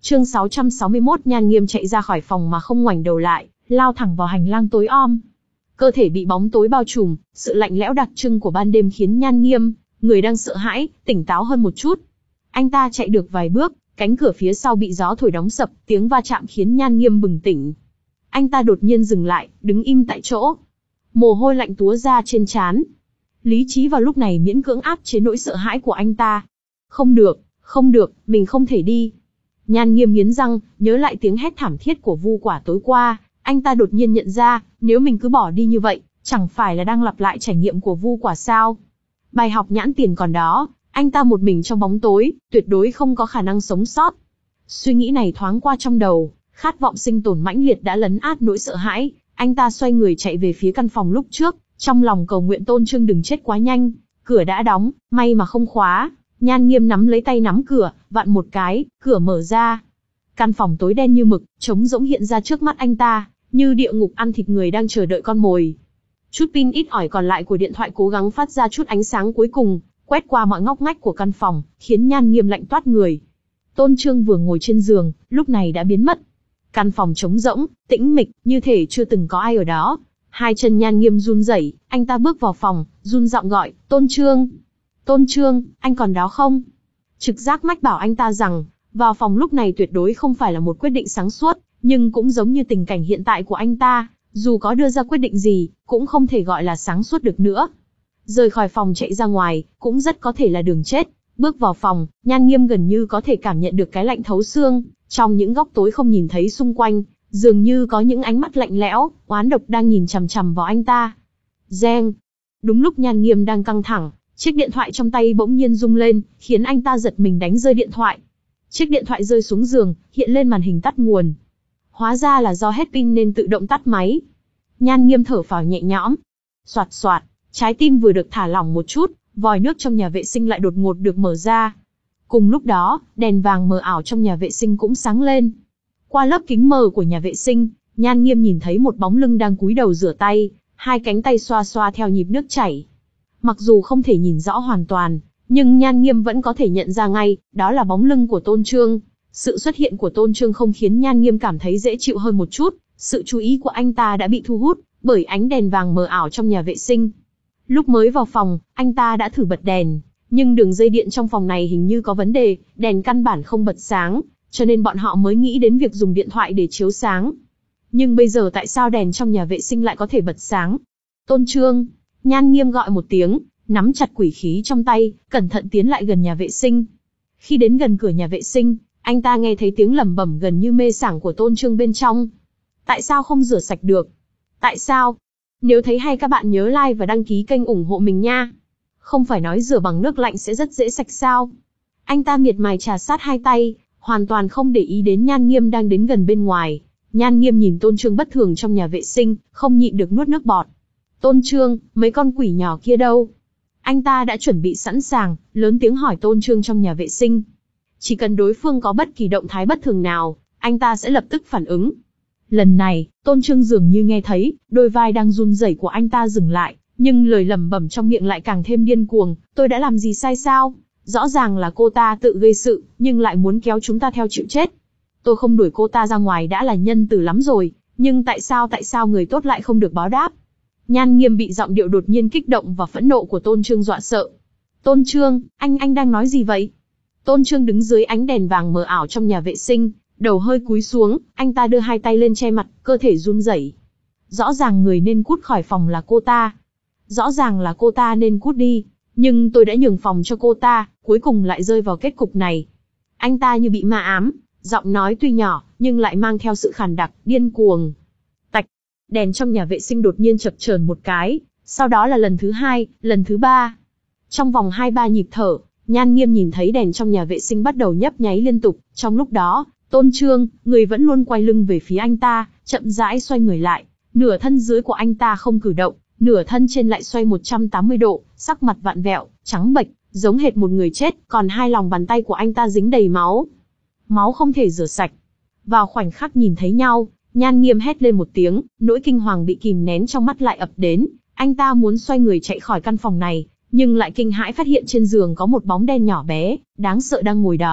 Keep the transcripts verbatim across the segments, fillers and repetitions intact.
Chương sáu trăm sáu mươi mốt Nhan Nghiêm chạy ra khỏi phòng mà không ngoảnh đầu lại, lao thẳng vào hành lang tối om. Cơ thể bị bóng tối bao trùm, sự lạnh lẽo đặc trưng của ban đêm khiến Nhan Nghiêm, người đang sợ hãi, tỉnh táo hơn một chút. Anh ta chạy được vài bước, cánh cửa phía sau bị gió thổi đóng sập, tiếng va chạm khiến Nhan Nghiêm bừng tỉnh. Anh ta đột nhiên dừng lại, đứng im tại chỗ. Mồ hôi lạnh túa ra trên trán. Lý trí vào lúc này miễn cưỡng áp chế nỗi sợ hãi của anh ta. Không được, không được, mình không thể đi. Nhan Nghiêm nghiến răng, nhớ lại tiếng hét thảm thiết của Vu Quả tối qua, anh ta đột nhiên nhận ra, nếu mình cứ bỏ đi như vậy, chẳng phải là đang lặp lại trải nghiệm của Vu Quả sao? Bài học nhãn tiền còn đó, anh ta một mình trong bóng tối, tuyệt đối không có khả năng sống sót. Suy nghĩ này thoáng qua trong đầu, khát vọng sinh tồn mãnh liệt đã lấn át nỗi sợ hãi, anh ta xoay người chạy về phía căn phòng lúc trước, trong lòng cầu nguyện Tôn Trương đừng chết quá nhanh. Cửa đã đóng, may mà không khóa. Nhan Nghiêm nắm lấy tay nắm cửa, vặn một cái, cửa mở ra. Căn phòng tối đen như mực, trống rỗng hiện ra trước mắt anh ta, như địa ngục ăn thịt người đang chờ đợi con mồi. Chút pin ít ỏi còn lại của điện thoại cố gắng phát ra chút ánh sáng cuối cùng, quét qua mọi ngóc ngách của căn phòng, khiến Nhan Nghiêm lạnh toát người. Tôn Trương vừa ngồi trên giường, lúc này đã biến mất. Căn phòng trống rỗng, tĩnh mịch, như thể chưa từng có ai ở đó. Hai chân Nhan Nghiêm run rẩy, anh ta bước vào phòng, run giọng gọi, Tôn Trương. Tôn Trương, anh còn đó không? Trực giác mách bảo anh ta rằng, vào phòng lúc này tuyệt đối không phải là một quyết định sáng suốt, nhưng cũng giống như tình cảnh hiện tại của anh ta, dù có đưa ra quyết định gì, cũng không thể gọi là sáng suốt được nữa. Rời khỏi phòng chạy ra ngoài, cũng rất có thể là đường chết. Bước vào phòng, Nhan Nghiêm gần như có thể cảm nhận được cái lạnh thấu xương, trong những góc tối không nhìn thấy xung quanh, dường như có những ánh mắt lạnh lẽo, oán độc đang nhìn chằm chằm vào anh ta. Reng. Đúng lúc Nhan Nghiêm đang căng thẳng, chiếc điện thoại trong tay bỗng nhiên rung lên, khiến anh ta giật mình đánh rơi điện thoại. Chiếc điện thoại rơi xuống giường, hiện lên màn hình tắt nguồn. Hóa ra là do hết pin nên tự động tắt máy. Nhan Nghiêm thở phào nhẹ nhõm. Soạt soạt, trái tim vừa được thả lỏng một chút, vòi nước trong nhà vệ sinh lại đột ngột được mở ra. Cùng lúc đó, đèn vàng mờ ảo trong nhà vệ sinh cũng sáng lên. Qua lớp kính mờ của nhà vệ sinh, Nhan Nghiêm nhìn thấy một bóng lưng đang cúi đầu rửa tay, hai cánh tay xoa xoa theo nhịp nước chảy. Mặc dù không thể nhìn rõ hoàn toàn, nhưng Nhan Nghiêm vẫn có thể nhận ra ngay, đó là bóng lưng của Tôn Trương. Sự xuất hiện của Tôn Trương không khiến Nhan Nghiêm cảm thấy dễ chịu hơn một chút, sự chú ý của anh ta đã bị thu hút bởi ánh đèn vàng mờ ảo trong nhà vệ sinh. Lúc mới vào phòng, anh ta đã thử bật đèn, nhưng đường dây điện trong phòng này hình như có vấn đề, đèn căn bản không bật sáng, cho nên bọn họ mới nghĩ đến việc dùng điện thoại để chiếu sáng. Nhưng bây giờ tại sao đèn trong nhà vệ sinh lại có thể bật sáng? Tôn Trương, Nhan Nghiêm gọi một tiếng, nắm chặt quỷ khí trong tay, cẩn thận tiến lại gần nhà vệ sinh. Khi đến gần cửa nhà vệ sinh, anh ta nghe thấy tiếng lẩm bẩm gần như mê sảng của Tôn Trương bên trong. Tại sao không rửa sạch được? Tại sao? Nếu thấy hay các bạn nhớ like và đăng ký kênh ủng hộ mình nha. Không phải nói rửa bằng nước lạnh sẽ rất dễ sạch sao? Anh ta miệt mài trà sát hai tay, hoàn toàn không để ý đến Nhan Nghiêm đang đến gần bên ngoài. Nhan Nghiêm nhìn Tôn Trương bất thường trong nhà vệ sinh, không nhịn được nuốt nước bọt. Tôn Trương, mấy con quỷ nhỏ kia đâu? Anh ta đã chuẩn bị sẵn sàng, lớn tiếng hỏi Tôn Trương trong nhà vệ sinh. Chỉ cần đối phương có bất kỳ động thái bất thường nào, anh ta sẽ lập tức phản ứng. Lần này, Tôn Trương dường như nghe thấy, đôi vai đang run rẩy của anh ta dừng lại, nhưng lời lẩm bẩm trong miệng lại càng thêm điên cuồng. Tôi đã làm gì sai sao? Rõ ràng là cô ta tự gây sự, nhưng lại muốn kéo chúng ta theo chịu chết. Tôi không đuổi cô ta ra ngoài đã là nhân từ lắm rồi, nhưng tại sao tại sao người tốt lại không được báo đáp? Nhan Nghiêm bị giọng điệu đột nhiên kích động và phẫn nộ của Tôn Trương dọa sợ. Tôn Trương, anh anh đang nói gì vậy? Tôn Trương đứng dưới ánh đèn vàng mờ ảo trong nhà vệ sinh, đầu hơi cúi xuống, anh ta đưa hai tay lên che mặt, cơ thể run rẩy. Rõ ràng người nên cút khỏi phòng là cô ta. Rõ ràng là cô ta nên cút đi, nhưng tôi đã nhường phòng cho cô ta, cuối cùng lại rơi vào kết cục này. Anh ta như bị ma ám, giọng nói tuy nhỏ, nhưng lại mang theo sự khàn đặc, điên cuồng. Tạch, đèn trong nhà vệ sinh đột nhiên chập chờn một cái, sau đó là lần thứ hai, lần thứ ba. Trong vòng hai ba nhịp thở, Nhan Nghiêm nhìn thấy đèn trong nhà vệ sinh bắt đầu nhấp nháy liên tục, trong lúc đó, Tôn Trương, người vẫn luôn quay lưng về phía anh ta, chậm rãi xoay người lại, nửa thân dưới của anh ta không cử động, nửa thân trên lại xoay một trăm tám mươi độ, sắc mặt vặn vẹo, trắng bệch, giống hệt một người chết, còn hai lòng bàn tay của anh ta dính đầy máu. Máu không thể rửa sạch. Vào khoảnh khắc nhìn thấy nhau, Nhan Nghiêm hét lên một tiếng, nỗi kinh hoàng bị kìm nén trong mắt lại ập đến, anh ta muốn xoay người chạy khỏi căn phòng này, nhưng lại kinh hãi phát hiện trên giường có một bóng đen nhỏ bé, đáng sợ đang ngồi đó.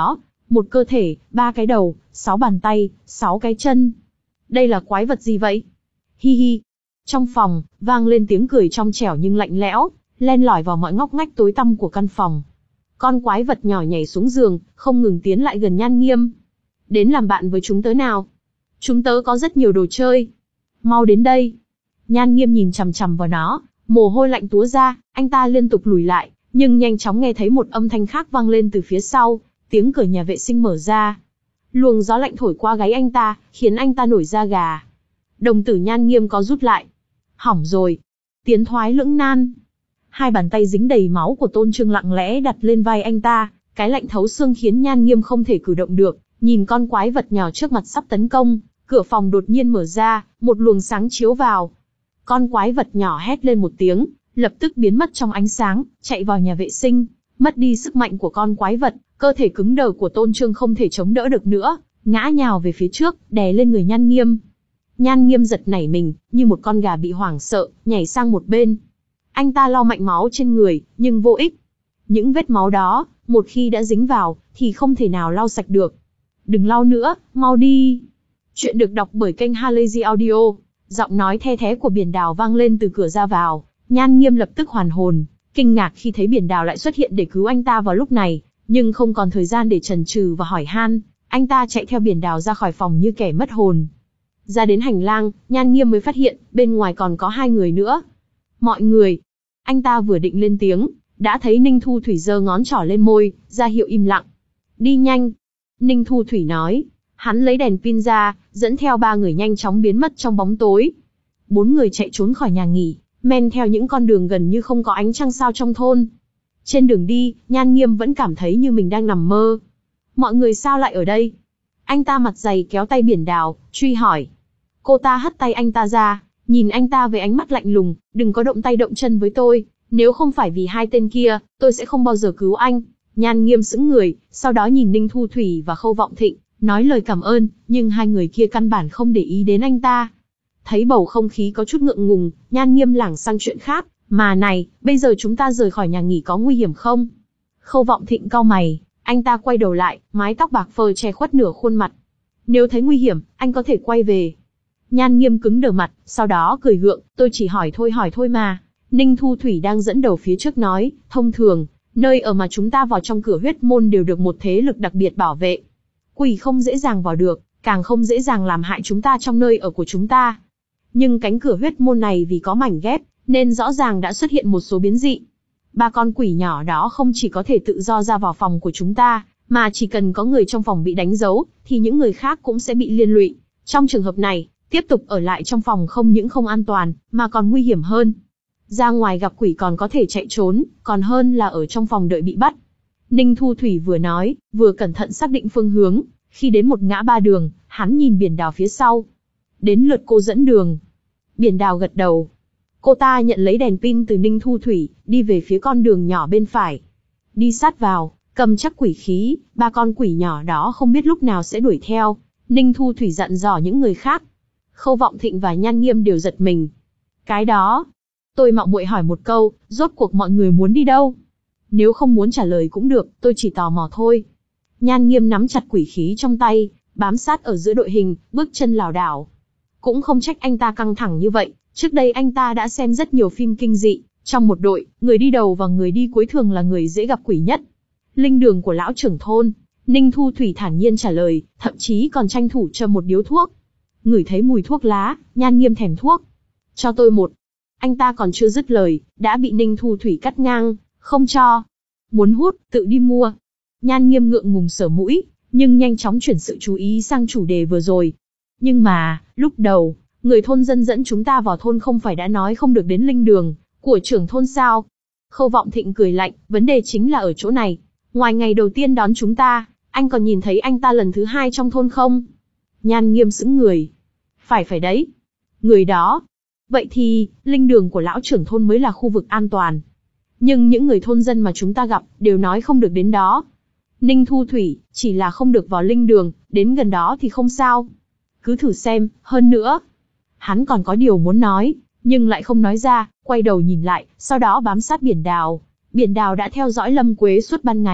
Một cơ thể, ba cái đầu, sáu bàn tay, sáu cái chân. Đây là quái vật gì vậy? Hi hi. Trong phòng, vang lên tiếng cười trong trẻo nhưng lạnh lẽo, len lỏi vào mọi ngóc ngách tối tăm của căn phòng. Con quái vật nhỏ nhảy xuống giường, không ngừng tiến lại gần Nhan Nghiêm. Đến làm bạn với chúng tớ nào. Chúng tớ có rất nhiều đồ chơi. Mau đến đây. Nhan Nghiêm nhìn chằm chằm vào nó, mồ hôi lạnh túa ra, anh ta liên tục lùi lại, nhưng nhanh chóng nghe thấy một âm thanh khác vang lên từ phía sau, tiếng cửa nhà vệ sinh mở ra. Luồng gió lạnh thổi qua gáy anh ta, khiến anh ta nổi da gà. Đồng tử Nhan Nghiêm có rút lại. Hỏng rồi. Tiến thoái lưỡng nan. Hai bàn tay dính đầy máu của Tôn Trương lặng lẽ đặt lên vai anh ta, cái lạnh thấu xương khiến Nhan Nghiêm không thể cử động được, nhìn con quái vật nhỏ trước mặt sắp tấn công, cửa phòng đột nhiên mở ra, một luồng sáng chiếu vào. Con quái vật nhỏ hét lên một tiếng, lập tức biến mất trong ánh sáng, chạy vào nhà vệ sinh, mất đi sức mạnh của con quái vật, cơ thể cứng đờ của Tôn Trương không thể chống đỡ được nữa, ngã nhào về phía trước, đè lên người Nhan Nghiêm. Nhan Nghiêm giật nảy mình, như một con gà bị hoảng sợ, nhảy sang một bên. Anh ta lau mạnh máu trên người, nhưng vô ích. Những vết máu đó, một khi đã dính vào, thì không thể nào lau sạch được. Đừng lau nữa, mau đi. Chuyện được đọc bởi kênh Halazy Audio. Giọng nói the thé của Biển Đào vang lên từ cửa ra vào. Nhan Nghiêm lập tức hoàn hồn, kinh ngạc khi thấy Biển Đào lại xuất hiện để cứu anh ta vào lúc này, nhưng không còn thời gian để chần chừ và hỏi han. Anh ta chạy theo Biển Đào ra khỏi phòng như kẻ mất hồn. Ra đến hành lang, Nhan Nghiêm mới phát hiện, bên ngoài còn có hai người nữa. Mọi người. Anh ta vừa định lên tiếng, đã thấy Ninh Thu Thủy giơ ngón trỏ lên môi, ra hiệu im lặng. Đi nhanh. Ninh Thu Thủy nói. Hắn lấy đèn pin ra, dẫn theo ba người nhanh chóng biến mất trong bóng tối. Bốn người chạy trốn khỏi nhà nghỉ, men theo những con đường gần như không có ánh trăng sao trong thôn. Trên đường đi, Nhan Nghiêm vẫn cảm thấy như mình đang nằm mơ. Mọi người sao lại ở đây? Anh ta mặt dày kéo tay Biển Đào, truy hỏi. Cô ta hất tay anh ta ra, nhìn anh ta với ánh mắt lạnh lùng, đừng có động tay động chân với tôi, nếu không phải vì hai tên kia, tôi sẽ không bao giờ cứu anh. Nhan Nghiêm sững người, sau đó nhìn Ninh Thu Thủy và Khâu Vọng Thịnh, nói lời cảm ơn, nhưng hai người kia căn bản không để ý đến anh ta. Thấy bầu không khí có chút ngượng ngùng, Nhan Nghiêm lảng sang chuyện khác, mà này, bây giờ chúng ta rời khỏi nhà nghỉ có nguy hiểm không? Khâu Vọng Thịnh cau mày, anh ta quay đầu lại, mái tóc bạc phơ che khuất nửa khuôn mặt. Nếu thấy nguy hiểm, anh có thể quay về. Nhan Nghiêm cứng đờ mặt, sau đó cười gượng, tôi chỉ hỏi thôi hỏi thôi mà. Ninh Thu Thủy đang dẫn đầu phía trước nói, thông thường, nơi ở mà chúng ta vào trong cửa huyết môn đều được một thế lực đặc biệt bảo vệ. Quỷ không dễ dàng vào được, càng không dễ dàng làm hại chúng ta trong nơi ở của chúng ta. Nhưng cánh cửa huyết môn này vì có mảnh ghép, nên rõ ràng đã xuất hiện một số biến dị. Ba con quỷ nhỏ đó không chỉ có thể tự do ra vào phòng của chúng ta, mà chỉ cần có người trong phòng bị đánh dấu, thì những người khác cũng sẽ bị liên lụy. Trong trường hợp này, tiếp tục ở lại trong phòng không những không an toàn, mà còn nguy hiểm hơn. Ra ngoài gặp quỷ còn có thể chạy trốn, còn hơn là ở trong phòng đợi bị bắt. Ninh Thu Thủy vừa nói, vừa cẩn thận xác định phương hướng, khi đến một ngã ba đường, hắn nhìn Biển Đào phía sau. Đến lượt cô dẫn đường. Biển Đào gật đầu. Cô ta nhận lấy đèn pin từ Ninh Thu Thủy, đi về phía con đường nhỏ bên phải. Đi sát vào, cầm chắc quỷ khí, ba con quỷ nhỏ đó không biết lúc nào sẽ đuổi theo. Ninh Thu Thủy dặn dò những người khác. Khâu Vọng Thịnh và Nhan Nghiêm đều giật mình. Cái đó, tôi mạo muội hỏi một câu, rốt cuộc mọi người muốn đi đâu? Nếu không muốn trả lời cũng được, tôi chỉ tò mò thôi. Nhan Nghiêm nắm chặt quỷ khí trong tay, bám sát ở giữa đội hình, bước chân lảo đảo. Cũng không trách anh ta căng thẳng như vậy, trước đây anh ta đã xem rất nhiều phim kinh dị, trong một đội, người đi đầu và người đi cuối thường là người dễ gặp quỷ nhất. Linh đường của lão trưởng thôn, Ninh Thu Thủy thản nhiên trả lời, thậm chí còn tranh thủ châm một điếu thuốc. Ngửi thấy mùi thuốc lá, Nhan Nghiêm thèm thuốc. Cho tôi một. Anh ta còn chưa dứt lời, đã bị Ninh Thu Thủy cắt ngang, không cho. Muốn hút, tự đi mua. Nhan Nghiêm ngượng ngùng sờ mũi, nhưng nhanh chóng chuyển sự chú ý sang chủ đề vừa rồi. Nhưng mà, lúc đầu, người thôn dân dẫn chúng ta vào thôn không phải đã nói không được đến linh đường của trưởng thôn sao? Khâu Vọng Thịnh cười lạnh, vấn đề chính là ở chỗ này. Ngoài ngày đầu tiên đón chúng ta, anh còn nhìn thấy anh ta lần thứ hai trong thôn không? Nhan Nghiêm sững người. Phải phải đấy. Người đó. Vậy thì, linh đường của lão trưởng thôn mới là khu vực an toàn. Nhưng những người thôn dân mà chúng ta gặp, đều nói không được đến đó. Ninh Thu Thủy, chỉ là không được vào linh đường, đến gần đó thì không sao. Cứ thử xem, hơn nữa. Hắn còn có điều muốn nói, nhưng lại không nói ra, quay đầu nhìn lại, sau đó bám sát Biển Đào. Biển Đào đã theo dõi Lâm Quế suốt ban ngày,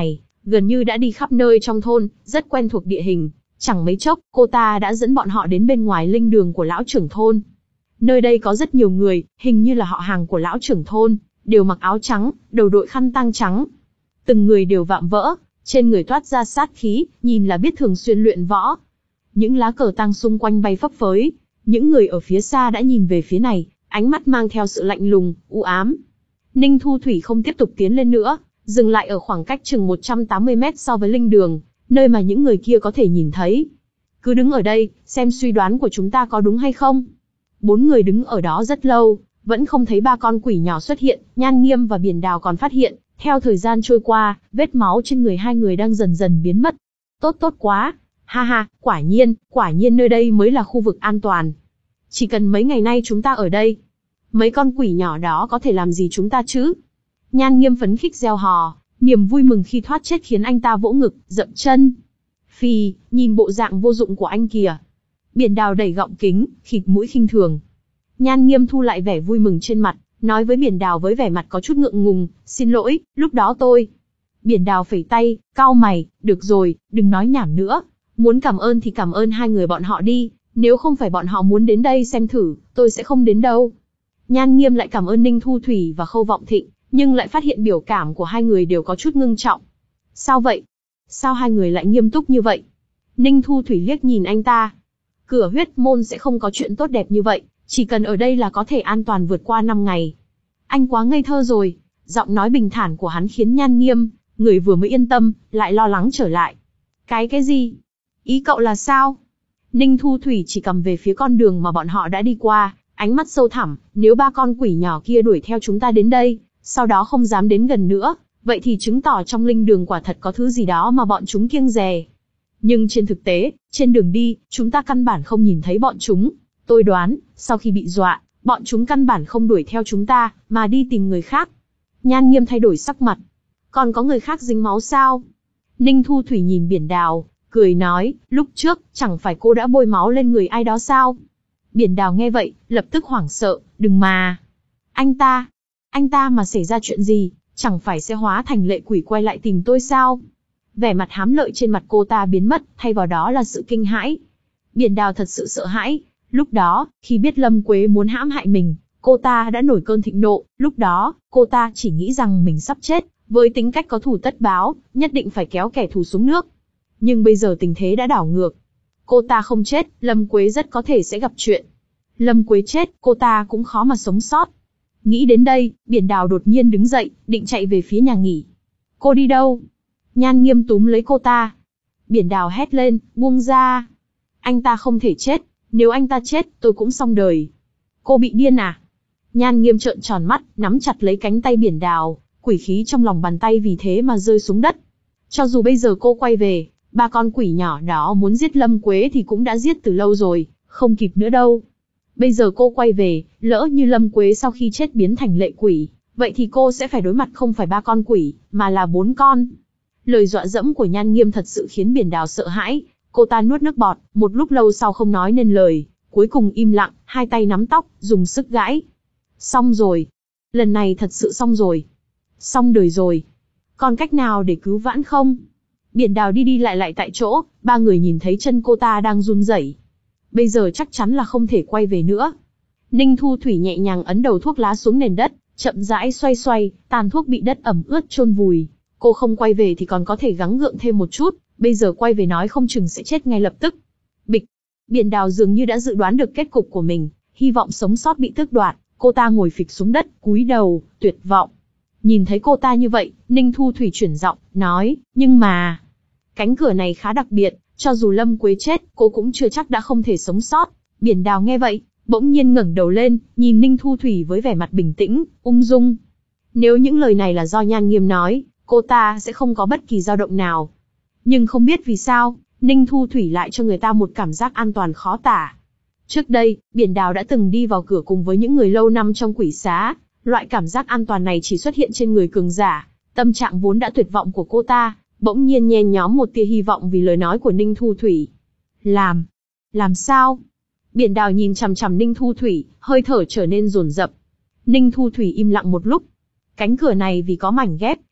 gần như đã đi khắp nơi trong thôn, rất quen thuộc địa hình. Chẳng mấy chốc, cô ta đã dẫn bọn họ đến bên ngoài linh đường của lão trưởng thôn. Nơi đây có rất nhiều người, hình như là họ hàng của lão trưởng thôn, đều mặc áo trắng, đầu đội khăn tang trắng. Từng người đều vạm vỡ, trên người toát ra sát khí, nhìn là biết thường xuyên luyện võ. Những lá cờ tang xung quanh bay phấp phới, những người ở phía xa đã nhìn về phía này, ánh mắt mang theo sự lạnh lùng, u ám. Ninh Thu Thủy không tiếp tục tiến lên nữa, dừng lại ở khoảng cách chừng một trăm tám mươi mét so với linh đường, nơi mà những người kia có thể nhìn thấy. Cứ đứng ở đây, xem suy đoán của chúng ta có đúng hay không. Bốn người đứng ở đó rất lâu, vẫn không thấy ba con quỷ nhỏ xuất hiện. Nhan Nghiêm và Biển Đào còn phát hiện, theo thời gian trôi qua, vết máu trên người hai người đang dần dần biến mất. Tốt tốt quá, ha ha, quả nhiên, quả nhiên nơi đây mới là khu vực an toàn. Chỉ cần mấy ngày nay chúng ta ở đây, mấy con quỷ nhỏ đó có thể làm gì chúng ta chứ? Nhan Nghiêm phấn khích reo hò, niềm vui mừng khi thoát chết khiến anh ta vỗ ngực, dậm chân. Phì, nhìn bộ dạng vô dụng của anh kìa. Biển Đào đẩy gọng kính, khịt mũi khinh thường. Nhan Nghiêm thu lại vẻ vui mừng trên mặt, nói với Biển Đào với vẻ mặt có chút ngượng ngùng, xin lỗi, lúc đó tôi. Biển Đào phẩy tay, cau mày, được rồi, đừng nói nhảm nữa. Muốn cảm ơn thì cảm ơn hai người bọn họ đi, nếu không phải bọn họ muốn đến đây xem thử, tôi sẽ không đến đâu. Nhan Nghiêm lại cảm ơn Ninh Thu Thủy và Khâu Vọng Thịnh, nhưng lại phát hiện biểu cảm của hai người đều có chút ngưng trọng. Sao vậy? Sao hai người lại nghiêm túc như vậy? Ninh Thu Thủy liếc nhìn anh ta. Cửa huyết môn sẽ không có chuyện tốt đẹp như vậy, chỉ cần ở đây là có thể an toàn vượt qua năm ngày. Anh quá ngây thơ rồi. Giọng nói bình thản của hắn khiến Nhan Nghiêm, người vừa mới yên tâm, lại lo lắng trở lại. Cái cái gì? Ý cậu là sao? Ninh Thu Thủy chỉ cầm về phía con đường mà bọn họ đã đi qua, ánh mắt sâu thẳm, nếu ba con quỷ nhỏ kia đuổi theo chúng ta đến đây, sau đó không dám đến gần nữa, vậy thì chứng tỏ trong linh đường quả thật có thứ gì đó mà bọn chúng kiêng dè. Nhưng trên thực tế, trên đường đi, chúng ta căn bản không nhìn thấy bọn chúng. Tôi đoán, sau khi bị dọa, bọn chúng căn bản không đuổi theo chúng ta, mà đi tìm người khác. Nhan Nghiêm thay đổi sắc mặt. Còn có người khác dính máu sao? Ninh Thu Thủy nhìn Biển Đào, cười nói, lúc trước, chẳng phải cô đã bôi máu lên người ai đó sao? Biển Đào nghe vậy, lập tức hoảng sợ, đừng mà. Anh ta, anh ta mà xảy ra chuyện gì, chẳng phải sẽ hóa thành lệ quỷ quay lại tìm tôi sao? Vẻ mặt hám lợi trên mặt cô ta biến mất, thay vào đó là sự kinh hãi. Biển Đào thật sự sợ hãi. Lúc đó, khi biết Lâm Quế muốn hãm hại mình, cô ta đã nổi cơn thịnh nộ. Lúc đó, cô ta chỉ nghĩ rằng mình sắp chết, với tính cách có thù tất báo, nhất định phải kéo kẻ thù xuống nước. Nhưng bây giờ tình thế đã đảo ngược. Cô ta không chết, Lâm Quế rất có thể sẽ gặp chuyện. Lâm Quế chết, cô ta cũng khó mà sống sót. Nghĩ đến đây, Biển Đào đột nhiên đứng dậy, định chạy về phía nhà nghỉ. Cô đi đâu? Nhan Nghiêm túm lấy cô ta. Biển Đào hét lên, buông ra. Anh ta không thể chết, nếu anh ta chết, tôi cũng xong đời. Cô bị điên à? Nhan Nghiêm trợn tròn mắt, nắm chặt lấy cánh tay Biển Đào, quỷ khí trong lòng bàn tay vì thế mà rơi xuống đất. Cho dù bây giờ cô quay về, ba con quỷ nhỏ đó muốn giết Lâm Quế thì cũng đã giết từ lâu rồi, không kịp nữa đâu. Bây giờ cô quay về, lỡ như Lâm Quế sau khi chết biến thành lệ quỷ, vậy thì cô sẽ phải đối mặt không phải ba con quỷ, mà là bốn con. Lời dọa dẫm của Nhan Nghiêm thật sự khiến Biển Đào sợ hãi, cô ta nuốt nước bọt, một lúc lâu sau không nói nên lời, cuối cùng im lặng, hai tay nắm tóc, dùng sức gãi. Xong rồi. Lần này thật sự xong rồi. Xong đời rồi. Còn cách nào để cứu vãn không? Biển Đào đi đi lại lại tại chỗ, ba người nhìn thấy chân cô ta đang run rẩy. Bây giờ chắc chắn là không thể quay về nữa. Ninh Thu Thủy nhẹ nhàng ấn đầu thuốc lá xuống nền đất, chậm rãi xoay xoay, tàn thuốc bị đất ẩm ướt chôn vùi. Cô không quay về thì còn có thể gắng gượng thêm một chút, bây giờ quay về nói không chừng sẽ chết ngay lập tức. Bịch. Biển Đào dường như đã dự đoán được kết cục của mình, hy vọng sống sót bị tước đoạt, cô ta ngồi phịch xuống đất, cúi đầu, tuyệt vọng. Nhìn thấy cô ta như vậy, Ninh Thu Thủy chuyển giọng, nói, nhưng mà... Cánh cửa này khá đặc biệt, cho dù Lâm Quế chết, cô cũng chưa chắc đã không thể sống sót. Biển Đào nghe vậy, bỗng nhiên ngẩng đầu lên, nhìn Ninh Thu Thủy với vẻ mặt bình tĩnh, ung dung. Nếu những lời này là do Nhan Nghiêm nói, cô ta sẽ không có bất kỳ dao động nào. Nhưng không biết vì sao, Ninh Thu Thủy lại cho người ta một cảm giác an toàn khó tả. Trước đây, Biển Đào đã từng đi vào cửa cùng với những người lâu năm trong quỷ xá, loại cảm giác an toàn này chỉ xuất hiện trên người cường giả. Tâm trạng vốn đã tuyệt vọng của cô ta, bỗng nhiên nhen nhóm một tia hy vọng vì lời nói của Ninh Thu Thủy. Làm? Làm sao? Biển Đào nhìn chằm chằm Ninh Thu Thủy, hơi thở trở nên dồn dập. Ninh Thu Thủy im lặng một lúc. Cánh cửa này vì có mảnh ghép,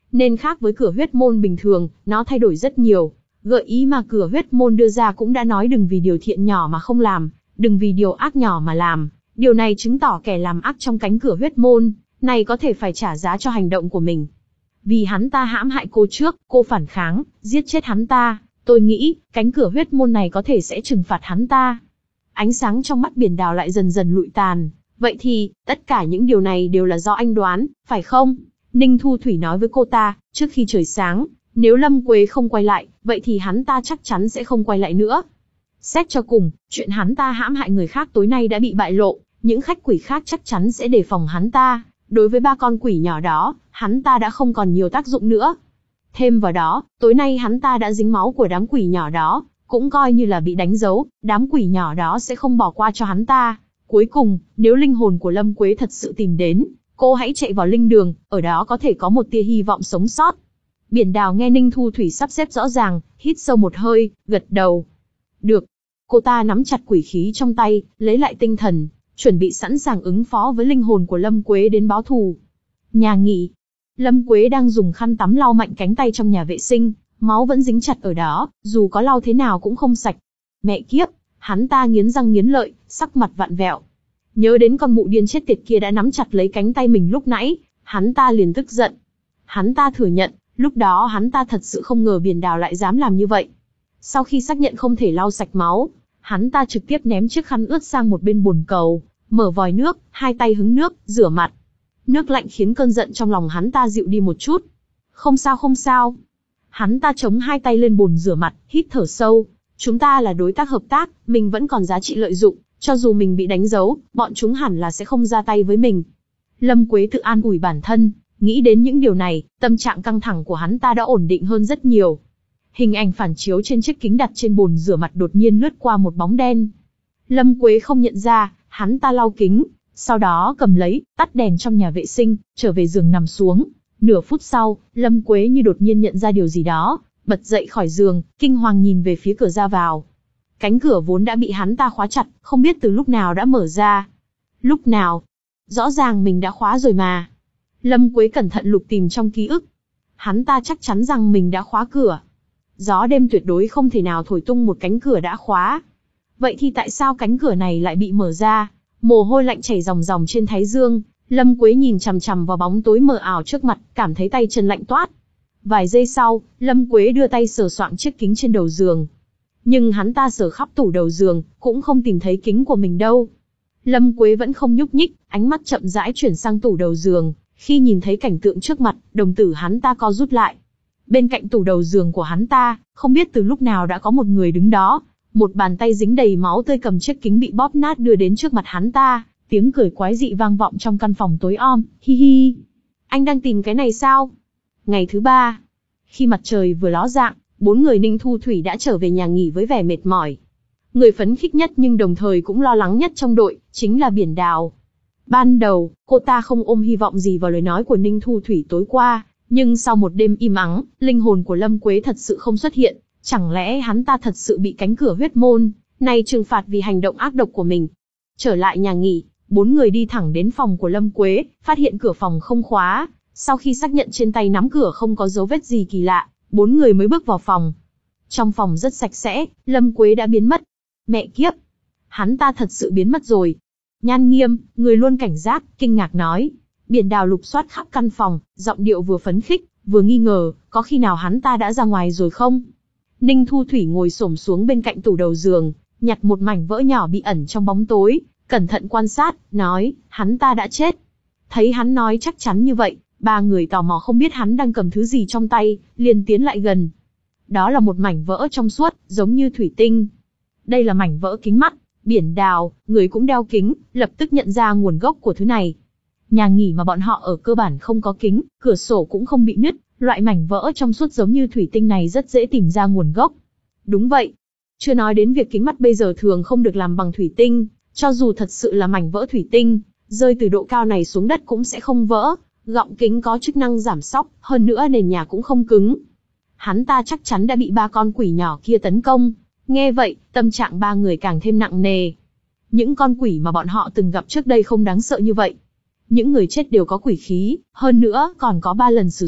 nên khác với cửa huyết môn bình thường, nó thay đổi rất nhiều. Gợi ý mà cửa huyết môn đưa ra cũng đã nói đừng vì điều thiện nhỏ mà không làm, đừng vì điều ác nhỏ mà làm. Điều này chứng tỏ kẻ làm ác trong cánh cửa huyết môn này có thể phải trả giá cho hành động của mình. Vì hắn ta hãm hại cô trước, cô phản kháng, giết chết hắn ta, tôi nghĩ, cánh cửa huyết môn này có thể sẽ trừng phạt hắn ta. Ánh sáng trong mắt Biển Đào lại dần dần lụi tàn. Vậy thì, tất cả những điều này đều là do anh đoán, phải không? Ninh Thu Thủy nói với cô ta, trước khi trời sáng, nếu Lâm Quế không quay lại, vậy thì hắn ta chắc chắn sẽ không quay lại nữa. Xét cho cùng, chuyện hắn ta hãm hại người khác tối nay đã bị bại lộ, những khách quỷ khác chắc chắn sẽ đề phòng hắn ta. Đối với ba con quỷ nhỏ đó, hắn ta đã không còn nhiều tác dụng nữa. Thêm vào đó, tối nay hắn ta đã dính máu của đám quỷ nhỏ đó, cũng coi như là bị đánh dấu, đám quỷ nhỏ đó sẽ không bỏ qua cho hắn ta. Cuối cùng, nếu linh hồn của Lâm Quế thật sự tìm đến, cô hãy chạy vào linh đường, ở đó có thể có một tia hy vọng sống sót. Biển Đào nghe Ninh Thu Thủy sắp xếp rõ ràng, hít sâu một hơi, gật đầu. Được. Cô ta nắm chặt quỷ khí trong tay, lấy lại tinh thần, chuẩn bị sẵn sàng ứng phó với linh hồn của Lâm Quế đến báo thù. Nhà nghỉ. Lâm Quế đang dùng khăn tắm lau mạnh cánh tay trong nhà vệ sinh, máu vẫn dính chặt ở đó, dù có lau thế nào cũng không sạch. Mẹ kiếp, hắn ta nghiến răng nghiến lợi, sắc mặt vặn vẹo. Nhớ đến con mụ điên chết tiệt kia đã nắm chặt lấy cánh tay mình lúc nãy, hắn ta liền tức giận. Hắn ta thừa nhận, lúc đó hắn ta thật sự không ngờ Biển Đào lại dám làm như vậy. Sau khi xác nhận không thể lau sạch máu, hắn ta trực tiếp ném chiếc khăn ướt sang một bên bồn cầu, mở vòi nước, hai tay hứng nước, rửa mặt. Nước lạnh khiến cơn giận trong lòng hắn ta dịu đi một chút. Không sao không sao. Hắn ta chống hai tay lên bồn rửa mặt, hít thở sâu. Chúng ta là đối tác hợp tác, mình vẫn còn giá trị lợi dụng, cho dù mình bị đánh dấu, bọn chúng hẳn là sẽ không ra tay với mình. Lâm Quế tự an ủi bản thân, nghĩ đến những điều này, tâm trạng căng thẳng của hắn ta đã ổn định hơn rất nhiều. Hình ảnh phản chiếu trên chiếc kính đặt trên bồn rửa mặt đột nhiên lướt qua một bóng đen. Lâm Quế không nhận ra, hắn ta lau kính, sau đó cầm lấy, tắt đèn trong nhà vệ sinh, trở về giường nằm xuống. Nửa phút sau, Lâm Quế như đột nhiên nhận ra điều gì đó, bật dậy khỏi giường, kinh hoàng nhìn về phía cửa ra vào. Cánh cửa vốn đã bị hắn ta khóa chặt, không biết từ lúc nào đã mở ra. Lúc nào? Rõ ràng mình đã khóa rồi mà. Lâm Quế cẩn thận lục tìm trong ký ức. Hắn ta chắc chắn rằng mình đã khóa cửa. Gió đêm tuyệt đối không thể nào thổi tung một cánh cửa đã khóa. Vậy thì tại sao cánh cửa này lại bị mở ra? Mồ hôi lạnh chảy ròng ròng trên thái dương, Lâm Quế nhìn chằm chằm vào bóng tối mờ ảo trước mặt, cảm thấy tay chân lạnh toát. Vài giây sau, Lâm Quế đưa tay sờ soạng chiếc kính trên đầu giường. Nhưng hắn ta sờ khắp tủ đầu giường, cũng không tìm thấy kính của mình đâu. Lâm Quế vẫn không nhúc nhích, ánh mắt chậm rãi chuyển sang tủ đầu giường. Khi nhìn thấy cảnh tượng trước mặt, đồng tử hắn ta co rút lại. Bên cạnh tủ đầu giường của hắn ta, không biết từ lúc nào đã có một người đứng đó. Một bàn tay dính đầy máu tươi cầm chiếc kính bị bóp nát đưa đến trước mặt hắn ta. Tiếng cười quái dị vang vọng trong căn phòng tối om, hi hi. Anh đang tìm cái này sao? Ngày thứ ba, khi mặt trời vừa ló dạng, bốn người Ninh Thu Thủy đã trở về nhà nghỉ với vẻ mệt mỏi. Người phấn khích nhất nhưng đồng thời cũng lo lắng nhất trong đội, chính là Biển Đào. Ban đầu, cô ta không ôm hy vọng gì vào lời nói của Ninh Thu Thủy tối qua, nhưng sau một đêm im ắng, linh hồn của Lâm Quế thật sự không xuất hiện. Chẳng lẽ hắn ta thật sự bị cánh cửa huyết môn này trừng phạt vì hành động ác độc của mình? Trở lại nhà nghỉ, bốn người đi thẳng đến phòng của Lâm Quế, phát hiện cửa phòng không khóa. Sau khi xác nhận trên tay nắm cửa không có dấu vết gì kỳ lạ, bốn người mới bước vào phòng. Trong phòng rất sạch sẽ, Lâm Quế đã biến mất. Mẹ kiếp! Hắn ta thật sự biến mất rồi. Nhan Nghiêm, người luôn cảnh giác, kinh ngạc nói. Biển Đào lục soát khắp căn phòng, giọng điệu vừa phấn khích, vừa nghi ngờ, có khi nào hắn ta đã ra ngoài rồi không? Ninh Thu Thủy ngồi xổm xuống bên cạnh tủ đầu giường, nhặt một mảnh vỡ nhỏ bị ẩn trong bóng tối, cẩn thận quan sát, nói, hắn ta đã chết. Thấy hắn nói chắc chắn như vậy, ba người tò mò không biết hắn đang cầm thứ gì trong tay, liền tiến lại gần. Đó là một mảnh vỡ trong suốt, giống như thủy tinh. Đây là mảnh vỡ kính mắt. Biển Đào, người cũng đeo kính, lập tức nhận ra nguồn gốc của thứ này. Nhà nghỉ mà bọn họ ở cơ bản không có kính, cửa sổ cũng không bị nứt, loại mảnh vỡ trong suốt giống như thủy tinh này rất dễ tìm ra nguồn gốc. Đúng vậy. Chưa nói đến việc kính mắt bây giờ thường không được làm bằng thủy tinh, cho dù thật sự là mảnh vỡ thủy tinh, rơi từ độ cao này xuống đất cũng sẽ không vỡ. Gọng kính có chức năng giảm xóc, hơn nữa nền nhà cũng không cứng. Hắn ta chắc chắn đã bị ba con quỷ nhỏ kia tấn công. Nghe vậy, tâm trạng ba người càng thêm nặng nề. Những con quỷ mà bọn họ từng gặp trước đây không đáng sợ như vậy. Những người chết đều có quỷ khí, hơn nữa còn có ba lần sử dụng,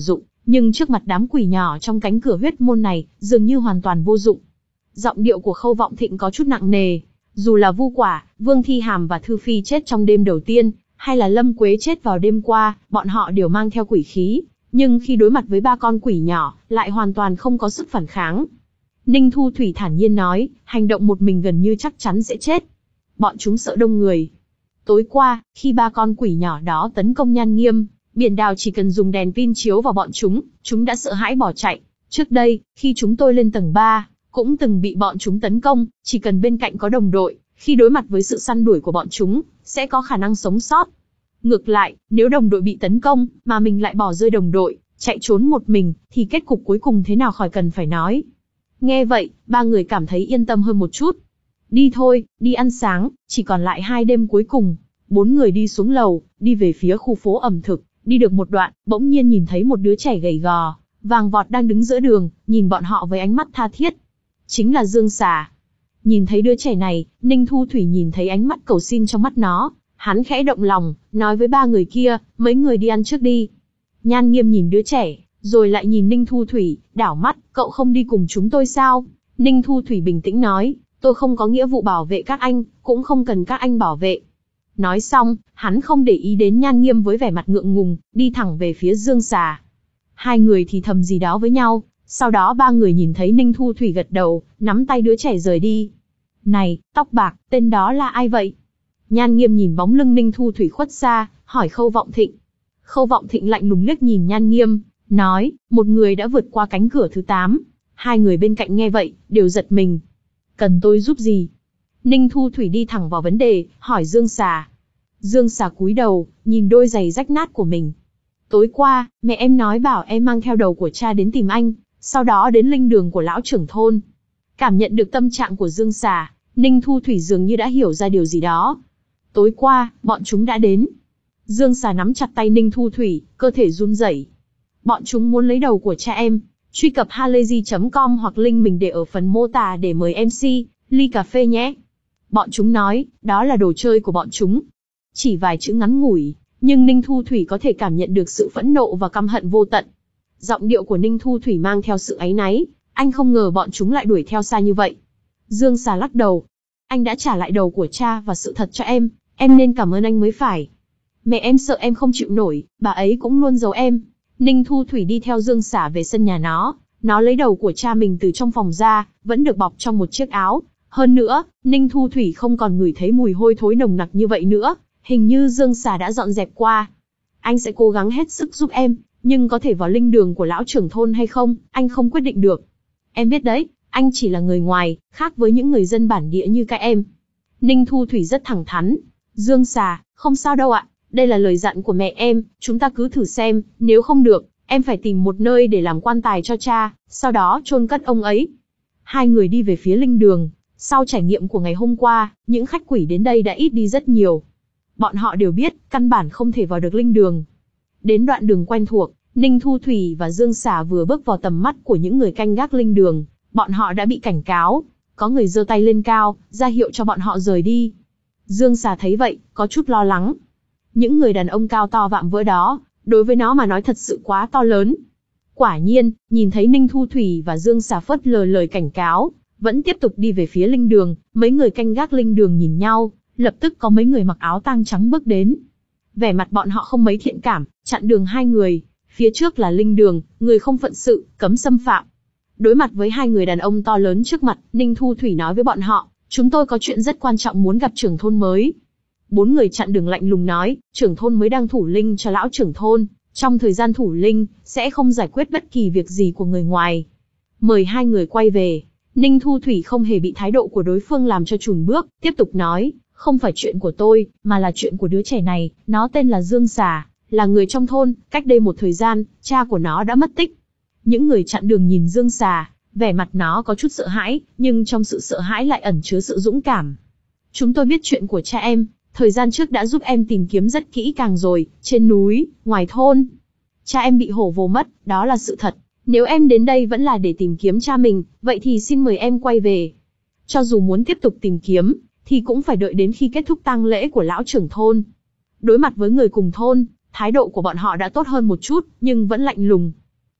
Nhưng trước mặt đám quỷ nhỏ trong cánh cửa huyết môn này, dường như hoàn toàn vô dụng. Giọng điệu của Khâu Vọng Thịnh có chút nặng nề. Dù là Vu Quả, Vương Thi Hàm và Thư Phi chết trong đêm đầu tiên, hay là Lâm Quế chết vào đêm qua, bọn họ đều mang theo quỷ khí. Nhưng khi đối mặt với ba con quỷ nhỏ, lại hoàn toàn không có sức phản kháng. Ninh Thu Thủy thản nhiên nói, hành động một mình gần như chắc chắn sẽ chết. Bọn chúng sợ đông người. Tối qua, khi ba con quỷ nhỏ đó tấn công Nhan Nghiêm, Biển Đào chỉ cần dùng đèn pin chiếu vào bọn chúng, chúng đã sợ hãi bỏ chạy. Trước đây, khi chúng tôi lên tầng ba, cũng từng bị bọn chúng tấn công, chỉ cần bên cạnh có đồng đội, khi đối mặt với sự săn đuổi của bọn chúng, sẽ có khả năng sống sót. Ngược lại, nếu đồng đội bị tấn công, mà mình lại bỏ rơi đồng đội, chạy trốn một mình, thì kết cục cuối cùng thế nào khỏi cần phải nói. Nghe vậy, ba người cảm thấy yên tâm hơn một chút. Đi thôi, đi ăn sáng, chỉ còn lại hai đêm cuối cùng. Bốn người đi xuống lầu, đi về phía khu phố ẩm thực, đi được một đoạn, bỗng nhiên nhìn thấy một đứa trẻ gầy gò, vàng vọt đang đứng giữa đường, nhìn bọn họ với ánh mắt tha thiết. Chính là Dương Xà. Nhìn thấy đứa trẻ này, Ninh Thu Thủy nhìn thấy ánh mắt cầu xin trong mắt nó, hắn khẽ động lòng, nói với ba người kia, mấy người đi ăn trước đi. Nhan Nghiêm nhìn đứa trẻ, rồi lại nhìn Ninh Thu Thủy, đảo mắt, cậu không đi cùng chúng tôi sao? Ninh Thu Thủy bình tĩnh nói, tôi không có nghĩa vụ bảo vệ các anh, cũng không cần các anh bảo vệ. Nói xong, hắn không để ý đến Nhan Nghiêm với vẻ mặt ngượng ngùng, đi thẳng về phía Dương Xà. Hai người thì thầm gì đó với nhau, sau đó ba người nhìn thấy Ninh Thu Thủy gật đầu, nắm tay đứa trẻ rời đi. Này, tóc bạc, tên đó là ai vậy? Nhan Nghiêm nhìn bóng lưng Ninh Thu Thủy khuất xa, hỏi Khâu Vọng Thịnh. Khâu Vọng Thịnh lạnh lùng liếc nhìn Nhan Nghiêm, nói, một người đã vượt qua cánh cửa thứ tám. Hai người bên cạnh nghe vậy, đều giật mình. Cần tôi giúp gì? Ninh Thu Thủy đi thẳng vào vấn đề, hỏi Dương Xà. Dương Xà cúi đầu, nhìn đôi giày rách nát của mình. Tối qua, mẹ em nói bảo em mang theo đầu của cha đến tìm anh, sau đó đến linh đường của lão trưởng thôn. Cảm nhận được tâm trạng của Dương Xà, Ninh Thu Thủy dường như đã hiểu ra điều gì đó. Tối qua, bọn chúng đã đến. Dương Xà nắm chặt tay Ninh Thu Thủy, cơ thể run rẩy. Bọn chúng muốn lấy đầu của cha em. Truy cập halayzi chấm com hoặc link mình để ở phần mô tả để mời em xê, ly cà phê nhé. Bọn chúng nói, đó là đồ chơi của bọn chúng. Chỉ vài chữ ngắn ngủi, nhưng Ninh Thu Thủy có thể cảm nhận được sự phẫn nộ và căm hận vô tận. Giọng điệu của Ninh Thu Thủy mang theo sự áy náy, anh không ngờ bọn chúng lại đuổi theo xa như vậy. Dương Xà lắc đầu. Anh đã trả lại đầu của cha và sự thật cho em, em nên cảm ơn anh mới phải. Mẹ em sợ em không chịu nổi, bà ấy cũng luôn giấu em. Ninh Thu Thủy đi theo Dương Xà về sân nhà nó, nó lấy đầu của cha mình từ trong phòng ra, vẫn được bọc trong một chiếc áo. Hơn nữa, Ninh Thu Thủy không còn ngửi thấy mùi hôi thối nồng nặc như vậy nữa, hình như Dương Xà đã dọn dẹp qua. Anh sẽ cố gắng hết sức giúp em, nhưng có thể vào linh đường của lão trưởng thôn hay không, anh không quyết định được. Em biết đấy, anh chỉ là người ngoài, khác với những người dân bản địa như các em. Ninh Thu Thủy rất thẳng thắn. Dương Xà, không sao đâu ạ, đây là lời dặn của mẹ em, chúng ta cứ thử xem, nếu không được, em phải tìm một nơi để làm quan tài cho cha, sau đó chôn cất ông ấy. Hai người đi về phía linh đường. Sau trải nghiệm của ngày hôm qua, những khách quỷ đến đây đã ít đi rất nhiều. Bọn họ đều biết, căn bản không thể vào được linh đường. Đến đoạn đường quen thuộc, Ninh Thu Thủy và Dương Xà vừa bước vào tầm mắt của những người canh gác linh đường, bọn họ đã bị cảnh cáo. Có người giơ tay lên cao, ra hiệu cho bọn họ rời đi. Dương Xà thấy vậy, có chút lo lắng. Những người đàn ông cao to vạm vỡ đó, đối với nó mà nói thật sự quá to lớn. Quả nhiên, nhìn thấy Ninh Thu Thủy và Dương Xà phớt lờ lời cảnh cáo, vẫn tiếp tục đi về phía linh đường, mấy người canh gác linh đường nhìn nhau, lập tức có mấy người mặc áo tang trắng bước đến. Vẻ mặt bọn họ không mấy thiện cảm, chặn đường hai người, phía trước là linh đường, người không phận sự, cấm xâm phạm. Đối mặt với hai người đàn ông to lớn trước mặt, Ninh Thu Thủy nói với bọn họ, chúng tôi có chuyện rất quan trọng muốn gặp trưởng thôn mới. Bốn người chặn đường lạnh lùng nói, trưởng thôn mới đang thủ linh cho lão trưởng thôn, trong thời gian thủ linh, sẽ không giải quyết bất kỳ việc gì của người ngoài. Mời hai người quay về. Ninh Thu Thủy không hề bị thái độ của đối phương làm cho chùn bước, tiếp tục nói, không phải chuyện của tôi, mà là chuyện của đứa trẻ này, nó tên là Dương Xà, là người trong thôn, cách đây một thời gian, cha của nó đã mất tích. Những người chặn đường nhìn Dương Xà, vẻ mặt nó có chút sợ hãi, nhưng trong sự sợ hãi lại ẩn chứa sự dũng cảm. Chúng tôi biết chuyện của cha em, thời gian trước đã giúp em tìm kiếm rất kỹ càng rồi, trên núi, ngoài thôn. Cha em bị hổ vồ mất, đó là sự thật. Nếu em đến đây vẫn là để tìm kiếm cha mình, vậy thì xin mời em quay về. Cho dù muốn tiếp tục tìm kiếm, thì cũng phải đợi đến khi kết thúc tang lễ của lão trưởng thôn. Đối mặt với người cùng thôn, thái độ của bọn họ đã tốt hơn một chút, nhưng vẫn lạnh lùng.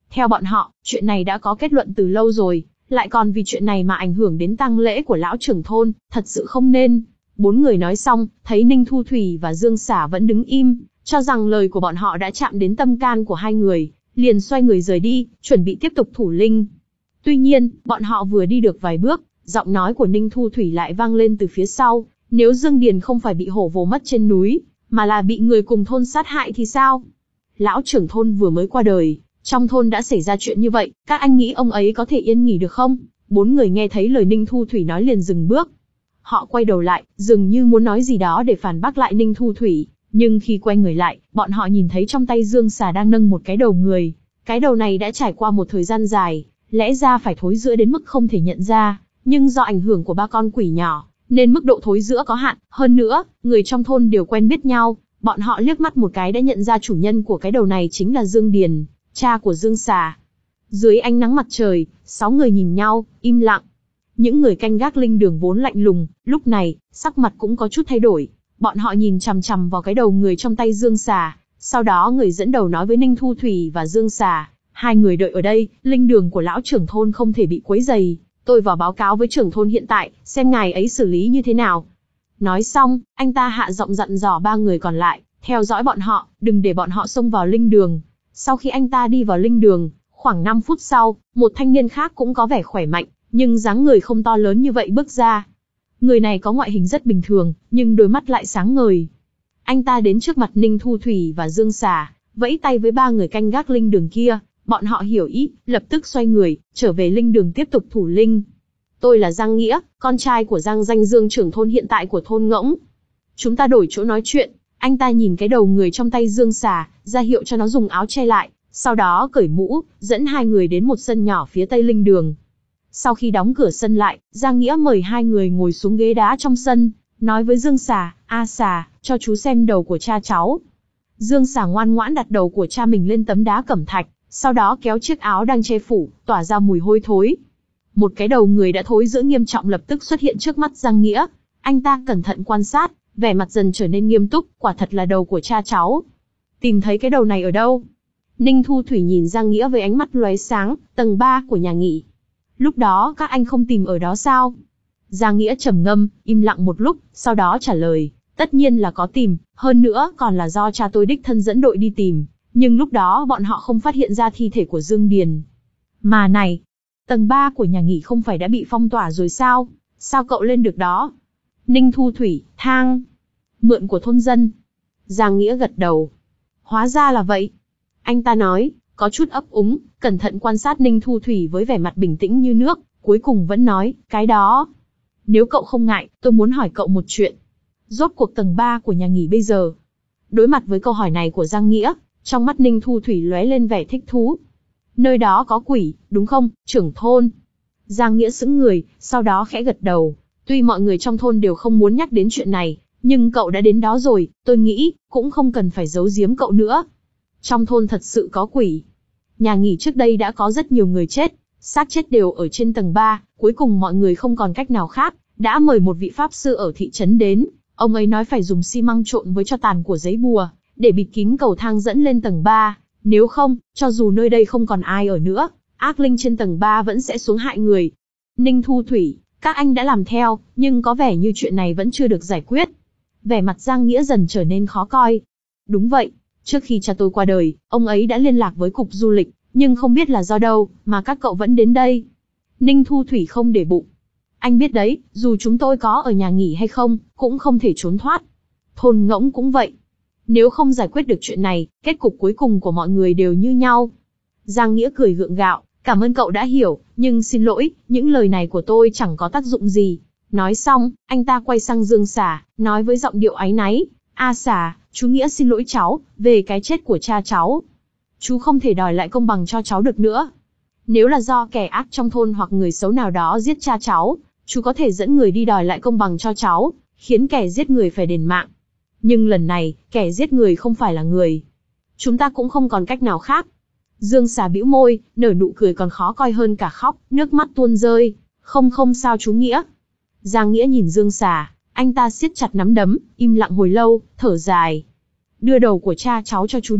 Theo bọn họ, chuyện này đã có kết luận từ lâu rồi, lại còn vì chuyện này mà ảnh hưởng đến tang lễ của lão trưởng thôn, thật sự không nên. Bốn người nói xong, thấy Ninh Thu Thủy và Dương Xả vẫn đứng im, cho rằng lời của bọn họ đã chạm đến tâm can của hai người, liền xoay người rời đi, chuẩn bị tiếp tục thủ linh. Tuy nhiên, bọn họ vừa đi được vài bước, giọng nói của Ninh Thu Thủy lại vang lên từ phía sau, nếu Dương Điền không phải bị hổ vồ mất trên núi, mà là bị người cùng thôn sát hại thì sao? Lão trưởng thôn vừa mới qua đời, trong thôn đã xảy ra chuyện như vậy, các anh nghĩ ông ấy có thể yên nghỉ được không? Bốn người nghe thấy lời Ninh Thu Thủy nói liền dừng bước. Họ quay đầu lại, dường như muốn nói gì đó để phản bác lại Ninh Thu Thủy, nhưng khi quay người lại, bọn họ nhìn thấy trong tay Dương Xà đang nâng một cái đầu người. Cái đầu này đã trải qua một thời gian dài, lẽ ra phải thối rữa đến mức không thể nhận ra, nhưng do ảnh hưởng của ba con quỷ nhỏ, nên mức độ thối rữa có hạn. Hơn nữa, người trong thôn đều quen biết nhau, bọn họ liếc mắt một cái đã nhận ra chủ nhân của cái đầu này chính là Dương Điền, cha của Dương Xà. Dưới ánh nắng mặt trời, sáu người nhìn nhau, im lặng. Những người canh gác linh đường vốn lạnh lùng, lúc này, sắc mặt cũng có chút thay đổi. Bọn họ nhìn chằm chằm vào cái đầu người trong tay Dương Xà, sau đó người dẫn đầu nói với Ninh Thu Thủy và Dương Xà, hai người đợi ở đây, linh đường của lão trưởng thôn không thể bị quấy rầy, tôi vào báo cáo với trưởng thôn hiện tại, xem ngài ấy xử lý như thế nào. Nói xong, anh ta hạ giọng dặn dò ba người còn lại, theo dõi bọn họ, đừng để bọn họ xông vào linh đường. Sau khi anh ta đi vào linh đường, khoảng năm phút sau, một thanh niên khác cũng có vẻ khỏe mạnh, nhưng dáng người không to lớn như vậy bước ra. Người này có ngoại hình rất bình thường, nhưng đôi mắt lại sáng ngời. Anh ta đến trước mặt Ninh Thu Thủy và Dương Xà, vẫy tay với ba người canh gác linh đường kia, bọn họ hiểu ý, lập tức xoay người, trở về linh đường tiếp tục thủ linh. Tôi là Giang Nghĩa, con trai của Giang Danh Dương trưởng thôn hiện tại của thôn Ngỗng. Chúng ta đổi chỗ nói chuyện. Anh ta nhìn cái đầu người trong tay Dương Xà, ra hiệu cho nó dùng áo che lại, sau đó cởi mũ, dẫn hai người đến một sân nhỏ phía tây linh đường. Sau khi đóng cửa sân lại, Giang Nghĩa mời hai người ngồi xuống ghế đá trong sân, nói với Dương Xà, A Xà, cho chú xem đầu của cha cháu. Dương Xà ngoan ngoãn đặt đầu của cha mình lên tấm đá cẩm thạch, sau đó kéo chiếc áo đang che phủ, tỏa ra mùi hôi thối. Một cái đầu người đã thối rữa nghiêm trọng lập tức xuất hiện trước mắt Giang Nghĩa. Anh ta cẩn thận quan sát, vẻ mặt dần trở nên nghiêm túc, quả thật là đầu của cha cháu. Tìm thấy cái đầu này ở đâu? Ninh Thu Thủy nhìn Giang Nghĩa với ánh mắt lóe sáng, tầng ba của nhà nghỉ. Lúc đó các anh không tìm ở đó sao? Giang Nghĩa trầm ngâm, im lặng một lúc, sau đó trả lời, tất nhiên là có tìm, hơn nữa còn là do cha tôi đích thân dẫn đội đi tìm, nhưng lúc đó bọn họ không phát hiện ra thi thể của Dương Điền. Mà này, tầng ba của nhà nghỉ không phải đã bị phong tỏa rồi sao? Sao cậu lên được đó? Ninh Thu Thủy, thang. Mượn của thôn dân. Giang Nghĩa gật đầu. Hóa ra là vậy. Anh ta nói, có chút ấp úng, cẩn thận quan sát Ninh Thu Thủy với vẻ mặt bình tĩnh như nước, cuối cùng vẫn nói, cái đó. Nếu cậu không ngại, tôi muốn hỏi cậu một chuyện. Rốt cuộc tầng ba của nhà nghỉ bây giờ? Đối mặt với câu hỏi này của Giang Nghĩa, trong mắt Ninh Thu Thủy lóe lên vẻ thích thú. Nơi đó có quỷ, đúng không, trưởng thôn? Giang Nghĩa sững người, sau đó khẽ gật đầu. Tuy mọi người trong thôn đều không muốn nhắc đến chuyện này, nhưng cậu đã đến đó rồi, tôi nghĩ, cũng không cần phải giấu giếm cậu nữa. Trong thôn thật sự có quỷ. Nhà nghỉ trước đây đã có rất nhiều người chết, xác chết đều ở trên tầng ba, cuối cùng mọi người không còn cách nào khác, đã mời một vị pháp sư ở thị trấn đến. Ông ấy nói phải dùng xi măng trộn với tro tàn của giấy bùa, để bịt kín cầu thang dẫn lên tầng ba. Nếu không, cho dù nơi đây không còn ai ở nữa, ác linh trên tầng ba vẫn sẽ xuống hại người. Ninh Thu Thủy, các anh đã làm theo, nhưng có vẻ như chuyện này vẫn chưa được giải quyết. Vẻ mặt Giang Nghĩa dần trở nên khó coi. Đúng vậy, trước khi cha tôi qua đời, ông ấy đã liên lạc với cục du lịch, nhưng không biết là do đâu, mà các cậu vẫn đến đây. Ninh Thu Thủy không để bụng. Anh biết đấy, dù chúng tôi có ở nhà nghỉ hay không, cũng không thể trốn thoát. Thôn Ngỗng cũng vậy. Nếu không giải quyết được chuyện này, kết cục cuối cùng của mọi người đều như nhau. Giang Nghĩa cười gượng gạo, cảm ơn cậu đã hiểu, nhưng xin lỗi, những lời này của tôi chẳng có tác dụng gì. Nói xong, anh ta quay sang Dương Xà, nói với giọng điệu áy náy, A Xà, chú Nghĩa xin lỗi cháu, về cái chết của cha cháu. Chú không thể đòi lại công bằng cho cháu được nữa. Nếu là do kẻ ác trong thôn hoặc người xấu nào đó giết cha cháu, chú có thể dẫn người đi đòi lại công bằng cho cháu, khiến kẻ giết người phải đền mạng. Nhưng lần này, kẻ giết người không phải là người. Chúng ta cũng không còn cách nào khác. Dương Xà bĩu môi, nở nụ cười còn khó coi hơn cả khóc, nước mắt tuôn rơi. Không không sao chú Nghĩa. Giang Nghĩa nhìn Dương Xà, anh ta siết chặt nắm đấm, im lặng hồi lâu, thở dài. Đưa đầu của cha cháu cho chú đi,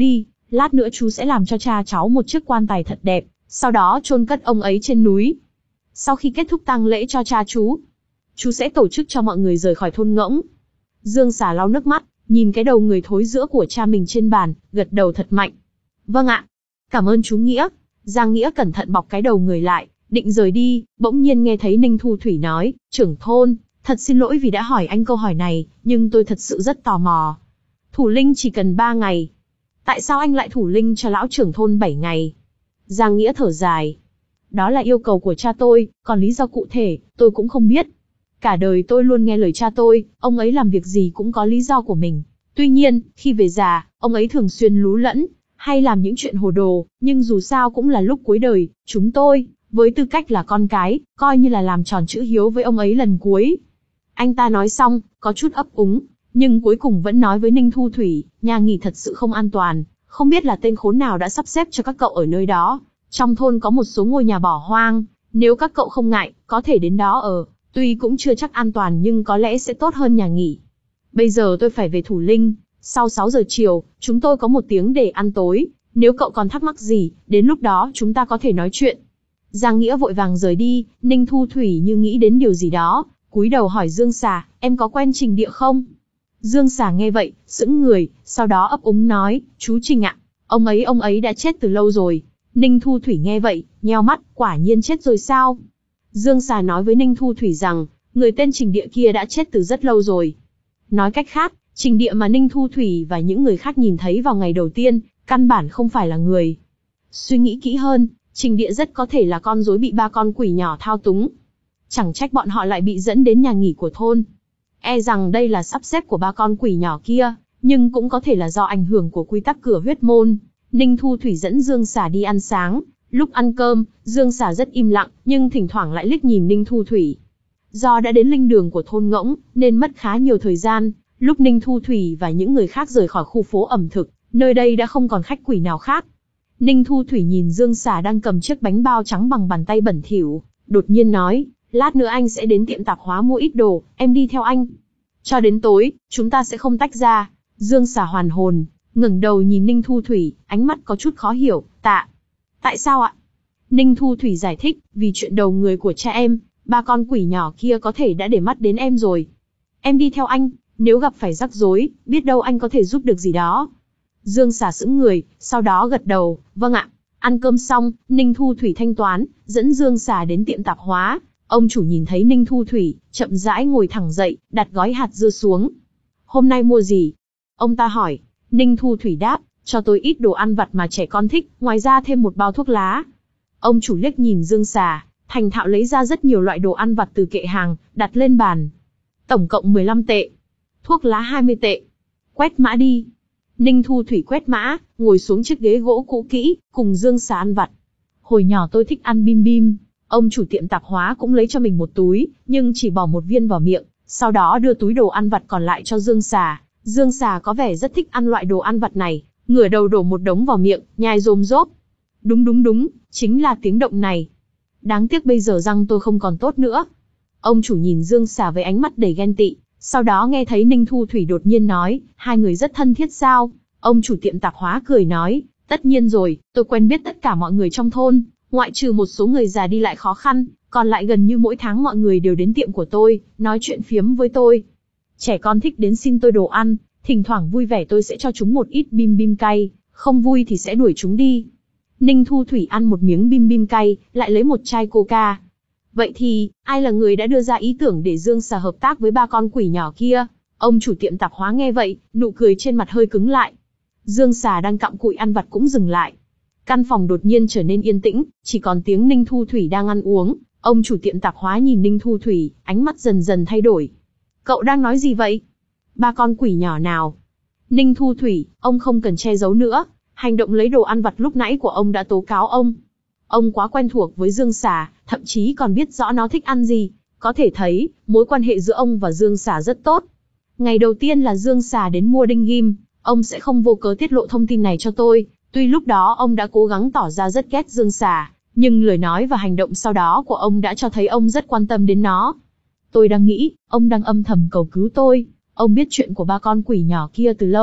lát nữa chú sẽ làm cho cha cháu một chiếc quan tài thật đẹp, sau đó chôn cất ông ấy trên núi. Sau khi kết thúc tang lễ cho cha chú, chú sẽ tổ chức cho mọi người rời khỏi thôn Ngỗng. Dương Xà lau nước mắt, nhìn cái đầu người thối rữa của cha mình trên bàn, gật đầu thật mạnh. Vâng ạ. Cảm ơn chú Nghĩa. Giang Nghĩa cẩn thận bọc cái đầu người lại, định rời đi, bỗng nhiên nghe thấy Ninh Thu Thủy nói, trưởng thôn, thật xin lỗi vì đã hỏi anh câu hỏi này, nhưng tôi thật sự rất tò mò. Thủ linh chỉ cần ba ngày. Tại sao anh lại thủ linh cho lão trưởng thôn bảy ngày? Giang Nghĩa thở dài. Đó là yêu cầu của cha tôi, còn lý do cụ thể, tôi cũng không biết. Cả đời tôi luôn nghe lời cha tôi, ông ấy làm việc gì cũng có lý do của mình. Tuy nhiên, khi về già, ông ấy thường xuyên lú lẫn, hay làm những chuyện hồ đồ, nhưng dù sao cũng là lúc cuối đời, chúng tôi, với tư cách là con cái, coi như là làm tròn chữ hiếu với ông ấy lần cuối. Anh ta nói xong, có chút ấp úng, nhưng cuối cùng vẫn nói với Ninh Thu Thủy, nhà nghỉ thật sự không an toàn, không biết là tên khốn nào đã sắp xếp cho các cậu ở nơi đó. Trong thôn có một số ngôi nhà bỏ hoang, nếu các cậu không ngại, có thể đến đó ở, tuy cũng chưa chắc an toàn nhưng có lẽ sẽ tốt hơn nhà nghỉ. Bây giờ tôi phải về Thủ Linh, sau sáu giờ chiều, chúng tôi có một tiếng để ăn tối, nếu cậu còn thắc mắc gì, đến lúc đó chúng ta có thể nói chuyện. Giang Nghĩa vội vàng rời đi, Ninh Thu Thủy như nghĩ đến điều gì đó, cúi đầu hỏi Dương Xà, em có quen Trình Địa không? Dương Xà nghe vậy, sững người, sau đó ấp úng nói, chú Trình ạ, ông ấy ông ấy đã chết từ lâu rồi. Ninh Thu Thủy nghe vậy, nheo mắt, quả nhiên chết rồi sao? Dương Xà nói với Ninh Thu Thủy rằng, người tên Trình Địa kia đã chết từ rất lâu rồi. Nói cách khác, Trình Địa mà Ninh Thu Thủy và những người khác nhìn thấy vào ngày đầu tiên, căn bản không phải là người. Suy nghĩ kỹ hơn, Trình Địa rất có thể là con rối bị ba con quỷ nhỏ thao túng. Chẳng trách bọn họ lại bị dẫn đến nhà nghỉ của thôn. E rằng đây là sắp xếp của ba con quỷ nhỏ kia, nhưng cũng có thể là do ảnh hưởng của quy tắc cửa huyết môn. Ninh Thu Thủy dẫn Dương Xà đi ăn sáng. Lúc ăn cơm, Dương Xà rất im lặng, nhưng thỉnh thoảng lại liếc nhìn Ninh Thu Thủy. Do đã đến linh đường của thôn Ngỗng, nên mất khá nhiều thời gian. Lúc Ninh Thu Thủy và những người khác rời khỏi khu phố ẩm thực, nơi đây đã không còn khách quỷ nào khác. Ninh Thu Thủy nhìn Dương Xà đang cầm chiếc bánh bao trắng bằng bàn tay bẩn thỉu, đột nhiên nói, lát nữa anh sẽ đến tiệm tạp hóa mua ít đồ, em đi theo anh. Cho đến tối, chúng ta sẽ không tách ra. Dương Xà hoàn hồn, ngẩng đầu nhìn Ninh Thu Thủy, ánh mắt có chút khó hiểu, tạ. Tại sao ạ? Ninh Thu Thủy giải thích, vì chuyện đầu người của cha em, ba con quỷ nhỏ kia có thể đã để mắt đến em rồi. Em đi theo anh, nếu gặp phải rắc rối, biết đâu anh có thể giúp được gì đó. Dương Xà sững người, sau đó gật đầu, vâng ạ. Ăn cơm xong, Ninh Thu Thủy thanh toán, dẫn Dương Xà đến tiệm tạp hóa. Ông chủ nhìn thấy Ninh Thu Thủy, chậm rãi ngồi thẳng dậy, đặt gói hạt dưa xuống. Hôm nay mua gì? Ông ta hỏi. Ninh Thu Thủy đáp, cho tôi ít đồ ăn vặt mà trẻ con thích, ngoài ra thêm một bao thuốc lá. Ông chủ liếc nhìn Dương Xà, thành thạo lấy ra rất nhiều loại đồ ăn vặt từ kệ hàng, đặt lên bàn. Tổng cộng mười lăm tệ. Thuốc lá hai mươi tệ. Quét mã đi. Ninh Thu Thủy quét mã, ngồi xuống chiếc ghế gỗ cũ kỹ, cùng Dương Xà ăn vặt. Hồi nhỏ tôi thích ăn bim bim. Ông chủ tiệm tạp hóa cũng lấy cho mình một túi, nhưng chỉ bỏ một viên vào miệng, sau đó đưa túi đồ ăn vặt còn lại cho Dương Xà. Dương Xà có vẻ rất thích ăn loại đồ ăn vặt này, ngửa đầu đổ một đống vào miệng, nhai rôm rốp. Đúng đúng đúng, chính là tiếng động này. Đáng tiếc bây giờ răng tôi không còn tốt nữa. Ông chủ nhìn Dương Xà với ánh mắt đầy ghen tị, sau đó nghe thấy Ninh Thu Thủy đột nhiên nói, hai người rất thân thiết sao? Ông chủ tiệm tạp hóa cười nói, tất nhiên rồi, tôi quen biết tất cả mọi người trong thôn, ngoại trừ một số người già đi lại khó khăn, còn lại gần như mỗi tháng mọi người đều đến tiệm của tôi, nói chuyện phiếm với tôi. Trẻ con thích đến xin tôi đồ ăn, thỉnh thoảng vui vẻ tôi sẽ cho chúng một ít bim bim cay, không vui thì sẽ đuổi chúng đi. Ninh Thu Thủy ăn một miếng bim bim cay, lại lấy một chai coca. Vậy thì, ai là người đã đưa ra ý tưởng để Dương Xà hợp tác với ba con quỷ nhỏ kia? Ông chủ tiệm tạp hóa nghe vậy, nụ cười trên mặt hơi cứng lại. Dương Xà đang cặm cụi ăn vặt cũng dừng lại. Căn phòng đột nhiên trở nên yên tĩnh, chỉ còn tiếng Ninh Thu Thủy đang ăn uống. Ông chủ tiệm tạp hóa nhìn Ninh Thu Thủy, ánh mắt dần dần thay đổi. Cậu đang nói gì vậy? Ba con quỷ nhỏ nào? Ninh Thu Thủy, ông không cần che giấu nữa. Hành động lấy đồ ăn vặt lúc nãy của ông đã tố cáo ông. Ông quá quen thuộc với Dương Xà, thậm chí còn biết rõ nó thích ăn gì. Có thể thấy, mối quan hệ giữa ông và Dương Xà rất tốt. Ngày đầu tiên là Dương Xà đến mua đinh ghim, ông sẽ không vô cớ tiết lộ thông tin này cho tôi. Tuy lúc đó ông đã cố gắng tỏ ra rất ghét Dương Xà, nhưng lời nói và hành động sau đó của ông đã cho thấy ông rất quan tâm đến nó. Tôi đang nghĩ, ông đang âm thầm cầu cứu tôi. Ông biết chuyện của ba con quỷ nhỏ kia từ lâu,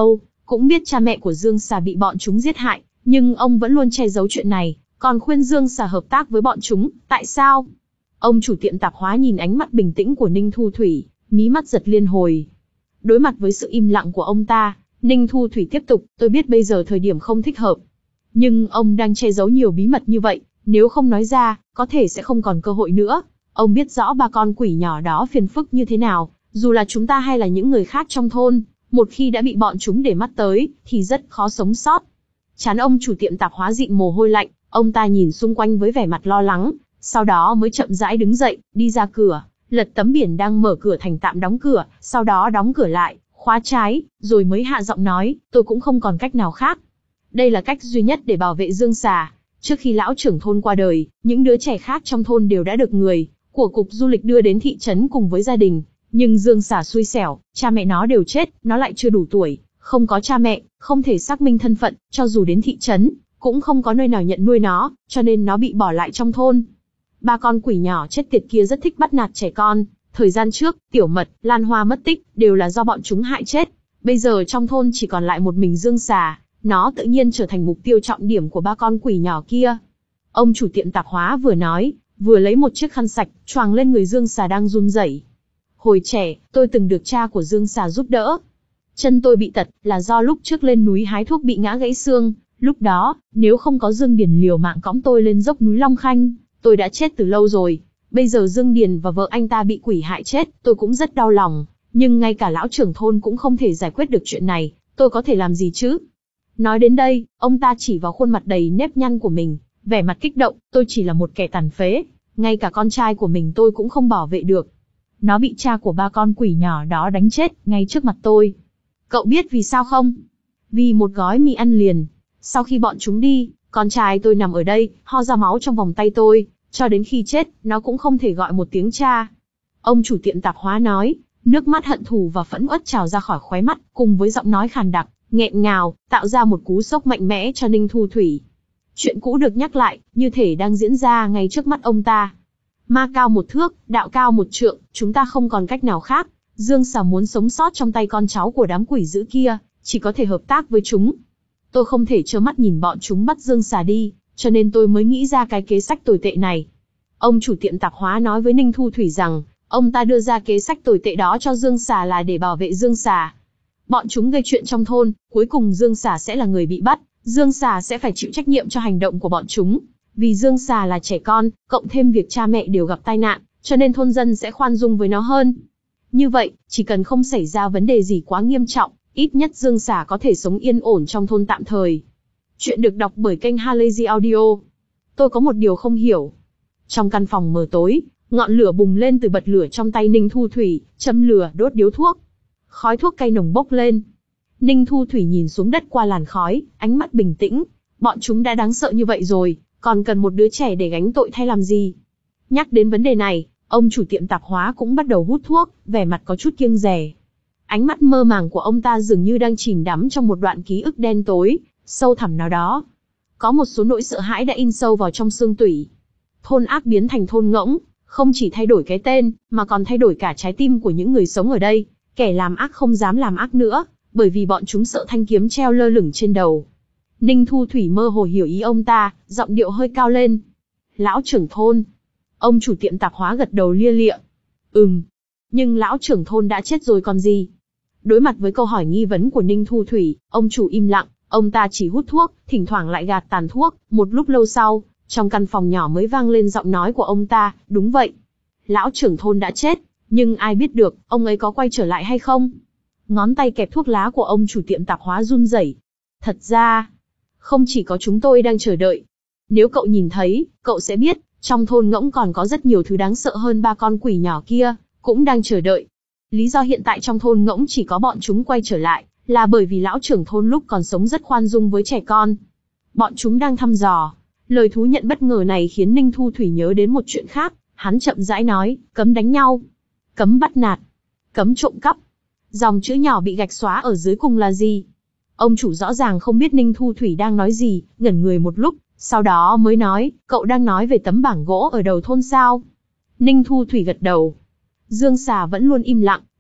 cũng biết cha mẹ của Dương Xà bị bọn chúng giết hại, nhưng ông vẫn luôn che giấu chuyện này, còn khuyên Dương Xà hợp tác với bọn chúng, tại sao? Ông chủ tiệm tạp hóa nhìn ánh mắt bình tĩnh của Ninh Thu Thủy, mí mắt giật liên hồi. Đối mặt với sự im lặng của ông ta, Ninh Thu Thủy tiếp tục, tôi biết bây giờ thời điểm không thích hợp. Nhưng ông đang che giấu nhiều bí mật như vậy, nếu không nói ra, có thể sẽ không còn cơ hội nữa. Ông biết rõ ba con quỷ nhỏ đó phiền phức như thế nào, dù là chúng ta hay là những người khác trong thôn, một khi đã bị bọn chúng để mắt tới, thì rất khó sống sót. Trán ông chủ tiệm tạp hóa dịn mồ hôi lạnh, ông ta nhìn xung quanh với vẻ mặt lo lắng, sau đó mới chậm rãi đứng dậy, đi ra cửa, lật tấm biển đang mở cửa thành tạm đóng cửa, sau đó đóng cửa lại, khóa trái, rồi mới hạ giọng nói, tôi cũng không còn cách nào khác. Đây là cách duy nhất để bảo vệ Dương Xà. Trước khi lão trưởng thôn qua đời, những đứa trẻ khác trong thôn đều đã được người của cục du lịch đưa đến thị trấn cùng với gia đình. Nhưng Dương Xà xui xẻo, cha mẹ nó đều chết, nó lại chưa đủ tuổi, không có cha mẹ, không thể xác minh thân phận, cho dù đến thị trấn, cũng không có nơi nào nhận nuôi nó, cho nên nó bị bỏ lại trong thôn. Ba con quỷ nhỏ chết tiệt kia rất thích bắt nạt trẻ con. Thời gian trước, Tiểu Mật, Lan Hoa mất tích, đều là do bọn chúng hại chết. Bây giờ trong thôn chỉ còn lại một mình Dương Xà, nó tự nhiên trở thành mục tiêu trọng điểm của ba con quỷ nhỏ kia. Ông chủ tiệm tạp hóa vừa nói, vừa lấy một chiếc khăn sạch, choàng lên người Dương Xà đang run rẩy. Hồi trẻ, tôi từng được cha của Dương Xà giúp đỡ. Chân tôi bị tật, là do lúc trước lên núi hái thuốc bị ngã gãy xương. Lúc đó, nếu không có Dương Điền liều mạng cõng tôi lên dốc núi Long Khanh, tôi đã chết từ lâu rồi. Bây giờ Dương Điền và vợ anh ta bị quỷ hại chết, tôi cũng rất đau lòng. Nhưng ngay cả lão trưởng thôn cũng không thể giải quyết được chuyện này, tôi có thể làm gì chứ? Nói đến đây, ông ta chỉ vào khuôn mặt đầy nếp nhăn của mình, vẻ mặt kích động, tôi chỉ là một kẻ tàn phế, ngay cả con trai của mình tôi cũng không bảo vệ được. Nó bị cha của ba con quỷ nhỏ đó đánh chết, ngay trước mặt tôi. Cậu biết vì sao không? Vì một gói mì ăn liền. Sau khi bọn chúng đi, con trai tôi nằm ở đây, ho ra máu trong vòng tay tôi, cho đến khi chết, nó cũng không thể gọi một tiếng cha. Ông chủ tiệm tạp hóa nói, nước mắt hận thù và phẫn uất trào ra khỏi khóe mắt, cùng với giọng nói khàn đặc, nghẹn ngào, tạo ra một cú sốc mạnh mẽ cho Ninh Thu Thủy. Chuyện cũ được nhắc lại, như thể đang diễn ra ngay trước mắt ông ta. Ma cao một thước, đạo cao một trượng, chúng ta không còn cách nào khác. Dương Xà muốn sống sót trong tay con cháu của đám quỷ dữ kia, chỉ có thể hợp tác với chúng. Tôi không thể trơ mắt nhìn bọn chúng bắt Dương Xà đi, cho nên tôi mới nghĩ ra cái kế sách tồi tệ này. Ông chủ tiệm tạp hóa nói với Ninh Thu Thủy rằng, ông ta đưa ra kế sách tồi tệ đó cho Dương Xà là để bảo vệ Dương Xà. Bọn chúng gây chuyện trong thôn, cuối cùng Dương Xà sẽ là người bị bắt, Dương Xà sẽ phải chịu trách nhiệm cho hành động của bọn chúng. Vì Dương Xà là trẻ con, cộng thêm việc cha mẹ đều gặp tai nạn, cho nên thôn dân sẽ khoan dung với nó hơn. Như vậy, chỉ cần không xảy ra vấn đề gì quá nghiêm trọng, ít nhất Dương Xà có thể sống yên ổn trong thôn tạm thời. Chuyện được đọc bởi kênh Halazy Audio. Tôi có một điều không hiểu. Trong căn phòng mờ tối, ngọn lửa bùng lên từ bật lửa trong tay Ninh Thu Thủy, châm lửa đốt điếu thuốc. Khói thuốc cay nồng bốc lên. Ninh Thu Thủy nhìn xuống đất qua làn khói, ánh mắt bình tĩnh. Bọn chúng đã đáng sợ như vậy rồi, còn cần một đứa trẻ để gánh tội thay làm gì? Nhắc đến vấn đề này, ông chủ tiệm tạp hóa cũng bắt đầu hút thuốc, vẻ mặt có chút kiêng dè. Ánh mắt mơ màng của ông ta dường như đang chìm đắm trong một đoạn ký ức đen tối, sâu thẳm nào đó. Có một số nỗi sợ hãi đã in sâu vào trong xương tủy. Thôn ác biến thành thôn ngỗng, không chỉ thay đổi cái tên, mà còn thay đổi cả trái tim của những người sống ở đây. Kẻ làm ác không dám làm ác nữa, bởi vì bọn chúng sợ thanh kiếm treo lơ lửng trên đầu. Ninh Thu Thủy mơ hồ hiểu ý ông ta, giọng điệu hơi cao lên. Lão trưởng thôn. Ông chủ tiệm tạp hóa gật đầu lia lịa. Ừm. Nhưng lão trưởng thôn đã chết rồi còn gì? Đối mặt với câu hỏi nghi vấn của Ninh Thu Thủy, ông chủ im lặng, ông ta chỉ hút thuốc, thỉnh thoảng lại gạt tàn thuốc. Một lúc lâu sau, trong căn phòng nhỏ mới vang lên giọng nói của ông ta, đúng vậy. Lão trưởng thôn đã chết, nhưng ai biết được, ông ấy có quay trở lại hay không? Ngón tay kẹp thuốc lá của ông chủ tiệm tạp hóa run rẩy. Thật ra, không chỉ có chúng tôi đang chờ đợi. Nếu cậu nhìn thấy, cậu sẽ biết, trong thôn ngỗng còn có rất nhiều thứ đáng sợ hơn ba con quỷ nhỏ kia, cũng đang chờ đợi. Lý do hiện tại trong thôn ngỗng chỉ có bọn chúng quay trở lại, là bởi vì lão trưởng thôn lúc còn sống rất khoan dung với trẻ con. Bọn chúng đang thăm dò. Lời thú nhận bất ngờ này khiến Ninh Thu Thủy nhớ đến một chuyện khác, hắn chậm rãi nói, cấm đánh nhau, cấm bắt nạt, cấm trộm cắp. Dòng chữ nhỏ bị gạch xóa ở dưới cùng là gì? Ông chủ rõ ràng không biết Ninh Thu Thủy đang nói gì, ngẩn người một lúc, sau đó mới nói, cậu đang nói về tấm bảng gỗ ở đầu thôn sao? Ninh Thu Thủy gật đầu. Dương Xà vẫn luôn im lặng,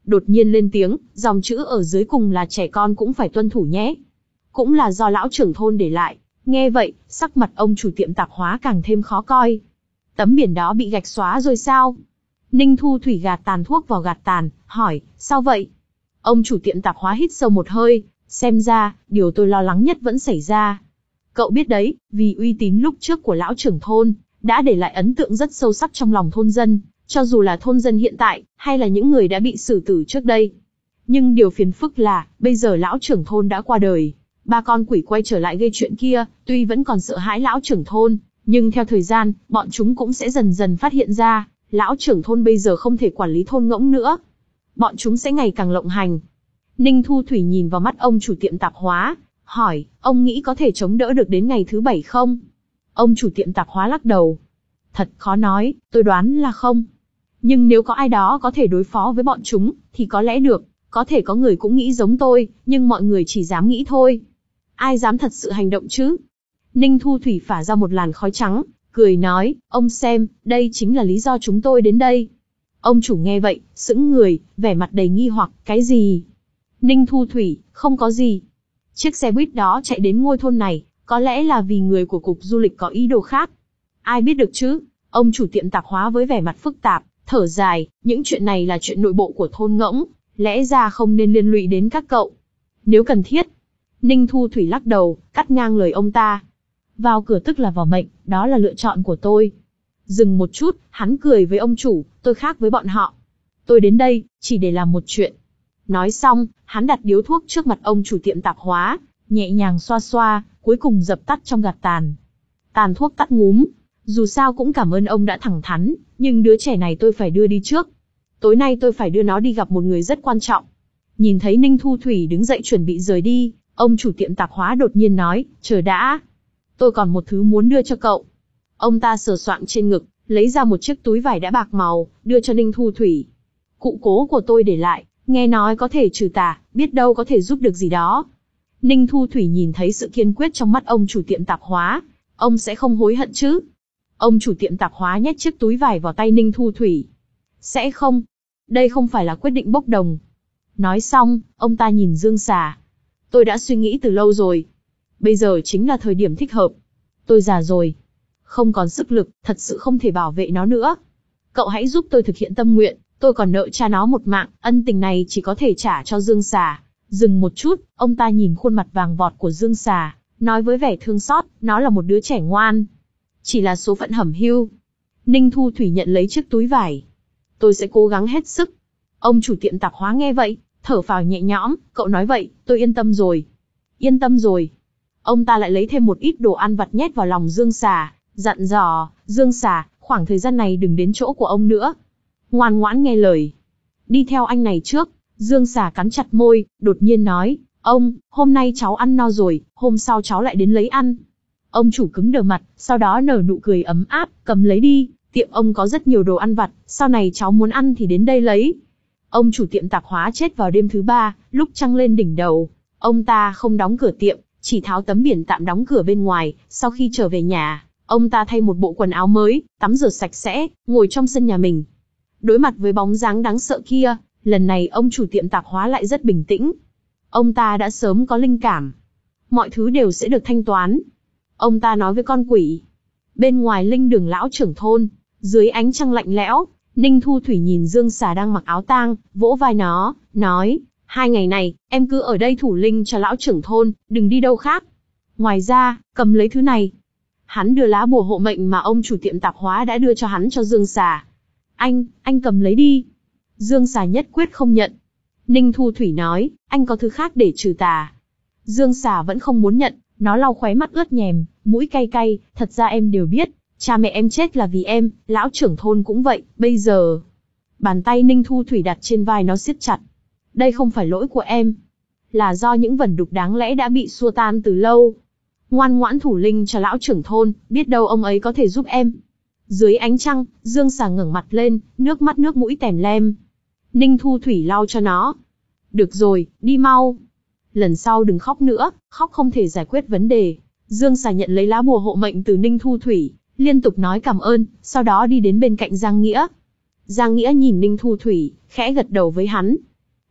đột nhiên lên tiếng, dòng chữ ở dưới cùng là trẻ con cũng phải tuân thủ nhé. Cũng là do lão trưởng thôn để lại. Nghe vậy, sắc mặt ông chủ tiệm tạp hóa càng thêm khó coi. Tấm biển đó bị gạch xóa rồi sao? Ninh Thu Thủy gạt tàn thuốc vào gạt tàn, hỏi, sao vậy? Ông chủ tiệm tạp hóa hít sâu một hơi, xem ra, điều tôi lo lắng nhất vẫn xảy ra. Cậu biết đấy, vì uy tín lúc trước của lão trưởng thôn, đã để lại ấn tượng rất sâu sắc trong lòng thôn dân, cho dù là thôn dân hiện tại, hay là những người đã bị xử tử trước đây. Nhưng điều phiền phức là, bây giờ lão trưởng thôn đã qua đời, ba con quỷ quay trở lại gây chuyện kia, tuy vẫn còn sợ hãi lão trưởng thôn, nhưng theo thời gian, bọn chúng cũng sẽ dần dần phát hiện ra, lão trưởng thôn bây giờ không thể quản lý thôn ngỗng nữa. Bọn chúng sẽ ngày càng lộng hành. Ninh Thu Thủy nhìn vào mắt ông chủ tiệm tạp hóa, hỏi, ông nghĩ có thể chống đỡ được đến ngày thứ bảy không? Ông chủ tiệm tạp hóa lắc đầu. Thật khó nói, tôi đoán là không. Nhưng nếu có ai đó có thể đối phó với bọn chúng, thì có lẽ được. Có thể có người cũng nghĩ giống tôi, nhưng mọi người chỉ dám nghĩ thôi. Ai dám thật sự hành động chứ? Ninh Thu Thủy phả ra một làn khói trắng, cười nói, ông xem, đây chính là lý do chúng tôi đến đây. Ông chủ nghe vậy, sững người, vẻ mặt đầy nghi hoặc, cái gì? Ninh Thu Thủy, không có gì. Chiếc xe buýt đó chạy đến ngôi thôn này, có lẽ là vì người của cục du lịch có ý đồ khác. Ai biết được chứ? Ông chủ tiệm tạp hóa với vẻ mặt phức tạp, thở dài, những chuyện này là chuyện nội bộ của thôn ngỗng, lẽ ra không nên liên lụy đến các cậu. Nếu cần thiết. Ninh Thu Thủy lắc đầu, cắt ngang lời ông ta. Vào cửa tức là vào mệnh, đó là lựa chọn của tôi. Dừng một chút, hắn cười với ông chủ, tôi khác với bọn họ. Tôi đến đây, chỉ để làm một chuyện. Nói xong, hắn đặt điếu thuốc trước mặt ông chủ tiệm tạp hóa, nhẹ nhàng xoa xoa, cuối cùng dập tắt trong gạt tàn. Tàn thuốc tắt ngúm. Dù sao cũng cảm ơn ông đã thẳng thắn, nhưng đứa trẻ này tôi phải đưa đi trước. Tối nay tôi phải đưa nó đi gặp một người rất quan trọng. Nhìn thấy Ninh Thu Thủy đứng dậy chuẩn bị rời đi, ông chủ tiệm tạp hóa đột nhiên nói, chờ đã. Tôi còn một thứ muốn đưa cho cậu. Ông ta sờ soạng trên ngực, lấy ra một chiếc túi vải đã bạc màu, đưa cho Ninh Thu Thủy. Cụ cố của tôi để lại, nghe nói có thể trừ tà, biết đâu có thể giúp được gì đó. Ninh Thu Thủy nhìn thấy sự kiên quyết trong mắt ông chủ tiệm tạp hóa. Ông sẽ không hối hận chứ? Ông chủ tiệm tạp hóa nhét chiếc túi vải vào tay Ninh Thu Thủy. Sẽ không. Đây không phải là quyết định bốc đồng. Nói xong, ông ta nhìn Dương Xà. Tôi đã suy nghĩ từ lâu rồi. Bây giờ chính là thời điểm thích hợp. Tôi già rồi. Không còn sức lực, thật sự không thể bảo vệ nó nữa. Cậu hãy giúp tôi thực hiện tâm nguyện, tôi còn nợ cha nó một mạng, ân tình này chỉ có thể trả cho Dương Xà. Dừng một chút, ông ta nhìn khuôn mặt vàng vọt của Dương Xà, nói với vẻ thương xót, nó là một đứa trẻ ngoan. Chỉ là số phận hẩm hiu. Ninh Thu Thủy nhận lấy chiếc túi vải. Tôi sẽ cố gắng hết sức. Ông chủ tiệm tạp hóa nghe vậy, thở phào nhẹ nhõm, cậu nói vậy, tôi yên tâm rồi. Yên tâm rồi. Ông ta lại lấy thêm một ít đồ ăn vặt nhét vào lòng Dương Xà, dặn dò, Dương Xà, khoảng thời gian này đừng đến chỗ của ông nữa. Ngoan ngoãn nghe lời. Đi theo anh này trước. Dương Xà cắn chặt môi, đột nhiên nói, ông, hôm nay cháu ăn no rồi, hôm sau cháu lại đến lấy ăn. Ông chủ cứng đờ mặt, sau đó nở nụ cười ấm áp, cầm lấy đi, tiệm ông có rất nhiều đồ ăn vặt, sau này cháu muốn ăn thì đến đây lấy. Ông chủ tiệm tạp hóa chết vào đêm thứ ba, lúc trăng lên đỉnh đầu, ông ta không đóng cửa tiệm, chỉ tháo tấm biển tạm đóng cửa bên ngoài, sau khi trở về nhà, ông ta thay một bộ quần áo mới, tắm rửa sạch sẽ, ngồi trong sân nhà mình. Đối mặt với bóng dáng đáng sợ kia, lần này ông chủ tiệm tạp hóa lại rất bình tĩnh. Ông ta đã sớm có linh cảm. Mọi thứ đều sẽ được thanh toán. Ông ta nói với con quỷ. Bên ngoài linh đường lão trưởng thôn, dưới ánh trăng lạnh lẽo, Ninh Thu Thủy nhìn Dương Xà đang mặc áo tang, vỗ vai nó, nói, hai ngày này, em cứ ở đây thủ linh cho lão trưởng thôn, đừng đi đâu khác. Ngoài ra, cầm lấy thứ này. Hắn đưa lá bùa hộ mệnh mà ông chủ tiệm tạp hóa đã đưa cho hắn cho Dương Xà. Anh, anh cầm lấy đi. Dương Xà nhất quyết không nhận. Ninh Thu Thủy nói, anh có thứ khác để trừ tà. Dương Xà vẫn không muốn nhận, nó lau khóe mắt ướt nhèm, mũi cay cay, thật ra em đều biết, cha mẹ em chết là vì em, lão trưởng thôn cũng vậy, bây giờ. Bàn tay Ninh Thu Thủy đặt trên vai nó siết chặt. Đây không phải lỗi của em, là do những vẩn đục đáng lẽ đã bị xua tan từ lâu. Ngoan ngoãn thủ linh cho lão trưởng thôn, biết đâu ông ấy có thể giúp em. Dưới ánh trăng, Dương Xà ngẩng mặt lên, nước mắt nước mũi tèm lem. Ninh Thu Thủy lau cho nó. Được rồi, đi mau. Lần sau đừng khóc nữa, khóc không thể giải quyết vấn đề. Dương Xà nhận lấy lá bùa hộ mệnh từ Ninh Thu Thủy, liên tục nói cảm ơn, sau đó đi đến bên cạnh Giang Nghĩa. Giang Nghĩa nhìn Ninh Thu Thủy, khẽ gật đầu với hắn.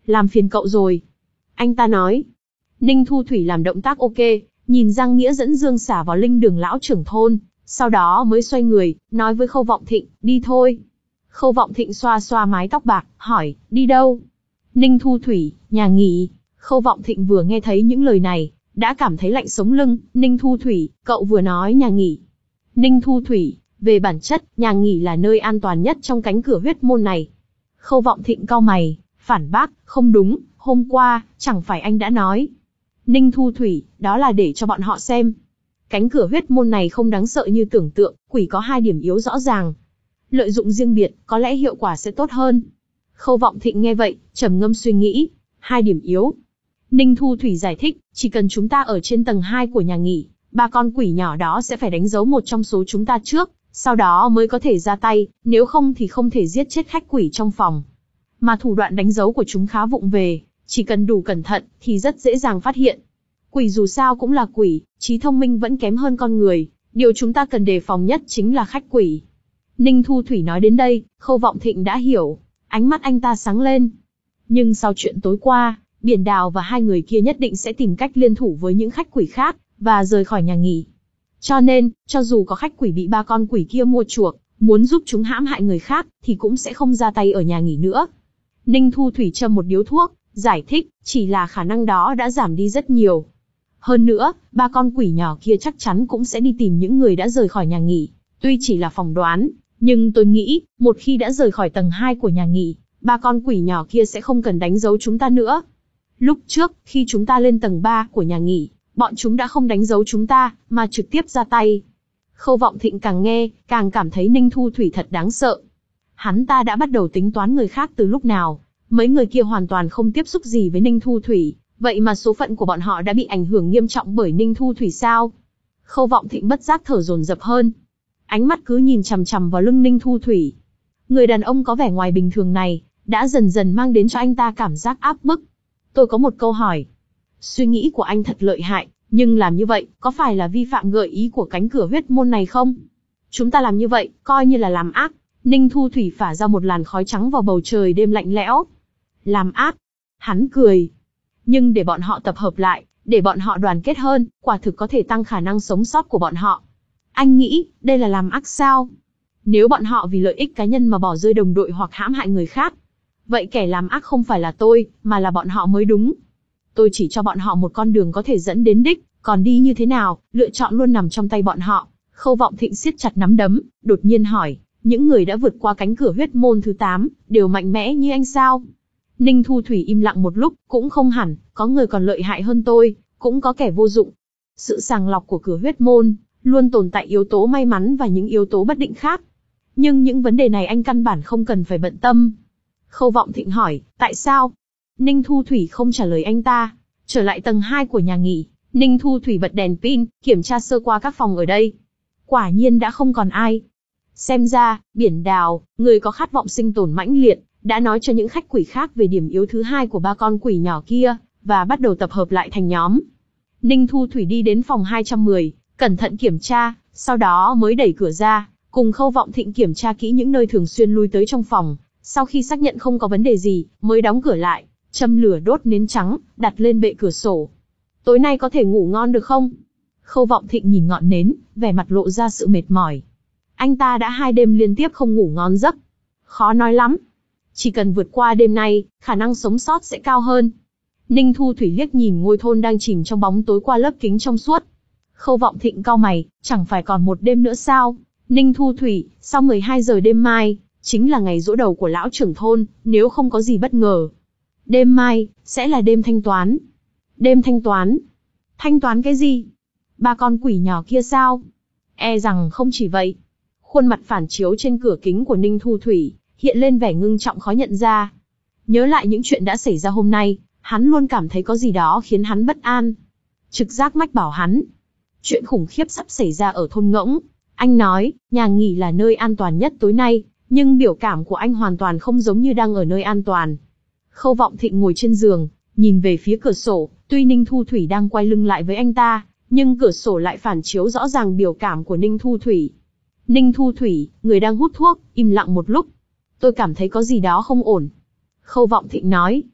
Làm phiền cậu rồi. Anh ta nói. Ninh Thu Thủy làm động tác ok, nhìn Giang Nghĩa dẫn Dương Xả vào linh đường lão trưởng thôn, sau đó mới xoay người, nói với Khâu Vọng Thịnh, đi thôi. Khâu Vọng Thịnh xoa xoa mái tóc bạc, hỏi, đi đâu? Ninh Thu Thủy, nhà nghỉ. Khâu Vọng Thịnh vừa nghe thấy những lời này, đã cảm thấy lạnh sống lưng. Ninh Thu Thủy, cậu vừa nói nhà nghỉ. Ninh Thu Thủy, về bản chất, nhà nghỉ là nơi an toàn nhất trong cánh cửa huyết môn này. Khâu Vọng Thịnh cau mày, phản bác, không đúng, hôm qua, chẳng phải anh đã nói. Ninh Thu Thủy, đó là để cho bọn họ xem. Cánh cửa huyết môn này không đáng sợ như tưởng tượng, quỷ có hai điểm yếu rõ ràng. Lợi dụng riêng biệt, có lẽ hiệu quả sẽ tốt hơn. Khâu Vọng Thịnh nghe vậy, trầm ngâm suy nghĩ. Hai điểm yếu. Ninh Thu Thủy giải thích, chỉ cần chúng ta ở trên tầng hai của nhà nghỉ, ba con quỷ nhỏ đó sẽ phải đánh dấu một trong số chúng ta trước, sau đó mới có thể ra tay, nếu không thì không thể giết chết khách quỷ trong phòng. Mà thủ đoạn đánh dấu của chúng khá vụng về, chỉ cần đủ cẩn thận thì rất dễ dàng phát hiện. Quỷ dù sao cũng là quỷ, trí thông minh vẫn kém hơn con người, điều chúng ta cần đề phòng nhất chính là khách quỷ. Ninh Thu Thủy nói đến đây, Khâu Vọng Thịnh đã hiểu, ánh mắt anh ta sáng lên. Nhưng sau chuyện tối qua, Biển Đào và hai người kia nhất định sẽ tìm cách liên thủ với những khách quỷ khác, và rời khỏi nhà nghỉ. Cho nên, cho dù có khách quỷ bị ba con quỷ kia mua chuộc, muốn giúp chúng hãm hại người khác, thì cũng sẽ không ra tay ở nhà nghỉ nữa. Ninh Thu Thủy châm một điếu thuốc, giải thích, chỉ là khả năng đó đã giảm đi rất nhiều. Hơn nữa, ba con quỷ nhỏ kia chắc chắn cũng sẽ đi tìm những người đã rời khỏi nhà nghỉ. Tuy chỉ là phỏng đoán, nhưng tôi nghĩ, một khi đã rời khỏi tầng hai của nhà nghỉ, ba con quỷ nhỏ kia sẽ không cần đánh dấu chúng ta nữa. Lúc trước, khi chúng ta lên tầng ba của nhà nghỉ, bọn chúng đã không đánh dấu chúng ta, mà trực tiếp ra tay. Khâu Vọng Thịnh càng nghe, càng cảm thấy Ninh Thu Thủy thật đáng sợ. Hắn ta đã bắt đầu tính toán người khác từ lúc nào, mấy người kia hoàn toàn không tiếp xúc gì với Ninh Thu Thủy, vậy mà số phận của bọn họ đã bị ảnh hưởng nghiêm trọng bởi Ninh Thu Thủy sao? Khâu Vọng Thịnh bất giác thở dồn dập hơn. Ánh mắt cứ nhìn chằm chằm vào lưng Ninh Thu Thủy. Người đàn ông có vẻ ngoài bình thường này, đã dần dần mang đến cho anh ta cảm giác áp bức. Tôi có một câu hỏi. Suy nghĩ của anh thật lợi hại, nhưng làm như vậy, có phải là vi phạm gợi ý của cánh cửa huyết môn này không? Chúng ta làm như vậy, coi như là làm ác. Ninh Thu Thủy phả ra một làn khói trắng vào bầu trời đêm lạnh lẽo. Làm ác. Hắn cười. Nhưng để bọn họ tập hợp lại, để bọn họ đoàn kết hơn, quả thực có thể tăng khả năng sống sót của bọn họ. Anh nghĩ, đây là làm ác sao? Nếu bọn họ vì lợi ích cá nhân mà bỏ rơi đồng đội hoặc hãm hại người khác, vậy kẻ làm ác không phải là tôi, mà là bọn họ mới đúng. Tôi chỉ cho bọn họ một con đường có thể dẫn đến đích, còn đi như thế nào, lựa chọn luôn nằm trong tay bọn họ. Khâu Vọng Thịnh siết chặt nắm đấm, đột nhiên hỏi, những người đã vượt qua cánh cửa huyết môn thứ tám, đều mạnh mẽ như anh sao? Ninh Thu Thủy im lặng một lúc, cũng không hẳn, có người còn lợi hại hơn tôi, cũng có kẻ vô dụng. Sự sàng lọc của cửa huyết môn, luôn tồn tại yếu tố may mắn và những yếu tố bất định khác. Nhưng những vấn đề này anh căn bản không cần phải bận tâm. Khâu Vọng Thịnh hỏi, tại sao? Ninh Thu Thủy không trả lời anh ta. Trở lại tầng hai của nhà nghỉ, Ninh Thu Thủy bật đèn pin, kiểm tra sơ qua các phòng ở đây. Quả nhiên đã không còn ai. Xem ra, Biển Đào, người có khát vọng sinh tồn mãnh liệt, đã nói cho những khách quỷ khác về điểm yếu thứ hai của ba con quỷ nhỏ kia, và bắt đầu tập hợp lại thành nhóm. Ninh Thu Thủy đi đến phòng hai trăm mười, cẩn thận kiểm tra, sau đó mới đẩy cửa ra, cùng Khâu Vọng Thịnh kiểm tra kỹ những nơi thường xuyên lui tới trong phòng. Sau khi xác nhận không có vấn đề gì, mới đóng cửa lại, châm lửa đốt nến trắng, đặt lên bệ cửa sổ. Tối nay có thể ngủ ngon được không? Khâu Vọng Thịnh nhìn ngọn nến, vẻ mặt lộ ra sự mệt mỏi. Anh ta đã hai đêm liên tiếp không ngủ ngon giấc. Khó nói lắm. Chỉ cần vượt qua đêm nay, khả năng sống sót sẽ cao hơn. Ninh Thu Thủy liếc nhìn ngôi thôn đang chìm trong bóng tối qua lớp kính trong suốt. Khâu Vọng Thịnh cau mày, chẳng phải còn một đêm nữa sao? Ninh Thu Thủy, sau mười hai giờ đêm mai, chính là ngày giỗ đầu của lão trưởng thôn, nếu không có gì bất ngờ. Đêm mai, sẽ là đêm thanh toán. Đêm thanh toán? Thanh toán cái gì? Ba con quỷ nhỏ kia sao? E rằng không chỉ vậy. Khuôn mặt phản chiếu trên cửa kính của Ninh Thu Thủy, hiện lên vẻ ngưng trọng khó nhận ra. Nhớ lại những chuyện đã xảy ra hôm nay, hắn luôn cảm thấy có gì đó khiến hắn bất an. Trực giác mách bảo hắn. Chuyện khủng khiếp sắp xảy ra ở thôn Ngỗng. Anh nói, nhà nghỉ là nơi an toàn nhất tối nay, nhưng biểu cảm của anh hoàn toàn không giống như đang ở nơi an toàn. Khâu Vọng Thịnh ngồi trên giường, nhìn về phía cửa sổ, tuy Ninh Thu Thủy đang quay lưng lại với anh ta, nhưng cửa sổ lại phản chiếu rõ ràng biểu cảm của Ninh Thu Thủy. Ninh Thu Thủy, người đang hút thuốc, im lặng một lúc. Tôi cảm thấy có gì đó không ổn. Khâu Vọng Thịnh nói,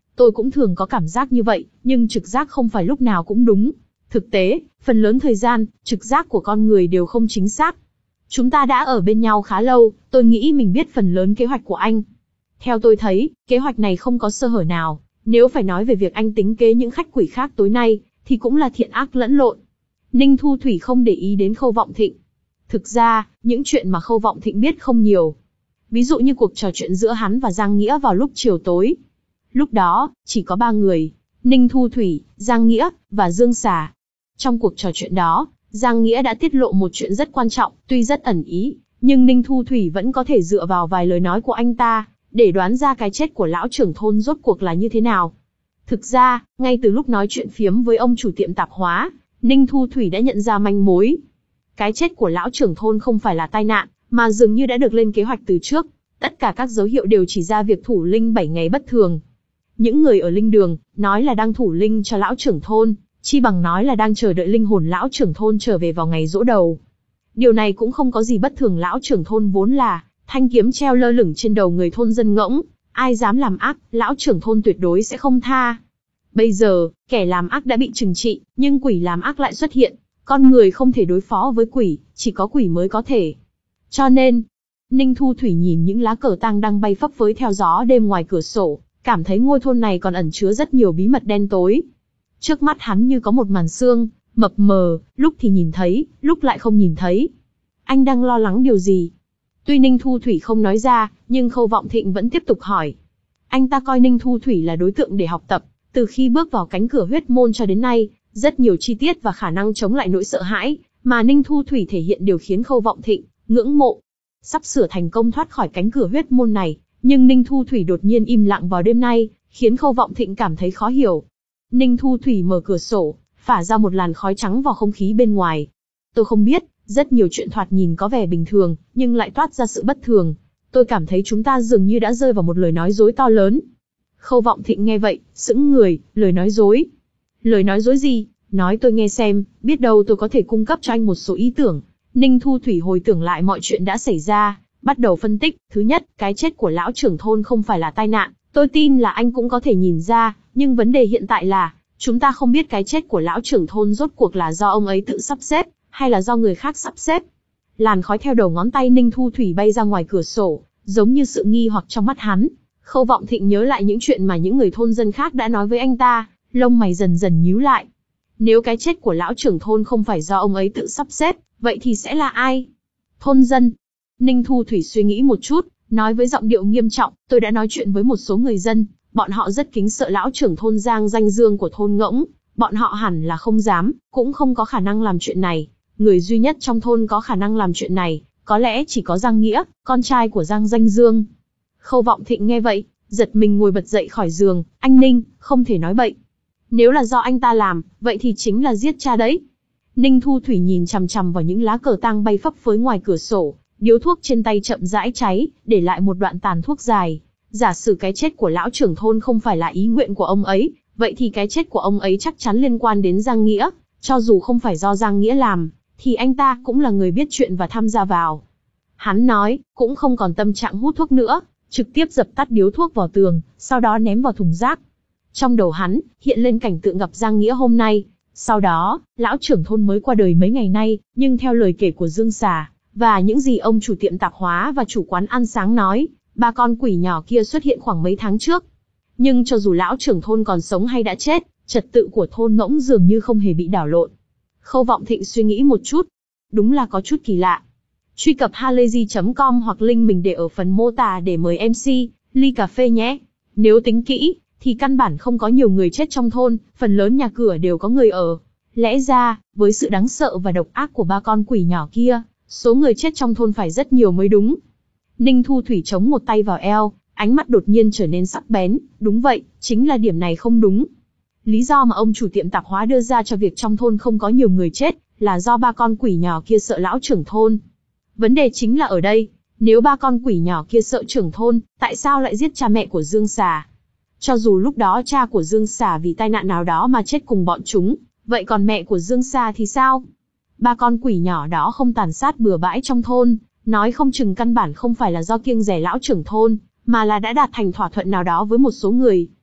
Tôi cũng thường có cảm giác như vậy, nhưng trực giác không phải lúc nào cũng đúng. Thực tế, phần lớn thời gian, trực giác của con người đều không chính xác. Chúng ta đã ở bên nhau khá lâu, tôi nghĩ mình biết phần lớn kế hoạch của anh. Theo tôi thấy, kế hoạch này không có sơ hở nào. Nếu phải nói về việc anh tính kế những khách quỷ khác tối nay, thì cũng là thiện ác lẫn lộn. Ninh Thu Thủy không để ý đến Khâu Vọng Thịnh. Thực ra, những chuyện mà Khâu Vọng Thịnh biết không nhiều. Ví dụ như cuộc trò chuyện giữa hắn và Giang Nghĩa vào lúc chiều tối. Lúc đó, chỉ có ba người, Ninh Thu Thủy, Giang Nghĩa, và Dương Xà. Trong cuộc trò chuyện đó, Giang Nghĩa đã tiết lộ một chuyện rất quan trọng, tuy rất ẩn ý, nhưng Ninh Thu Thủy vẫn có thể dựa vào vài lời nói của anh ta, để đoán ra cái chết của lão trưởng thôn rốt cuộc là như thế nào. Thực ra, ngay từ lúc nói chuyện phiếm với ông chủ tiệm tạp hóa, Ninh Thu Thủy đã nhận ra manh mối. Cái chết của lão trưởng thôn không phải là tai nạn, mà dường như đã được lên kế hoạch từ trước. Tất cả các dấu hiệu đều chỉ ra việc thủ linh bảy ngày bất thường. Những người ở linh đường, nói là đang thủ linh cho lão trưởng thôn, chi bằng nói là đang chờ đợi linh hồn lão trưởng thôn trở về vào ngày giỗ đầu. Điều này cũng không có gì bất thường, lão trưởng thôn vốn là thanh kiếm treo lơ lửng trên đầu người thôn dân ngỗng, ai dám làm ác, lão trưởng thôn tuyệt đối sẽ không tha. Bây giờ, kẻ làm ác đã bị trừng trị, nhưng quỷ làm ác lại xuất hiện. Con người không thể đối phó với quỷ, chỉ có quỷ mới có thể. Cho nên, Ninh Thu Thủy nhìn những lá cờ tang đang bay phấp phới theo gió đêm ngoài cửa sổ, cảm thấy ngôi thôn này còn ẩn chứa rất nhiều bí mật đen tối. Trước mắt hắn như có một màn sương, mập mờ, lúc thì nhìn thấy, lúc lại không nhìn thấy. Anh đang lo lắng điều gì? Tuy Ninh Thu Thủy không nói ra, nhưng Khâu Vọng Thịnh vẫn tiếp tục hỏi. Anh ta coi Ninh Thu Thủy là đối tượng để học tập, từ khi bước vào cánh cửa huyết môn cho đến nay, rất nhiều chi tiết và khả năng chống lại nỗi sợ hãi, mà Ninh Thu Thủy thể hiện đều khiến Khâu Vọng Thịnh ngưỡng mộ. Sắp sửa thành công thoát khỏi cánh cửa huyết môn này, nhưng Ninh Thu Thủy đột nhiên im lặng vào đêm nay, khiến Khâu Vọng Thịnh cảm thấy khó hiểu. Ninh Thu Thủy mở cửa sổ, phả ra một làn khói trắng vào không khí bên ngoài. Tôi không biết, rất nhiều chuyện thoạt nhìn có vẻ bình thường, nhưng lại toát ra sự bất thường. Tôi cảm thấy chúng ta dường như đã rơi vào một lời nói dối to lớn. Khâu Vọng Thịnh nghe vậy, sững người, lời nói dối. Lời nói dối gì? Nói tôi nghe xem, biết đâu tôi có thể cung cấp cho anh một số ý tưởng. Ninh Thu Thủy hồi tưởng lại mọi chuyện đã xảy ra, bắt đầu phân tích. Thứ nhất, cái chết của lão trưởng thôn không phải là tai nạn, tôi tin là anh cũng có thể nhìn ra, nhưng vấn đề hiện tại là, chúng ta không biết cái chết của lão trưởng thôn rốt cuộc là do ông ấy tự sắp xếp, hay là do người khác sắp xếp. Làn khói theo đầu ngón tay Ninh Thu Thủy bay ra ngoài cửa sổ, giống như sự nghi hoặc trong mắt hắn. Khâu Vọng Thịnh nhớ lại những chuyện mà những người thôn dân khác đã nói với anh ta, lông mày dần dần nhíu lại. Nếu cái chết của lão trưởng thôn không phải do ông ấy tự sắp xếp, vậy thì sẽ là ai? Thôn dân. Ninh Thu Thủy suy nghĩ một chút, nói với giọng điệu nghiêm trọng, tôi đã nói chuyện với một số người dân, bọn họ rất kính sợ lão trưởng thôn Giang Danh Dương của thôn Ngỗng, bọn họ hẳn là không dám, cũng không có khả năng làm chuyện này. Người duy nhất trong thôn có khả năng làm chuyện này, có lẽ chỉ có Giang Nghĩa, con trai của Giang Danh Dương. Khâu Vọng Thịnh nghe vậy, giật mình ngồi bật dậy khỏi giường, anh Ninh, không thể nói bậy. Nếu là do anh ta làm, vậy thì chính là giết cha đấy. Ninh Thu Thủy nhìn chằm chằm vào những lá cờ tang bay phấp phới ngoài cửa sổ, điếu thuốc trên tay chậm rãi cháy, để lại một đoạn tàn thuốc dài. Giả sử cái chết của lão trưởng thôn không phải là ý nguyện của ông ấy, vậy thì cái chết của ông ấy chắc chắn liên quan đến Giang Nghĩa, cho dù không phải do Giang Nghĩa làm, thì anh ta cũng là người biết chuyện và tham gia vào. Hắn nói, cũng không còn tâm trạng hút thuốc nữa, trực tiếp dập tắt điếu thuốc vào tường, sau đó ném vào thùng rác. Trong đầu hắn, hiện lên cảnh tượng gặp Giang Nghĩa hôm nay. Sau đó, lão trưởng thôn mới qua đời mấy ngày nay, nhưng theo lời kể của Dương Xà, và những gì ông chủ tiệm tạp hóa và chủ quán ăn sáng nói, ba con quỷ nhỏ kia xuất hiện khoảng mấy tháng trước. Nhưng cho dù lão trưởng thôn còn sống hay đã chết, trật tự của thôn Ngỗng dường như không hề bị đảo lộn. Khâu Vọng Thịnh suy nghĩ một chút. Đúng là có chút kỳ lạ. Truy cập halayzi chấm com hoặc link mình để ở phần mô tả để mời em xê, ly cà phê nhé. Nếu tính kỹ, thì căn bản không có nhiều người chết trong thôn, phần lớn nhà cửa đều có người ở. Lẽ ra, với sự đáng sợ và độc ác của ba con quỷ nhỏ kia, số người chết trong thôn phải rất nhiều mới đúng. Ninh Thu Thủy chống một tay vào eo, ánh mắt đột nhiên trở nên sắc bén. Đúng vậy, chính là điểm này không đúng. Lý do mà ông chủ tiệm tạp hóa đưa ra cho việc trong thôn không có nhiều người chết, là do ba con quỷ nhỏ kia sợ lão trưởng thôn. Vấn đề chính là ở đây, nếu ba con quỷ nhỏ kia sợ trưởng thôn, tại sao lại giết cha mẹ của Dương Xà? Cho dù lúc đó cha của Dương Xà vì tai nạn nào đó mà chết cùng bọn chúng, vậy còn mẹ của Dương Xà thì sao? Ba con quỷ nhỏ đó không tàn sát bừa bãi trong thôn, nói không chừng căn bản không phải là do kiêng dè lão trưởng thôn, mà là đã đạt thành thỏa thuận nào đó với một số người.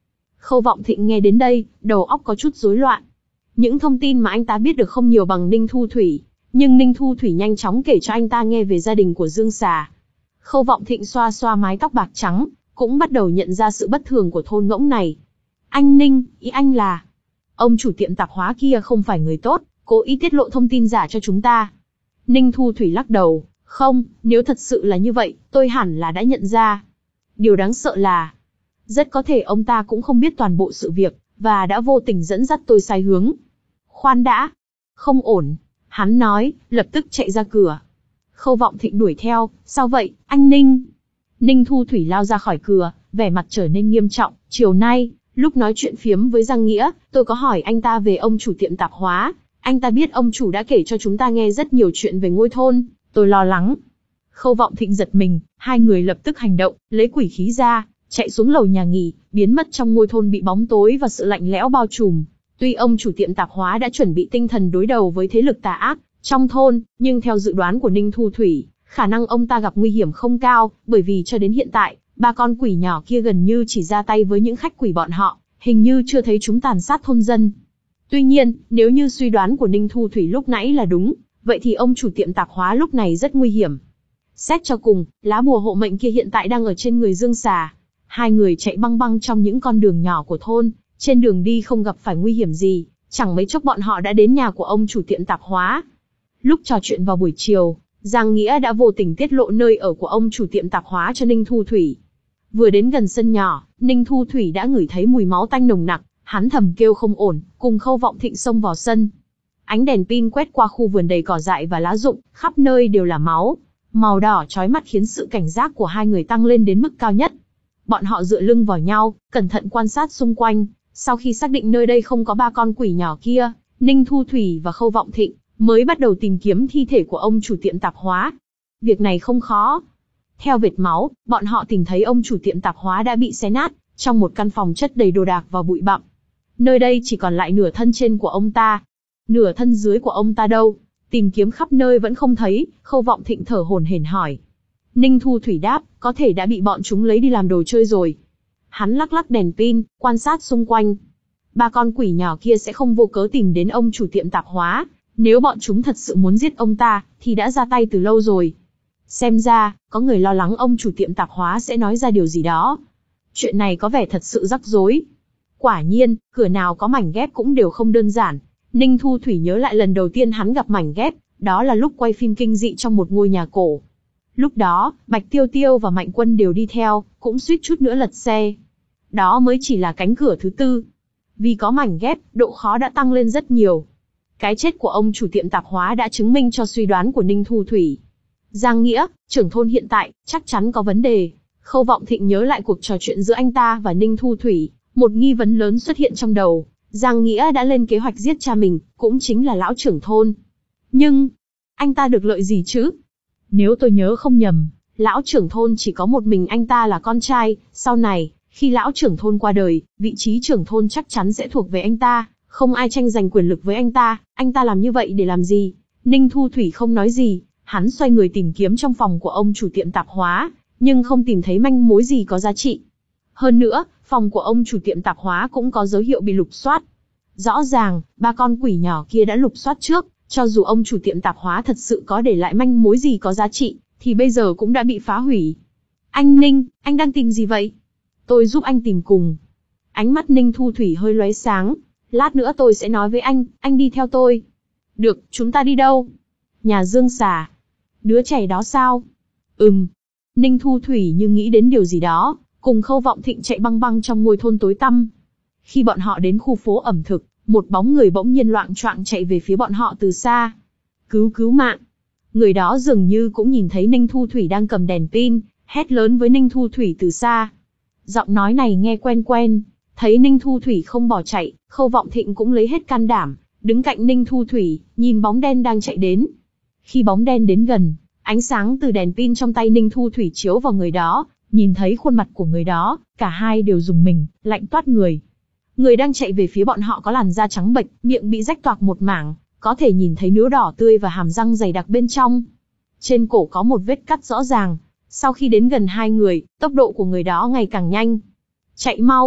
Khâu Vọng Thịnh nghe đến đây, đầu óc có chút rối loạn. Những thông tin mà anh ta biết được không nhiều bằng Ninh Thu Thủy, nhưng Ninh Thu Thủy nhanh chóng kể cho anh ta nghe về gia đình của Dương Xà. Khâu Vọng Thịnh xoa xoa mái tóc bạc trắng, cũng bắt đầu nhận ra sự bất thường của thôn ngỗng này. Anh Ninh, ý anh là, ông chủ tiệm tạp hóa kia không phải người tốt, cố ý tiết lộ thông tin giả cho chúng ta. Ninh Thu Thủy lắc đầu, không, nếu thật sự là như vậy, tôi hẳn là đã nhận ra. Điều đáng sợ là, rất có thể ông ta cũng không biết toàn bộ sự việc, và đã vô tình dẫn dắt tôi sai hướng. Khoan đã, không ổn, hắn nói, lập tức chạy ra cửa. Khâu Vọng Thịnh đuổi theo, sao vậy, anh Ninh? Ninh Thu Thủy lao ra khỏi cửa, vẻ mặt trở nên nghiêm trọng, chiều nay, lúc nói chuyện phiếm với Giang Nghĩa, tôi có hỏi anh ta về ông chủ tiệm tạp hóa, anh ta biết ông chủ đã kể cho chúng ta nghe rất nhiều chuyện về ngôi thôn, tôi lo lắng. Khâu Vọng Thịnh giật mình, hai người lập tức hành động, lấy quỷ khí ra, chạy xuống lầu nhà nghỉ, biến mất trong ngôi thôn bị bóng tối và sự lạnh lẽo bao trùm. Tuy ông chủ tiệm tạp hóa đã chuẩn bị tinh thần đối đầu với thế lực tà ác trong thôn, nhưng theo dự đoán của Ninh Thu Thủy, khả năng ông ta gặp nguy hiểm không cao, bởi vì cho đến hiện tại, ba con quỷ nhỏ kia gần như chỉ ra tay với những khách quỷ bọn họ, hình như chưa thấy chúng tàn sát thôn dân. Tuy nhiên, nếu như suy đoán của Ninh Thu Thủy lúc nãy là đúng, vậy thì ông chủ tiệm tạp hóa lúc này rất nguy hiểm. Xét cho cùng, lá bùa hộ mệnh kia hiện tại đang ở trên người Dương Xà. Hai người chạy băng băng trong những con đường nhỏ của thôn, trên đường đi không gặp phải nguy hiểm gì, chẳng mấy chốc bọn họ đã đến nhà của ông chủ tiệm tạp hóa. Lúc trò chuyện vào buổi chiều, Giang Nghĩa đã vô tình tiết lộ nơi ở của ông chủ tiệm tạp hóa cho Ninh Thu Thủy. Vừa đến gần sân nhỏ, Ninh Thu Thủy đã ngửi thấy mùi máu tanh nồng nặc, hắn thầm kêu không ổn, cùng Khâu Vọng Thịnh xông vào sân. Ánh đèn pin quét qua khu vườn đầy cỏ dại và lá rụng, khắp nơi đều là máu. Màu đỏ chói mắt khiến sự cảnh giác của hai người tăng lên đến mức cao nhất. Bọn họ dựa lưng vào nhau, cẩn thận quan sát xung quanh. Sau khi xác định nơi đây không có ba con quỷ nhỏ kia, Ninh Thu Thủy và Khâu Vọng Thịnh mới bắt đầu tìm kiếm thi thể của ông chủ tiệm tạp hóa. Việc này không khó. Theo vệt máu, bọn họ tìm thấy ông chủ tiệm tạp hóa đã bị xé nát, trong một căn phòng chất đầy đồ đạc và bụi bặm. Nơi đây chỉ còn lại nửa thân trên của ông ta. Nửa thân dưới của ông ta đâu? Tìm kiếm khắp nơi vẫn không thấy, Khâu Vọng Thịnh thở hổn hển hỏi. Ninh Thu Thủy đáp, có thể đã bị bọn chúng lấy đi làm đồ chơi rồi. Hắn lắc lắc đèn pin, quan sát xung quanh. Ba con quỷ nhỏ kia sẽ không vô cớ tìm đến ông chủ tiệm tạp hóa. Nếu bọn chúng thật sự muốn giết ông ta, thì đã ra tay từ lâu rồi. Xem ra, có người lo lắng ông chủ tiệm tạp hóa sẽ nói ra điều gì đó. Chuyện này có vẻ thật sự rắc rối. Quả nhiên, cửa nào có mảnh ghép cũng đều không đơn giản. Ninh Thu Thủy nhớ lại lần đầu tiên hắn gặp mảnh ghép, đó là lúc quay phim kinh dị trong một ngôi nhà cổ. Lúc đó, Bạch Tiêu Tiêu và Mạnh Quân đều đi theo, cũng suýt chút nữa lật xe. Đó mới chỉ là cánh cửa thứ tư. Vì có mảnh ghép, độ khó đã tăng lên rất nhiều. Cái chết của ông chủ tiệm tạp hóa đã chứng minh cho suy đoán của Ninh Thu Thủy. Giang Nghĩa, trưởng thôn hiện tại, chắc chắn có vấn đề. Khâu Vọng Thịnh nhớ lại cuộc trò chuyện giữa anh ta và Ninh Thu Thủy, một nghi vấn lớn xuất hiện trong đầu. Giang Nghĩa đã lên kế hoạch giết cha mình, cũng chính là lão trưởng thôn. Nhưng, anh ta được lợi gì chứ? Nếu tôi nhớ không nhầm, lão trưởng thôn chỉ có một mình anh ta là con trai, sau này, khi lão trưởng thôn qua đời, vị trí trưởng thôn chắc chắn sẽ thuộc về anh ta, không ai tranh giành quyền lực với anh ta, anh ta làm như vậy để làm gì? Ninh Thu Thủy không nói gì, hắn xoay người tìm kiếm trong phòng của ông chủ tiệm tạp hóa, nhưng không tìm thấy manh mối gì có giá trị. Hơn nữa, phòng của ông chủ tiệm tạp hóa cũng có dấu hiệu bị lục soát. Rõ ràng, ba con quỷ nhỏ kia đã lục soát trước, cho dù ông chủ tiệm tạp hóa thật sự có để lại manh mối gì có giá trị, thì bây giờ cũng đã bị phá hủy. Anh Ninh, anh đang tìm gì vậy? Tôi giúp anh tìm cùng. Ánh mắt Ninh Thu Thủy hơi lóe sáng. Lát nữa tôi sẽ nói với anh, anh đi theo tôi. Được, chúng ta đi đâu? Nhà Dương Xà. Đứa trẻ đó sao? Ừm. Ninh Thu Thủy như nghĩ đến điều gì đó, cùng Khâu Vọng Thịnh chạy băng băng trong ngôi thôn tối tăm. Khi bọn họ đến khu phố ẩm thực, một bóng người bỗng nhiên loạng choạng chạy về phía bọn họ từ xa. Cứu cứu mạng. Người đó dường như cũng nhìn thấy Ninh Thu Thủy đang cầm đèn pin, hét lớn với Ninh Thu Thủy từ xa. Giọng nói này nghe quen quen. Thấy Ninh Thu Thủy không bỏ chạy, Khâu Vọng Thịnh cũng lấy hết can đảm, đứng cạnh Ninh Thu Thủy, nhìn bóng đen đang chạy đến. Khi bóng đen đến gần, ánh sáng từ đèn pin trong tay Ninh Thu Thủy chiếu vào người đó, nhìn thấy khuôn mặt của người đó, cả hai đều rùng mình, lạnh toát người. Người đang chạy về phía bọn họ có làn da trắng bệch, miệng bị rách toạc một mảng, có thể nhìn thấy nướu đỏ tươi và hàm răng dày đặc bên trong. Trên cổ có một vết cắt rõ ràng. Sau khi đến gần hai người, tốc độ của người đó ngày càng nhanh. Chạy mau!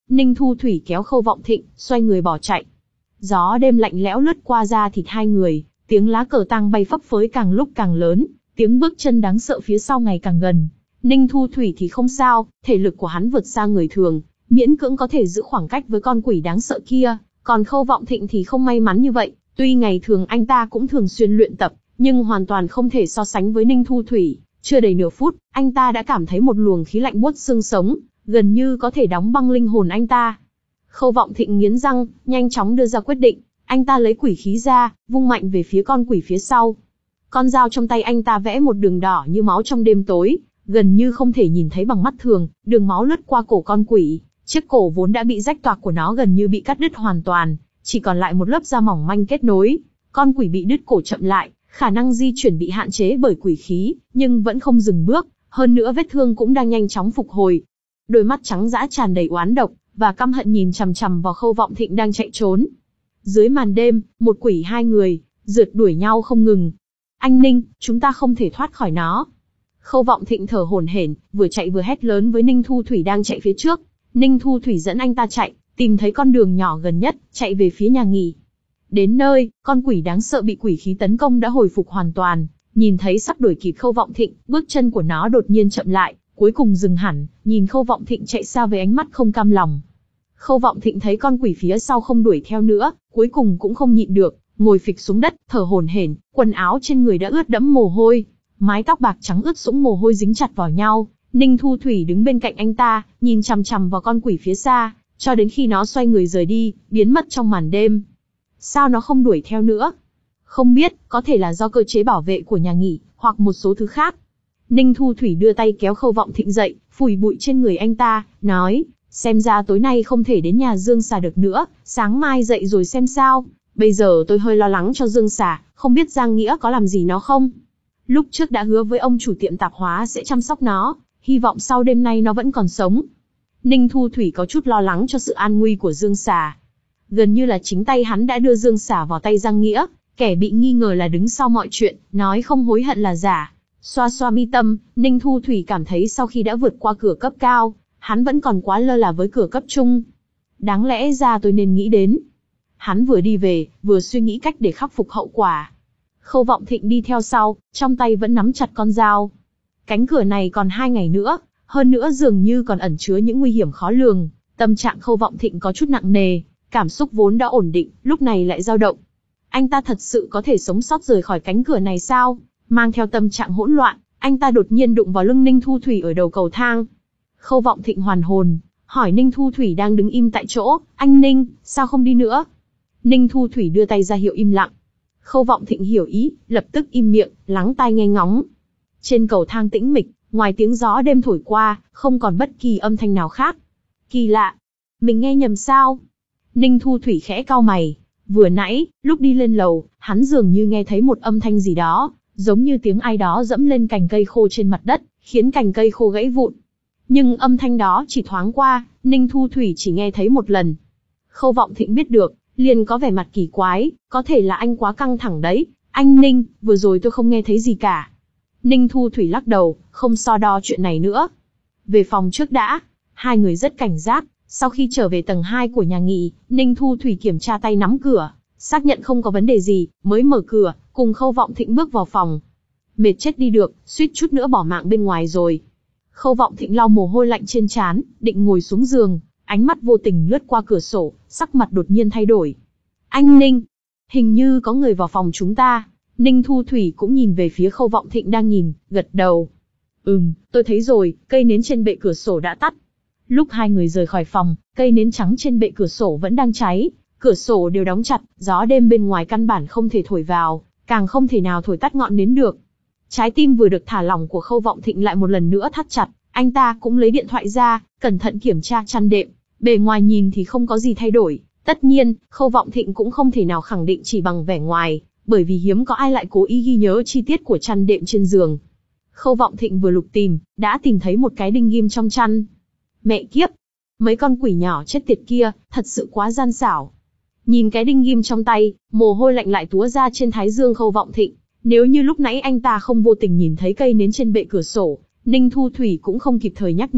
Ninh Thu Thủy kéo Khâu Vọng Thịnh, xoay người bỏ chạy. Gió đêm lạnh lẽo lướt qua da thịt hai người, tiếng lá cờ tang bay phấp phới càng lúc càng lớn, tiếng bước chân đáng sợ phía sau ngày càng gần. Ninh Thu Thủy thì không sao, thể lực của hắn vượt xa người thường, miễn cưỡng có thể giữ khoảng cách với con quỷ đáng sợ kia, còn Khâu Vọng Thịnh thì không may mắn như vậy, tuy ngày thường anh ta cũng thường xuyên luyện tập, nhưng hoàn toàn không thể so sánh với Ninh Thu Thủy. Chưa đầy nửa phút, anh ta đã cảm thấy một luồng khí lạnh buốt xương sống, gần như có thể đóng băng linh hồn anh ta. Khâu Vọng Thịnh nghiến răng, nhanh chóng đưa ra quyết định, anh ta lấy quỷ khí ra, vung mạnh về phía con quỷ phía sau. Con dao trong tay anh ta vẽ một đường đỏ như máu trong đêm tối, gần như không thể nhìn thấy bằng mắt thường, đường máu lướt qua cổ con quỷ, chiếc cổ vốn đã bị rách toạc của nó gần như bị cắt đứt hoàn toàn, chỉ còn lại một lớp da mỏng manh kết nối. Con quỷ bị đứt cổ chậm lại, khả năng di chuyển bị hạn chế bởi quỷ khí, nhưng vẫn không dừng bước, hơn nữa vết thương cũng đang nhanh chóng phục hồi. Đôi mắt trắng dã tràn đầy oán độc và căm hận nhìn chằm chằm vào Khâu Vọng Thịnh đang chạy trốn. Dưới màn đêm, một quỷ hai người rượt đuổi nhau không ngừng. Anh Ninh, chúng ta không thể thoát khỏi nó. Khâu Vọng Thịnh thở hổn hển, vừa chạy vừa hét lớn với Ninh Thu Thủy đang chạy phía trước. Ninh Thu Thủy dẫn anh ta chạy, tìm thấy con đường nhỏ gần nhất, chạy về phía nhà nghỉ. Đến nơi, con quỷ đáng sợ bị quỷ khí tấn công đã hồi phục hoàn toàn, nhìn thấy sắp đuổi kịp Khâu Vọng Thịnh, bước chân của nó đột nhiên chậm lại, cuối cùng dừng hẳn, nhìn Khâu Vọng Thịnh chạy xa với ánh mắt không cam lòng. Khâu Vọng Thịnh thấy con quỷ phía sau không đuổi theo nữa, cuối cùng cũng không nhịn được, ngồi phịch xuống đất, thở hổn hển, quần áo trên người đã ướt đẫm mồ hôi, mái tóc bạc trắng ướt sũng mồ hôi dính chặt vào nhau. Ninh Thu Thủy đứng bên cạnh anh ta, nhìn chằm chằm vào con quỷ phía xa, cho đến khi nó xoay người rời đi, biến mất trong màn đêm. Sao nó không đuổi theo nữa? Không biết, có thể là do cơ chế bảo vệ của nhà nghỉ, hoặc một số thứ khác. Ninh Thu Thủy đưa tay kéo Khâu Vọng Thịnh dậy, phủi bụi trên người anh ta, nói, xem ra tối nay không thể đến nhà Dương Xà được nữa, sáng mai dậy rồi xem sao. Bây giờ tôi hơi lo lắng cho Dương Xà, không biết Giang Nghĩa có làm gì nó không? Lúc trước đã hứa với ông chủ tiệm tạp hóa sẽ chăm sóc nó, hy vọng sau đêm nay nó vẫn còn sống. Ninh Thu Thủy có chút lo lắng cho sự an nguy của Dương Xà. Gần như là chính tay hắn đã đưa Dương Xà vào tay Giang Nghĩa, kẻ bị nghi ngờ là đứng sau mọi chuyện, nói không hối hận là giả. Xoa xoa mi tâm, Ninh Thu Thủy cảm thấy sau khi đã vượt qua cửa cấp cao, hắn vẫn còn quá lơ là với cửa cấp trung. Đáng lẽ ra tôi nên nghĩ đến. Hắn vừa đi về, vừa suy nghĩ cách để khắc phục hậu quả. Khâu Vọng Thịnh đi theo sau, trong tay vẫn nắm chặt con dao. Cánh cửa này còn hai ngày nữa, hơn nữa dường như còn ẩn chứa những nguy hiểm khó lường. Tâm trạng Khâu Vọng Thịnh có chút nặng nề, cảm xúc vốn đã ổn định, lúc này lại dao động. Anh ta thật sự có thể sống sót rời khỏi cánh cửa này sao? Mang theo tâm trạng hỗn loạn, anh ta đột nhiên đụng vào lưng Ninh Thu Thủy ở đầu cầu thang. Khâu Vọng Thịnh hoàn hồn, hỏi Ninh Thu Thủy đang đứng im tại chỗ, anh Ninh, sao không đi nữa? Ninh Thu Thủy đưa tay ra hiệu im lặng. Khâu Vọng Thịnh hiểu ý, lập tức im miệng, lắng tai nghe ngóng. Trên cầu thang tĩnh mịch, ngoài tiếng gió đêm thổi qua, không còn bất kỳ âm thanh nào khác. Kỳ lạ, mình nghe nhầm sao? Ninh Thu Thủy khẽ cau mày. Vừa nãy, lúc đi lên lầu, hắn dường như nghe thấy một âm thanh gì đó, giống như tiếng ai đó dẫm lên cành cây khô trên mặt đất, khiến cành cây khô gãy vụn. Nhưng âm thanh đó chỉ thoáng qua, Ninh Thu Thủy chỉ nghe thấy một lần. Khâu Vọng Thịnh biết được, liền có vẻ mặt kỳ quái, có thể là anh quá căng thẳng đấy. Anh Ninh, vừa rồi tôi không nghe thấy gì cả. Ninh Thu Thủy lắc đầu, không so đo chuyện này nữa. Về phòng trước đã. Hai người rất cảnh giác. Sau khi trở về tầng hai của nhà nghỉ, Ninh Thu Thủy kiểm tra tay nắm cửa, xác nhận không có vấn đề gì, mới mở cửa, cùng Khâu Vọng Thịnh bước vào phòng. Mệt chết đi được, suýt chút nữa bỏ mạng bên ngoài rồi. Khâu Vọng Thịnh lau mồ hôi lạnh trên trán, định ngồi xuống giường, ánh mắt vô tình lướt qua cửa sổ, sắc mặt đột nhiên thay đổi. Anh Ninh, hình như có người vào phòng chúng ta. Ninh Thu Thủy cũng nhìn về phía Khâu Vọng Thịnh đang nhìn, gật đầu. Ừm, tôi thấy rồi, cây nến trên bệ cửa sổ đã tắt. Lúc hai người rời khỏi phòng, cây nến trắng trên bệ cửa sổ vẫn đang cháy, cửa sổ đều đóng chặt, gió đêm bên ngoài căn bản không thể thổi vào, càng không thể nào thổi tắt ngọn nến được. Trái tim vừa được thả lỏng của Khâu Vọng Thịnh lại một lần nữa thắt chặt, anh ta cũng lấy điện thoại ra, cẩn thận kiểm tra chăn đệm, bề ngoài nhìn thì không có gì thay đổi. Tất nhiên, Khâu Vọng Thịnh cũng không thể nào khẳng định chỉ bằng vẻ ngoài, bởi vì hiếm có ai lại cố ý ghi nhớ chi tiết của chăn đệm trên giường. Khâu Vọng Thịnh vừa lục tìm, đã tìm thấy một cái đinh ghim trong chăn. Mẹ kiếp! Mấy con quỷ nhỏ chết tiệt kia, thật sự quá gian xảo. Nhìn cái đinh ghim trong tay, mồ hôi lạnh lại túa ra trên thái dương Khâu Vọng Thịnh. Nếu như lúc nãy anh ta không vô tình nhìn thấy cây nến trên bệ cửa sổ, Ninh Thu Thủy cũng không kịp thời nhắc nhở,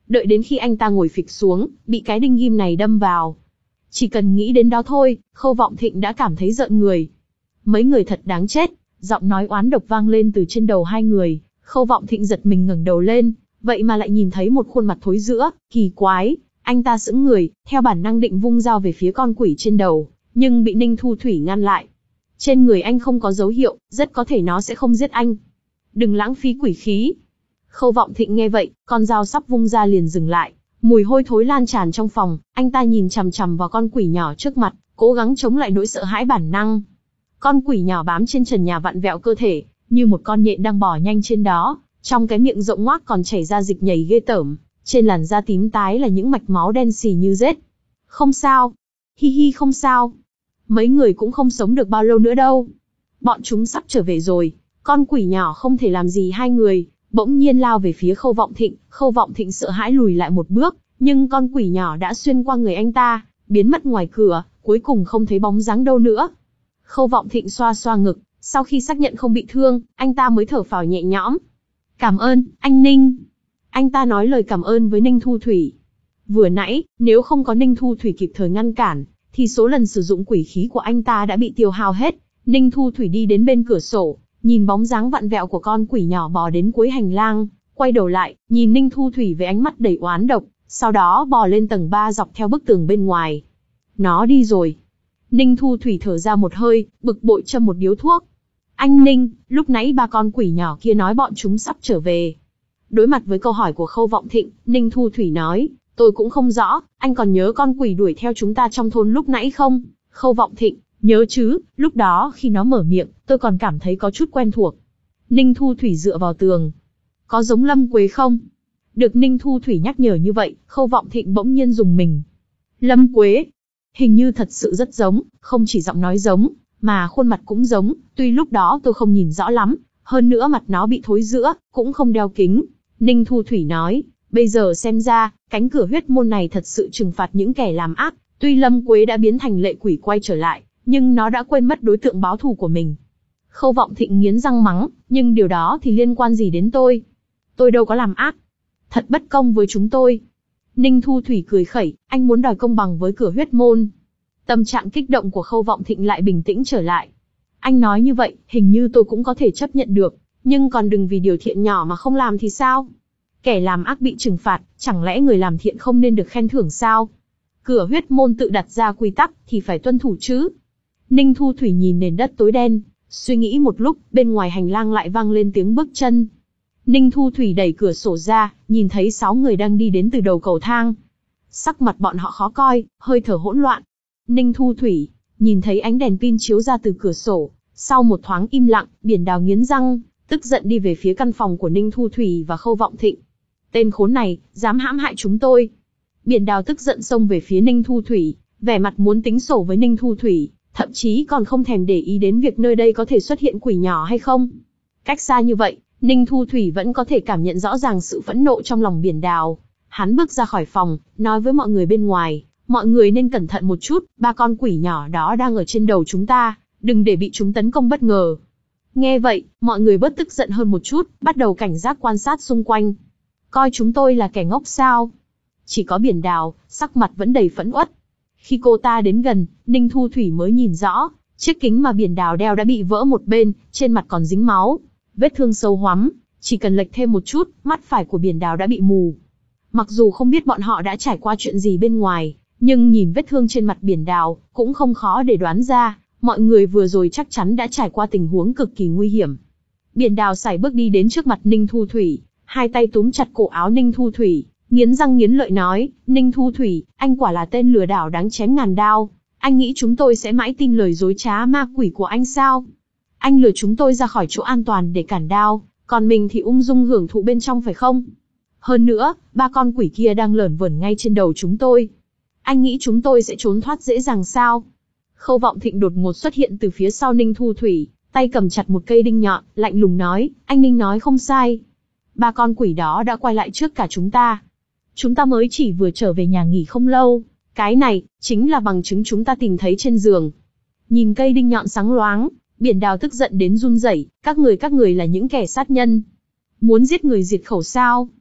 Đợi đến khi anh ta ngồi phịch xuống, bị cái đinh ghim này đâm vào. Chỉ cần nghĩ đến đó thôi, Khâu Vọng Thịnh đã cảm thấy rợn người. Mấy người thật đáng chết, giọng nói oán độc vang lên từ trên đầu hai người. Khâu Vọng Thịnh giật mình ngẩng đầu lên, vậy mà lại nhìn thấy một khuôn mặt thối rữa, kỳ quái. Anh ta sững người, theo bản năng định vung dao về phía con quỷ trên đầu, nhưng bị Ninh Thu Thủy ngăn lại. Trên người anh không có dấu hiệu, rất có thể nó sẽ không giết anh. Đừng lãng phí quỷ khí. Khâu Vọng Thịnh nghe vậy, con dao sắp vung ra liền dừng lại. Mùi hôi thối lan tràn trong phòng, anh ta nhìn chằm chằm vào con quỷ nhỏ trước mặt, cố gắng chống lại nỗi sợ hãi bản năng. Con quỷ nhỏ bám trên trần nhà vặn vẹo cơ thể, như một con nhện đang bò nhanh trên đó, trong cái miệng rộng ngoác còn chảy ra dịch nhầy ghê tởm, trên làn da tím tái là những mạch máu đen xì như rết. Không sao, hi hi không sao. Mấy người cũng không sống được bao lâu nữa đâu. Bọn chúng sắp trở về rồi. Con quỷ nhỏ không thể làm gì hai người, bỗng nhiên lao về phía Khâu Vọng Thịnh. Khâu Vọng Thịnh sợ hãi lùi lại một bước, nhưng con quỷ nhỏ đã xuyên qua người anh ta, biến mất ngoài cửa, cuối cùng không thấy bóng dáng đâu nữa. Khâu Vọng Thịnh xoa xoa ngực, sau khi xác nhận không bị thương, anh ta mới thở phào nhẹ nhõm. Cảm ơn, anh Ninh. Anh ta nói lời cảm ơn với Ninh Thu Thủy. Vừa nãy, nếu không có Ninh Thu Thủy kịp thời ngăn cản, thì số lần sử dụng quỷ khí của anh ta đã bị tiêu hao hết. Ninh Thu Thủy đi đến bên cửa sổ, nhìn bóng dáng vặn vẹo của con quỷ nhỏ bò đến cuối hành lang, quay đầu lại, nhìn Ninh Thu Thủy với ánh mắt đầy oán độc, sau đó bò lên tầng ba dọc theo bức tường bên ngoài. Nó đi rồi. Ninh Thu Thủy thở ra một hơi, bực bội châm một điếu thuốc. Anh Ninh, lúc nãy ba con quỷ nhỏ kia nói bọn chúng sắp trở về. Đối mặt với câu hỏi của Khâu Vọng Thịnh, Ninh Thu Thủy nói, tôi cũng không rõ, anh còn nhớ con quỷ đuổi theo chúng ta trong thôn lúc nãy không? Khâu Vọng Thịnh, nhớ chứ, lúc đó khi nó mở miệng, tôi còn cảm thấy có chút quen thuộc. Ninh Thu Thủy dựa vào tường. Có giống Lâm Quế không? Được Ninh Thu Thủy nhắc nhở như vậy, Khâu Vọng Thịnh bỗng nhiên rùng mình. Lâm Quế, hình như thật sự rất giống, không chỉ giọng nói giống, mà khuôn mặt cũng giống, tuy lúc đó tôi không nhìn rõ lắm, hơn nữa mặt nó bị thối rữa, cũng không đeo kính. Ninh Thu Thủy nói, bây giờ xem ra, cánh cửa huyết môn này thật sự trừng phạt những kẻ làm ác, tuy Lâm Quế đã biến thành lệ quỷ quay trở lại, nhưng nó đã quên mất đối tượng báo thù của mình. Khâu Vọng Thịnh nghiến răng mắng, nhưng điều đó thì liên quan gì đến tôi? Tôi đâu có làm ác. Thật bất công với chúng tôi. Ninh Thu Thủy cười khẩy, anh muốn đòi công bằng với cửa huyết môn. Tâm trạng kích động của Khâu Vọng Thịnh lại bình tĩnh trở lại. Anh nói như vậy, hình như tôi cũng có thể chấp nhận được, nhưng còn đừng vì điều thiện nhỏ mà không làm thì sao? Kẻ làm ác bị trừng phạt, chẳng lẽ người làm thiện không nên được khen thưởng sao? Cửa huyết môn tự đặt ra quy tắc thì phải tuân thủ chứ. Ninh Thu Thủy nhìn nền đất tối đen, suy nghĩ một lúc, bên ngoài hành lang lại vang lên tiếng bước chân. Ninh Thu Thủy đẩy cửa sổ ra, nhìn thấy sáu người đang đi đến từ đầu cầu thang. Sắc mặt bọn họ khó coi, hơi thở hỗn loạn. Ninh Thu Thủy nhìn thấy ánh đèn pin chiếu ra từ cửa sổ, sau một thoáng im lặng, Biển Đào nghiến răng, tức giận đi về phía căn phòng của Ninh Thu Thủy và Khâu Vọng Thịnh. Tên khốn này, dám hãm hại chúng tôi. Biển Đào tức giận xông về phía Ninh Thu Thủy, vẻ mặt muốn tính sổ với Ninh Thu Thủy, thậm chí còn không thèm để ý đến việc nơi đây có thể xuất hiện quỷ nhỏ hay không. Cách xa như vậy, Ninh Thu Thủy vẫn có thể cảm nhận rõ ràng sự phẫn nộ trong lòng Biển Đào. Hắn bước ra khỏi phòng, nói với mọi người bên ngoài, mọi người nên cẩn thận một chút, ba con quỷ nhỏ đó đang ở trên đầu chúng ta, đừng để bị chúng tấn công bất ngờ. Nghe vậy, mọi người bớt tức giận hơn một chút, bắt đầu cảnh giác quan sát xung quanh. Coi chúng tôi là kẻ ngốc sao? Chỉ có Biển Đào, sắc mặt vẫn đầy phẫn uất. Khi cô ta đến gần, Ninh Thu Thủy mới nhìn rõ, chiếc kính mà Biển Đào đeo đã bị vỡ một bên, trên mặt còn dính máu. Vết thương sâu hoắm, chỉ cần lệch thêm một chút, mắt phải của Biển Đào đã bị mù. Mặc dù không biết bọn họ đã trải qua chuyện gì bên ngoài, nhưng nhìn vết thương trên mặt Biển Đào, cũng không khó để đoán ra, mọi người vừa rồi chắc chắn đã trải qua tình huống cực kỳ nguy hiểm. Biển Đào sải bước đi đến trước mặt Ninh Thu Thủy, hai tay túm chặt cổ áo Ninh Thu Thủy, nghiến răng nghiến lợi nói, Ninh Thu Thủy, anh quả là tên lừa đảo đáng chém ngàn đao. Anh nghĩ chúng tôi sẽ mãi tin lời dối trá ma quỷ của anh sao? Anh lừa chúng tôi ra khỏi chỗ an toàn để cản đao, còn mình thì ung dung hưởng thụ bên trong phải không? Hơn nữa, ba con quỷ kia đang lởn vởn ngay trên đầu chúng tôi. Anh nghĩ chúng tôi sẽ trốn thoát dễ dàng sao? Khâu Vọng Thịnh đột ngột xuất hiện từ phía sau Ninh Thu Thủy, tay cầm chặt một cây đinh nhọn, lạnh lùng nói, anh Ninh nói không sai. Ba con quỷ đó đã quay lại trước cả chúng ta. Chúng ta mới chỉ vừa trở về nhà nghỉ không lâu. Cái này, chính là bằng chứng chúng ta tìm thấy trên giường. Nhìn cây đinh nhọn sáng loáng, Biển Đào tức giận đến run rẩy, các người các người là những kẻ sát nhân. Muốn giết người diệt khẩu sao?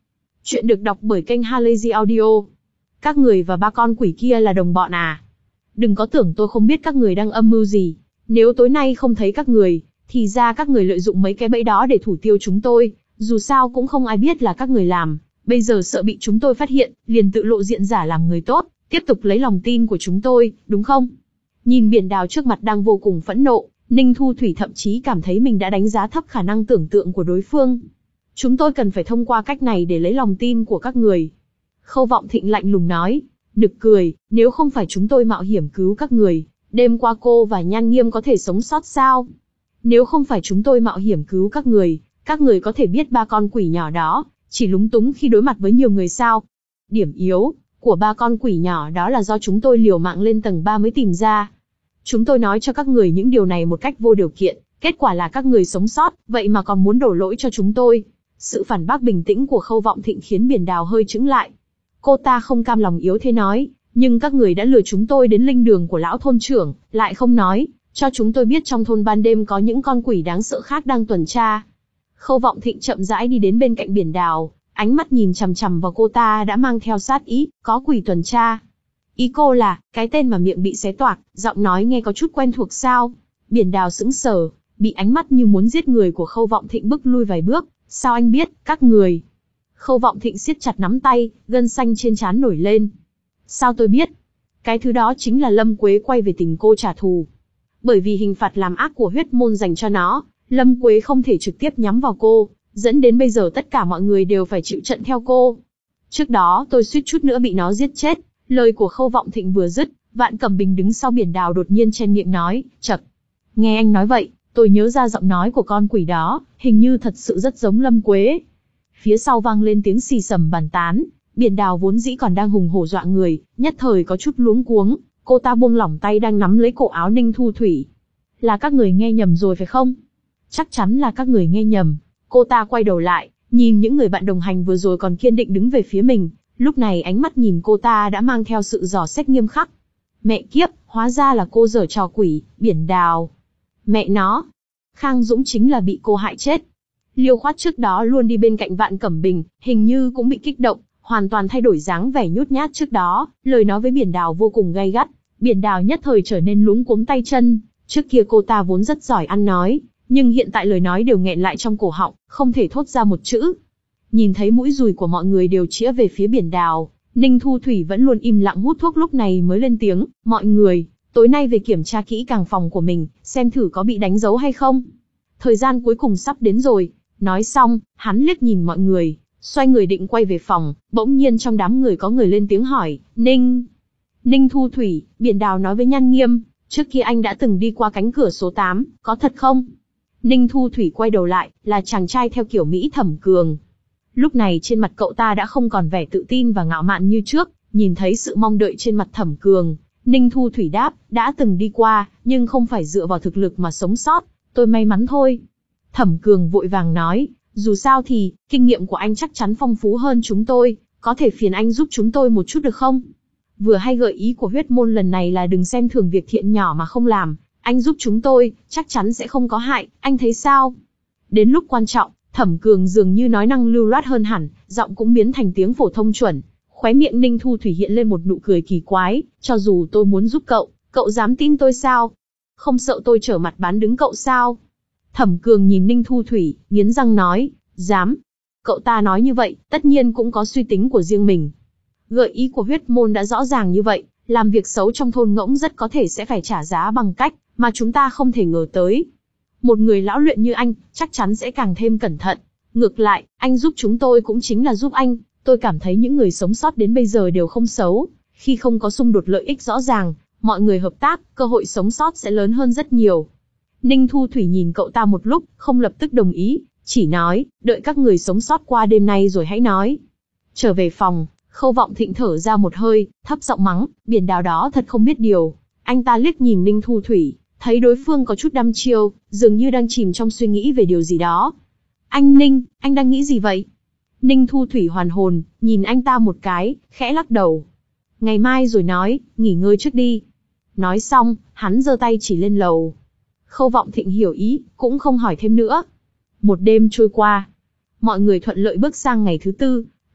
Chuyện được đọc bởi kênh Halazy Audio. Các người và ba con quỷ kia là đồng bọn à? Đừng có tưởng tôi không biết các người đang âm mưu gì. Nếu tối nay không thấy các người, thì ra các người lợi dụng mấy cái bẫy đó để thủ tiêu chúng tôi. Dù sao cũng không ai biết là các người làm. Bây giờ sợ bị chúng tôi phát hiện, liền tự lộ diện giả làm người tốt, tiếp tục lấy lòng tin của chúng tôi, đúng không? Nhìn biển đào trước mặt đang vô cùng phẫn nộ, Ninh Thu Thủy thậm chí cảm thấy mình đã đánh giá thấp khả năng tưởng tượng của đối phương. Chúng tôi cần phải thông qua cách này để lấy lòng tin của các người. Khâu Vọng Thịnh lạnh lùng nói, nực cười, nếu không phải chúng tôi mạo hiểm cứu các người, đêm qua cô và Nhan Nghiêm có thể sống sót sao? Nếu không phải chúng tôi mạo hiểm cứu các người, các người có thể biết ba con quỷ nhỏ đó chỉ lúng túng khi đối mặt với nhiều người sao? Điểm yếu của ba con quỷ nhỏ đó là do chúng tôi liều mạng lên tầng ba mới tìm ra. Chúng tôi nói cho các người những điều này một cách vô điều kiện, kết quả là các người sống sót, vậy mà còn muốn đổ lỗi cho chúng tôi. Sự phản bác bình tĩnh của Khâu Vọng Thịnh khiến biển đào hơi chững lại. Cô ta không cam lòng yếu thế nói, nhưng các người đã lừa chúng tôi đến linh đường của lão thôn trưởng, lại không nói cho chúng tôi biết trong thôn ban đêm có những con quỷ đáng sợ khác đang tuần tra. Khâu Vọng Thịnh chậm rãi đi đến bên cạnh biển đào, ánh mắt nhìn chằm chằm vào cô ta đã mang theo sát ý, có quỷ tuần tra. Ý cô là, cái tên mà miệng bị xé toạc, giọng nói nghe có chút quen thuộc sao? Biển đào sững sờ, bị ánh mắt như muốn giết người của Khâu Vọng Thịnh bức lui vài bước, sao anh biết, các người? Khâu Vọng Thịnh siết chặt nắm tay, gân xanh trên trán nổi lên. Sao tôi biết? Cái thứ đó chính là Lâm Quế quay về tìm cô trả thù. Bởi vì hình phạt làm ác của huyết môn dành cho nó, Lâm Quế không thể trực tiếp nhắm vào cô, dẫn đến bây giờ tất cả mọi người đều phải chịu trận theo cô. Trước đó tôi suýt chút nữa bị nó giết chết. Lời của Khâu Vọng Thịnh vừa dứt, Vạn Cẩm Bình đứng sau biển đào đột nhiên chen miệng nói, chậc. Nghe anh nói vậy, tôi nhớ ra giọng nói của con quỷ đó, hình như thật sự rất giống Lâm Quế. Phía sau vang lên tiếng xì xầm bàn tán, biển đào vốn dĩ còn đang hùng hổ dọa người, nhất thời có chút luống cuống, cô ta buông lỏng tay đang nắm lấy cổ áo Ninh Thu Thủy. Là các người nghe nhầm rồi phải không? Chắc chắn là các người nghe nhầm. Cô ta quay đầu lại, nhìn những người bạn đồng hành vừa rồi còn kiên định đứng về phía mình. Lúc này ánh mắt nhìn cô ta đã mang theo sự dò xét nghiêm khắc. Mẹ kiếp, hóa ra là cô giở trò quỷ, biển đào. Mẹ nó, Khang Dũng chính là bị cô hại chết. Liêu Khoát trước đó luôn đi bên cạnh Vạn Cẩm Bình, hình như cũng bị kích động, hoàn toàn thay đổi dáng vẻ nhút nhát trước đó, lời nói với biển đào vô cùng gay gắt. Biển đào nhất thời trở nên luống cuống tay chân, trước kia cô ta vốn rất giỏi ăn nói, nhưng hiện tại lời nói đều nghẹn lại trong cổ họng, không thể thốt ra một chữ. Nhìn thấy mũi dùi của mọi người đều chĩa về phía biển đào, Ninh Thu Thủy vẫn luôn im lặng hút thuốc lúc này mới lên tiếng, mọi người, tối nay về kiểm tra kỹ càng phòng của mình, xem thử có bị đánh dấu hay không. Thời gian cuối cùng sắp đến rồi. Nói xong, hắn liếc nhìn mọi người, xoay người định quay về phòng, bỗng nhiên trong đám người có người lên tiếng hỏi, Ninh... Ninh Thu Thủy, biển đào nói với Nhan Nghiêm, trước kia anh đã từng đi qua cánh cửa số tám, có thật không? Ninh Thu Thủy quay đầu lại, là chàng trai theo kiểu Mỹ Thẩm Cường. Lúc này trên mặt cậu ta đã không còn vẻ tự tin và ngạo mạn như trước, nhìn thấy sự mong đợi trên mặt Thẩm Cường, Ninh Thu Thủy đáp, đã từng đi qua, nhưng không phải dựa vào thực lực mà sống sót, tôi may mắn thôi. Thẩm Cường vội vàng nói, dù sao thì, kinh nghiệm của anh chắc chắn phong phú hơn chúng tôi, có thể phiền anh giúp chúng tôi một chút được không? Vừa hay gợi ý của huyết môn lần này là đừng xem thường việc thiện nhỏ mà không làm, anh giúp chúng tôi, chắc chắn sẽ không có hại, anh thấy sao? Đến lúc quan trọng, Thẩm Cường dường như nói năng lưu loát hơn hẳn, giọng cũng biến thành tiếng phổ thông chuẩn. Khóe miệng Ninh Thu Thủy hiện lên một nụ cười kỳ quái, cho dù tôi muốn giúp cậu, cậu dám tin tôi sao? Không sợ tôi trở mặt bán đứng cậu sao? Thẩm Cường nhìn Ninh Thu Thủy, nghiến răng nói, dám. Cậu ta nói như vậy, tất nhiên cũng có suy tính của riêng mình. Gợi ý của huyết môn đã rõ ràng như vậy, làm việc xấu trong thôn ngỗng rất có thể sẽ phải trả giá bằng cách mà chúng ta không thể ngờ tới. Một người lão luyện như anh, chắc chắn sẽ càng thêm cẩn thận. Ngược lại, anh giúp chúng tôi cũng chính là giúp anh. Tôi cảm thấy những người sống sót đến bây giờ đều không xấu. Khi không có xung đột lợi ích rõ ràng, mọi người hợp tác, cơ hội sống sót sẽ lớn hơn rất nhiều. Ninh Thu Thủy nhìn cậu ta một lúc, không lập tức đồng ý, chỉ nói, đợi các người sống sót qua đêm nay rồi hãy nói. Trở về phòng, Khâu Vọng Thịnh thở ra một hơi, thấp giọng mắng, biển đào đó thật không biết điều. Anh ta liếc nhìn Ninh Thu Thủy, thấy đối phương có chút đăm chiêu, dường như đang chìm trong suy nghĩ về điều gì đó. Anh Ninh, anh đang nghĩ gì vậy? Ninh Thu Thủy hoàn hồn, nhìn anh ta một cái, khẽ lắc đầu. Ngày mai rồi nói, nghỉ ngơi trước đi. Nói xong, hắn giơ tay chỉ lên lầu. Khâu Vọng Thịnh hiểu ý, cũng không hỏi thêm nữa. Một đêm trôi qua, mọi người thuận lợi bước sang ngày thứ tư.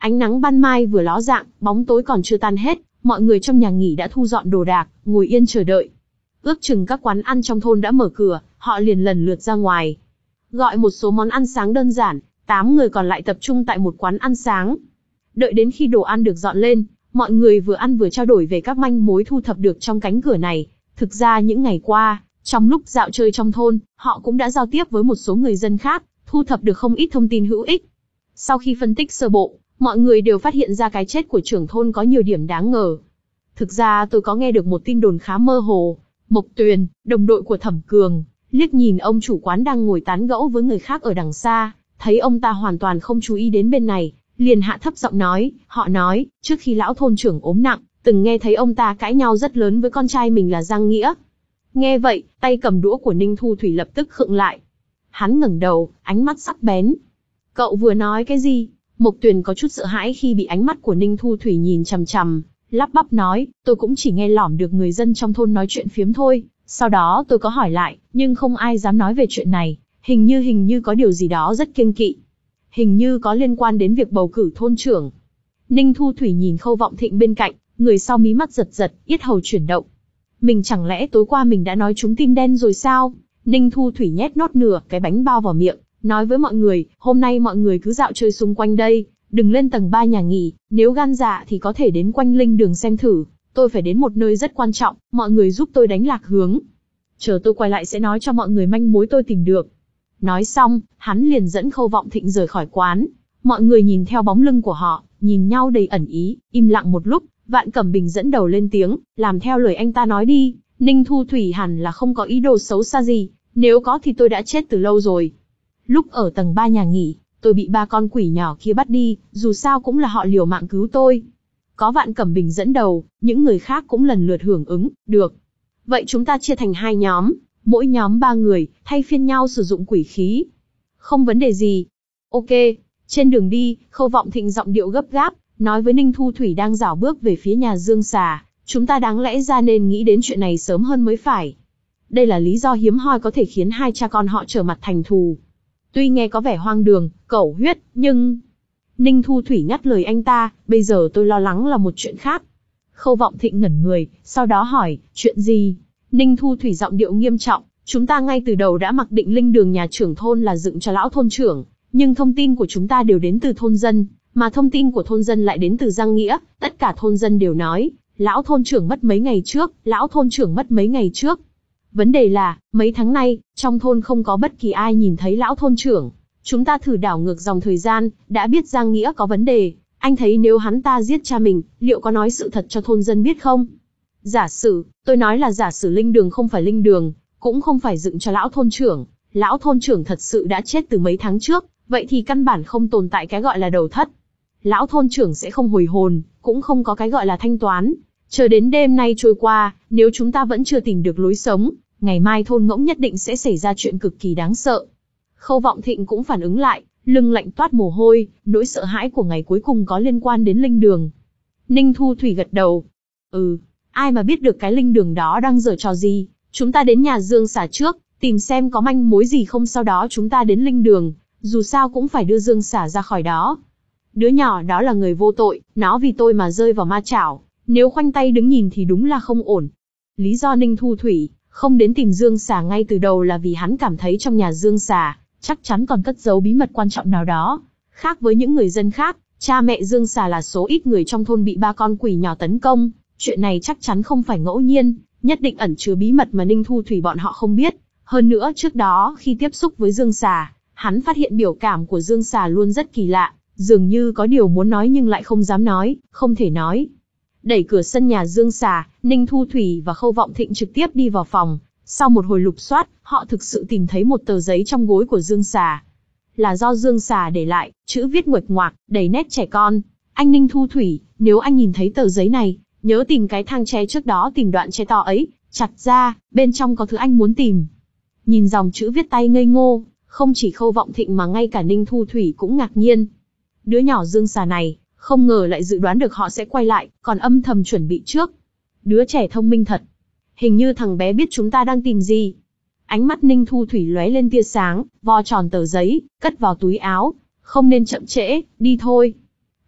Ánh nắng ban mai vừa ló dạng, bóng tối còn chưa tan hết, mọi người trong nhà nghỉ đã thu dọn đồ đạc, ngồi yên chờ đợi. Ước chừng các quán ăn trong thôn đã mở cửa, họ liền lần lượt ra ngoài. Gọi một số món ăn sáng đơn giản, tám người còn lại tập trung tại một quán ăn sáng. Đợi đến khi đồ ăn được dọn lên, mọi người vừa ăn vừa trao đổi về các manh mối thu thập được trong cánh cửa này. Thực ra những ngày qua, trong lúc dạo chơi trong thôn, họ cũng đã giao tiếp với một số người dân khác, thu thập được không ít thông tin hữu ích. Sau khi phân tích sơ bộ, mọi người đều phát hiện ra cái chết của trưởng thôn có nhiều điểm đáng ngờ. Thực ra tôi có nghe được một tin đồn khá mơ hồ. Mộc Tuyền, đồng đội của Thẩm Cường, liếc nhìn ông chủ quán đang ngồi tán gẫu với người khác ở đằng xa, thấy ông ta hoàn toàn không chú ý đến bên này, liền hạ thấp giọng nói, họ nói, trước khi lão thôn trưởng ốm nặng, từng nghe thấy ông ta cãi nhau rất lớn với con trai mình là Giang Nghĩa. Nghe vậy, tay cầm đũa của Ninh Thu Thủy lập tức khựng lại. Hắn ngẩng đầu, ánh mắt sắc bén. Cậu vừa nói cái gì? Mộc Tuyền có chút sợ hãi khi bị ánh mắt của Ninh Thu Thủy nhìn chằm chằm, lắp bắp nói, tôi cũng chỉ nghe lỏm được người dân trong thôn nói chuyện phiếm thôi, sau đó tôi có hỏi lại, nhưng không ai dám nói về chuyện này, hình như hình như có điều gì đó rất kiêng kỵ. Hình như có liên quan đến việc bầu cử thôn trưởng. Ninh Thu Thủy nhìn Khâu Vọng Thịnh bên cạnh, người sau mí mắt giật giật, yết hầu chuyển động. Mình chẳng lẽ tối qua mình đã nói chúng tim đen rồi sao? Ninh Thu Thủy nhét nốt nửa cái bánh bao vào miệng, nói với mọi người, hôm nay mọi người cứ dạo chơi xung quanh đây, đừng lên tầng ba nhà nghỉ, nếu gan dạ thì có thể đến quanh linh đường xem thử, tôi phải đến một nơi rất quan trọng, mọi người giúp tôi đánh lạc hướng. Chờ tôi quay lại sẽ nói cho mọi người manh mối tôi tìm được. Nói xong, hắn liền dẫn Khâu Vọng Thịnh rời khỏi quán. Mọi người nhìn theo bóng lưng của họ, nhìn nhau đầy ẩn ý, im lặng một lúc, Vạn Cẩm Bình dẫn đầu lên tiếng, làm theo lời anh ta nói đi, Ninh Thu Thủy hẳn là không có ý đồ xấu xa gì, nếu có thì tôi đã chết từ lâu rồi. Lúc ở tầng ba nhà nghỉ, tôi bị ba con quỷ nhỏ kia bắt đi, dù sao cũng là họ liều mạng cứu tôi. Có Vạn Cẩm Bình dẫn đầu, những người khác cũng lần lượt hưởng ứng, được. Vậy chúng ta chia thành hai nhóm, mỗi nhóm ba người, thay phiên nhau sử dụng quỷ khí. Không vấn đề gì. Ok. Trên đường đi, Khâu Vọng Thịnh giọng điệu gấp gáp, nói với Ninh Thu Thủy đang rảo bước về phía nhà Dương Xà, chúng ta đáng lẽ ra nên nghĩ đến chuyện này sớm hơn mới phải. Đây là lý do hiếm hoi có thể khiến hai cha con họ trở mặt thành thù. Tuy nghe có vẻ hoang đường, cẩu huyết, nhưng... Ninh Thu Thủy ngắt lời anh ta, bây giờ tôi lo lắng là một chuyện khác. Khâu Vọng Thịnh ngẩn người, sau đó hỏi, chuyện gì? Ninh Thu Thủy giọng điệu nghiêm trọng, chúng ta ngay từ đầu đã mặc định linh đường nhà trưởng thôn là dựng cho lão thôn trưởng, nhưng thông tin của chúng ta đều đến từ thôn dân, mà thông tin của thôn dân lại đến từ Giang Nghĩa, tất cả thôn dân đều nói, lão thôn trưởng mất mấy ngày trước, lão thôn trưởng mất mấy ngày trước. Vấn đề là, mấy tháng nay, trong thôn không có bất kỳ ai nhìn thấy lão thôn trưởng. Chúng ta thử đảo ngược dòng thời gian, đã biết Giang Nghĩa có vấn đề. Anh thấy nếu hắn ta giết cha mình, liệu có nói sự thật cho thôn dân biết không? Giả sử, tôi nói là giả sử linh đường không phải linh đường, cũng không phải dựng cho lão thôn trưởng. Lão thôn trưởng thật sự đã chết từ mấy tháng trước, vậy thì căn bản không tồn tại cái gọi là đầu thất. Lão thôn trưởng sẽ không hồi hồn, cũng không có cái gọi là thanh toán. Chờ đến đêm nay trôi qua, nếu chúng ta vẫn chưa tìm được lối sống, ngày mai thôn ngỗng nhất định sẽ xảy ra chuyện cực kỳ đáng sợ. Khâu Vọng Thịnh cũng phản ứng lại, lưng lạnh toát mồ hôi, nỗi sợ hãi của ngày cuối cùng có liên quan đến linh đường. Ninh Thu Thủy gật đầu. Ừ, ai mà biết được cái linh đường đó đang giở trò gì, chúng ta đến nhà Dương Xà trước, tìm xem có manh mối gì không, sau đó chúng ta đến linh đường, dù sao cũng phải đưa Dương Xà ra khỏi đó. Đứa nhỏ đó là người vô tội, nó vì tôi mà rơi vào ma chảo, nếu khoanh tay đứng nhìn thì đúng là không ổn. Lý do Ninh Thu Thủy không đến tìm Dương Xà ngay từ đầu là vì hắn cảm thấy trong nhà Dương Xà chắc chắn còn cất giấu bí mật quan trọng nào đó. Khác với những người dân khác, cha mẹ Dương Xà là số ít người trong thôn bị ba con quỷ nhỏ tấn công. Chuyện này chắc chắn không phải ngẫu nhiên, nhất định ẩn chứa bí mật mà Ninh Thu Thủy bọn họ không biết. Hơn nữa trước đó khi tiếp xúc với Dương Xà, hắn phát hiện biểu cảm của Dương Xà luôn rất kỳ lạ, dường như có điều muốn nói nhưng lại không dám nói, không thể nói. Đẩy cửa sân nhà Dương Xà, Ninh Thu Thủy và Khâu Vọng Thịnh trực tiếp đi vào phòng. Sau một hồi lục soát, họ thực sự tìm thấy một tờ giấy trong gối của Dương Xà. Là do Dương Xà để lại, chữ viết nguệch ngoạc, đầy nét trẻ con. Anh Ninh Thu Thủy, nếu anh nhìn thấy tờ giấy này, nhớ tìm cái thang tre trước đó tìm đoạn tre to ấy, chặt ra, bên trong có thứ anh muốn tìm. Nhìn dòng chữ viết tay ngây ngô, không chỉ Khâu Vọng Thịnh mà ngay cả Ninh Thu Thủy cũng ngạc nhiên. Đứa nhỏ Dương Xà này, không ngờ lại dự đoán được họ sẽ quay lại, còn âm thầm chuẩn bị trước. Đứa trẻ thông minh thật. Hình như thằng bé biết chúng ta đang tìm gì. Ánh mắt Ninh Thu Thủy lóe lên tia sáng, vo tròn tờ giấy, cất vào túi áo. Không nên chậm trễ, đi thôi.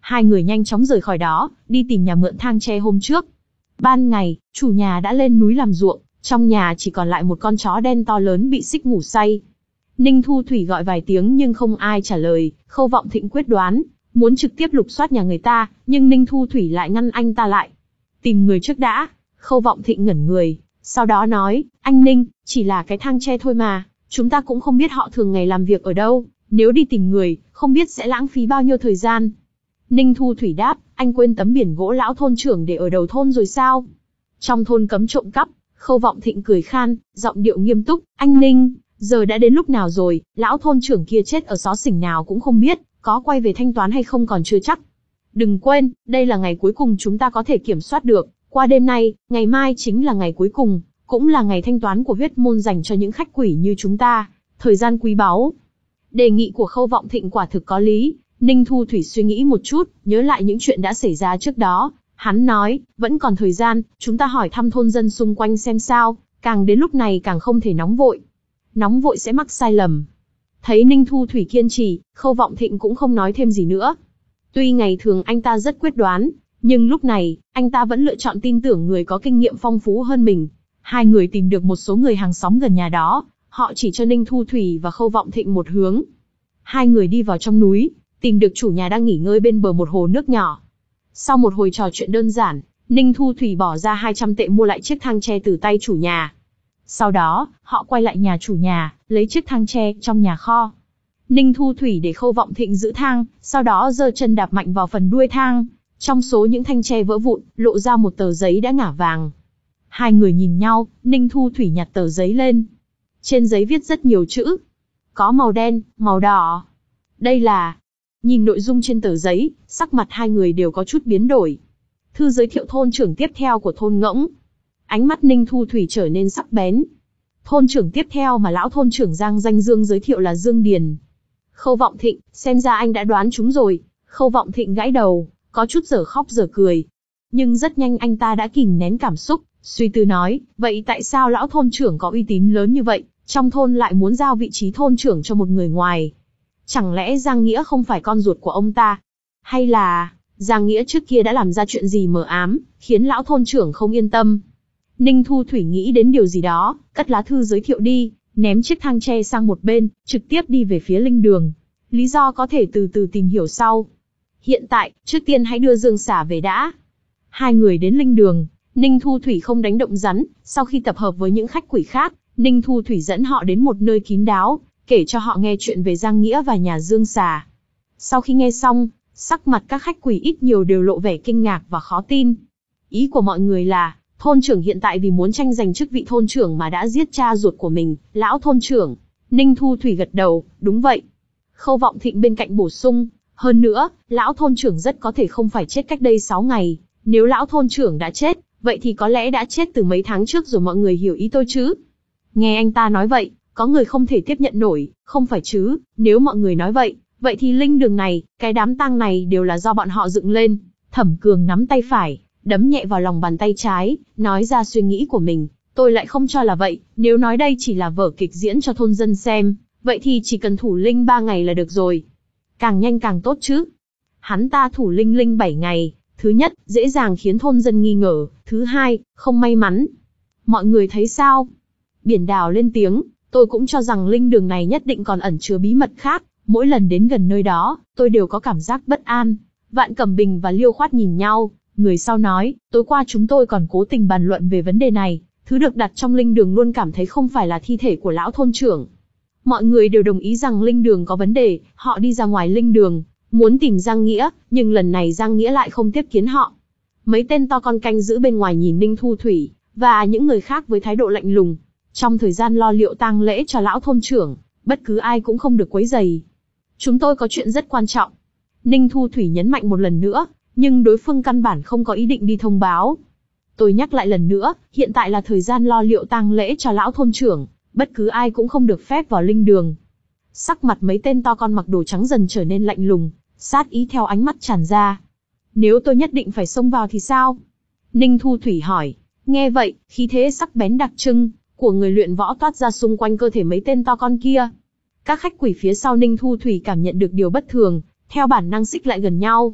Hai người nhanh chóng rời khỏi đó, đi tìm nhà mượn thang tre hôm trước. Ban ngày, chủ nhà đã lên núi làm ruộng, trong nhà chỉ còn lại một con chó đen to lớn bị xích ngủ say. Ninh Thu Thủy gọi vài tiếng nhưng không ai trả lời, Khâu Vọng Thịnh quyết đoán, muốn trực tiếp lục soát nhà người ta, nhưng Ninh Thu Thủy lại ngăn anh ta lại. Tìm người trước đã. Khâu Vọng Thịnh ngẩn người, sau đó nói, anh Ninh, chỉ là cái thang tre thôi mà, chúng ta cũng không biết họ thường ngày làm việc ở đâu, nếu đi tìm người, không biết sẽ lãng phí bao nhiêu thời gian. Ninh Thu Thủy đáp, anh quên tấm biển gỗ lão thôn trưởng để ở đầu thôn rồi sao? Trong thôn cấm trộm cắp. Khâu Vọng Thịnh cười khan, giọng điệu nghiêm túc, anh Ninh, giờ đã đến lúc nào rồi, lão thôn trưởng kia chết ở xó xỉnh nào cũng không biết, có quay về thanh toán hay không còn chưa chắc. Đừng quên, đây là ngày cuối cùng chúng ta có thể kiểm soát được, qua đêm nay, ngày mai chính là ngày cuối cùng, cũng là ngày thanh toán của huyết môn dành cho những khách quỷ như chúng ta, thời gian quý báu. Đề nghị của Khâu Vọng Thịnh quả thực có lý, Ninh Thu Thủy suy nghĩ một chút, nhớ lại những chuyện đã xảy ra trước đó. Hắn nói, vẫn còn thời gian, chúng ta hỏi thăm thôn dân xung quanh xem sao, càng đến lúc này càng không thể nóng vội. Nóng vội sẽ mắc sai lầm. Thấy Ninh Thu Thủy kiên trì, Khâu Vọng Thịnh cũng không nói thêm gì nữa. Tuy ngày thường anh ta rất quyết đoán, nhưng lúc này, anh ta vẫn lựa chọn tin tưởng người có kinh nghiệm phong phú hơn mình. Hai người tìm được một số người hàng xóm gần nhà đó, họ chỉ cho Ninh Thu Thủy và Khâu Vọng Thịnh một hướng. Hai người đi vào trong núi, tìm được chủ nhà đang nghỉ ngơi bên bờ một hồ nước nhỏ. Sau một hồi trò chuyện đơn giản, Ninh Thu Thủy bỏ ra hai trăm tệ mua lại chiếc thang tre từ tay chủ nhà. Sau đó, họ quay lại nhà chủ nhà, lấy chiếc thang tre trong nhà kho. Ninh Thu Thủy để Khâu Vọng Thịnh giữ thang, sau đó giơ chân đạp mạnh vào phần đuôi thang. Trong số những thanh tre vỡ vụn, lộ ra một tờ giấy đã ngả vàng. Hai người nhìn nhau, Ninh Thu Thủy nhặt tờ giấy lên. Trên giấy viết rất nhiều chữ. Có màu đen, màu đỏ. Đây là... Nhìn nội dung trên tờ giấy, sắc mặt hai người đều có chút biến đổi. Thư giới thiệu thôn trưởng tiếp theo của thôn Ngỗng. Ánh mắt Ninh Thu Thủy trở nên sắc bén. Thôn trưởng tiếp theo mà lão thôn trưởng Giang Danh Dương giới thiệu là Dương Điền. Khâu Vọng Thịnh, xem ra anh đã đoán chúng rồi. Khâu Vọng Thịnh gãi đầu, có chút dở khóc dở cười. Nhưng rất nhanh anh ta đã kìm nén cảm xúc, suy tư nói, vậy tại sao lão thôn trưởng có uy tín lớn như vậy, trong thôn lại muốn giao vị trí thôn trưởng cho một người ngoài? Chẳng lẽ Giang Nghĩa không phải con ruột của ông ta? Hay là, Giang Nghĩa trước kia đã làm ra chuyện gì mờ ám, khiến lão thôn trưởng không yên tâm? Ninh Thu Thủy nghĩ đến điều gì đó, cất lá thư giới thiệu đi, ném chiếc thang tre sang một bên, trực tiếp đi về phía linh đường. Lý do có thể từ từ tìm hiểu sau. Hiện tại, trước tiên hãy đưa Dương Xả về đã. Hai người đến linh đường, Ninh Thu Thủy không đánh động rắn, sau khi tập hợp với những khách quỷ khác, Ninh Thu Thủy dẫn họ đến một nơi kín đáo, kể cho họ nghe chuyện về Giang Nghĩa và nhà Dương Xà. Sau khi nghe xong, sắc mặt các khách quỷ ít nhiều đều lộ vẻ kinh ngạc và khó tin. Ý của mọi người là, thôn trưởng hiện tại vì muốn tranh giành chức vị thôn trưởng mà đã giết cha ruột của mình, lão thôn trưởng. Ninh Thu Thủy gật đầu, đúng vậy. Khâu Vọng Thịnh bên cạnh bổ sung, hơn nữa, lão thôn trưởng rất có thể không phải chết cách đây sáu ngày. Nếu lão thôn trưởng đã chết, vậy thì có lẽ đã chết từ mấy tháng trước rồi, mọi người hiểu ý tôi chứ? Nghe anh ta nói vậy, có người không thể tiếp nhận nổi, không phải chứ, nếu mọi người nói vậy, vậy thì linh đường này, cái đám tang này đều là do bọn họ dựng lên. Thẩm Cường nắm tay phải, đấm nhẹ vào lòng bàn tay trái, nói ra suy nghĩ của mình, tôi lại không cho là vậy, nếu nói đây chỉ là vở kịch diễn cho thôn dân xem, vậy thì chỉ cần thủ linh ba ngày là được rồi. Càng nhanh càng tốt chứ. Hắn ta thủ linh linh bảy ngày, thứ nhất, dễ dàng khiến thôn dân nghi ngờ, thứ hai, không may mắn. Mọi người thấy sao? Biển Đào lên tiếng, tôi cũng cho rằng linh đường này nhất định còn ẩn chứa bí mật khác, mỗi lần đến gần nơi đó, tôi đều có cảm giác bất an. Vạn Cẩm Bình và Liêu Khoát nhìn nhau, người sau nói, tối qua chúng tôi còn cố tình bàn luận về vấn đề này, thứ được đặt trong linh đường luôn cảm thấy không phải là thi thể của lão thôn trưởng. Mọi người đều đồng ý rằng linh đường có vấn đề, họ đi ra ngoài linh đường, muốn tìm Giang Nghĩa, nhưng lần này Giang Nghĩa lại không tiếp kiến họ. Mấy tên to con canh giữ bên ngoài nhìn Ninh Thu Thủy, và những người khác với thái độ lạnh lùng. Trong thời gian lo liệu tang lễ cho lão thôn trưởng, bất cứ ai cũng không được quấy rầy. Chúng tôi có chuyện rất quan trọng. Ninh Thu Thủy nhấn mạnh một lần nữa, nhưng đối phương căn bản không có ý định đi thông báo. Tôi nhắc lại lần nữa, hiện tại là thời gian lo liệu tang lễ cho lão thôn trưởng, bất cứ ai cũng không được phép vào linh đường. Sắc mặt mấy tên to con mặc đồ trắng dần trở nên lạnh lùng, sát ý theo ánh mắt tràn ra. Nếu tôi nhất định phải xông vào thì sao? Ninh Thu Thủy hỏi. Nghe vậy, khí thế sắc bén đặc trưng của người luyện võ toát ra xung quanh cơ thể mấy tên to con kia. Các khách quỷ phía sau Ninh Thu Thủy cảm nhận được điều bất thường, theo bản năng xích lại gần nhau.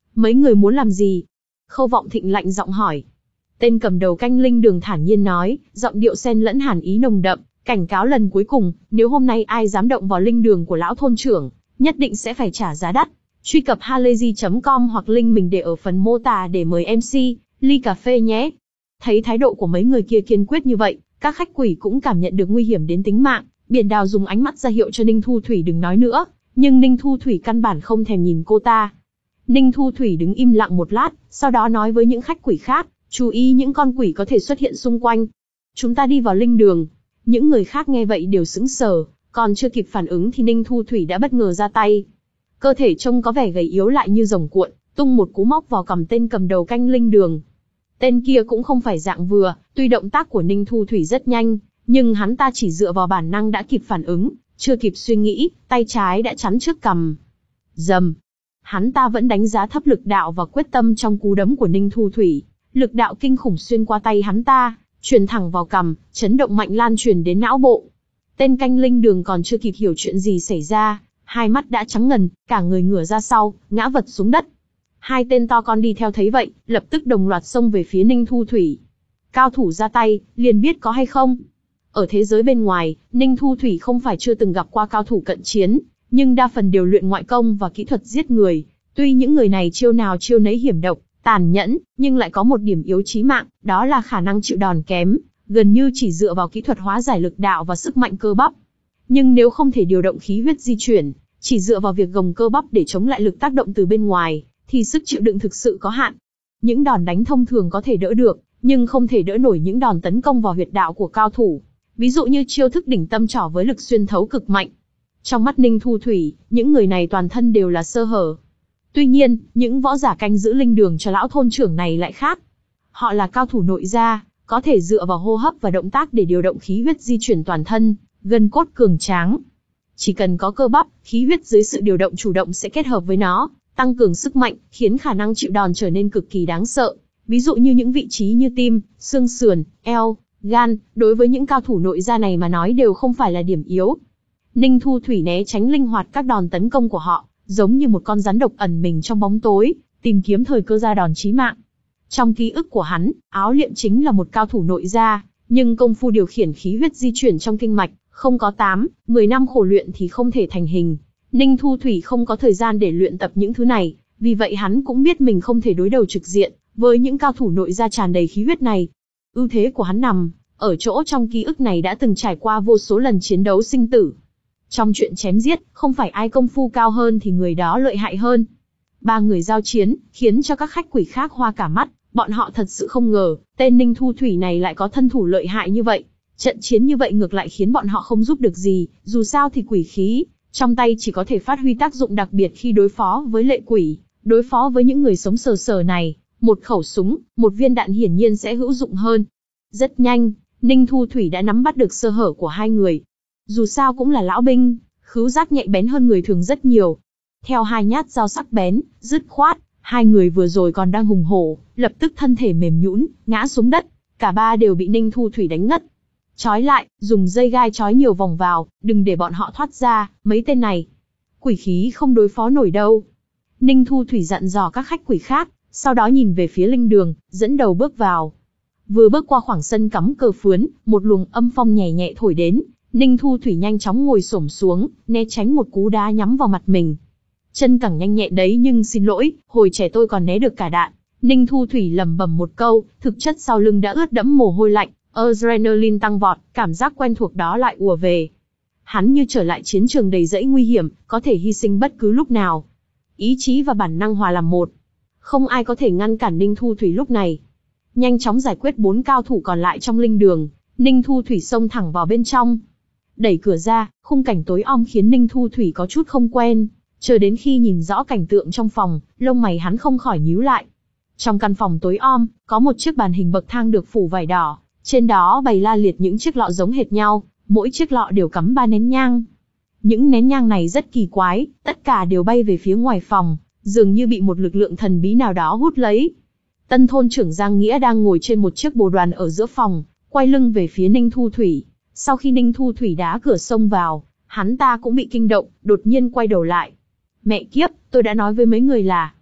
Mấy người muốn làm gì? Khâu Vọng Thịnh lạnh giọng hỏi. Tên cầm đầu canh linh đường thản nhiên nói, giọng điệu xen lẫn hàn ý nồng đậm, cảnh cáo lần cuối cùng, nếu hôm nay ai dám động vào linh đường của lão thôn trưởng, nhất định sẽ phải trả giá đắt. Truy cập halayzi chấm com hoặc link mình để ở phần mô tả để mời em xê, ly cà phê nhé. Thấy thái độ của mấy người kia kiên quyết như vậy, các khách quỷ cũng cảm nhận được nguy hiểm đến tính mạng. Biển Đào dùng ánh mắt ra hiệu cho Ninh Thu Thủy đừng nói nữa, nhưng Ninh Thu Thủy căn bản không thèm nhìn cô ta. Ninh Thu Thủy đứng im lặng một lát, sau đó nói với những khách quỷ khác, chú ý những con quỷ có thể xuất hiện xung quanh. Chúng ta đi vào linh đường. Những người khác nghe vậy đều sững sờ, còn chưa kịp phản ứng thì Ninh Thu Thủy đã bất ngờ ra tay. Cơ thể trông có vẻ gầy yếu lại như rồng cuộn, tung một cú móc vào cằm tên cầm đầu canh linh đường. Tên kia cũng không phải dạng vừa, tuy động tác của Ninh Thu Thủy rất nhanh, nhưng hắn ta chỉ dựa vào bản năng đã kịp phản ứng, chưa kịp suy nghĩ, tay trái đã chắn trước cằm. Rầm. Hắn ta vẫn đánh giá thấp lực đạo và quyết tâm trong cú đấm của Ninh Thu Thủy. Lực đạo kinh khủng xuyên qua tay hắn ta, truyền thẳng vào cằm, chấn động mạnh lan truyền đến não bộ. Tên canh linh đường còn chưa kịp hiểu chuyện gì xảy ra, hai mắt đã trắng ngần, cả người ngửa ra sau, ngã vật xuống đất. Hai tên to con đi theo thấy vậy, lập tức đồng loạt xông về phía Ninh Thu Thủy. Cao thủ ra tay, liền biết có hay không. Ở thế giới bên ngoài, Ninh Thu Thủy không phải chưa từng gặp qua cao thủ cận chiến, nhưng đa phần đều luyện ngoại công và kỹ thuật giết người. Tuy những người này chiêu nào chiêu nấy hiểm độc, tàn nhẫn, nhưng lại có một điểm yếu chí mạng, đó là khả năng chịu đòn kém, gần như chỉ dựa vào kỹ thuật hóa giải lực đạo và sức mạnh cơ bắp. Nhưng nếu không thể điều động khí huyết di chuyển, chỉ dựa vào việc gồng cơ bắp để chống lại lực tác động từ bên ngoài, thì sức chịu đựng thực sự có hạn. Những đòn đánh thông thường có thể đỡ được, nhưng không thể đỡ nổi những đòn tấn công vào huyệt đạo của cao thủ. Ví dụ như chiêu thức đỉnh tâm trảo với lực xuyên thấu cực mạnh. Trong mắt Ninh Thu Thủy, những người này toàn thân đều là sơ hở. Tuy nhiên, những võ giả canh giữ linh đường cho lão thôn trưởng này lại khác. Họ là cao thủ nội gia, có thể dựa vào hô hấp và động tác để điều động khí huyết di chuyển toàn thân, gân cốt cường tráng. Chỉ cần có cơ bắp, khí huyết dưới sự điều động chủ động sẽ kết hợp với nó, tăng cường sức mạnh, khiến khả năng chịu đòn trở nên cực kỳ đáng sợ. Ví dụ như những vị trí như tim, xương sườn, eo, gan, đối với những cao thủ nội gia này mà nói đều không phải là điểm yếu. Ninh Thu Thủy né tránh linh hoạt các đòn tấn công của họ, giống như một con rắn độc ẩn mình trong bóng tối, tìm kiếm thời cơ ra đòn chí mạng. Trong ký ức của hắn, Áo Liệm chính là một cao thủ nội gia, nhưng công phu điều khiển khí huyết di chuyển trong kinh mạch, không có tám, mười năm khổ luyện thì không thể thành hình. Ninh Thu Thủy không có thời gian để luyện tập những thứ này, vì vậy hắn cũng biết mình không thể đối đầu trực diện với những cao thủ nội gia tràn đầy khí huyết này. Ưu thế của hắn nằm ở chỗ trong ký ức này đã từng trải qua vô số lần chiến đấu sinh tử. Trong chuyện chém giết, không phải ai công phu cao hơn thì người đó lợi hại hơn. Ba người giao chiến, khiến cho các khách quỷ khác hoa cả mắt, bọn họ thật sự không ngờ, tên Ninh Thu Thủy này lại có thân thủ lợi hại như vậy. Trận chiến như vậy ngược lại khiến bọn họ không giúp được gì, dù sao thì quỷ khí trong tay chỉ có thể phát huy tác dụng đặc biệt khi đối phó với lệ quỷ, đối phó với những người sống sờ sờ này, một khẩu súng, một viên đạn hiển nhiên sẽ hữu dụng hơn. Rất nhanh, Ninh Thu Thủy đã nắm bắt được sơ hở của hai người. Dù sao cũng là lão binh, khứu giác nhạy bén hơn người thường rất nhiều. Theo hai nhát dao sắc bén, dứt khoát, hai người vừa rồi còn đang hùng hổ, lập tức thân thể mềm nhũn, ngã xuống đất, cả ba đều bị Ninh Thu Thủy đánh ngất. Trói lại, dùng dây gai trói nhiều vòng vào, đừng để bọn họ thoát ra, mấy tên này. Quỷ khí không đối phó nổi đâu. Ninh Thu Thủy dặn dò các khách quỷ khác, sau đó nhìn về phía linh đường, dẫn đầu bước vào. Vừa bước qua khoảng sân cắm cờ phướn, một luồng âm phong nhẹ nhẹ thổi đến, Ninh Thu Thủy nhanh chóng ngồi xổm xuống, né tránh một cú đá nhắm vào mặt mình. Chân cẳng nhanh nhẹn đấy nhưng xin lỗi, hồi trẻ tôi còn né được cả đạn. Ninh Thu Thủy lẩm bẩm một câu, thực chất sau lưng đã ướt đẫm mồ hôi lạnh, adrenaline tăng vọt, cảm giác quen thuộc đó lại ùa về. Hắn như trở lại chiến trường đầy rẫy nguy hiểm, có thể hy sinh bất cứ lúc nào. Ý chí và bản năng hòa làm một. Không ai có thể ngăn cản Ninh Thu Thủy lúc này. Nhanh chóng giải quyết bốn cao thủ còn lại trong linh đường, Ninh Thu Thủy xông thẳng vào bên trong. Đẩy cửa ra, khung cảnh tối om khiến Ninh Thu Thủy có chút không quen. Chờ đến khi nhìn rõ cảnh tượng trong phòng, lông mày hắn không khỏi nhíu lại. Trong căn phòng tối om, có một chiếc bàn hình bậc thang được phủ vải đỏ, trên đó bày la liệt những chiếc lọ giống hệt nhau, mỗi chiếc lọ đều cắm ba nén nhang. Những nén nhang này rất kỳ quái, tất cả đều bay về phía ngoài phòng, dường như bị một lực lượng thần bí nào đó hút lấy. Tân thôn trưởng Giang Nghĩa đang ngồi trên một chiếc bồ đoàn ở giữa phòng, quay lưng về phía Ninh Thu Thủy. Sau khi Ninh Thu Thủy đá cửa xông vào, hắn ta cũng bị kinh động, đột nhiên quay đầu lại. Mẹ kiếp, tôi đã nói với mấy người là...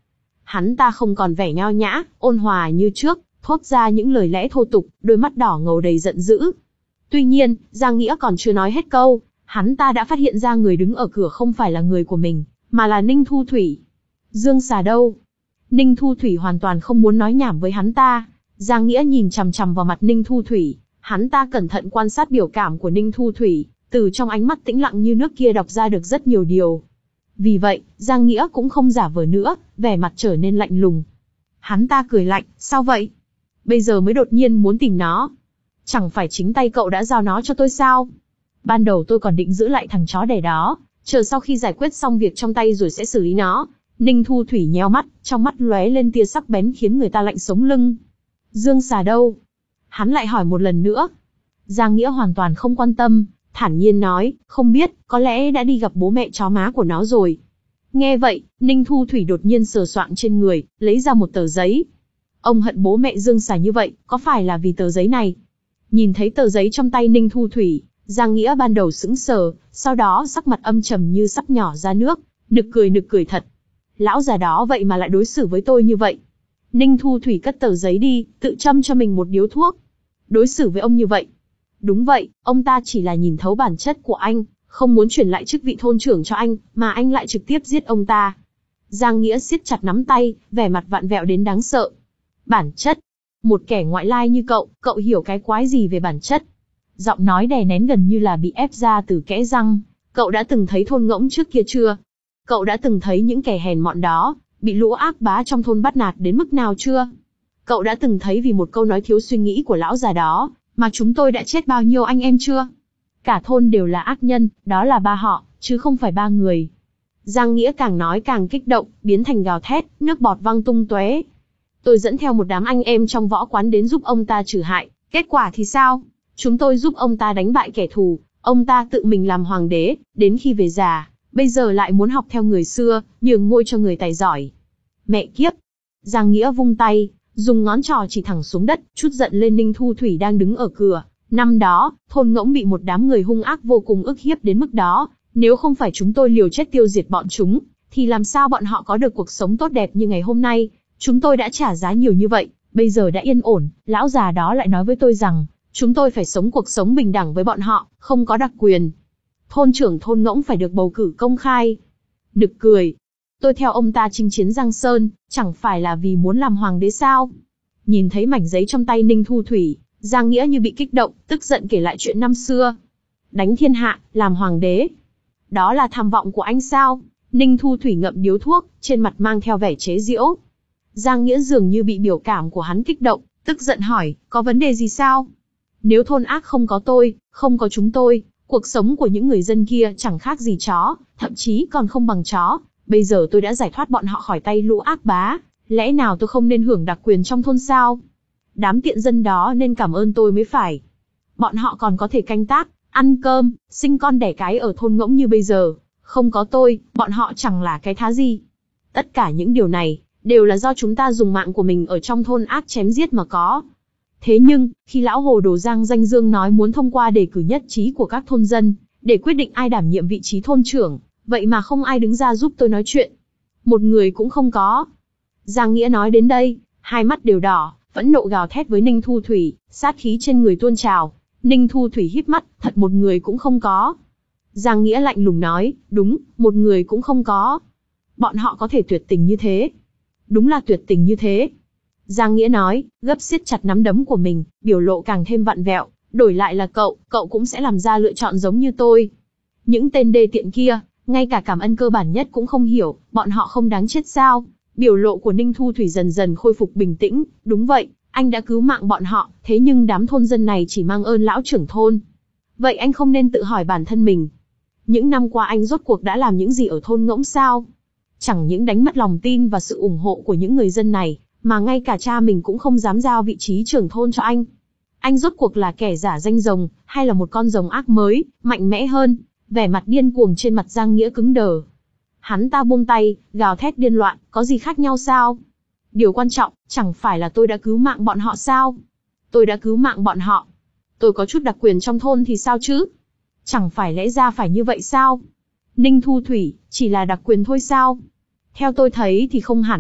Hắn ta không còn vẻ nho nhã, ôn hòa như trước, thốt ra những lời lẽ thô tục, đôi mắt đỏ ngầu đầy giận dữ. Tuy nhiên, Giang Nghĩa còn chưa nói hết câu, hắn ta đã phát hiện ra người đứng ở cửa không phải là người của mình, mà là Ninh Thu Thủy. Dương Xà đâu? Ninh Thu Thủy hoàn toàn không muốn nói nhảm với hắn ta. Giang Nghĩa nhìn chằm chằm vào mặt Ninh Thu Thủy, hắn ta cẩn thận quan sát biểu cảm của Ninh Thu Thủy, từ trong ánh mắt tĩnh lặng như nước kia đọc ra được rất nhiều điều. Vì vậy, Giang Nghĩa cũng không giả vờ nữa, vẻ mặt trở nên lạnh lùng. Hắn ta cười lạnh, sao vậy? Bây giờ mới đột nhiên muốn tìm nó. Chẳng phải chính tay cậu đã giao nó cho tôi sao? Ban đầu tôi còn định giữ lại thằng chó đẻ đó, chờ sau khi giải quyết xong việc trong tay rồi sẽ xử lý nó. Ninh Thu Thủy nheo mắt, trong mắt lóe lên tia sắc bén khiến người ta lạnh sống lưng. Dương Xà đâu? Hắn lại hỏi một lần nữa. Giang Nghĩa hoàn toàn không quan tâm, thản nhiên nói, không biết, có lẽ đã đi gặp bố mẹ chó má của nó rồi. Nghe vậy, Ninh Thu Thủy đột nhiên sờ soạng trên người, lấy ra một tờ giấy. Ông hận bố mẹ Dương Xà như vậy, có phải là vì tờ giấy này? Nhìn thấy tờ giấy trong tay Ninh Thu Thủy, Giang Nghĩa ban đầu sững sờ, sau đó sắc mặt âm trầm như sắp nhỏ ra nước, nực cười nực cười thật. Lão già đó vậy mà lại đối xử với tôi như vậy. Ninh Thu Thủy cất tờ giấy đi, tự châm cho mình một điếu thuốc. Đối xử với ông như vậy. Đúng vậy, ông ta chỉ là nhìn thấu bản chất của anh, không muốn chuyển lại chức vị thôn trưởng cho anh, mà anh lại trực tiếp giết ông ta. Giang Nghĩa siết chặt nắm tay, vẻ mặt vặn vẹo đến đáng sợ. Bản chất? Một kẻ ngoại lai như cậu, cậu hiểu cái quái gì về bản chất? Giọng nói đè nén gần như là bị ép ra từ kẽ răng. Cậu đã từng thấy thôn ngỗng trước kia chưa? Cậu đã từng thấy những kẻ hèn mọn đó, bị lũ ác bá trong thôn bắt nạt đến mức nào chưa? Cậu đã từng thấy vì một câu nói thiếu suy nghĩ của lão già đó, mà chúng tôi đã chết bao nhiêu anh em chưa? Cả thôn đều là ác nhân, đó là ba họ, chứ không phải ba người. Giang Nghĩa càng nói càng kích động, biến thành gào thét, nước bọt văng tung tóe. Tôi dẫn theo một đám anh em trong võ quán đến giúp ông ta trừ hại, kết quả thì sao? Chúng tôi giúp ông ta đánh bại kẻ thù, ông ta tự mình làm hoàng đế, đến khi về già, bây giờ lại muốn học theo người xưa, nhường ngôi cho người tài giỏi. Mẹ kiếp! Giang Nghĩa vung tay, dùng ngón trỏ chỉ thẳng xuống đất, chút giận lên Ninh Thu Thủy đang đứng ở cửa. Năm đó, thôn ngỗng bị một đám người hung ác vô cùng ức hiếp đến mức đó, nếu không phải chúng tôi liều chết tiêu diệt bọn chúng, thì làm sao bọn họ có được cuộc sống tốt đẹp như ngày hôm nay? Chúng tôi đã trả giá nhiều như vậy, bây giờ đã yên ổn, lão già đó lại nói với tôi rằng, chúng tôi phải sống cuộc sống bình đẳng với bọn họ, không có đặc quyền. Thôn trưởng thôn ngỗng phải được bầu cử công khai. Nực cười. Tôi theo ông ta chinh chiến Giang Sơn, chẳng phải là vì muốn làm hoàng đế sao? Nhìn thấy mảnh giấy trong tay Ninh Thu Thủy, Giang Nghĩa như bị kích động, tức giận kể lại chuyện năm xưa. Đánh thiên hạ, làm hoàng đế. Đó là tham vọng của anh sao? Ninh Thu Thủy ngậm điếu thuốc, trên mặt mang theo vẻ chế giễu. Giang Nghĩa dường như bị biểu cảm của hắn kích động, tức giận hỏi, có vấn đề gì sao? Nếu thôn ác không có tôi, không có chúng tôi, cuộc sống của những người dân kia chẳng khác gì chó, thậm chí còn không bằng chó. Bây giờ tôi đã giải thoát bọn họ khỏi tay lũ ác bá, lẽ nào tôi không nên hưởng đặc quyền trong thôn sao? Đám tiện dân đó nên cảm ơn tôi mới phải. Bọn họ còn có thể canh tác, ăn cơm, sinh con đẻ cái ở thôn ngỗng như bây giờ. Không có tôi, bọn họ chẳng là cái thá gì. Tất cả những điều này, đều là do chúng ta dùng mạng của mình ở trong thôn ác chém giết mà có. Thế nhưng, khi lão hồ đồ Giang Danh Dương nói muốn thông qua đề cử nhất trí của các thôn dân, để quyết định ai đảm nhiệm vị trí thôn trưởng, vậy mà không ai đứng ra giúp tôi nói chuyện. Một người cũng không có. Giang Nghĩa nói đến đây, hai mắt đều đỏ, phẫn nộ gào thét với Ninh Thu Thủy, sát khí trên người tuôn trào. Ninh Thu Thủy híp mắt, thật một người cũng không có. Giang Nghĩa lạnh lùng nói, đúng, một người cũng không có. Bọn họ có thể tuyệt tình như thế. Đúng là tuyệt tình như thế. Giang Nghĩa nói, gấp siết chặt nắm đấm của mình, biểu lộ càng thêm vặn vẹo, đổi lại là cậu, cậu cũng sẽ làm ra lựa chọn giống như tôi. Những tên đê tiện kia, ngay cả cảm ơn cơ bản nhất cũng không hiểu, bọn họ không đáng chết sao? Biểu lộ của Ninh Thu Thủy dần dần khôi phục bình tĩnh, đúng vậy, anh đã cứu mạng bọn họ, thế nhưng đám thôn dân này chỉ mang ơn lão trưởng thôn. Vậy anh không nên tự hỏi bản thân mình. Những năm qua anh rốt cuộc đã làm những gì ở thôn ngỗng sao? Chẳng những đánh mất lòng tin và sự ủng hộ của những người dân này, mà ngay cả cha mình cũng không dám giao vị trí trưởng thôn cho anh. Anh rốt cuộc là kẻ giả danh rồng, hay là một con rồng ác mới, mạnh mẽ hơn? Vẻ mặt điên cuồng trên mặt Giang Nghĩa cứng đờ. Hắn ta buông tay, gào thét điên loạn, có gì khác nhau sao? Điều quan trọng, chẳng phải là tôi đã cứu mạng bọn họ sao? Tôi đã cứu mạng bọn họ. Tôi có chút đặc quyền trong thôn thì sao chứ? Chẳng phải lẽ ra phải như vậy sao? Ninh Thu Thủy, chỉ là đặc quyền thôi sao? Theo tôi thấy thì không hẳn.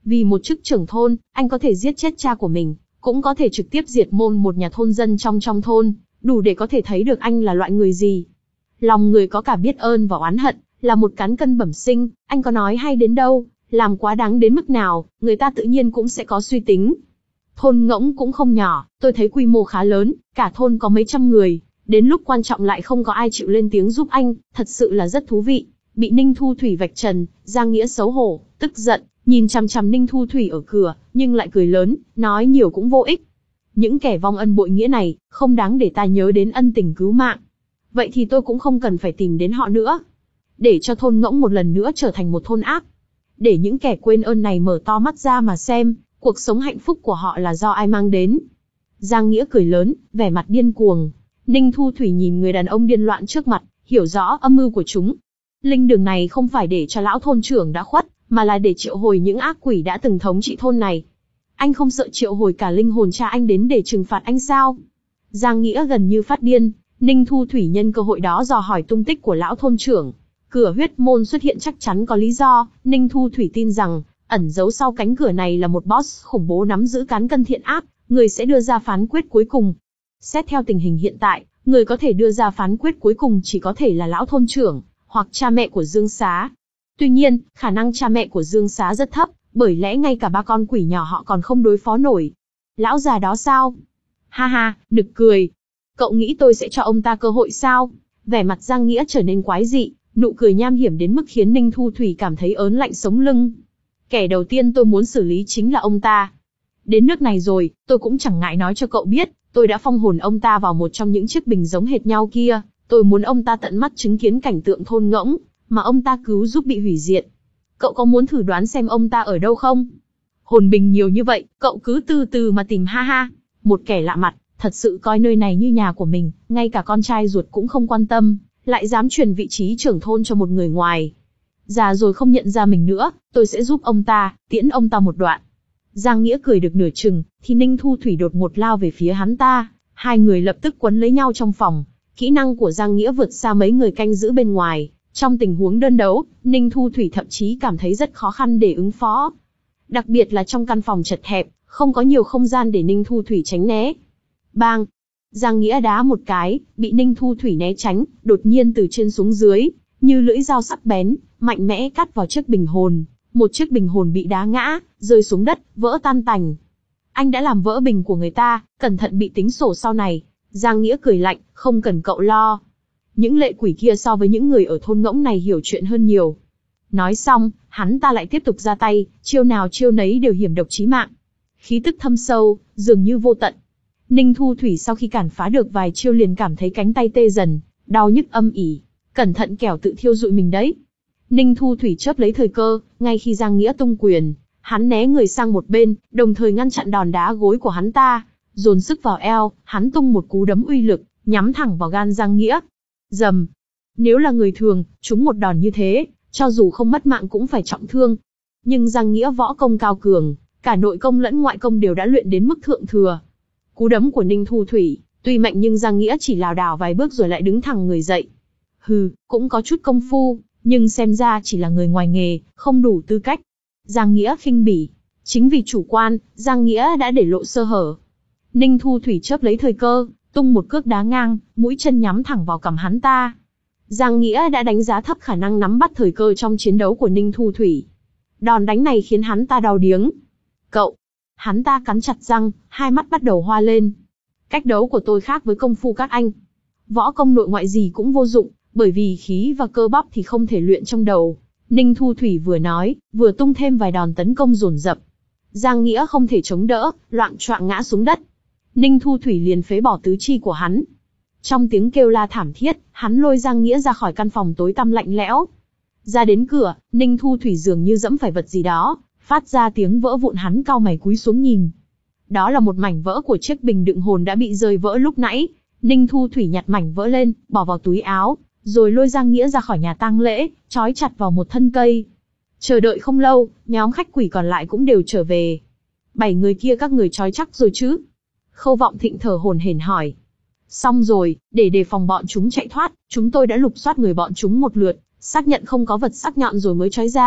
Vì một chức trưởng thôn, anh có thể giết chết cha của mình, cũng có thể trực tiếp diệt môn một nhà thôn dân trong trong thôn, đủ để có thể thấy được anh là loại người gì. Lòng người có cả biết ơn và oán hận, là một cán cân bẩm sinh, anh có nói hay đến đâu, làm quá đáng đến mức nào, người ta tự nhiên cũng sẽ có suy tính. Thôn Ngỗng cũng không nhỏ, tôi thấy quy mô khá lớn, cả thôn có mấy trăm người, đến lúc quan trọng lại không có ai chịu lên tiếng giúp anh, thật sự là rất thú vị. Bị Ninh Thu Thủy vạch trần, Giang Nghĩa xấu hổ, tức giận, nhìn chằm chằm Ninh Thu Thủy ở cửa, nhưng lại cười lớn, nói nhiều cũng vô ích. Những kẻ vong ân bội nghĩa này, không đáng để ta nhớ đến ân tình cứu mạng. Vậy thì tôi cũng không cần phải tìm đến họ nữa. Để cho thôn Ngỗng một lần nữa trở thành một thôn ác. Để những kẻ quên ơn này mở to mắt ra mà xem, cuộc sống hạnh phúc của họ là do ai mang đến. Giang Nghĩa cười lớn, vẻ mặt điên cuồng. Ninh Thu Thủy nhìn người đàn ông điên loạn trước mặt, hiểu rõ âm mưu của chúng. Linh đường này không phải để cho lão thôn trưởng đã khuất, mà là để triệu hồi những ác quỷ đã từng thống trị thôn này. Anh không sợ triệu hồi cả linh hồn cha anh đến để trừng phạt anh sao? Giang Nghĩa gần như phát điên. Ninh Thu Thủy nhân cơ hội đó dò hỏi tung tích của lão thôn trưởng. Cửa huyết môn xuất hiện chắc chắn có lý do. Ninh Thu Thủy tin rằng, ẩn giấu sau cánh cửa này là một boss khủng bố nắm giữ cán cân thiện ác, người sẽ đưa ra phán quyết cuối cùng. Xét theo tình hình hiện tại, người có thể đưa ra phán quyết cuối cùng chỉ có thể là lão thôn trưởng, hoặc cha mẹ của Dương Xá. Tuy nhiên, khả năng cha mẹ của Dương Xá rất thấp, bởi lẽ ngay cả ba con quỷ nhỏ họ còn không đối phó nổi. Lão già đó sao? Ha ha, nực cười. Cậu nghĩ tôi sẽ cho ông ta cơ hội sao? Vẻ mặt Giang Nghĩa trở nên quái dị, nụ cười nham hiểm đến mức khiến Ninh Thu Thủy cảm thấy ớn lạnh sống lưng. Kẻ đầu tiên tôi muốn xử lý chính là ông ta. Đến nước này rồi, tôi cũng chẳng ngại nói cho cậu biết, tôi đã phong hồn ông ta vào một trong những chiếc bình giống hệt nhau kia. Tôi muốn ông ta tận mắt chứng kiến cảnh tượng thôn Ngỗng mà ông ta cứu giúp bị hủy diệt. Cậu có muốn thử đoán xem ông ta ở đâu không? Hồn bình nhiều như vậy, cậu cứ từ từ mà tìm, ha ha. Một kẻ lạ mặt, thật sự coi nơi này như nhà của mình, ngay cả con trai ruột cũng không quan tâm, lại dám truyền vị trí trưởng thôn cho một người ngoài. Già rồi không nhận ra mình nữa, tôi sẽ giúp ông ta, tiễn ông ta một đoạn. Giang Nghĩa cười được nửa chừng, thì Ninh Thu Thủy đột ngột lao về phía hắn ta. Hai người lập tức quấn lấy nhau trong phòng. Kỹ năng của Giang Nghĩa vượt xa mấy người canh giữ bên ngoài. Trong tình huống đơn đấu, Ninh Thu Thủy thậm chí cảm thấy rất khó khăn để ứng phó. Đặc biệt là trong căn phòng chật hẹp, không có nhiều không gian để Ninh Thu Thủy tránh né. Bang! Giang Nghĩa đá một cái, bị Ninh Thu Thủy né tránh, đột nhiên từ trên xuống dưới, như lưỡi dao sắc bén, mạnh mẽ cắt vào chiếc bình hồn. Một chiếc bình hồn bị đá ngã, rơi xuống đất, vỡ tan tành. Anh đã làm vỡ bình của người ta, cẩn thận bị tính sổ sau này. Giang Nghĩa cười lạnh, không cần cậu lo. Những lệ quỷ kia so với những người ở thôn Ngỗng này hiểu chuyện hơn nhiều. Nói xong, hắn ta lại tiếp tục ra tay, chiêu nào chiêu nấy đều hiểm độc chí mạng. Khí tức thâm sâu, dường như vô tận. Ninh Thu Thủy sau khi cản phá được vài chiêu liền cảm thấy cánh tay tê dần, đau nhức âm ỉ. Cẩn thận kẻo tự thiêu dụi mình đấy. Ninh Thu Thủy chớp lấy thời cơ, ngay khi Giang Nghĩa tung quyền, hắn né người sang một bên, đồng thời ngăn chặn đòn đá gối của hắn ta, dồn sức vào eo, hắn tung một cú đấm uy lực, nhắm thẳng vào gan Giang Nghĩa. Rầm. Nếu là người thường, trúng một đòn như thế, cho dù không mất mạng cũng phải trọng thương. Nhưng Giang Nghĩa võ công cao cường, cả nội công lẫn ngoại công đều đã luyện đến mức thượng thừa. Cú đấm của Ninh Thu Thủy, tuy mạnh nhưng Giang Nghĩa chỉ lảo đảo vài bước rồi lại đứng thẳng người dậy. Hừ, cũng có chút công phu, nhưng xem ra chỉ là người ngoài nghề, không đủ tư cách. Giang Nghĩa khinh bỉ. Chính vì chủ quan, Giang Nghĩa đã để lộ sơ hở. Ninh Thu Thủy chớp lấy thời cơ, tung một cước đá ngang, mũi chân nhắm thẳng vào cằm hắn ta. Giang Nghĩa đã đánh giá thấp khả năng nắm bắt thời cơ trong chiến đấu của Ninh Thu Thủy. Đòn đánh này khiến hắn ta đau điếng. Cậu! Hắn ta cắn chặt răng, hai mắt bắt đầu hoa lên. Cách đấu của tôi khác với công phu các anh. Võ công nội ngoại gì cũng vô dụng, bởi vì khí và cơ bắp thì không thể luyện trong đầu. Ninh Thu Thủy vừa nói, vừa tung thêm vài đòn tấn công dồn dập. Giang Nghĩa không thể chống đỡ, loạng choạng ngã xuống đất. Ninh Thu Thủy liền phế bỏ tứ chi của hắn. Trong tiếng kêu la thảm thiết, hắn lôi Giang Nghĩa ra khỏi căn phòng tối tăm lạnh lẽo. Ra đến cửa, Ninh Thu Thủy dường như dẫm phải vật gì đó, phát ra tiếng vỡ vụn, hắn cau mày cúi xuống nhìn. Đó là một mảnh vỡ của chiếc bình đựng hồn đã bị rơi vỡ lúc nãy. Ninh Thu Thủy nhặt mảnh vỡ lên, bỏ vào túi áo, rồi lôi Giang Nghĩa ra khỏi nhà tang lễ, trói chặt vào một thân cây. Chờ đợi không lâu, nhóm khách quỷ còn lại cũng đều trở về. Bảy người kia các người trói chắc rồi chứ? Khâu Vọng Thịnh thở hổn hển hỏi. Xong rồi, để đề phòng bọn chúng chạy thoát, chúng tôi đã lục soát người bọn chúng một lượt, xác nhận không có vật sắc nhọn rồi mới trói ra.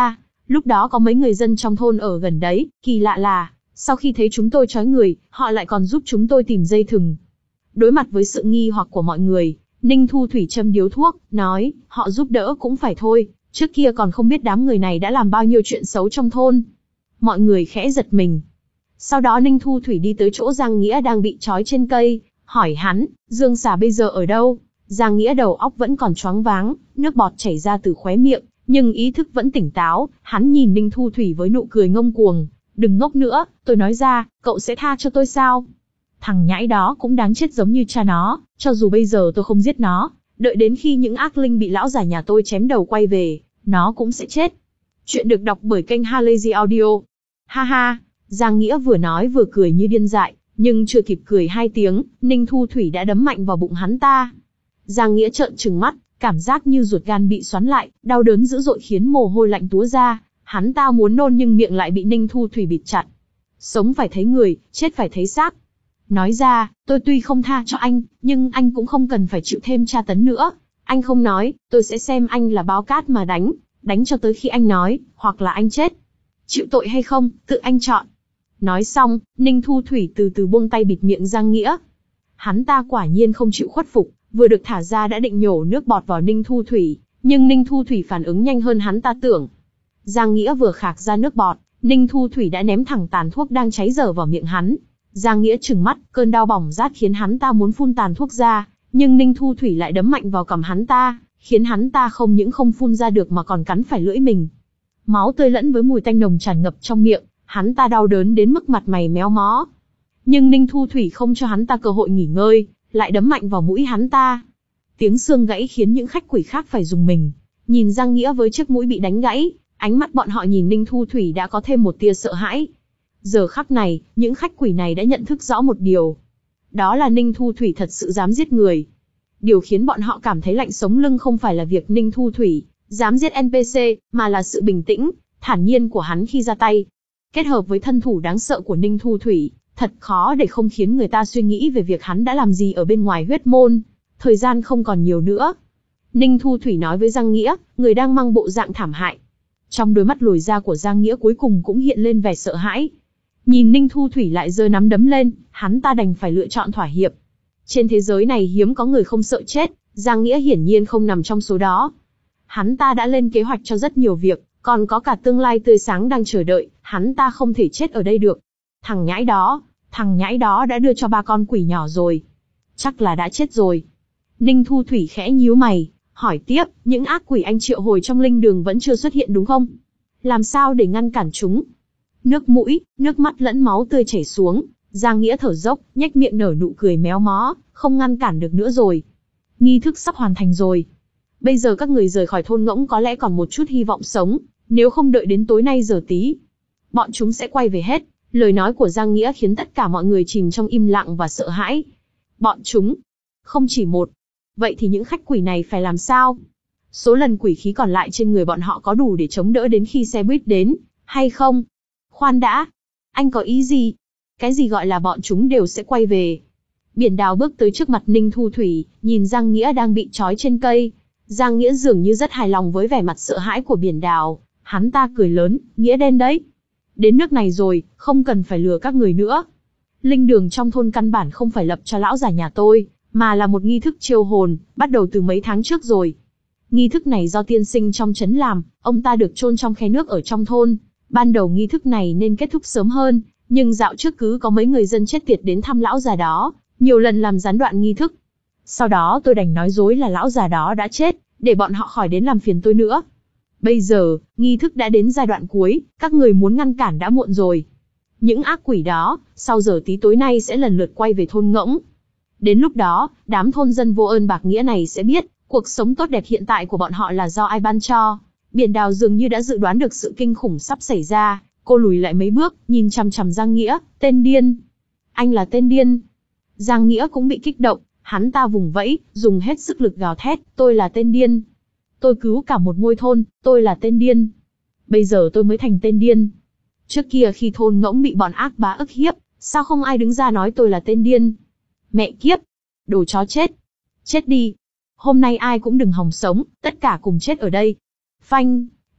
Lúc đó có mấy người dân trong thôn ở gần đấy, kỳ lạ là, sau khi thấy chúng tôi trói người, họ lại còn giúp chúng tôi tìm dây thừng. Đối mặt với sự nghi hoặc của mọi người, Ninh Thu Thủy châm điếu thuốc, nói, họ giúp đỡ cũng phải thôi, trước kia còn không biết đám người này đã làm bao nhiêu chuyện xấu trong thôn. Mọi người khẽ giật mình. Sau đó Ninh Thu Thủy đi tới chỗ Giang Nghĩa đang bị trói trên cây, hỏi hắn, Dương Xà bây giờ ở đâu? Giang Nghĩa đầu óc vẫn còn choáng váng, nước bọt chảy ra từ khóe miệng, nhưng ý thức vẫn tỉnh táo, hắn nhìn Ninh Thu Thủy với nụ cười ngông cuồng, đừng ngốc nữa, tôi nói ra, cậu sẽ tha cho tôi sao? Thằng nhãi đó cũng đáng chết giống như cha nó, cho dù bây giờ tôi không giết nó, đợi đến khi những ác linh bị lão già nhà tôi chém đầu quay về, nó cũng sẽ chết. Chuyện được đọc bởi kênh Halazy Audio. Ha ha, Giang Nghĩa vừa nói vừa cười như điên dại, nhưng chưa kịp cười hai tiếng, Ninh Thu Thủy đã đấm mạnh vào bụng hắn ta. Giang Nghĩa trợn trừng mắt, cảm giác như ruột gan bị xoắn lại, đau đớn dữ dội khiến mồ hôi lạnh túa ra, hắn ta muốn nôn nhưng miệng lại bị Ninh Thu Thủy bịt chặt. Sống phải thấy người, chết phải thấy xác. Nói ra, tôi tuy không tha cho anh, nhưng anh cũng không cần phải chịu thêm tra tấn nữa. Anh không nói, tôi sẽ xem anh là báo cát mà đánh, đánh cho tới khi anh nói, hoặc là anh chết. Chịu tội hay không, tự anh chọn. Nói xong, Ninh Thu Thủy từ từ buông tay bịt miệng Giang Nghĩa. Hắn ta quả nhiên không chịu khuất phục, vừa được thả ra đã định nhổ nước bọt vào Ninh Thu Thủy, nhưng Ninh Thu Thủy phản ứng nhanh hơn hắn ta tưởng. Giang Nghĩa vừa khạc ra nước bọt, Ninh Thu Thủy đã ném thẳng tàn thuốc đang cháy dở vào miệng hắn. Giang Nghĩa trừng mắt, cơn đau bỏng rát khiến hắn ta muốn phun tàn thuốc ra, nhưng Ninh Thu Thủy lại đấm mạnh vào cằm hắn ta, khiến hắn ta không những không phun ra được mà còn cắn phải lưỡi mình. Máu tươi lẫn với mùi tanh nồng tràn ngập trong miệng, hắn ta đau đớn đến mức mặt mày méo mó. Nhưng Ninh Thu Thủy không cho hắn ta cơ hội nghỉ ngơi, lại đấm mạnh vào mũi hắn ta. Tiếng xương gãy khiến những khách quỷ khác phải rùng mình. Nhìn Giang Nghĩa với chiếc mũi bị đánh gãy, ánh mắt bọn họ nhìn Ninh Thu Thủy đã có thêm một tia sợ hãi. Giờ khắc này, những khách quỷ này đã nhận thức rõ một điều. Đó là Ninh Thu Thủy thật sự dám giết người. Điều khiến bọn họ cảm thấy lạnh sống lưng không phải là việc Ninh Thu Thủy dám giết en pê xê, mà là sự bình tĩnh, thản nhiên của hắn khi ra tay. Kết hợp với thân thủ đáng sợ của Ninh Thu Thủy, thật khó để không khiến người ta suy nghĩ về việc hắn đã làm gì ở bên ngoài huyết môn. Thời gian không còn nhiều nữa. Ninh Thu Thủy nói với Giang Nghĩa, người đang mang bộ dạng thảm hại. Trong đôi mắt lồi ra của Giang Nghĩa cuối cùng cũng hiện lên vẻ sợ hãi. Nhìn Ninh Thu Thủy lại giơ nắm đấm lên, hắn ta đành phải lựa chọn thỏa hiệp. Trên thế giới này hiếm có người không sợ chết, Giang Nghĩa hiển nhiên không nằm trong số đó. Hắn ta đã lên kế hoạch cho rất nhiều việc, còn có cả tương lai tươi sáng đang chờ đợi, hắn ta không thể chết ở đây được. Thằng nhãi đó, thằng nhãi đó đã đưa cho ba con quỷ nhỏ rồi. Chắc là đã chết rồi. Ninh Thu Thủy khẽ nhíu mày, hỏi tiếp, những ác quỷ anh triệu hồi trong linh đường vẫn chưa xuất hiện đúng không? Làm sao để ngăn cản chúng? Nước mũi, nước mắt lẫn máu tươi chảy xuống, Giang Nghĩa thở dốc, nhếch miệng nở nụ cười méo mó, không ngăn cản được nữa rồi. Nghi thức sắp hoàn thành rồi. Bây giờ các người rời khỏi thôn Ngỗng có lẽ còn một chút hy vọng sống, nếu không đợi đến tối nay giờ tí, bọn chúng sẽ quay về hết. Lời nói của Giang Nghĩa khiến tất cả mọi người chìm trong im lặng và sợ hãi. Bọn chúng, không chỉ một. Vậy thì những khách quỷ này phải làm sao? Số lần quỷ khí còn lại trên người bọn họ có đủ để chống đỡ đến khi xe buýt đến, hay không? Khoan đã, anh có ý gì? Cái gì gọi là bọn chúng đều sẽ quay về? Biển Đào bước tới trước mặt Ninh Thu Thủy, nhìn Giang Nghĩa đang bị trói trên cây. Giang Nghĩa dường như rất hài lòng với vẻ mặt sợ hãi của Biển Đào, hắn ta cười lớn, Nghĩa đen đấy. Đến nước này rồi, không cần phải lừa các người nữa. Linh đường trong thôn căn bản không phải lập cho lão già nhà tôi, mà là một nghi thức chiêu hồn, bắt đầu từ mấy tháng trước rồi. Nghi thức này do tiên sinh trong trấn làm, ông ta được chôn trong khe nước ở trong thôn. Ban đầu nghi thức này nên kết thúc sớm hơn, nhưng dạo trước cứ có mấy người dân chết tiệt đến thăm lão già đó, nhiều lần làm gián đoạn nghi thức. Sau đó tôi đành nói dối là lão già đó đã chết, để bọn họ khỏi đến làm phiền tôi nữa. Bây giờ, nghi thức đã đến giai đoạn cuối, các người muốn ngăn cản đã muộn rồi. Những ác quỷ đó, sau giờ tí tối nay sẽ lần lượt quay về thôn Ngỗng. Đến lúc đó, đám thôn dân vô ơn bạc nghĩa này sẽ biết, cuộc sống tốt đẹp hiện tại của bọn họ là do ai ban cho. Biển Đào dường như đã dự đoán được sự kinh khủng sắp xảy ra, cô lùi lại mấy bước, nhìn chằm chằm Giang Nghĩa, tên điên. Anh là tên điên. Giang Nghĩa cũng bị kích động, hắn ta vùng vẫy, dùng hết sức lực gào thét, tôi là tên điên. Tôi cứu cả một ngôi thôn, tôi là tên điên. Bây giờ tôi mới thành tên điên. Trước kia khi thôn Ngỗng bị bọn ác bá ức hiếp, sao không ai đứng ra nói tôi là tên điên? Mẹ kiếp! Đồ chó chết! Chết đi! Hôm nay ai cũng đừng hòng sống, tất cả cùng chết ở đây. Phanh!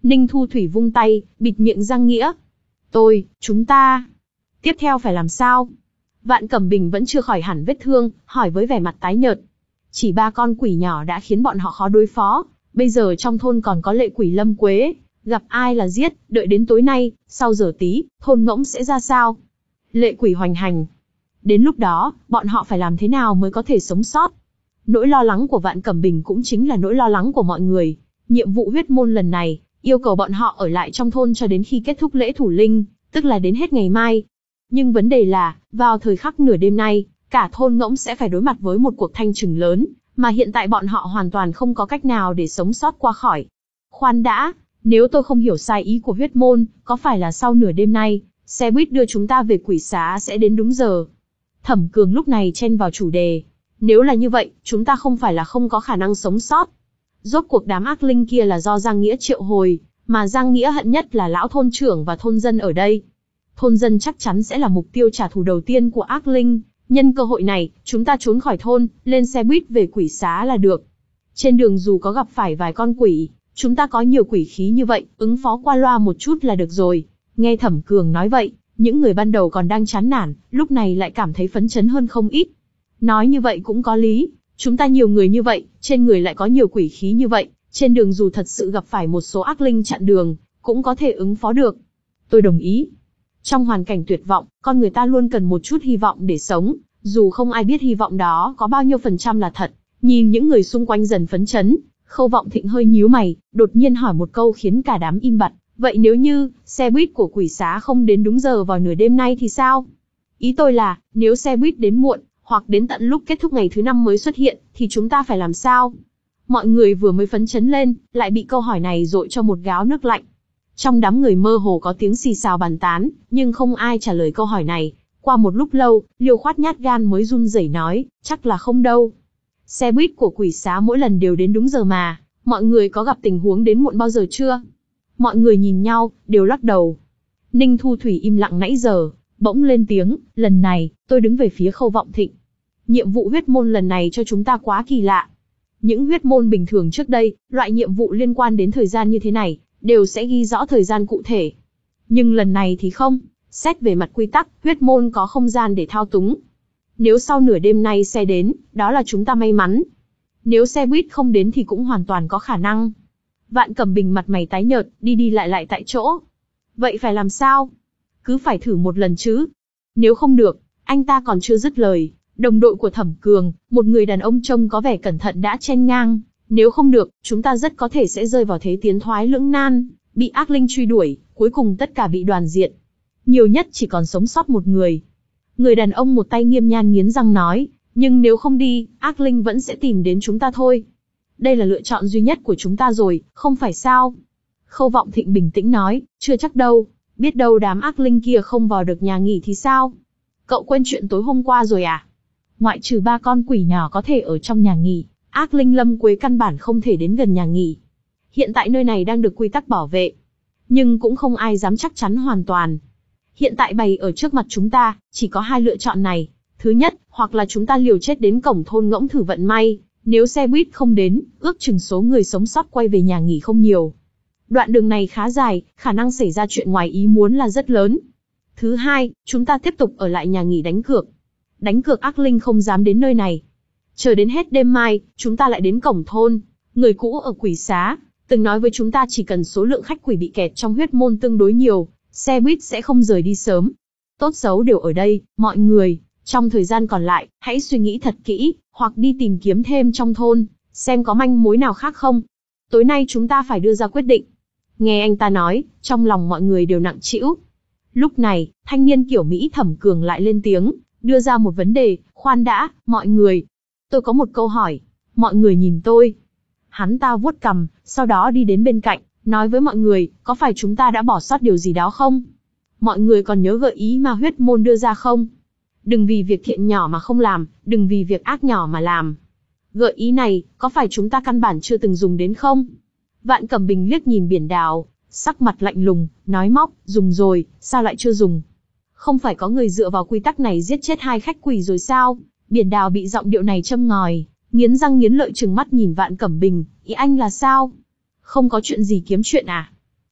Ninh Thu Thủy vung tay, bịt miệng Giang Nghĩa. Tôi, chúng ta, tiếp theo phải làm sao? Vạn Cẩm Bình vẫn chưa khỏi hẳn vết thương, hỏi với vẻ mặt tái nhợt. Chỉ ba con quỷ nhỏ đã khiến bọn họ khó đối phó, bây giờ trong thôn còn có lệ quỷ Lâm Quế, gặp ai là giết, đợi đến tối nay, sau giờ tí, thôn ngỗng sẽ ra sao? Lệ quỷ hoành hành. Đến lúc đó, bọn họ phải làm thế nào mới có thể sống sót? Nỗi lo lắng của Vạn Cẩm Bình cũng chính là nỗi lo lắng của mọi người. Nhiệm vụ huyết môn lần này, yêu cầu bọn họ ở lại trong thôn cho đến khi kết thúc lễ thủ linh, tức là đến hết ngày mai. Nhưng vấn đề là, vào thời khắc nửa đêm nay, cả thôn ngỗng sẽ phải đối mặt với một cuộc thanh trừng lớn, mà hiện tại bọn họ hoàn toàn không có cách nào để sống sót qua khỏi. Khoan đã, nếu tôi không hiểu sai ý của huyết môn, có phải là sau nửa đêm nay, xe buýt đưa chúng ta về quỷ xá sẽ đến đúng giờ? Thẩm Cường lúc này chen vào chủ đề. Nếu là như vậy, chúng ta không phải là không có khả năng sống sót. Rốt cuộc đám ác linh kia là do Giang Nghĩa triệu hồi, mà Giang Nghĩa hận nhất là lão thôn trưởng và thôn dân ở đây. Thôn dân chắc chắn sẽ là mục tiêu trả thù đầu tiên của ác linh. Nhân cơ hội này, chúng ta trốn khỏi thôn, lên xe buýt về quỷ xá là được. Trên đường dù có gặp phải vài con quỷ, chúng ta có nhiều quỷ khí như vậy, ứng phó qua loa một chút là được rồi. Nghe Thẩm Cường nói vậy, những người ban đầu còn đang chán nản, lúc này lại cảm thấy phấn chấn hơn không ít. Nói như vậy cũng có lý, chúng ta nhiều người như vậy, trên người lại có nhiều quỷ khí như vậy, trên đường dù thật sự gặp phải một số ác linh chặn đường, cũng có thể ứng phó được. Tôi đồng ý. Trong hoàn cảnh tuyệt vọng, con người ta luôn cần một chút hy vọng để sống, dù không ai biết hy vọng đó có bao nhiêu phần trăm là thật. Nhìn những người xung quanh dần phấn chấn, Khâu Vọng Thịnh hơi nhíu mày, đột nhiên hỏi một câu khiến cả đám im bặt. Vậy nếu như, xe buýt của quỷ xá không đến đúng giờ vào nửa đêm nay thì sao? Ý tôi là, nếu xe buýt đến muộn, hoặc đến tận lúc kết thúc ngày thứ năm mới xuất hiện, thì chúng ta phải làm sao? Mọi người vừa mới phấn chấn lên, lại bị câu hỏi này dội cho một gáo nước lạnh. Trong đám người mơ hồ có tiếng xì xào bàn tán, nhưng không ai trả lời câu hỏi này. Qua một lúc lâu, Liêu Khoát nhát gan mới run rẩy nói, chắc là không đâu. Xe buýt của quỷ xá mỗi lần đều đến đúng giờ mà, mọi người có gặp tình huống đến muộn bao giờ chưa? Mọi người nhìn nhau, đều lắc đầu. Ninh Thu Thủy im lặng nãy giờ, bỗng lên tiếng, lần này, tôi đứng về phía Khâu Vọng Thịnh. Nhiệm vụ huyết môn lần này cho chúng ta quá kỳ lạ. Những huyết môn bình thường trước đây, loại nhiệm vụ liên quan đến thời gian như thế này, đều sẽ ghi rõ thời gian cụ thể. Nhưng lần này thì không, xét về mặt quy tắc, huyết môn có không gian để thao túng. Nếu sau nửa đêm nay xe đến, đó là chúng ta may mắn. Nếu xe buýt không đến thì cũng hoàn toàn có khả năng. Vạn Cẩm Bình mặt mày tái nhợt, đi đi lại lại tại chỗ. Vậy phải làm sao? Cứ phải thử một lần chứ. Nếu không được, anh ta còn chưa dứt lời. Đồng đội của Thẩm Cường, một người đàn ông trông có vẻ cẩn thận đã chen ngang. Nếu không được, chúng ta rất có thể sẽ rơi vào thế tiến thoái lưỡng nan, bị ác linh truy đuổi, cuối cùng tất cả bị đoàn diệt. Nhiều nhất chỉ còn sống sót một người. Người đàn ông một tay nghiêm nhan nghiến răng nói, nhưng nếu không đi, ác linh vẫn sẽ tìm đến chúng ta thôi. Đây là lựa chọn duy nhất của chúng ta rồi, không phải sao? Khâu Vọng Thịnh bình tĩnh nói, chưa chắc đâu, biết đâu đám ác linh kia không vào được nhà nghỉ thì sao? Cậu quên chuyện tối hôm qua rồi à? Ngoại trừ ba con quỷ nhỏ có thể ở trong nhà nghỉ, ác linh Lâm Quế căn bản không thể đến gần nhà nghỉ. Hiện tại nơi này đang được quy tắc bảo vệ, nhưng cũng không ai dám chắc chắn hoàn toàn. Hiện tại bày ở trước mặt chúng ta, chỉ có hai lựa chọn này. Thứ nhất, hoặc là chúng ta liều chết đến cổng thôn ngỗng thử vận may, nếu xe buýt không đến, ước chừng số người sống sót quay về nhà nghỉ không nhiều. Đoạn đường này khá dài, khả năng xảy ra chuyện ngoài ý muốn là rất lớn. Thứ hai, chúng ta tiếp tục ở lại nhà nghỉ đánh cược. Đánh cược ác linh không dám đến nơi này. Chờ đến hết đêm mai, chúng ta lại đến cổng thôn. Người cũ ở quỷ xá, từng nói với chúng ta chỉ cần số lượng khách quỷ bị kẹt trong huyết môn tương đối nhiều, xe buýt sẽ không rời đi sớm. Tốt xấu đều ở đây, mọi người, trong thời gian còn lại, hãy suy nghĩ thật kỹ, hoặc đi tìm kiếm thêm trong thôn, xem có manh mối nào khác không. Tối nay chúng ta phải đưa ra quyết định. Nghe anh ta nói, trong lòng mọi người đều nặng trĩu. Lúc này, thanh niên kiểu Mỹ Thẩm Cường lại lên tiếng, đưa ra một vấn đề, khoan đã, mọi người. Tôi có một câu hỏi. Mọi người nhìn tôi. Hắn ta vuốt cằm, sau đó đi đến bên cạnh, nói với mọi người, có phải chúng ta đã bỏ sót điều gì đó không? Mọi người còn nhớ gợi ý mà huyết môn đưa ra không? Đừng vì việc thiện nhỏ mà không làm, đừng vì việc ác nhỏ mà làm. Gợi ý này, có phải chúng ta căn bản chưa từng dùng đến không? Vạn Cẩm Bình liếc nhìn biển đảo, sắc mặt lạnh lùng, nói móc, dùng rồi, sao lại chưa dùng? Không phải có người dựa vào quy tắc này giết chết hai khách quỷ rồi sao? Biển đào bị giọng điệu này châm ngòi, nghiến răng nghiến lợi trừng mắt nhìn Vạn Cẩm Bình, ý anh là sao? Không có chuyện gì kiếm chuyện à?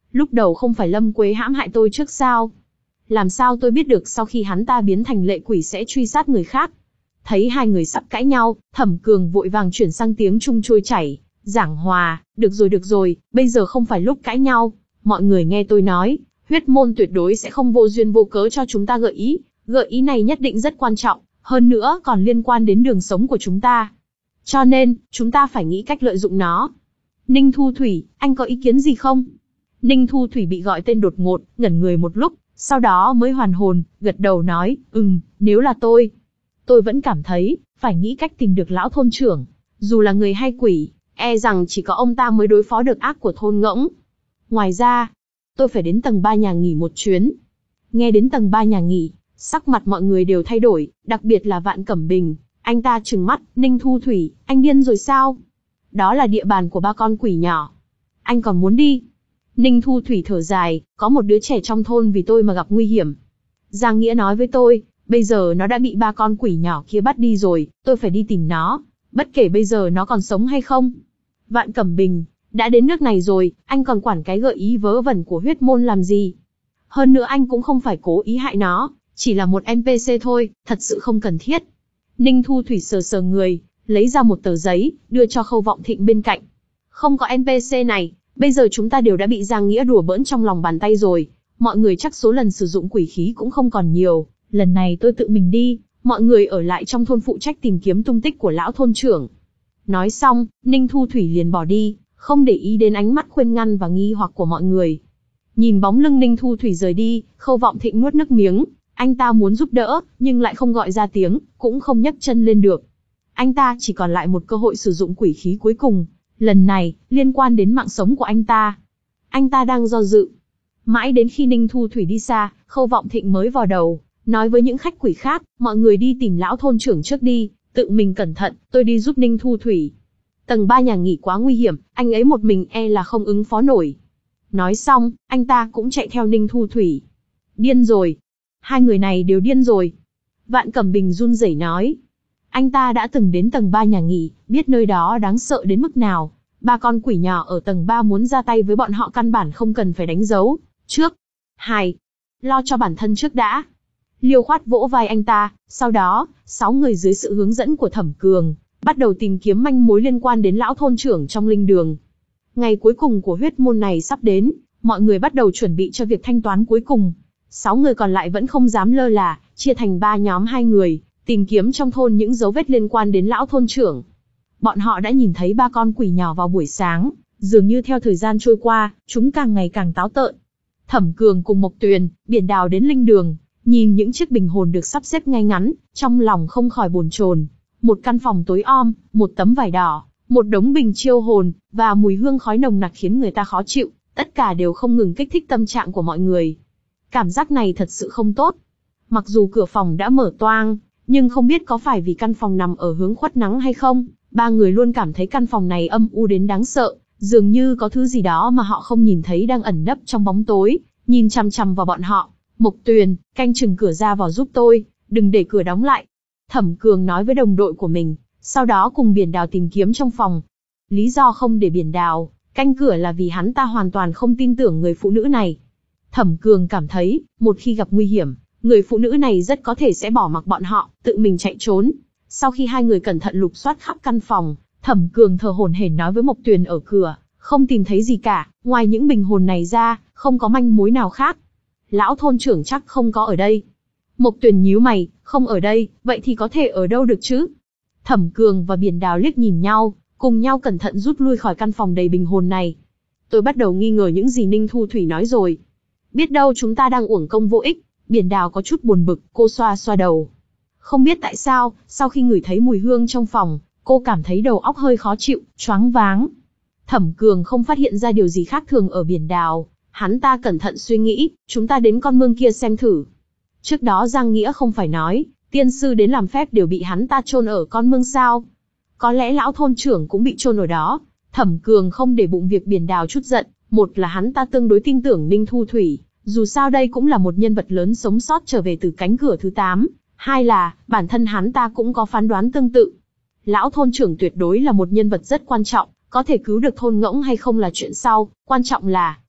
Lúc đầu không phải Lâm Quế hãm hại tôi trước sao? Làm sao tôi biết được sau khi hắn ta biến thành lệ quỷ sẽ truy sát người khác? Thấy hai người sắp cãi nhau, Thẩm Cường vội vàng chuyển sang tiếng Trung trôi chảy, giảng hòa, được rồi được rồi, bây giờ không phải lúc cãi nhau, mọi người nghe tôi nói, huyết môn tuyệt đối sẽ không vô duyên vô cớ cho chúng ta gợi ý, gợi ý này nhất định rất quan trọng, hơn nữa còn liên quan đến đường sống của chúng ta. Cho nên, chúng ta phải nghĩ cách lợi dụng nó. Ninh Thu Thủy, anh có ý kiến gì không? Ninh Thu Thủy bị gọi tên đột ngột, ngẩn người một lúc, sau đó mới hoàn hồn, gật đầu nói, ừm, nếu là tôi. Tôi vẫn cảm thấy, phải nghĩ cách tìm được lão thôn trưởng. Dù là người hay quỷ, e rằng chỉ có ông ta mới đối phó được ác của thôn Ngỗng. Ngoài ra, tôi phải đến tầng ba nhà nghỉ một chuyến. Nghe đến tầng ba nhà nghỉ, sắc mặt mọi người đều thay đổi, đặc biệt là Vạn Cẩm Bình. Anh ta trừng mắt, Ninh Thu Thủy, anh điên rồi sao? Đó là địa bàn của ba con quỷ nhỏ. Anh còn muốn đi? Ninh Thu Thủy thở dài, có một đứa trẻ trong thôn vì tôi mà gặp nguy hiểm. Giang Nghĩa nói với tôi, bây giờ nó đã bị ba con quỷ nhỏ kia bắt đi rồi, tôi phải đi tìm nó, bất kể bây giờ nó còn sống hay không. Vạn Cẩm Bình, đã đến nước này rồi, anh còn quản cái gợi ý vớ vẩn của huyết môn làm gì? Hơn nữa anh cũng không phải cố ý hại nó, chỉ là một en pê xê thôi, thật sự không cần thiết. Ninh Thu Thủy sờ sờ người, lấy ra một tờ giấy, đưa cho Khâu Vọng Thịnh bên cạnh. Không có en pê xê này, bây giờ chúng ta đều đã bị Giang Nghĩa đùa bỡn trong lòng bàn tay rồi. Mọi người chắc số lần sử dụng quỷ khí cũng không còn nhiều. Lần này tôi tự mình đi, mọi người ở lại trong thôn phụ trách tìm kiếm tung tích của lão thôn trưởng. Nói xong, Ninh Thu Thủy liền bỏ đi, không để ý đến ánh mắt khuyên ngăn và nghi hoặc của mọi người. Nhìn bóng lưng Ninh Thu Thủy rời đi, Khâu Vọng Thịnh nuốt nước miếng. Anh ta muốn giúp đỡ, nhưng lại không gọi ra tiếng, cũng không nhấc chân lên được. Anh ta chỉ còn lại một cơ hội sử dụng quỷ khí cuối cùng. Lần này, liên quan đến mạng sống của anh ta. Anh ta đang do dự. Mãi đến khi Ninh Thu Thủy đi xa, Khâu Vọng Thịnh mới vào đầu, nói với những khách quỷ khác, mọi người đi tìm lão thôn trưởng trước đi, tự mình cẩn thận, tôi đi giúp Ninh Thu Thủy. Tầng ba nhà nghỉ quá nguy hiểm, anh ấy một mình e là không ứng phó nổi. Nói xong, anh ta cũng chạy theo Ninh Thu Thủy. Điên rồi. Hai người này đều điên rồi. Vạn Cẩm Bình run rẩy nói. Anh ta đã từng đến tầng ba nhà nghỉ, biết nơi đó đáng sợ đến mức nào. Ba con quỷ nhỏ ở tầng ba muốn ra tay với bọn họ căn bản không cần phải đánh dấu. Trước. Hai. Lo cho bản thân trước đã. Liêu Khoát vỗ vai anh ta, sau đó, sáu người dưới sự hướng dẫn của Thẩm Cường, bắt đầu tìm kiếm manh mối liên quan đến lão thôn trưởng trong linh đường. Ngày cuối cùng của huyết môn này sắp đến, mọi người bắt đầu chuẩn bị cho việc thanh toán cuối cùng. Sáu người còn lại vẫn không dám lơ là, chia thành ba nhóm hai người, tìm kiếm trong thôn những dấu vết liên quan đến lão thôn trưởng. Bọn họ đã nhìn thấy ba con quỷ nhỏ vào buổi sáng, dường như theo thời gian trôi qua, chúng càng ngày càng táo tợn. Thẩm Cường cùng Mộc Tuyền, Biển Đào đến linh đường, nhìn những chiếc bình hồn được sắp xếp ngay ngắn, trong lòng không khỏi bồn chồn. Một căn phòng tối om, một tấm vải đỏ, một đống bình chiêu hồn, và mùi hương khói nồng nặc khiến người ta khó chịu, tất cả đều không ngừng kích thích tâm trạng của mọi người. Cảm giác này thật sự không tốt. Mặc dù cửa phòng đã mở toang, nhưng không biết có phải vì căn phòng nằm ở hướng khuất nắng hay không, ba người luôn cảm thấy căn phòng này âm u đến đáng sợ, dường như có thứ gì đó mà họ không nhìn thấy đang ẩn nấp trong bóng tối, nhìn chằm chằm vào bọn họ. Mộc Tuyền, canh chừng cửa ra vào giúp tôi, đừng để cửa đóng lại. Thẩm Cường nói với đồng đội của mình, sau đó cùng Biển Đào tìm kiếm trong phòng. Lý do không để Biển Đào canh cửa là vì hắn ta hoàn toàn không tin tưởng người phụ nữ này. Thẩm Cường cảm thấy, một khi gặp nguy hiểm, người phụ nữ này rất có thể sẽ bỏ mặc bọn họ, tự mình chạy trốn. Sau khi hai người cẩn thận lục soát khắp căn phòng, Thẩm Cường thở hổn hển nói với Mộc Tuyền ở cửa, không tìm thấy gì cả, ngoài những bình hồn này ra, không có manh mối nào khác. Lão thôn trưởng chắc không có ở đây. Mộc Tuyền nhíu mày, không ở đây, vậy thì có thể ở đâu được chứ? Thẩm Cường và Biển Đào liếc nhìn nhau, cùng nhau cẩn thận rút lui khỏi căn phòng đầy bình hồn này. Tôi bắt đầu nghi ngờ những gì Ninh Thu Thủy nói rồi. Biết đâu chúng ta đang uổng công vô ích. Biển Đào có chút buồn bực, cô xoa xoa đầu. Không biết tại sao, sau khi ngửi thấy mùi hương trong phòng, cô cảm thấy đầu óc hơi khó chịu, choáng váng. Thẩm Cường không phát hiện ra điều gì khác thường ở Biển Đào. Hắn ta cẩn thận suy nghĩ, chúng ta đến con mương kia xem thử. Trước đó Giang Nghĩa không phải nói, tiên sư đến làm phép đều bị hắn ta chôn ở con mương sao? Có lẽ lão thôn trưởng cũng bị chôn ở đó. Thẩm Cường không để bụng việc Biển Đào chút giận, một là hắn ta tương đối tin tưởng Ninh Thu Thủy, dù sao đây cũng là một nhân vật lớn sống sót trở về từ cánh cửa thứ tám, hai là, bản thân hắn ta cũng có phán đoán tương tự. Lão thôn trưởng tuyệt đối là một nhân vật rất quan trọng, có thể cứu được thôn Ngỗng hay không là chuyện sau, quan trọng là,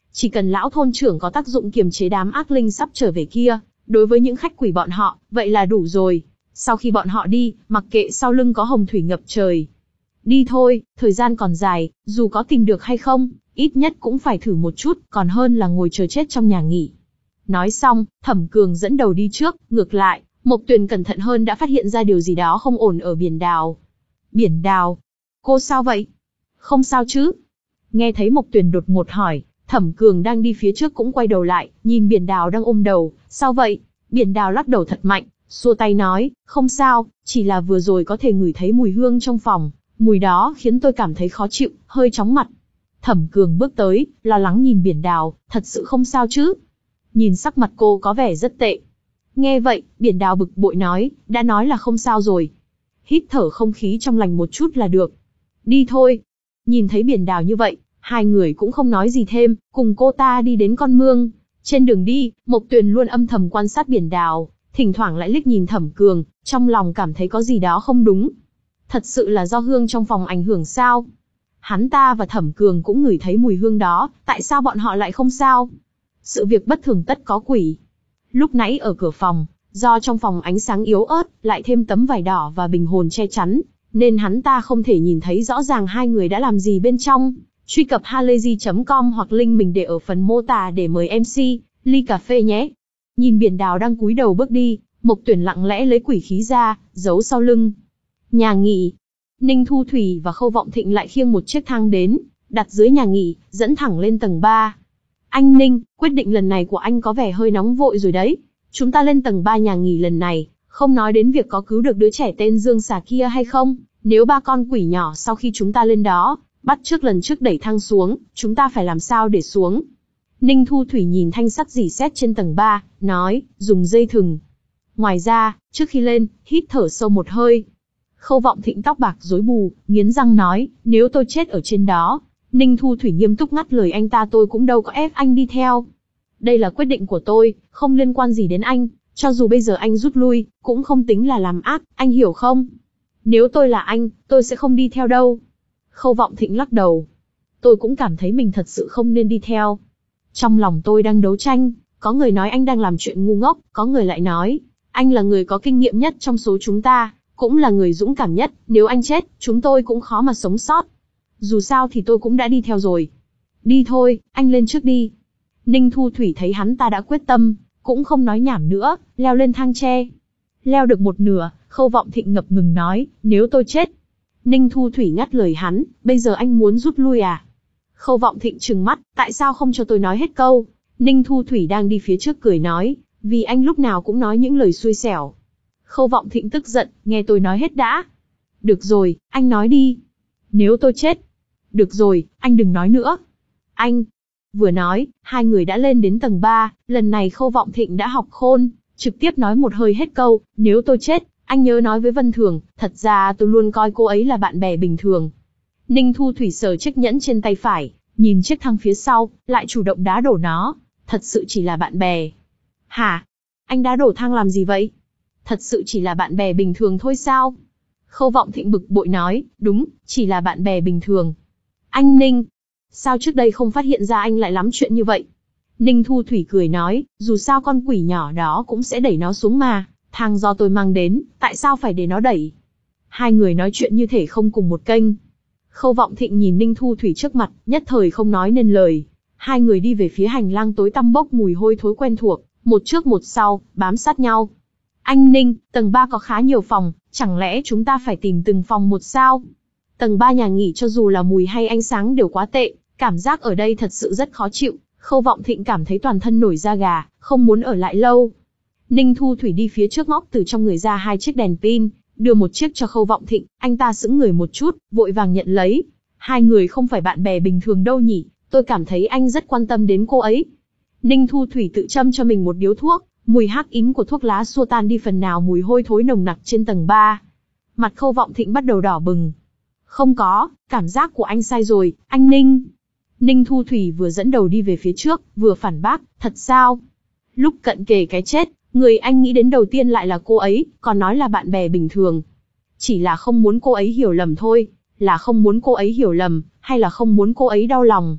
Chỉ cần lão thôn trưởng có tác dụng kiềm chế đám ác linh sắp trở về kia, đối với những khách quỷ bọn họ, vậy là đủ rồi. Sau khi bọn họ đi, mặc kệ sau lưng có hồng thủy ngập trời. Đi thôi, thời gian còn dài, dù có tìm được hay không, ít nhất cũng phải thử một chút, còn hơn là ngồi chờ chết trong nhà nghỉ. Nói xong, Thẩm Cường dẫn đầu đi trước, ngược lại, Mộc Tuyền cẩn thận hơn đã phát hiện ra điều gì đó không ổn ở biển đào. Biển đào? Cô sao vậy? Không sao chứ? Nghe thấy Mộc Tuyền đột ngột hỏi, Thẩm Cường đang đi phía trước cũng quay đầu lại, nhìn biển đào đang ôm đầu, sao vậy? Biển đào lắc đầu thật mạnh, xua tay nói, không sao, chỉ là vừa rồi có thể ngửi thấy mùi hương trong phòng, mùi đó khiến tôi cảm thấy khó chịu, hơi chóng mặt. Thẩm Cường bước tới, lo lắng nhìn biển đào, thật sự không sao chứ? Nhìn sắc mặt cô có vẻ rất tệ. Nghe vậy, biển đào bực bội nói, đã nói là không sao rồi. Hít thở không khí trong lành một chút là được. Đi thôi. Nhìn thấy biển đào như vậy, hai người cũng không nói gì thêm, cùng cô ta đi đến con mương. Trên đường đi, Mộc Tuyền luôn âm thầm quan sát biển đào, thỉnh thoảng lại liếc nhìn Thẩm Cường, trong lòng cảm thấy có gì đó không đúng. Thật sự là do hương trong phòng ảnh hưởng sao? Hắn ta và Thẩm Cường cũng ngửi thấy mùi hương đó, tại sao bọn họ lại không sao? Sự việc bất thường tất có quỷ. Lúc nãy ở cửa phòng, do trong phòng ánh sáng yếu ớt, lại thêm tấm vải đỏ và bình hồn che chắn, nên hắn ta không thể nhìn thấy rõ ràng hai người đã làm gì bên trong. Truy cập halayzi chấm com hoặc link mình để ở phần mô tả để mời em xê, ly cà phê nhé. Nhìn biển đào đang cúi đầu bước đi, Mộc Tuyền lặng lẽ lấy quỷ khí ra, giấu sau lưng. Nhà nghỉ. Ninh Thu Thủy và Khâu Vọng Thịnh lại khiêng một chiếc thang đến, đặt dưới nhà nghỉ, dẫn thẳng lên tầng ba. Anh Ninh, quyết định lần này của anh có vẻ hơi nóng vội rồi đấy. Chúng ta lên tầng ba nhà nghỉ lần này, không nói đến việc có cứu được đứa trẻ tên Dương Xà kia hay không, nếu ba con quỷ nhỏ sau khi chúng ta lên đó, bắt trước lần trước đẩy thang xuống, chúng ta phải làm sao để xuống. Ninh Thu Thủy nhìn thanh sắt rỉ sét trên tầng ba, nói, dùng dây thừng. Ngoài ra, trước khi lên, hít thở sâu một hơi. Khâu Vọng Thịnh tóc bạc rối bù, nghiến răng nói, nếu tôi chết ở trên đó. Ninh Thu Thủy nghiêm túc ngắt lời anh ta, tôi cũng đâu có ép anh đi theo. Đây là quyết định của tôi, không liên quan gì đến anh, cho dù bây giờ anh rút lui, cũng không tính là làm ác, anh hiểu không? Nếu tôi là anh, tôi sẽ không đi theo đâu. Khâu Vọng Thịnh lắc đầu. Tôi cũng cảm thấy mình thật sự không nên đi theo. Trong lòng tôi đang đấu tranh, có người nói anh đang làm chuyện ngu ngốc, có người lại nói, anh là người có kinh nghiệm nhất trong số chúng ta, cũng là người dũng cảm nhất, nếu anh chết, chúng tôi cũng khó mà sống sót. Dù sao thì tôi cũng đã đi theo rồi. Đi thôi, anh lên trước đi. Ninh Thu Thủy thấy hắn ta đã quyết tâm, cũng không nói nhảm nữa, leo lên thang tre. Leo được một nửa, Khâu Vọng Thịnh ngập ngừng nói, nếu tôi chết. Ninh Thu Thủy ngắt lời hắn, bây giờ anh muốn rút lui à? Khâu Vọng Thịnh trừng mắt, tại sao không cho tôi nói hết câu? Ninh Thu Thủy đang đi phía trước cười nói, vì anh lúc nào cũng nói những lời xui xẻo. Khâu Vọng Thịnh tức giận, nghe tôi nói hết đã. Được rồi, anh nói đi. Nếu tôi chết. Được rồi, anh đừng nói nữa. Anh. Vừa nói, hai người đã lên đến tầng ba, lần này Khâu Vọng Thịnh đã học khôn, trực tiếp nói một hơi hết câu, nếu tôi chết, anh nhớ nói với Vân Thường, thật ra tôi luôn coi cô ấy là bạn bè bình thường. Ninh Thu Thủy sờ chiếc nhẫn trên tay phải, nhìn chiếc thang phía sau, lại chủ động đá đổ nó, thật sự chỉ là bạn bè. Hả? Anh đá đổ thang làm gì vậy? Thật sự chỉ là bạn bè bình thường thôi sao? Khâu Vọng Thịnh bực bội nói, đúng, chỉ là bạn bè bình thường. Anh Ninh, sao trước đây không phát hiện ra anh lại lắm chuyện như vậy? Ninh Thu Thủy cười nói, dù sao con quỷ nhỏ đó cũng sẽ đẩy nó xuống mà, thang do tôi mang đến, tại sao phải để nó đẩy? Hai người nói chuyện như thể không cùng một kênh. Khâu Vọng Thịnh nhìn Ninh Thu Thủy trước mặt, nhất thời không nói nên lời. Hai người đi về phía hành lang tối tăm bốc mùi hôi thối quen thuộc, một trước một sau, bám sát nhau. Anh Ninh, tầng ba có khá nhiều phòng, chẳng lẽ chúng ta phải tìm từng phòng một sao? Tầng ba nhà nghỉ cho dù là mùi hay ánh sáng đều quá tệ, cảm giác ở đây thật sự rất khó chịu. Khâu Vọng Thịnh cảm thấy toàn thân nổi da gà, không muốn ở lại lâu. Ninh Thu Thủy đi phía trước móc từ trong người ra hai chiếc đèn pin, đưa một chiếc cho Khâu Vọng Thịnh, anh ta sững người một chút, vội vàng nhận lấy. Hai người không phải bạn bè bình thường đâu nhỉ, tôi cảm thấy anh rất quan tâm đến cô ấy. Ninh Thu Thủy tự châm cho mình một điếu thuốc, mùi hắc ím của thuốc lá xua tan đi phần nào mùi hôi thối nồng nặc trên tầng ba. Mặt Khâu Vọng Thịnh bắt đầu đỏ bừng. Không có, cảm giác của anh sai rồi, anh Ninh. Ninh Thu Thủy vừa dẫn đầu đi về phía trước, vừa phản bác, thật sao? Lúc cận kề cái chết, người anh nghĩ đến đầu tiên lại là cô ấy, còn nói là bạn bè bình thường. Chỉ là không muốn cô ấy hiểu lầm thôi, là không muốn cô ấy hiểu lầm, hay là không muốn cô ấy đau lòng.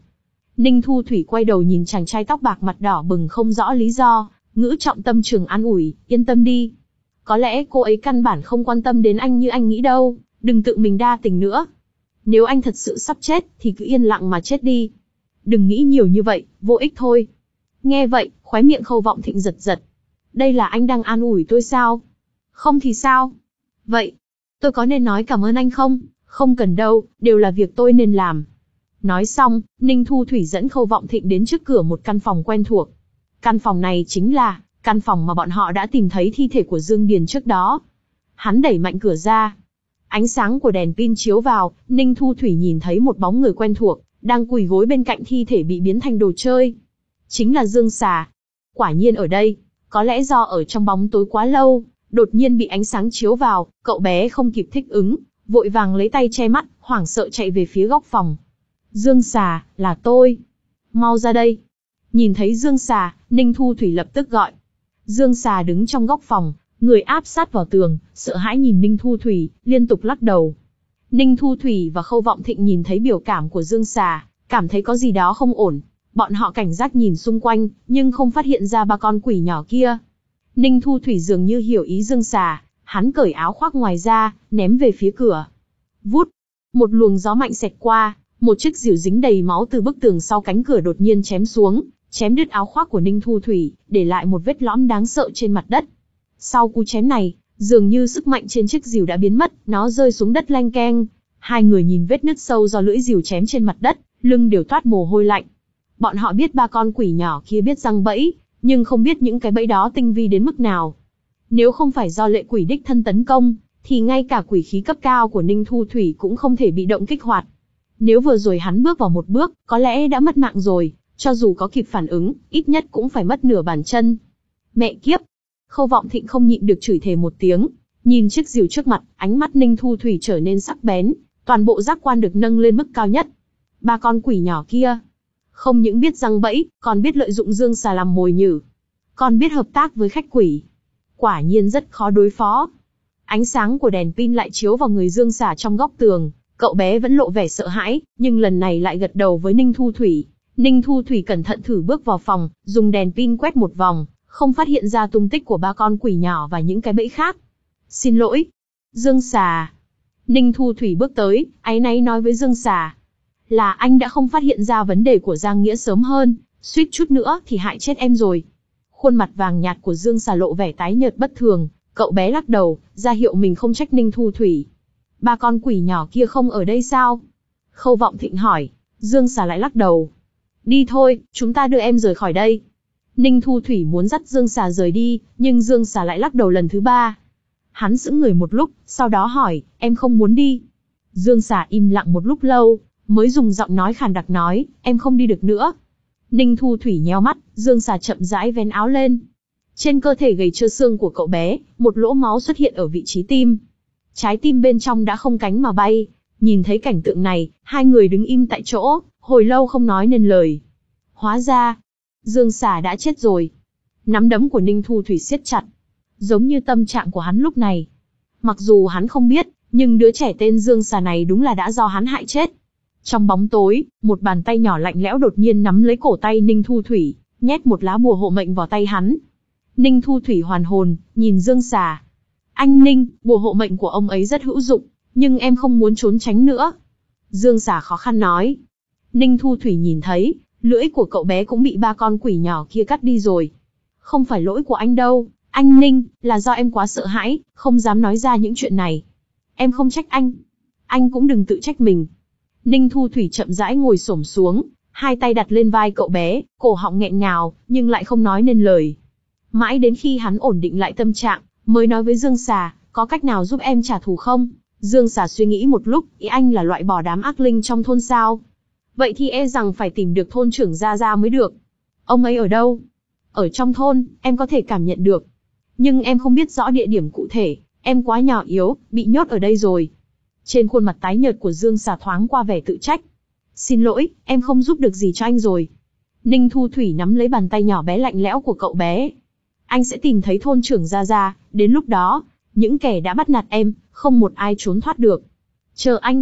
Ninh Thu Thủy quay đầu nhìn chàng trai tóc bạc mặt đỏ bừng không rõ lý do, ngữ trọng tâm trường an ủi, yên tâm đi. Có lẽ cô ấy căn bản không quan tâm đến anh như anh nghĩ đâu, đừng tự mình đa tình nữa. Nếu anh thật sự sắp chết, thì cứ yên lặng mà chết đi. Đừng nghĩ nhiều như vậy, vô ích thôi. Nghe vậy, khóe miệng Khâu Vọng Thịnh giật giật. Đây là anh đang an ủi tôi sao? Không thì sao? Vậy, tôi có nên nói cảm ơn anh không? Không cần đâu, đều là việc tôi nên làm. Nói xong, Ninh Thu Thủy dẫn Khâu Vọng Thịnh đến trước cửa một căn phòng quen thuộc. Căn phòng này chính là căn phòng mà bọn họ đã tìm thấy thi thể của Dương Điền trước đó. Hắn đẩy mạnh cửa ra. Ánh sáng của đèn pin chiếu vào, Ninh Thu Thủy nhìn thấy một bóng người quen thuộc, đang quỳ gối bên cạnh thi thể bị biến thành đồ chơi. Chính là Dương Xà. Quả nhiên ở đây, có lẽ do ở trong bóng tối quá lâu, đột nhiên bị ánh sáng chiếu vào, cậu bé không kịp thích ứng, vội vàng lấy tay che mắt, hoảng sợ chạy về phía góc phòng. Dương Xà, là tôi. Mau ra đây. Nhìn thấy Dương Xà, Ninh Thu Thủy lập tức gọi. Dương Xà đứng trong góc phòng, người áp sát vào tường, sợ hãi nhìn Ninh Thu Thủy, liên tục lắc đầu. Ninh Thu Thủy và Khâu Vọng Thịnh nhìn thấy biểu cảm của Dương Xà, cảm thấy có gì đó không ổn. Bọn họ cảnh giác nhìn xung quanh, nhưng không phát hiện ra ba con quỷ nhỏ kia. Ninh Thu Thủy dường như hiểu ý Dương Xà, hắn cởi áo khoác ngoài ra, ném về phía cửa. Vút, một luồng gió mạnh xẹt qua, một chiếc rìu dính đầy máu từ bức tường sau cánh cửa đột nhiên chém xuống, chém đứt áo khoác của Ninh Thu Thủy, để lại một vết lõm đáng sợ trên mặt đất. Sau cú chém này, dường như sức mạnh trên chiếc rìu đã biến mất, nó rơi xuống đất leng keng. Hai người nhìn vết nứt sâu do lưỡi rìu chém trên mặt đất, lưng đều toát mồ hôi lạnh. Bọn họ biết ba con quỷ nhỏ kia biết răng bẫy, nhưng không biết những cái bẫy đó tinh vi đến mức nào. Nếu không phải do lệ quỷ đích thân tấn công, thì ngay cả quỷ khí cấp cao của Ninh Thu Thủy cũng không thể bị động kích hoạt. Nếu vừa rồi hắn bước vào một bước, có lẽ đã mất mạng rồi, cho dù có kịp phản ứng, ít nhất cũng phải mất nửa bàn chân. Mẹ kiếp! Khâu Vọng Thịnh không nhịn được chửi thề một tiếng, nhìn chiếc rìu trước mặt, ánh mắt Ninh Thu Thủy trở nên sắc bén, toàn bộ giác quan được nâng lên mức cao nhất. Ba con quỷ nhỏ kia, không những biết răng bẫy, còn biết lợi dụng Dương Xà làm mồi nhử, còn biết hợp tác với khách quỷ. Quả nhiên rất khó đối phó. Ánh sáng của đèn pin lại chiếu vào người Dương Xà trong góc tường, cậu bé vẫn lộ vẻ sợ hãi, nhưng lần này lại gật đầu với Ninh Thu Thủy. Ninh Thu Thủy cẩn thận thử bước vào phòng, dùng đèn pin quét một vòng, không phát hiện ra tung tích của ba con quỷ nhỏ và những cái bẫy khác. Xin lỗi, Dương Xà. Ninh Thu Thủy bước tới, áy náy nói với Dương Xà. Là anh đã không phát hiện ra vấn đề của Giang Nghĩa sớm hơn, suýt chút nữa thì hại chết em rồi. Khuôn mặt vàng nhạt của Dương Xà lộ vẻ tái nhợt bất thường, cậu bé lắc đầu, ra hiệu mình không trách Ninh Thu Thủy. Ba con quỷ nhỏ kia không ở đây sao? Khâu Vọng Thịnh hỏi. Dương Xà lại lắc đầu. Đi thôi, chúng ta đưa em rời khỏi đây. Ninh Thu Thủy muốn dắt Dương Xà rời đi, nhưng Dương Xà lại lắc đầu lần thứ ba. Hắn sững người một lúc, sau đó hỏi, em không muốn đi. Dương Xà im lặng một lúc lâu, mới dùng giọng nói khàn đặc nói, em không đi được nữa. Ninh Thu Thủy nheo mắt, Dương Xà chậm rãi vén áo lên. Trên cơ thể gầy trơ xương của cậu bé, một lỗ máu xuất hiện ở vị trí tim. Trái tim bên trong đã không cánh mà bay. Nhìn thấy cảnh tượng này, hai người đứng im tại chỗ, hồi lâu không nói nên lời. Hóa ra, Dương Xà đã chết rồi. Nắm đấm của Ninh Thu Thủy siết chặt, giống như tâm trạng của hắn lúc này. Mặc dù hắn không biết, nhưng đứa trẻ tên Dương Xà này đúng là đã do hắn hại chết. Trong bóng tối, một bàn tay nhỏ lạnh lẽo đột nhiên nắm lấy cổ tay Ninh Thu Thủy, nhét một lá bùa hộ mệnh vào tay hắn. Ninh Thu Thủy hoàn hồn, nhìn Dương Xà. Anh Ninh, bùa hộ mệnh của ông ấy rất hữu dụng, nhưng em không muốn trốn tránh nữa. Dương Xà khó khăn nói. Ninh Thu Thủy nhìn thấy, lưỡi của cậu bé cũng bị ba con quỷ nhỏ kia cắt đi rồi. Không phải lỗi của anh đâu, anh Ninh, là do em quá sợ hãi, không dám nói ra những chuyện này. Em không trách anh. Anh cũng đừng tự trách mình. Ninh Thu Thủy chậm rãi ngồi xổm xuống, hai tay đặt lên vai cậu bé, cổ họng nghẹn ngào, nhưng lại không nói nên lời. Mãi đến khi hắn ổn định lại tâm trạng, mới nói với Dương Xà, có cách nào giúp em trả thù không? Dương Xà suy nghĩ một lúc, ý anh là loại bỏ đám ác linh trong thôn sao? Vậy thì e rằng phải tìm được thôn trưởng Gia Gia mới được. Ông ấy ở đâu? Ở trong thôn, em có thể cảm nhận được. Nhưng em không biết rõ địa điểm cụ thể, em quá nhỏ yếu, bị nhốt ở đây rồi. Trên khuôn mặt tái nhợt của Dương Xà thoáng qua vẻ tự trách. Xin lỗi, em không giúp được gì cho anh rồi. Ninh Thu Thủy nắm lấy bàn tay nhỏ bé lạnh lẽo của cậu bé. Anh sẽ tìm thấy thôn trưởng Gia Gia, đến lúc đó, những kẻ đã bắt nạt em, không một ai trốn thoát được. Chờ anh.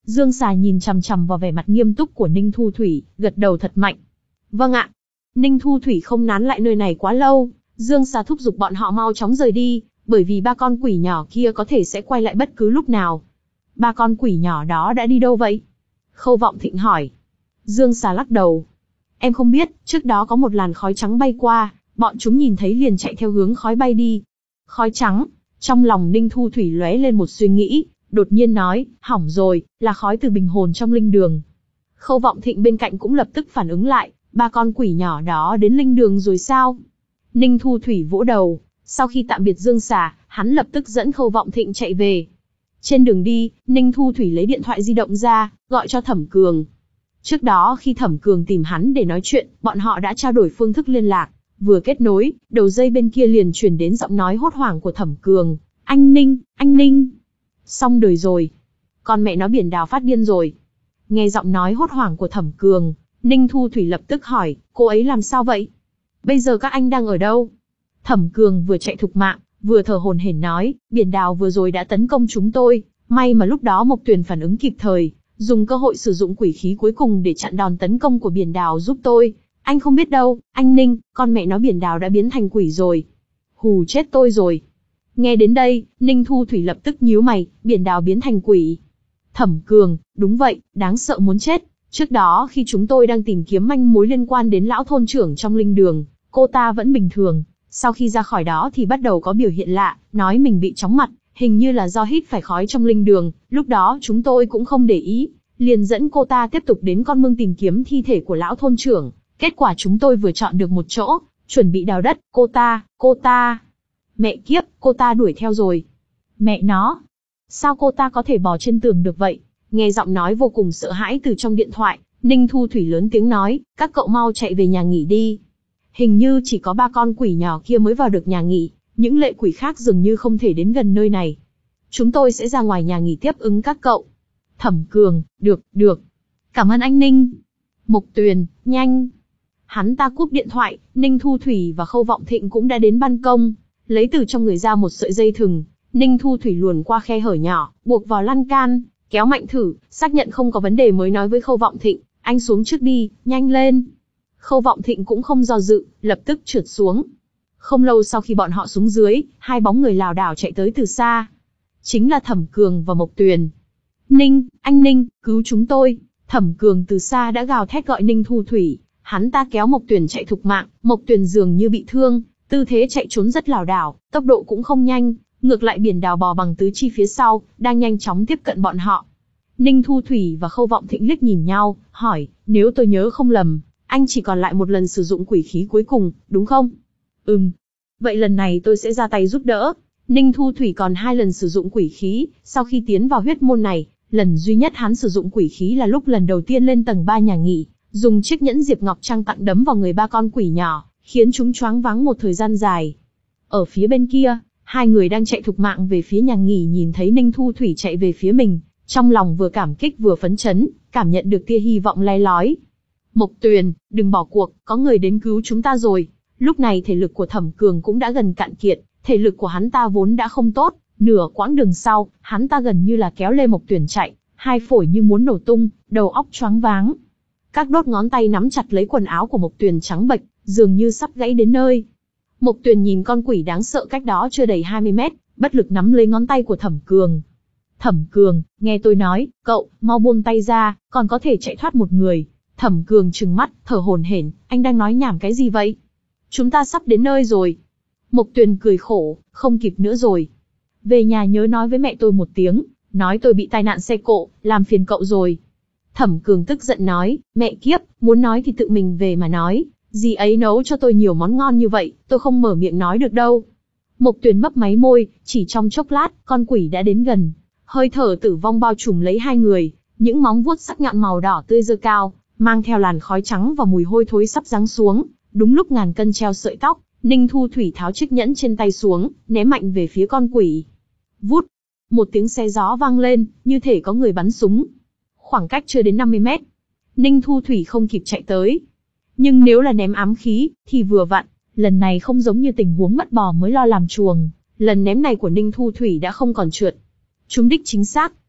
Dương Xà nhìn chằm chằm vào vẻ mặt nghiêm túc của Ninh Thu Thủy, gật đầu thật mạnh. Vâng ạ. Ninh Thu Thủy không nán lại nơi này quá lâu, Dương Xà thúc giục bọn họ mau chóng rời đi, bởi vì ba con quỷ nhỏ kia có thể sẽ quay lại bất cứ lúc nào. Ba con quỷ nhỏ đó đã đi đâu vậy? Khâu Vọng Thịnh hỏi. Dương Xà lắc đầu. Em không biết, trước đó có một làn khói trắng bay qua, bọn chúng nhìn thấy liền chạy theo hướng khói bay đi. Khói trắng, trong lòng Ninh Thu Thủy lóe lên một suy nghĩ, đột nhiên nói, hỏng rồi, là khói từ bình hồn trong linh đường. Khâu Vọng Thịnh bên cạnh cũng lập tức phản ứng lại, ba con quỷ nhỏ đó đến linh đường rồi sao? Ninh Thu Thủy vỗ đầu, sau khi tạm biệt Dương Xà, hắn lập tức dẫn Khâu Vọng Thịnh chạy về. Trên đường đi, Ninh Thu Thủy lấy điện thoại di động ra, gọi cho Thẩm Cường. Trước đó khi Thẩm Cường tìm hắn để nói chuyện, bọn họ đã trao đổi phương thức liên lạc. Vừa kết nối, đầu dây bên kia liền truyền đến giọng nói hốt hoảng của Thẩm Cường. Anh Ninh, anh Ninh. Xong đời rồi. Con mẹ nó Biển Đào phát điên rồi. Nghe giọng nói hốt hoảng của Thẩm Cường, Ninh Thu Thủy lập tức hỏi, cô ấy làm sao vậy? Bây giờ các anh đang ở đâu? Thẩm Cường vừa chạy thục mạng, vừa thở hổn hển nói, Biển Đào vừa rồi đã tấn công chúng tôi, may mà lúc đó Mộc Tuyền phản ứng kịp thời, dùng cơ hội sử dụng quỷ khí cuối cùng để chặn đòn tấn công của Biển Đào giúp tôi. Anh không biết đâu, anh Ninh, con mẹ nó Biển Đào đã biến thành quỷ rồi. Hù chết tôi rồi. Nghe đến đây, Ninh Thu Thủy lập tức nhíu mày, Biển Đào biến thành quỷ. Thẩm Cường, đúng vậy, đáng sợ muốn chết. Trước đó khi chúng tôi đang tìm kiếm manh mối liên quan đến lão thôn trưởng trong linh đường, cô ta vẫn bình thường. Sau khi ra khỏi đó thì bắt đầu có biểu hiện lạ, nói mình bị chóng mặt, hình như là do hít phải khói trong linh đường. Lúc đó chúng tôi cũng không để ý, liền dẫn cô ta tiếp tục đến con mương tìm kiếm thi thể của lão thôn trưởng. Kết quả chúng tôi vừa chọn được một chỗ, chuẩn bị đào đất, cô ta, cô ta. Mẹ kiếp, cô ta đuổi theo rồi. Mẹ nó, sao cô ta có thể bò trên tường được vậy? Nghe giọng nói vô cùng sợ hãi từ trong điện thoại, Ninh Thu Thủy lớn tiếng nói, các cậu mau chạy về nhà nghỉ đi. Hình như chỉ có ba con quỷ nhỏ kia mới vào được nhà nghỉ, những lệ quỷ khác dường như không thể đến gần nơi này. Chúng tôi sẽ ra ngoài nhà nghỉ tiếp ứng các cậu. Thẩm Cường, được, được. Cảm ơn anh Ninh. Mộc Tuyền, nhanh. Hắn ta cúp điện thoại, Ninh Thu Thủy và Khâu Vọng Thịnh cũng đã đến ban công, lấy từ trong người ra một sợi dây thừng. Ninh Thu Thủy luồn qua khe hở nhỏ, buộc vào lan can, kéo mạnh thử, xác nhận không có vấn đề mới nói với Khâu Vọng Thịnh, anh xuống trước đi, nhanh lên. Khâu Vọng Thịnh cũng không do dự, lập tức trượt xuống. Không lâu sau khi bọn họ xuống dưới, hai bóng người lảo đảo chạy tới từ xa. Chính là Thẩm Cường và Mộc Tuyền. Ninh, anh Ninh, cứu chúng tôi. Thẩm Cường từ xa đã gào thét gọi Ninh Thu Thủy. Hắn ta kéo Mộc Tuyền chạy thục mạng, Mộc Tuyền dường như bị thương, tư thế chạy trốn rất lảo đảo, tốc độ cũng không nhanh. Ngược lại Biển Đào bò bằng tứ chi phía sau, đang nhanh chóng tiếp cận bọn họ. Ninh Thu Thủy và Khâu Vọng Thịnh liếc nhìn nhau, hỏi, nếu tôi nhớ không lầm, anh chỉ còn lại một lần sử dụng quỷ khí cuối cùng, đúng không? Ừm. Vậy lần này tôi sẽ ra tay giúp đỡ. Ninh Thu Thủy còn hai lần sử dụng quỷ khí, sau khi tiến vào huyết môn này, lần duy nhất hắn sử dụng quỷ khí là lúc lần đầu tiên lên tầng ba nhà nghỉ, dùng chiếc nhẫn Diệp Ngọc Trăng tặng đấm vào người ba con quỷ nhỏ, khiến chúng choáng váng một thời gian dài. Ở phía bên kia, hai người đang chạy thục mạng về phía nhà nghỉ nhìn thấy Ninh Thu Thủy chạy về phía mình, trong lòng vừa cảm kích vừa phấn chấn, cảm nhận được tia hy vọng le lói. Mộc Tuyền, đừng bỏ cuộc, có người đến cứu chúng ta rồi. Lúc này thể lực của Thẩm Cường cũng đã gần cạn kiệt, thể lực của hắn ta vốn đã không tốt, nửa quãng đường sau, hắn ta gần như là kéo lê Mộc Tuyền chạy, hai phổi như muốn nổ tung, đầu óc choáng váng. Các đốt ngón tay nắm chặt lấy quần áo của Mộc Tuyền trắng bệch, dường như sắp gãy đến nơi. Mộc Tuyền nhìn con quỷ đáng sợ cách đó chưa đầy hai mươi mét, bất lực nắm lấy ngón tay của Thẩm Cường. Thẩm Cường, nghe tôi nói, cậu, mau buông tay ra, còn có thể chạy thoát một người. Thẩm Cường trừng mắt, thở hổn hển, anh đang nói nhảm cái gì vậy? Chúng ta sắp đến nơi rồi. Mộc Tuyền cười khổ, không kịp nữa rồi. Về nhà nhớ nói với mẹ tôi một tiếng, nói tôi bị tai nạn xe cộ, làm phiền cậu rồi. Thẩm Cường tức giận nói, mẹ kiếp, muốn nói thì tự mình về mà nói, dì ấy nấu cho tôi nhiều món ngon như vậy, tôi không mở miệng nói được đâu. Mộc Tuyền mấp máy môi, chỉ trong chốc lát, con quỷ đã đến gần. Hơi thở tử vong bao trùm lấy hai người, những móng vuốt sắc nhọn màu đỏ tươi giơ cao, mang theo làn khói trắng và mùi hôi thối sắp giáng xuống. Đúng lúc ngàn cân treo sợi tóc, Ninh Thu Thủy tháo chiếc nhẫn trên tay xuống, ném mạnh về phía con quỷ. Vút, một tiếng xé gió vang lên, như thể có người bắn súng. Khoảng cách chưa đến năm mươi mét, Ninh Thu Thủy không kịp chạy tới. Nhưng nếu là ném ám khí, thì vừa vặn, lần này không giống như tình huống mất bò mới lo làm chuồng. Lần ném này của Ninh Thu Thủy đã không còn trượt. Trúng đích chính xác.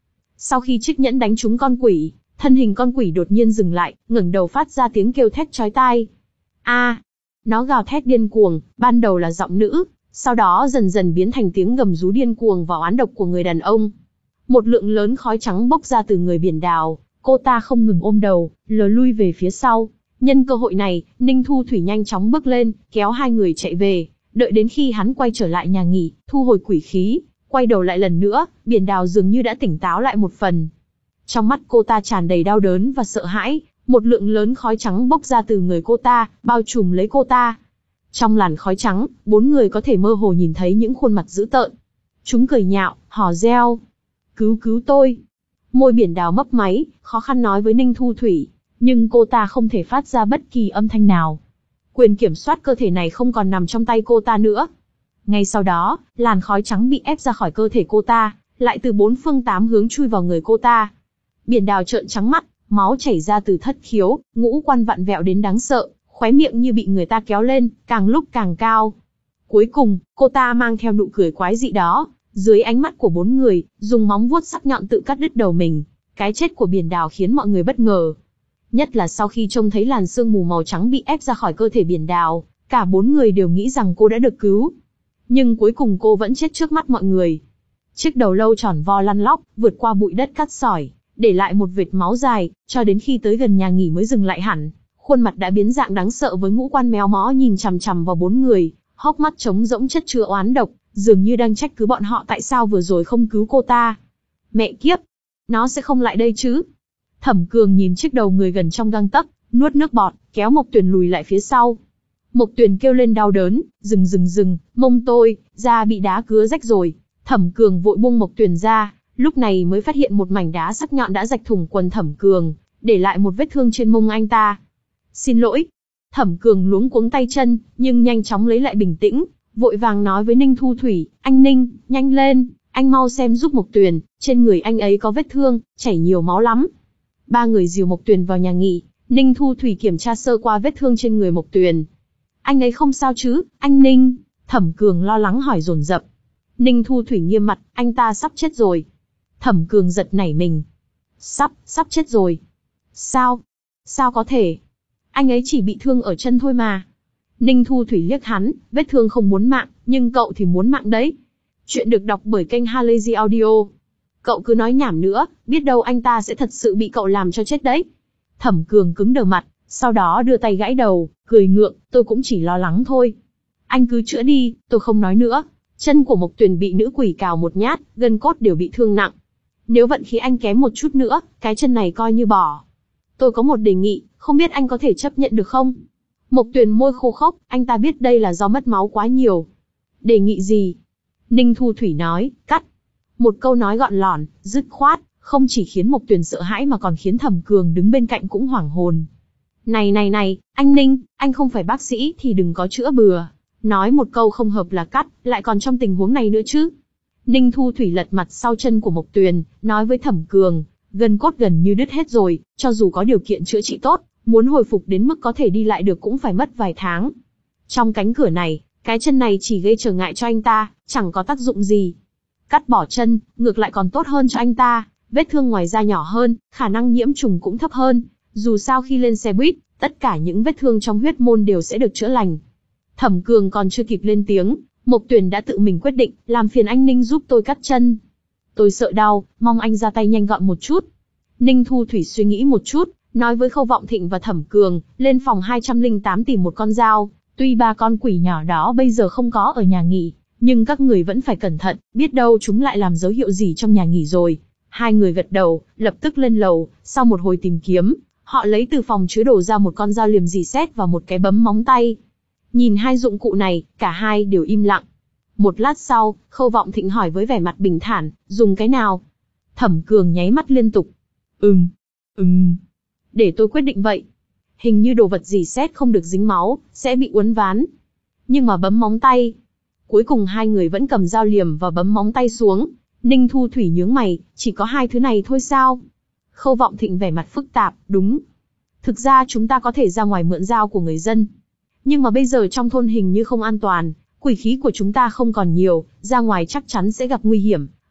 Sau khi chiếc nhẫn đánh trúng con quỷ, thân hình con quỷ đột nhiên dừng lại, ngẩng đầu phát ra tiếng kêu thét chói tai. A! Nó gào thét điên cuồng, ban đầu là giọng nữ, sau đó dần dần biến thành tiếng gầm rú điên cuồng và oán độc của người đàn ông. Một lượng lớn khói trắng bốc ra từ người biển đào, cô ta không ngừng ôm đầu, lờ lui về phía sau. Nhân cơ hội này, Ninh Thu Thủy nhanh chóng bước lên, kéo hai người chạy về. Đợi đến khi hắn quay trở lại nhà nghỉ, thu hồi quỷ khí, quay đầu lại lần nữa, biển đào dường như đã tỉnh táo lại một phần. Trong mắt cô ta tràn đầy đau đớn và sợ hãi, một lượng lớn khói trắng bốc ra từ người cô ta, bao trùm lấy cô ta. Trong làn khói trắng, bốn người có thể mơ hồ nhìn thấy những khuôn mặt dữ tợn. Chúng cười nhạo, hò reo. Cứu cứu tôi. Môi biển đào mấp máy, khó khăn nói với Ninh Thu Thủy, nhưng cô ta không thể phát ra bất kỳ âm thanh nào. Quyền kiểm soát cơ thể này không còn nằm trong tay cô ta nữa. Ngay sau đó, làn khói trắng bị ép ra khỏi cơ thể cô ta, lại từ bốn phương tám hướng chui vào người cô ta. Biển đào trợn trắng mắt, máu chảy ra từ thất khiếu, ngũ quan vặn vẹo đến đáng sợ, khóe miệng như bị người ta kéo lên, càng lúc càng cao. Cuối cùng, cô ta mang theo nụ cười quái dị đó, dưới ánh mắt của bốn người, dùng móng vuốt sắc nhọn tự cắt đứt đầu mình. Cái chết của biển đào khiến mọi người bất ngờ. Nhất là sau khi trông thấy làn sương mù màu trắng bị ép ra khỏi cơ thể biển đào, cả bốn người đều nghĩ rằng cô đã được cứu. Nhưng cuối cùng cô vẫn chết trước mắt mọi người. Chiếc đầu lâu tròn vo lăn lóc, vượt qua bụi đất cát sỏi, để lại một vệt máu dài, cho đến khi tới gần nhà nghỉ mới dừng lại hẳn. Khuôn mặt đã biến dạng đáng sợ với ngũ quan méo mó nhìn chằm chằm vào bốn người, hốc mắt trống rỗng chất chứa oán độc, dường như đang trách cứ bọn họ tại sao vừa rồi không cứu cô ta. Mẹ kiếp! Nó sẽ không lại đây chứ? Thẩm Cường nhìn chiếc đầu người gần trong gang tấc, nuốt nước bọt, kéo Mộc Tuyền lùi lại phía sau. Mộc Tuyền kêu lên đau đớn, dừng dừng dừng, mông tôi, da bị đá cứa rách rồi. Thẩm Cường vội buông Mộc Tuyền ra, lúc này mới phát hiện một mảnh đá sắc nhọn đã rạch thủng quần Thẩm Cường, để lại một vết thương trên mông anh ta. Xin lỗi. Thẩm Cường luống cuống tay chân, nhưng nhanh chóng lấy lại bình tĩnh, vội vàng nói với Ninh Thu Thủy, anh Ninh, nhanh lên, anh mau xem giúp Mộc Tuyền, trên người anh ấy có vết thương, chảy nhiều máu lắm. Ba người dìu Mộc Tuyền vào nhà nghỉ, Ninh Thu Thủy kiểm tra sơ qua vết thương trên người Mộc Tuyền. Anh ấy không sao chứ, anh Ninh? Thẩm Cường lo lắng hỏi dồn dập. Ninh Thu Thủy nghiêm mặt, anh ta sắp chết rồi. Thẩm Cường giật nảy mình. Sắp, sắp chết rồi. Sao? Sao có thể? Anh ấy chỉ bị thương ở chân thôi mà. Ninh Thu Thủy liếc hắn, vết thương không muốn mạng, nhưng cậu thì muốn mạng đấy. Chuyện được đọc bởi kênh Halazy Audio. Cậu cứ nói nhảm nữa, biết đâu anh ta sẽ thật sự bị cậu làm cho chết đấy. Thẩm Cường cứng đờ mặt, sau đó đưa tay gãi đầu, cười ngượng, tôi cũng chỉ lo lắng thôi. Anh cứ chữa đi, tôi không nói nữa. Chân của Mộc Tuyền bị nữ quỷ cào một nhát, gân cốt đều bị thương nặng. Nếu vận khí anh kém một chút nữa, cái chân này coi như bỏ. Tôi có một đề nghị, không biết anh có thể chấp nhận được không? Mộc Tuyền môi khô khốc, anh ta biết đây là do mất máu quá nhiều. Đề nghị gì? Ninh Thu Thủy nói, cắt. Một câu nói gọn lỏn, dứt khoát, không chỉ khiến Mộc Tuyền sợ hãi mà còn khiến Thẩm Cường đứng bên cạnh cũng hoảng hồn. Này này này, anh Ninh, anh không phải bác sĩ thì đừng có chữa bừa. Nói một câu không hợp là cắt, lại còn trong tình huống này nữa chứ. Ninh Thu Thủy lật mặt sau chân của Mộc Tuyền, nói với Thẩm Cường, gân cốt gần như đứt hết rồi, cho dù có điều kiện chữa trị tốt, muốn hồi phục đến mức có thể đi lại được cũng phải mất vài tháng. Trong cánh cửa này, cái chân này chỉ gây trở ngại cho anh ta, chẳng có tác dụng gì. Cắt bỏ chân, ngược lại còn tốt hơn cho anh ta, vết thương ngoài da nhỏ hơn, khả năng nhiễm trùng cũng thấp hơn. Dù sao khi lên xe buýt, tất cả những vết thương trong huyết môn đều sẽ được chữa lành. Thẩm Cường còn chưa kịp lên tiếng, Mộc Tuyền đã tự mình quyết định, làm phiền anh Ninh giúp tôi cắt chân. Tôi sợ đau, mong anh ra tay nhanh gọn một chút. Ninh Thu Thủy suy nghĩ một chút, nói với Khâu Vọng Thịnh và Thẩm Cường, lên phòng hai trăm lẻ tám tìm một con dao. Tuy ba con quỷ nhỏ đó bây giờ không có ở nhà nghỉ, nhưng các người vẫn phải cẩn thận, biết đâu chúng lại làm dấu hiệu gì trong nhà nghỉ rồi. Hai người gật đầu, lập tức lên lầu, sau một hồi tìm kiếm, họ lấy từ phòng chứa đồ ra một con dao liềm rỉ sét và một cái bấm móng tay. Nhìn hai dụng cụ này, cả hai đều im lặng. Một lát sau, Khâu Vọng Thịnh hỏi với vẻ mặt bình thản, dùng cái nào? Thẩm Cường nháy mắt liên tục. Ừm, ừm, để tôi quyết định vậy. Hình như đồ vật rỉ sét không được dính máu, sẽ bị uốn ván. Nhưng mà bấm móng tay. Cuối cùng hai người vẫn cầm dao liềm và bấm móng tay xuống. Ninh Thu Thủy nhướng mày, chỉ có hai thứ này thôi sao? Khâu Vọng Thịnh vẻ mặt phức tạp, đúng. Thực ra chúng ta có thể ra ngoài mượn dao của người dân. Nhưng mà bây giờ trong thôn hình như không an toàn, quỷ khí của chúng ta không còn nhiều, ra ngoài chắc chắn sẽ gặp nguy hiểm.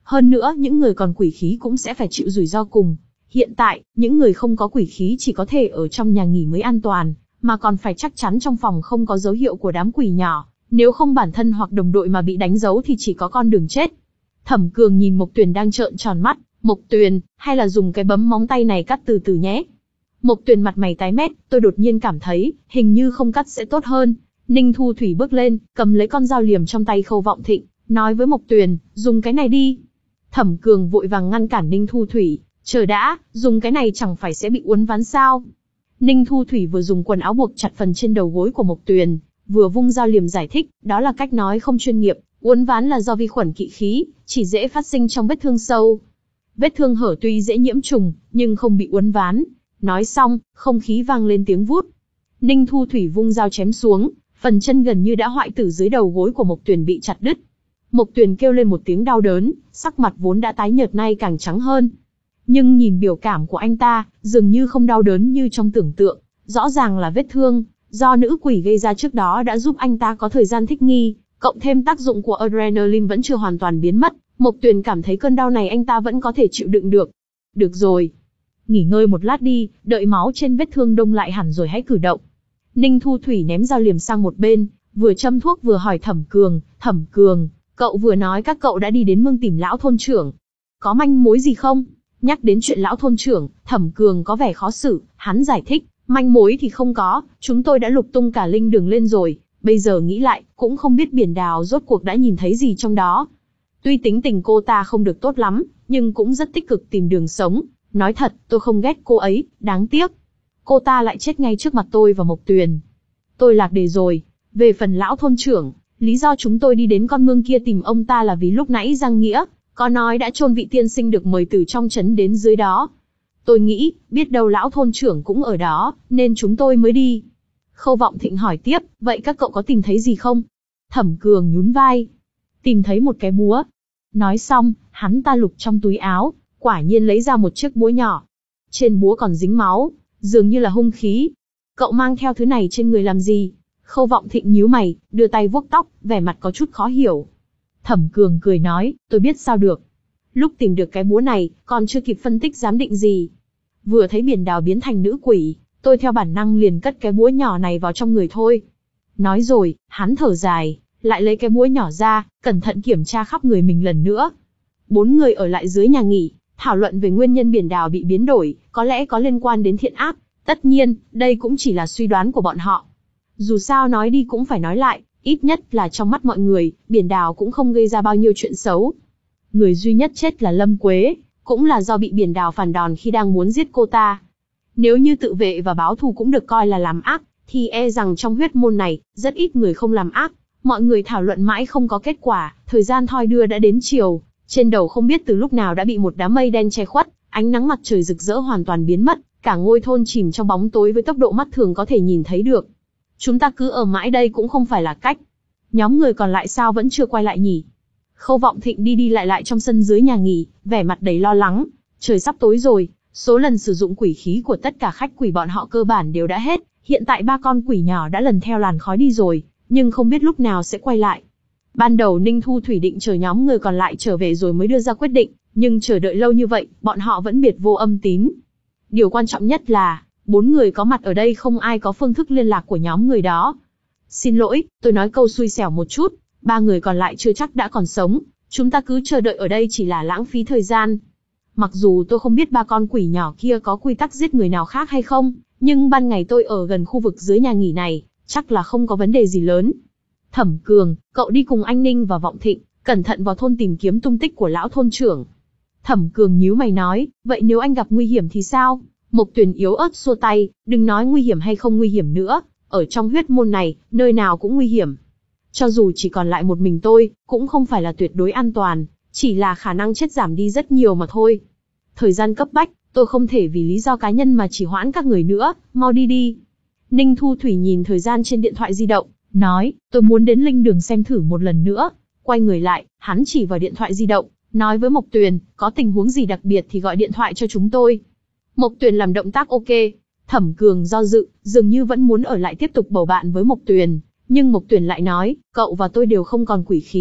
Hơn nữa, những người còn quỷ khí cũng sẽ phải chịu rủi ro cùng. Hiện tại, những người không có quỷ khí chỉ có thể ở trong nhà nghỉ mới an toàn, mà còn phải chắc chắn trong phòng không có dấu hiệu của đám quỷ nhỏ. Nếu không bản thân hoặc đồng đội mà bị đánh dấu thì chỉ có con đường chết. Thẩm Cường nhìn Mộc Tuyền đang trợn tròn mắt. Mộc Tuyền, hay là dùng cái bấm móng tay này cắt từ từ nhé. Mộc Tuyền mặt mày tái mét, tôi đột nhiên cảm thấy, hình như không cắt sẽ tốt hơn. Ninh Thu Thủy bước lên, cầm lấy con dao liềm trong tay Khâu Vọng Thịnh, nói với Mộc Tuyền, dùng cái này đi. Thẩm Cường vội vàng ngăn cản Ninh Thu Thủy, chờ đã, dùng cái này chẳng phải sẽ bị uốn ván sao? Ninh Thu Thủy vừa dùng quần áo buộc chặt phần trên đầu gối của Mộc Tuyền, vừa vung dao liềm giải thích, đó là cách nói không chuyên nghiệp, uốn ván là do vi khuẩn kỵ khí, chỉ dễ phát sinh trong vết thương sâu. Vết thương hở tuy dễ nhiễm trùng, nhưng không bị uốn ván. Nói xong, không khí vang lên tiếng vút. Ninh Thu Thủy vung dao chém xuống, phần chân gần như đã hoại tử dưới đầu gối của Mộc Tuyền bị chặt đứt. Mộc Tuyền kêu lên một tiếng đau đớn, sắc mặt vốn đã tái nhợt nay càng trắng hơn. Nhưng nhìn biểu cảm của anh ta, dường như không đau đớn như trong tưởng tượng, rõ ràng là vết thương do nữ quỷ gây ra trước đó đã giúp anh ta có thời gian thích nghi, cộng thêm tác dụng của adrenaline vẫn chưa hoàn toàn biến mất, Mộc Tuyền cảm thấy cơn đau này anh ta vẫn có thể chịu đựng được. Được rồi, nghỉ ngơi một lát đi, đợi máu trên vết thương đông lại hẳn rồi hãy cử động. Ninh Thu Thủy ném dao liềm sang một bên, vừa châm thuốc vừa hỏi Thẩm Cường, Thẩm Cường, cậu vừa nói các cậu đã đi đến Mương tìm lão thôn trưởng. Có manh mối gì không? Nhắc đến chuyện lão thôn trưởng, Thẩm Cường có vẻ khó xử, hắn giải thích, manh mối thì không có, chúng tôi đã lục tung cả linh đường lên rồi, bây giờ nghĩ lại, cũng không biết Biển Đào rốt cuộc đã nhìn thấy gì trong đó. Tuy tính tình cô ta không được tốt lắm, nhưng cũng rất tích cực tìm đường sống, nói thật, tôi không ghét cô ấy, đáng tiếc. Cô ta lại chết ngay trước mặt tôi và Mộc Tuyền. Tôi lạc đề rồi, về phần lão thôn trưởng, lý do chúng tôi đi đến con mương kia tìm ông ta là vì lúc nãy Giang Nghĩa có nói đã chôn vị tiên sinh được mời từ trong trấn đến dưới đó. Tôi nghĩ, biết đâu lão thôn trưởng cũng ở đó, nên chúng tôi mới đi. Khâu Vọng Thịnh hỏi tiếp, vậy các cậu có tìm thấy gì không? Thẩm Cường nhún vai. Tìm thấy một cái búa. Nói xong, hắn ta lục trong túi áo, quả nhiên lấy ra một chiếc búa nhỏ. Trên búa còn dính máu, dường như là hung khí. Cậu mang theo thứ này trên người làm gì? Khâu Vọng Thịnh nhíu mày, đưa tay vuốt tóc, vẻ mặt có chút khó hiểu. Thẩm Cường cười nói, tôi biết sao được. Lúc tìm được cái búa này, còn chưa kịp phân tích giám định gì. Vừa thấy Biển Đào biến thành nữ quỷ, tôi theo bản năng liền cất cái búa nhỏ này vào trong người thôi. Nói rồi, hắn thở dài, lại lấy cái búa nhỏ ra, cẩn thận kiểm tra khắp người mình lần nữa. Bốn người ở lại dưới nhà nghỉ, thảo luận về nguyên nhân Biển Đào bị biến đổi, có lẽ có liên quan đến thiện ác. Tất nhiên, đây cũng chỉ là suy đoán của bọn họ. Dù sao nói đi cũng phải nói lại, ít nhất là trong mắt mọi người, Biển Đào cũng không gây ra bao nhiêu chuyện xấu. Người duy nhất chết là Lâm Quế, cũng là do bị Biển Đào phản đòn khi đang muốn giết cô ta. Nếu như tự vệ và báo thù cũng được coi là làm ác, thì e rằng trong huyết môn này, rất ít người không làm ác. Mọi người thảo luận mãi không có kết quả, thời gian thoi đưa đã đến chiều, trên đầu không biết từ lúc nào đã bị một đám mây đen che khuất, ánh nắng mặt trời rực rỡ hoàn toàn biến mất, cả ngôi thôn chìm trong bóng tối với tốc độ mắt thường có thể nhìn thấy được. Chúng ta cứ ở mãi đây cũng không phải là cách. Nhóm người còn lại sao vẫn chưa quay lại nhỉ? Khâu Vọng Thịnh đi đi lại lại trong sân dưới nhà nghỉ, vẻ mặt đầy lo lắng. Trời sắp tối rồi, số lần sử dụng quỷ khí của tất cả khách quỷ bọn họ cơ bản đều đã hết. Hiện tại ba con quỷ nhỏ đã lần theo làn khói đi rồi, nhưng không biết lúc nào sẽ quay lại. Ban đầu Ninh Thu Thủy định chờ nhóm người còn lại trở về rồi mới đưa ra quyết định, nhưng chờ đợi lâu như vậy, bọn họ vẫn biệt vô âm tín. Điều quan trọng nhất là, bốn người có mặt ở đây không ai có phương thức liên lạc của nhóm người đó. Xin lỗi, tôi nói câu xui xẻo một chút, ba người còn lại chưa chắc đã còn sống, chúng ta cứ chờ đợi ở đây chỉ là lãng phí thời gian. Mặc dù tôi không biết ba con quỷ nhỏ kia có quy tắc giết người nào khác hay không, nhưng ban ngày tôi ở gần khu vực dưới nhà nghỉ này, chắc là không có vấn đề gì lớn. Thẩm Cường, cậu đi cùng anh Ninh và Vọng Thịnh, cẩn thận vào thôn tìm kiếm tung tích của lão thôn trưởng. Thẩm Cường nhíu mày nói, vậy nếu anh gặp nguy hiểm thì sao? Mộc Tuyền yếu ớt xua tay, đừng nói nguy hiểm hay không nguy hiểm nữa, ở trong huyết môn này, nơi nào cũng nguy hiểm. Cho dù chỉ còn lại một mình tôi, cũng không phải là tuyệt đối an toàn, chỉ là khả năng chết giảm đi rất nhiều mà thôi. Thời gian cấp bách, tôi không thể vì lý do cá nhân mà chỉ hoãn các người nữa, mau đi đi. Ninh Thu Thủy nhìn thời gian trên điện thoại di động, nói, tôi muốn đến linh đường xem thử một lần nữa. Quay người lại, hắn chỉ vào điện thoại di động, nói với Mộc Tuyền, có tình huống gì đặc biệt thì gọi điện thoại cho chúng tôi. Mộc Tuyền làm động tác ok. Thẩm Cường do dự, dường như vẫn muốn ở lại tiếp tục bầu bạn với Mộc Tuyền, nhưng Mộc Tuyền lại nói, cậu và tôi đều không còn quỷ khí,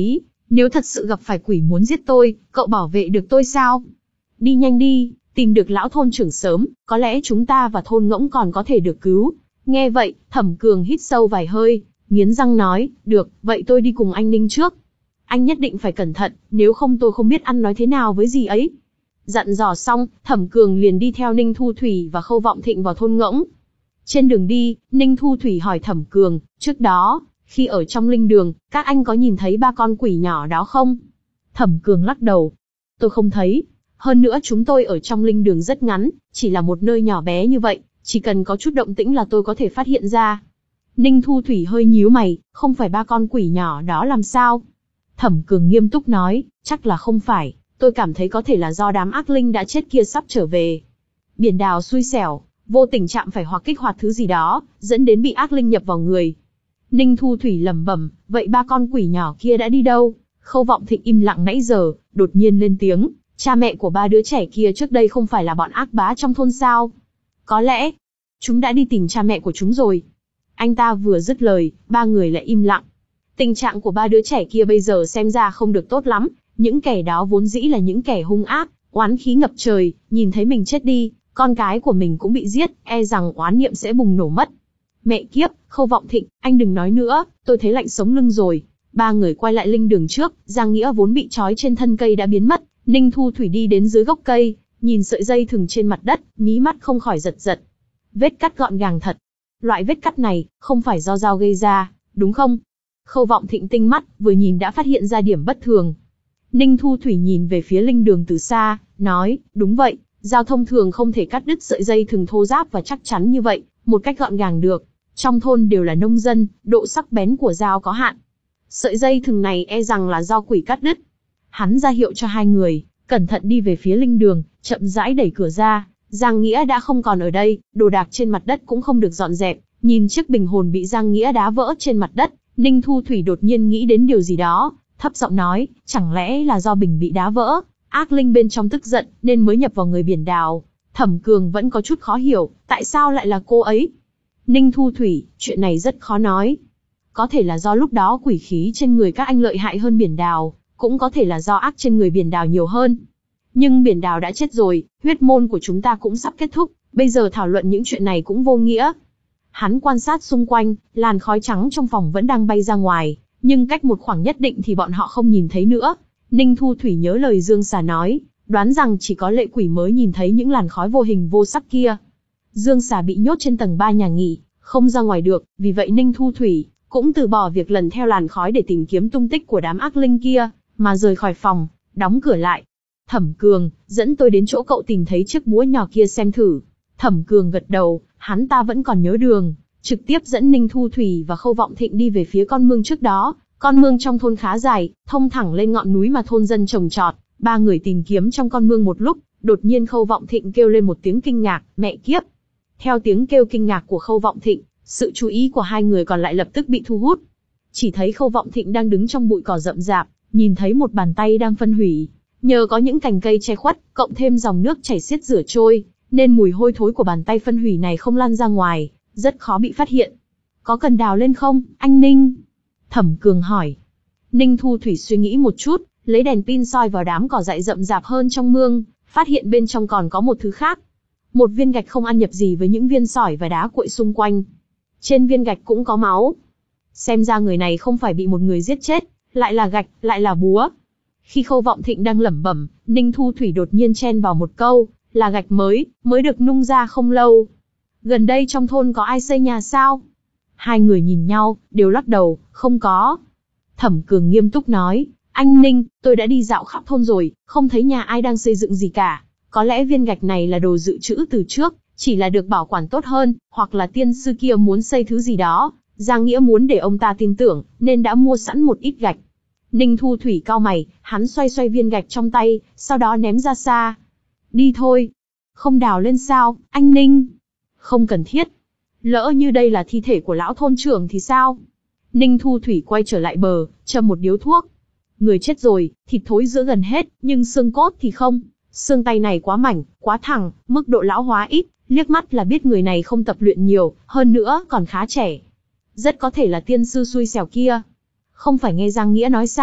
Nếu thật sự gặp phải quỷ muốn giết tôi, cậu bảo vệ được tôi sao? Đi nhanh đi, tìm được lão thôn trưởng sớm, có lẽ chúng ta và thôn Ngỗng còn có thể được cứu. Nghe vậy, Thẩm Cường hít sâu vài hơi, nghiến răng nói, được, vậy tôi đi cùng anh Ninh trước. Anh nhất định phải cẩn thận, nếu không tôi không biết ăn nói thế nào với dì ấy. Dặn dò xong, Thẩm Cường liền đi theo Ninh Thu Thủy và Khâu Vọng Thịnh vào thôn Ngỗng. Trên đường đi, Ninh Thu Thủy hỏi Thẩm Cường, trước đó, khi ở trong linh đường, các anh có nhìn thấy ba con quỷ nhỏ đó không? Thẩm Cường lắc đầu. Tôi không thấy. Hơn nữa chúng tôi ở trong linh đường rất ngắn, chỉ là một nơi nhỏ bé như vậy, chỉ cần có chút động tĩnh là tôi có thể phát hiện ra. Ninh Thu Thủy hơi nhíu mày, không phải ba con quỷ nhỏ đó làm sao? Thẩm Cường nghiêm túc nói, chắc là không phải, tôi cảm thấy có thể là do đám ác linh đã chết kia sắp trở về. Biển đào xui xẻo, vô tình chạm phải hoặc kích hoạt thứ gì đó, dẫn đến bị ác linh nhập vào người. Ninh Thu Thủy lẩm bẩm, vậy ba con quỷ nhỏ kia đã đi đâu? Khâu Vọng Thịnh im lặng nãy giờ, đột nhiên lên tiếng, cha mẹ của ba đứa trẻ kia trước đây không phải là bọn ác bá trong thôn sao? Có lẽ, chúng đã đi tìm cha mẹ của chúng rồi. Anh ta vừa dứt lời, ba người lại im lặng. Tình trạng của ba đứa trẻ kia bây giờ xem ra không được tốt lắm, những kẻ đó vốn dĩ là những kẻ hung ác, oán khí ngập trời, nhìn thấy mình chết đi, con cái của mình cũng bị giết, e rằng oán niệm sẽ bùng nổ mất. Mẹ kiếp, Khâu Vọng Thịnh, anh đừng nói nữa, tôi thấy lạnh sống lưng rồi. Ba người quay lại linh đường trước, Giang Nghĩa vốn bị trói trên thân cây đã biến mất, Ninh Thu Thủy đi đến dưới gốc cây, nhìn sợi dây thừng trên mặt đất, mí mắt không khỏi giật giật. Vết cắt gọn gàng thật. Loại vết cắt này, không phải do dao gây ra, đúng không? Khâu Vọng Thịnh tinh mắt, vừa nhìn đã phát hiện ra điểm bất thường. Ninh Thu Thủy nhìn về phía linh đường từ xa, nói, đúng vậy, dao thông thường không thể cắt đứt sợi dây thừng thô ráp và chắc chắn như vậy, một cách gọn gàng được. Trong thôn đều là nông dân, độ sắc bén của dao có hạn. Sợi dây thừng này e rằng là do quỷ cắt đứt. Hắn ra hiệu cho hai người, cẩn thận đi về phía linh đường, chậm rãi đẩy cửa ra. Giang Nghĩa đã không còn ở đây, đồ đạc trên mặt đất cũng không được dọn dẹp. Nhìn chiếc bình hồn bị Giang Nghĩa đá vỡ trên mặt đất, Ninh Thu Thủy đột nhiên nghĩ đến điều gì đó, thấp giọng nói, chẳng lẽ là do bình bị đá vỡ, ác linh bên trong tức giận nên mới nhập vào người biển đào. Thẩm Cường vẫn có chút khó hiểu, tại sao lại là cô ấy? Ninh Thu Thủy, chuyện này rất khó nói. Có thể là do lúc đó quỷ khí trên người các anh lợi hại hơn biển đào, cũng có thể là do ác trên người biển đào nhiều hơn. Nhưng biển đào đã chết rồi, huyết môn của chúng ta cũng sắp kết thúc, bây giờ thảo luận những chuyện này cũng vô nghĩa. Hắn quan sát xung quanh, làn khói trắng trong phòng vẫn đang bay ra ngoài, nhưng cách một khoảng nhất định thì bọn họ không nhìn thấy nữa. Ninh Thu Thủy nhớ lời Dương Xà nói, đoán rằng chỉ có lệ quỷ mới nhìn thấy những làn khói vô hình vô sắc kia. Dương Xà bị nhốt trên tầng ba nhà nghỉ, không ra ngoài được, vì vậy Ninh Thu Thủy cũng từ bỏ việc lần theo làn khói để tìm kiếm tung tích của đám ác linh kia, mà rời khỏi phòng, đóng cửa lại. Thẩm Cường, dẫn tôi đến chỗ cậu tìm thấy chiếc búa nhỏ kia xem thử. Thẩm Cường gật đầu, hắn ta vẫn còn nhớ đường, trực tiếp dẫn Ninh Thu Thủy và Khâu Vọng Thịnh đi về phía con mương trước đó. Con mương trong thôn khá dài, thông thẳng lên ngọn núi mà thôn dân trồng trọt. Ba người tìm kiếm trong con mương một lúc, đột nhiên Khâu Vọng Thịnh kêu lên một tiếng kinh ngạc, mẹ kiếp. Theo tiếng kêu kinh ngạc của Khâu Vọng Thịnh, sự chú ý của hai người còn lại lập tức bị thu hút. Chỉ thấy Khâu Vọng Thịnh đang đứng trong bụi cỏ rậm rạp, nhìn thấy một bàn tay đang phân hủy. Nhờ có những cành cây che khuất, cộng thêm dòng nước chảy xiết rửa trôi, nên mùi hôi thối của bàn tay phân hủy này không lan ra ngoài, rất khó bị phát hiện. Có cần đào lên không, anh Ninh? Thẩm Cường hỏi. Ninh Thu Thủy suy nghĩ một chút, lấy đèn pin soi vào đám cỏ dại rậm rạp hơn trong mương, phát hiện bên trong còn có một thứ khác. Một viên gạch không ăn nhập gì với những viên sỏi và đá cuội xung quanh. Trên viên gạch cũng có máu. Xem ra người này không phải bị một người giết chết, lại là gạch, lại là búa. Khi Khâu Vọng Thịnh đang lẩm bẩm, Ninh Thu Thủy đột nhiên chen vào một câu, là gạch mới, mới được nung ra không lâu. Gần đây trong thôn có ai xây nhà sao? Hai người nhìn nhau, đều lắc đầu, không có. Thẩm Cường nghiêm túc nói, anh Ninh, tôi đã đi dạo khắp thôn rồi, không thấy nhà ai đang xây dựng gì cả. Có lẽ viên gạch này là đồ dự trữ từ trước, chỉ là được bảo quản tốt hơn, hoặc là tiên sư kia muốn xây thứ gì đó. Giang Nghĩa muốn để ông ta tin tưởng, nên đã mua sẵn một ít gạch. Ninh Thu Thủy cau mày, hắn xoay xoay viên gạch trong tay, sau đó ném ra xa. Đi thôi. Không đào lên sao, anh Ninh? Không cần thiết. Lỡ như đây là thi thể của lão thôn trưởng thì sao? Ninh Thu Thủy quay trở lại bờ, châm một điếu thuốc. Người chết rồi, thịt thối giữa gần hết, nhưng xương cốt thì không. Xương tay này quá mảnh, quá thẳng, mức độ lão hóa ít, liếc mắt là biết người này không tập luyện nhiều, hơn nữa còn khá trẻ. Rất có thể là tiên sư xui xẻo kia. Không phải nghe Giang Nghĩa nói sao,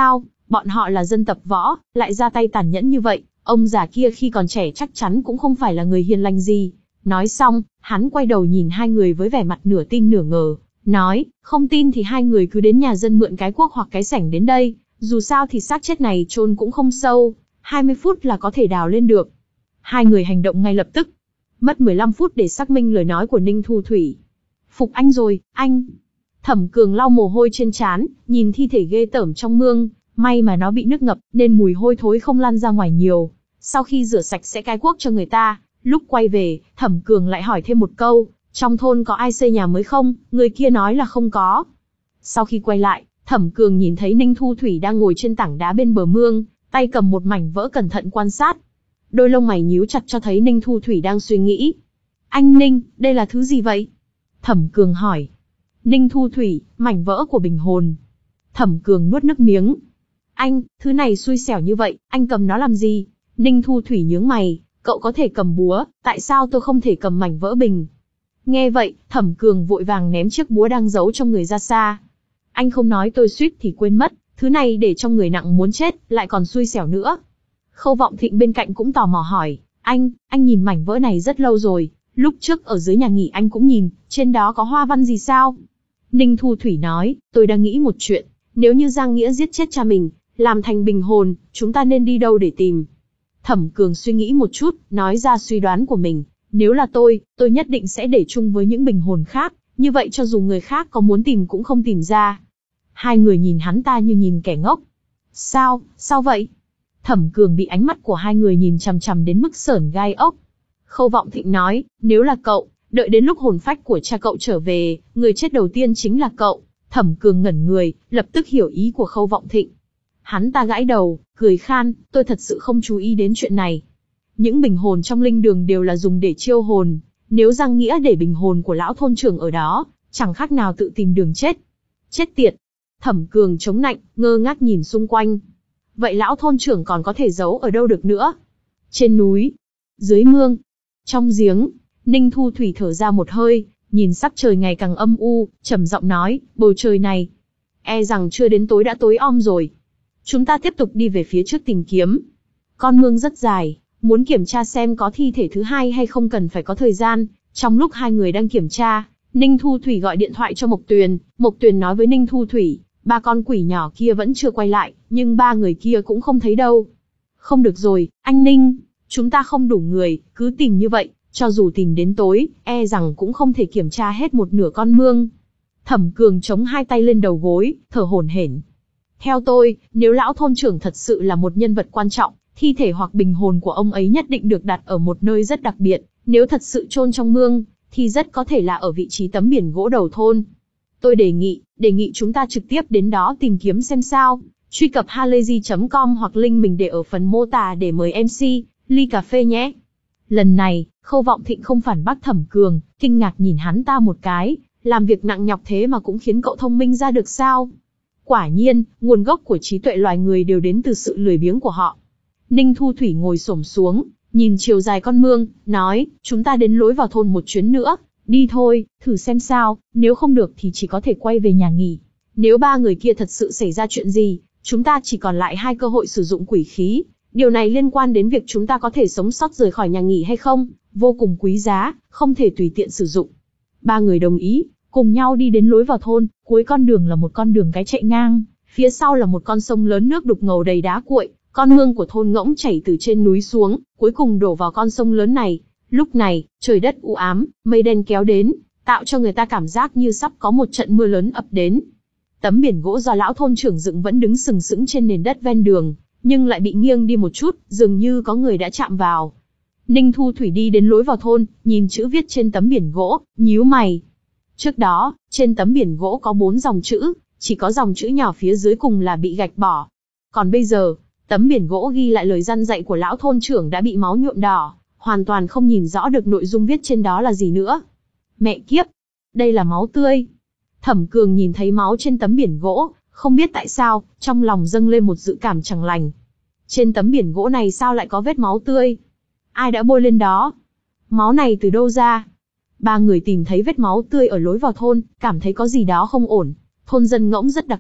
Bọn họ là dân tập võ, lại ra tay tàn nhẫn như vậy, ông già kia khi còn trẻ chắc chắn cũng không phải là người hiền lành gì. Nói xong, hắn quay đầu nhìn hai người với vẻ mặt nửa tin nửa ngờ, nói, không tin thì hai người cứ đến nhà dân mượn cái cuốc hoặc cái sảnh đến đây, dù sao thì xác chết này chôn cũng không sâu, hai mươi phút là có thể đào lên được. Hai người hành động ngay lập tức. Mất mười lăm phút để xác minh lời nói của Ninh Thu Thủy. Phục anh rồi, anh. Thẩm Cường lau mồ hôi trên trán, nhìn thi thể ghê tởm trong mương, may mà nó bị nước ngập, nên mùi hôi thối không lan ra ngoài nhiều. Sau khi rửa sạch sẽ cái cuốc cho người ta, lúc quay về, Thẩm Cường lại hỏi thêm một câu, trong thôn có ai xây nhà mới không? Người kia nói là không có. Sau khi quay lại, Thẩm Cường nhìn thấy Ninh Thu Thủy đang ngồi trên tảng đá bên bờ mương, tay cầm một mảnh vỡ cẩn thận quan sát. Đôi lông mày nhíu chặt cho thấy Ninh Thu Thủy đang suy nghĩ. Anh Ninh, đây là thứ gì vậy? Thẩm Cường hỏi. Ninh Thu Thủy, mảnh vỡ của bình hồn. Thẩm Cường nuốt nước miếng. Anh, thứ này xui xẻo như vậy, anh cầm nó làm gì? Ninh Thu Thủy nhướng mày, cậu có thể cầm búa, tại sao tôi không thể cầm mảnh vỡ bình? Nghe vậy, Thẩm Cường vội vàng ném chiếc búa đang giấu trong người ra xa. Anh không nói tôi suýt thì quên mất, thứ này để trong người nặng muốn chết, lại còn xui xẻo nữa. Khâu Vọng Thịnh bên cạnh cũng tò mò hỏi, anh, anh nhìn mảnh vỡ này rất lâu rồi, lúc trước ở dưới nhà nghỉ anh cũng nhìn, trên đó có hoa văn gì sao? Ninh Thu Thủy nói, tôi đang nghĩ một chuyện, nếu như Giang Nghĩa giết chết cha mình, làm thành bình hồn, chúng ta nên đi đâu để tìm? Thẩm Cường suy nghĩ một chút, nói ra suy đoán của mình, nếu là tôi, tôi nhất định sẽ để chung với những bình hồn khác, như vậy cho dù người khác có muốn tìm cũng không tìm ra. Hai người nhìn hắn ta như nhìn kẻ ngốc. Sao, sao vậy? Thẩm Cường bị ánh mắt của hai người nhìn chằm chằm đến mức sởn gai ốc. Khâu Vọng Thịnh nói, nếu là cậu, đợi đến lúc hồn phách của cha cậu trở về, người chết đầu tiên chính là cậu. Thẩm Cường ngẩn người, lập tức hiểu ý của Khâu Vọng Thịnh. Hắn ta gãi đầu, cười khan, tôi thật sự không chú ý đến chuyện này. Những bình hồn trong linh đường đều là dùng để chiêu hồn, nếu Giang Nghĩa để bình hồn của lão thôn trưởng ở đó, chẳng khác nào tự tìm đường chết. Chết tiệt! Thẩm Cường chống nạnh, ngơ ngác nhìn xung quanh. Vậy lão thôn trưởng còn có thể giấu ở đâu được nữa? Trên núi, dưới mương, trong giếng. Ninh Thu Thủy thở ra một hơi, nhìn sắc trời ngày càng âm u, trầm giọng nói, bầu trời này, e rằng chưa đến tối đã tối om rồi. Chúng ta tiếp tục đi về phía trước tìm kiếm. Con mương rất dài, muốn kiểm tra xem có thi thể thứ hai hay không cần phải có thời gian. Trong lúc hai người đang kiểm tra, Ninh Thu Thủy gọi điện thoại cho Mộc Tuyền. Mộc Tuyền nói với Ninh Thu Thủy, ba con quỷ nhỏ kia vẫn chưa quay lại, nhưng ba người kia cũng không thấy đâu. Không được rồi, anh Ninh, chúng ta không đủ người, cứ tìm như vậy, cho dù tìm đến tối, e rằng cũng không thể kiểm tra hết một nửa con mương. Thẩm Cường chống hai tay lên đầu gối, thở hổn hển. Theo tôi, nếu lão thôn trưởng thật sự là một nhân vật quan trọng, thi thể hoặc bình hồn của ông ấy nhất định được đặt ở một nơi rất đặc biệt. Nếu thật sự chôn trong mương, thì rất có thể là ở vị trí tấm biển gỗ đầu thôn. Tôi đề nghị, đề nghị chúng ta trực tiếp đến đó tìm kiếm xem sao. Truy cập halayzi chấm com hoặc link mình để ở phần mô tả để mời em xê, ly cà phê nhé. Lần này, Khâu Vọng Thịnh không phản bác Thẩm Cường, kinh ngạc nhìn hắn ta một cái, làm việc nặng nhọc thế mà cũng khiến cậu thông minh ra được sao? Quả nhiên, nguồn gốc của trí tuệ loài người đều đến từ sự lười biếng của họ. Ninh Thu Thủy ngồi xổm xuống, nhìn chiều dài con mương, nói, chúng ta đến lối vào thôn một chuyến nữa, đi thôi, thử xem sao, nếu không được thì chỉ có thể quay về nhà nghỉ. Nếu ba người kia thật sự xảy ra chuyện gì, chúng ta chỉ còn lại hai cơ hội sử dụng quỷ khí. Điều này liên quan đến việc chúng ta có thể sống sót rời khỏi nhà nghỉ hay không, vô cùng quý giá, không thể tùy tiện sử dụng. Ba người đồng ý, cùng nhau đi đến lối vào thôn, cuối con đường là một con đường cái chạy ngang, phía sau là một con sông lớn nước đục ngầu đầy đá cuội, con mương của thôn ngỗng chảy từ trên núi xuống, cuối cùng đổ vào con sông lớn này. Lúc này, trời đất u ám, mây đen kéo đến, tạo cho người ta cảm giác như sắp có một trận mưa lớn ập đến. Tấm biển gỗ do lão thôn trưởng dựng vẫn đứng sừng sững trên nền đất ven đường, nhưng lại bị nghiêng đi một chút, dường như có người đã chạm vào. Ninh Thu Thủy đi đến lối vào thôn, nhìn chữ viết trên tấm biển gỗ, nhíu mày. Trước đó, trên tấm biển gỗ có bốn dòng chữ, chỉ có dòng chữ nhỏ phía dưới cùng là bị gạch bỏ. Còn bây giờ, tấm biển gỗ ghi lại lời răn dạy của lão thôn trưởng đã bị máu nhuộm đỏ, hoàn toàn không nhìn rõ được nội dung viết trên đó là gì nữa. Mẹ kiếp, đây là máu tươi. Thẩm Cường nhìn thấy máu trên tấm biển gỗ, không biết tại sao, trong lòng dâng lên một dự cảm chẳng lành. Trên tấm biển gỗ này sao lại có vết máu tươi? Ai đã bôi lên đó? Máu này từ đâu ra? Ba người tìm thấy vết máu tươi ở lối vào thôn, cảm thấy có gì đó không ổn. Thôn dân ngỗng rất đặc biệt,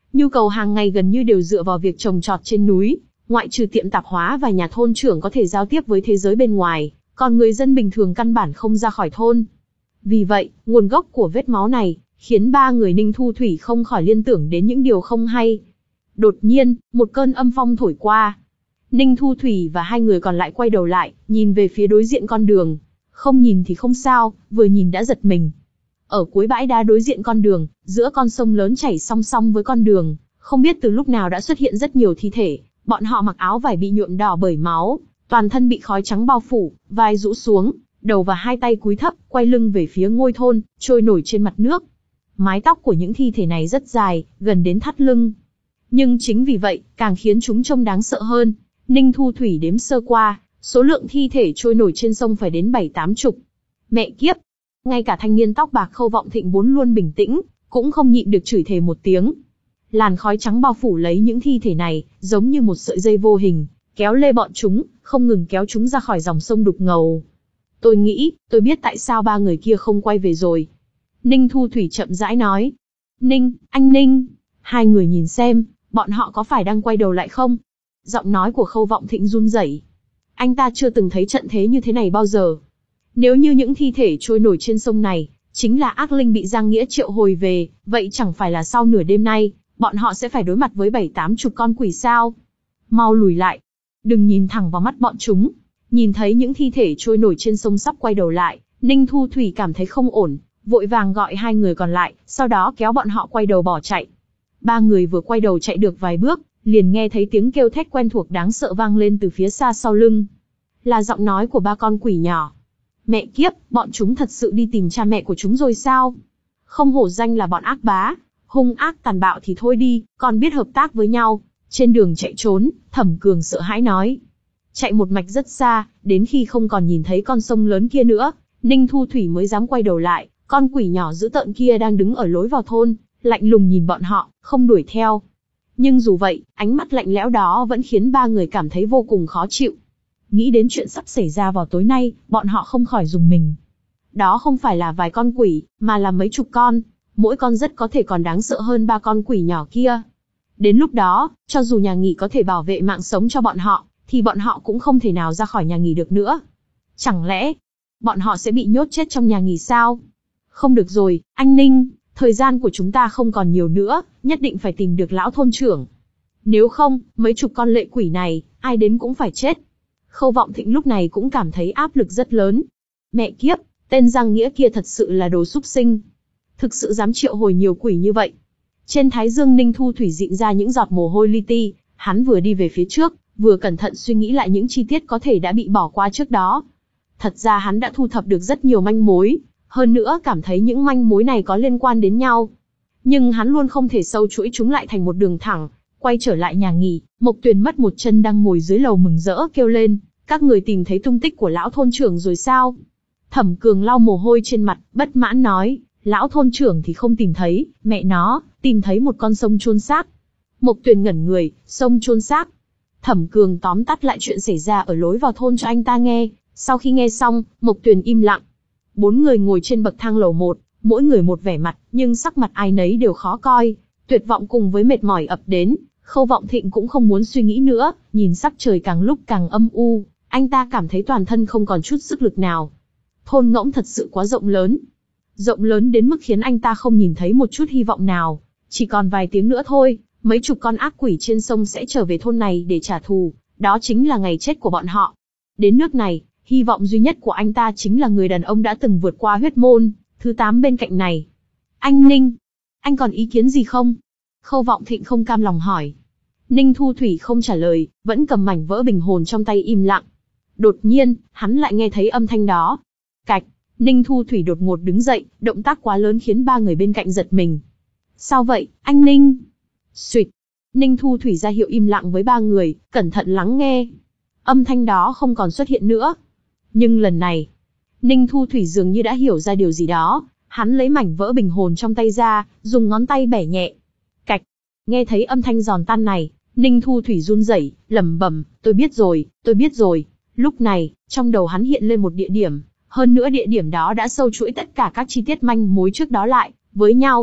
Nhu cầu hàng ngày gần như đều dựa vào việc trồng trọt trên núi, ngoại trừ tiệm tạp hóa và nhà thôn trưởng có thể giao tiếp với thế giới bên ngoài, còn người dân bình thường căn bản không ra khỏi thôn. Vì vậy, nguồn gốc của vết máu này, khiến ba người Ninh Thu Thủy không khỏi liên tưởng đến những điều không hay. Đột nhiên, một cơn âm phong thổi qua. Ninh Thu Thủy và hai người còn lại quay đầu lại, nhìn về phía đối diện con đường. Không nhìn thì không sao, vừa nhìn đã giật mình. Ở cuối bãi đá đối diện con đường, giữa con sông lớn chảy song song với con đường, không biết từ lúc nào đã xuất hiện rất nhiều thi thể. Bọn họ mặc áo vải bị nhuộm đỏ bởi máu, toàn thân bị khói trắng bao phủ, vai rũ xuống, đầu và hai tay cúi thấp, quay lưng về phía ngôi thôn, trôi nổi trên mặt nước. Mái tóc của những thi thể này rất dài, gần đến thắt lưng. Nhưng chính vì vậy, càng khiến chúng trông đáng sợ hơn. Ninh Thu Thủy đếm sơ qua, số lượng thi thể trôi nổi trên sông phải đến bảy tám chục. Mẹ kiếp! Ngay cả thanh niên tóc bạc Khâu Vọng Thịnh vốn luôn bình tĩnh, cũng không nhịn được chửi thề một tiếng. Làn khói trắng bao phủ lấy những thi thể này, giống như một sợi dây vô hình, kéo lê bọn chúng, không ngừng kéo chúng ra khỏi dòng sông đục ngầu. Tôi nghĩ, tôi biết tại sao ba người kia không quay về rồi. Ninh Thu Thủy chậm rãi nói. Ninh, anh Ninh. Hai người nhìn xem, bọn họ có phải đang quay đầu lại không? Giọng nói của Khâu Vọng Thịnh run rẩy. Anh ta chưa từng thấy trận thế như thế này bao giờ. Nếu như những thi thể trôi nổi trên sông này, chính là ác linh bị Giang Nghĩa triệu hồi về, vậy chẳng phải là sau nửa đêm nay, bọn họ sẽ phải đối mặt với bảy tám chục con quỷ sao? Mau lùi lại. Đừng nhìn thẳng vào mắt bọn chúng. Nhìn thấy những thi thể trôi nổi trên sông sắp quay đầu lại, Ninh Thu Thủy cảm thấy không ổn, vội vàng gọi hai người còn lại, sau đó kéo bọn họ quay đầu bỏ chạy. Ba người vừa quay đầu chạy được vài bước, liền nghe thấy tiếng kêu thét quen thuộc đáng sợ vang lên từ phía xa sau lưng. Là giọng nói của ba con quỷ nhỏ. Mẹ kiếp, bọn chúng thật sự đi tìm cha mẹ của chúng rồi sao? Không hổ danh là bọn ác bá, hung ác tàn bạo thì thôi đi, còn biết hợp tác với nhau. Trên đường chạy trốn, Thẩm Cường sợ hãi nói. Chạy một mạch rất xa, đến khi không còn nhìn thấy con sông lớn kia nữa, Ninh Thu Thủy mới dám quay đầu lại. Con quỷ nhỏ dữ tợn kia đang đứng ở lối vào thôn, lạnh lùng nhìn bọn họ, không đuổi theo. Nhưng dù vậy, ánh mắt lạnh lẽo đó vẫn khiến ba người cảm thấy vô cùng khó chịu. Nghĩ đến chuyện sắp xảy ra vào tối nay, bọn họ không khỏi rùng mình. Đó không phải là vài con quỷ, mà là mấy chục con, mỗi con rất có thể còn đáng sợ hơn ba con quỷ nhỏ kia. Đến lúc đó, cho dù nhà nghỉ có thể bảo vệ mạng sống cho bọn họ, thì bọn họ cũng không thể nào ra khỏi nhà nghỉ được nữa. Chẳng lẽ, bọn họ sẽ bị nhốt chết trong nhà nghỉ sao? Không được rồi, anh Ninh, thời gian của chúng ta không còn nhiều nữa, nhất định phải tìm được lão thôn trưởng. Nếu không, mấy chục con lệ quỷ này, ai đến cũng phải chết. Khâu Vọng Thịnh lúc này cũng cảm thấy áp lực rất lớn. Mẹ kiếp, tên Giang Nghĩa kia thật sự là đồ súc sinh. Thực sự dám triệu hồi nhiều quỷ như vậy. Trên thái dương Ninh Thu Thủy dịn ra những giọt mồ hôi li ti, hắn vừa đi về phía trước, vừa cẩn thận suy nghĩ lại những chi tiết có thể đã bị bỏ qua trước đó. Thật ra hắn đã thu thập được rất nhiều manh mối, hơn nữa cảm thấy những manh mối này có liên quan đến nhau. Nhưng hắn luôn không thể sâu chuỗi chúng lại thành một đường thẳng. Quay trở lại nhà nghỉ, Mộc Tuyền mất một chân đang ngồi dưới lầu mừng rỡ kêu lên, các người tìm thấy tung tích của lão thôn trưởng rồi sao? Thẩm Cường lau mồ hôi trên mặt, bất mãn nói, lão thôn trưởng thì không tìm thấy, mẹ nó, tìm thấy một con sông chôn xác. Mộc Tuyền ngẩn người, sông chôn xác. Thẩm Cường tóm tắt lại chuyện xảy ra ở lối vào thôn cho anh ta nghe, sau khi nghe xong, Mộc Tuyền im lặng. Bốn người ngồi trên bậc thang lầu một, mỗi người một vẻ mặt, nhưng sắc mặt ai nấy đều khó coi, tuyệt vọng cùng với mệt mỏi ập đến. Khâu Vọng Thịnh cũng không muốn suy nghĩ nữa, nhìn sắc trời càng lúc càng âm u, anh ta cảm thấy toàn thân không còn chút sức lực nào. Thôn Ngỗng thật sự quá rộng lớn. Rộng lớn đến mức khiến anh ta không nhìn thấy một chút hy vọng nào. Chỉ còn vài tiếng nữa thôi, mấy chục con ác quỷ trên sông sẽ trở về thôn này để trả thù, đó chính là ngày chết của bọn họ. Đến nước này, hy vọng duy nhất của anh ta chính là người đàn ông đã từng vượt qua huyết môn, thứ tám bên cạnh này. Anh Ninh, anh còn ý kiến gì không? Khâu Vọng Thịnh không cam lòng hỏi. Ninh Thu Thủy không trả lời, vẫn cầm mảnh vỡ bình hồn trong tay im lặng. Đột nhiên, hắn lại nghe thấy âm thanh đó. Cạch, Ninh Thu Thủy đột ngột đứng dậy, động tác quá lớn khiến ba người bên cạnh giật mình. Sao vậy, anh Ninh? Xuyệt. Ninh Thu Thủy ra hiệu im lặng với ba người, cẩn thận lắng nghe. Âm thanh đó không còn xuất hiện nữa. Nhưng lần này, Ninh Thu Thủy dường như đã hiểu ra điều gì đó. Hắn lấy mảnh vỡ bình hồn trong tay ra, dùng ngón tay bẻ nhẹ. Cạch. Nghe thấy âm thanh giòn tan này, Ninh Thu Thủy run rẩy, lẩm bẩm, tôi biết rồi, tôi biết rồi. Lúc này, trong đầu hắn hiện lên một địa điểm, hơn nữa địa điểm đó đã sâu chuỗi tất cả các chi tiết manh mối trước đó lại, với nhau.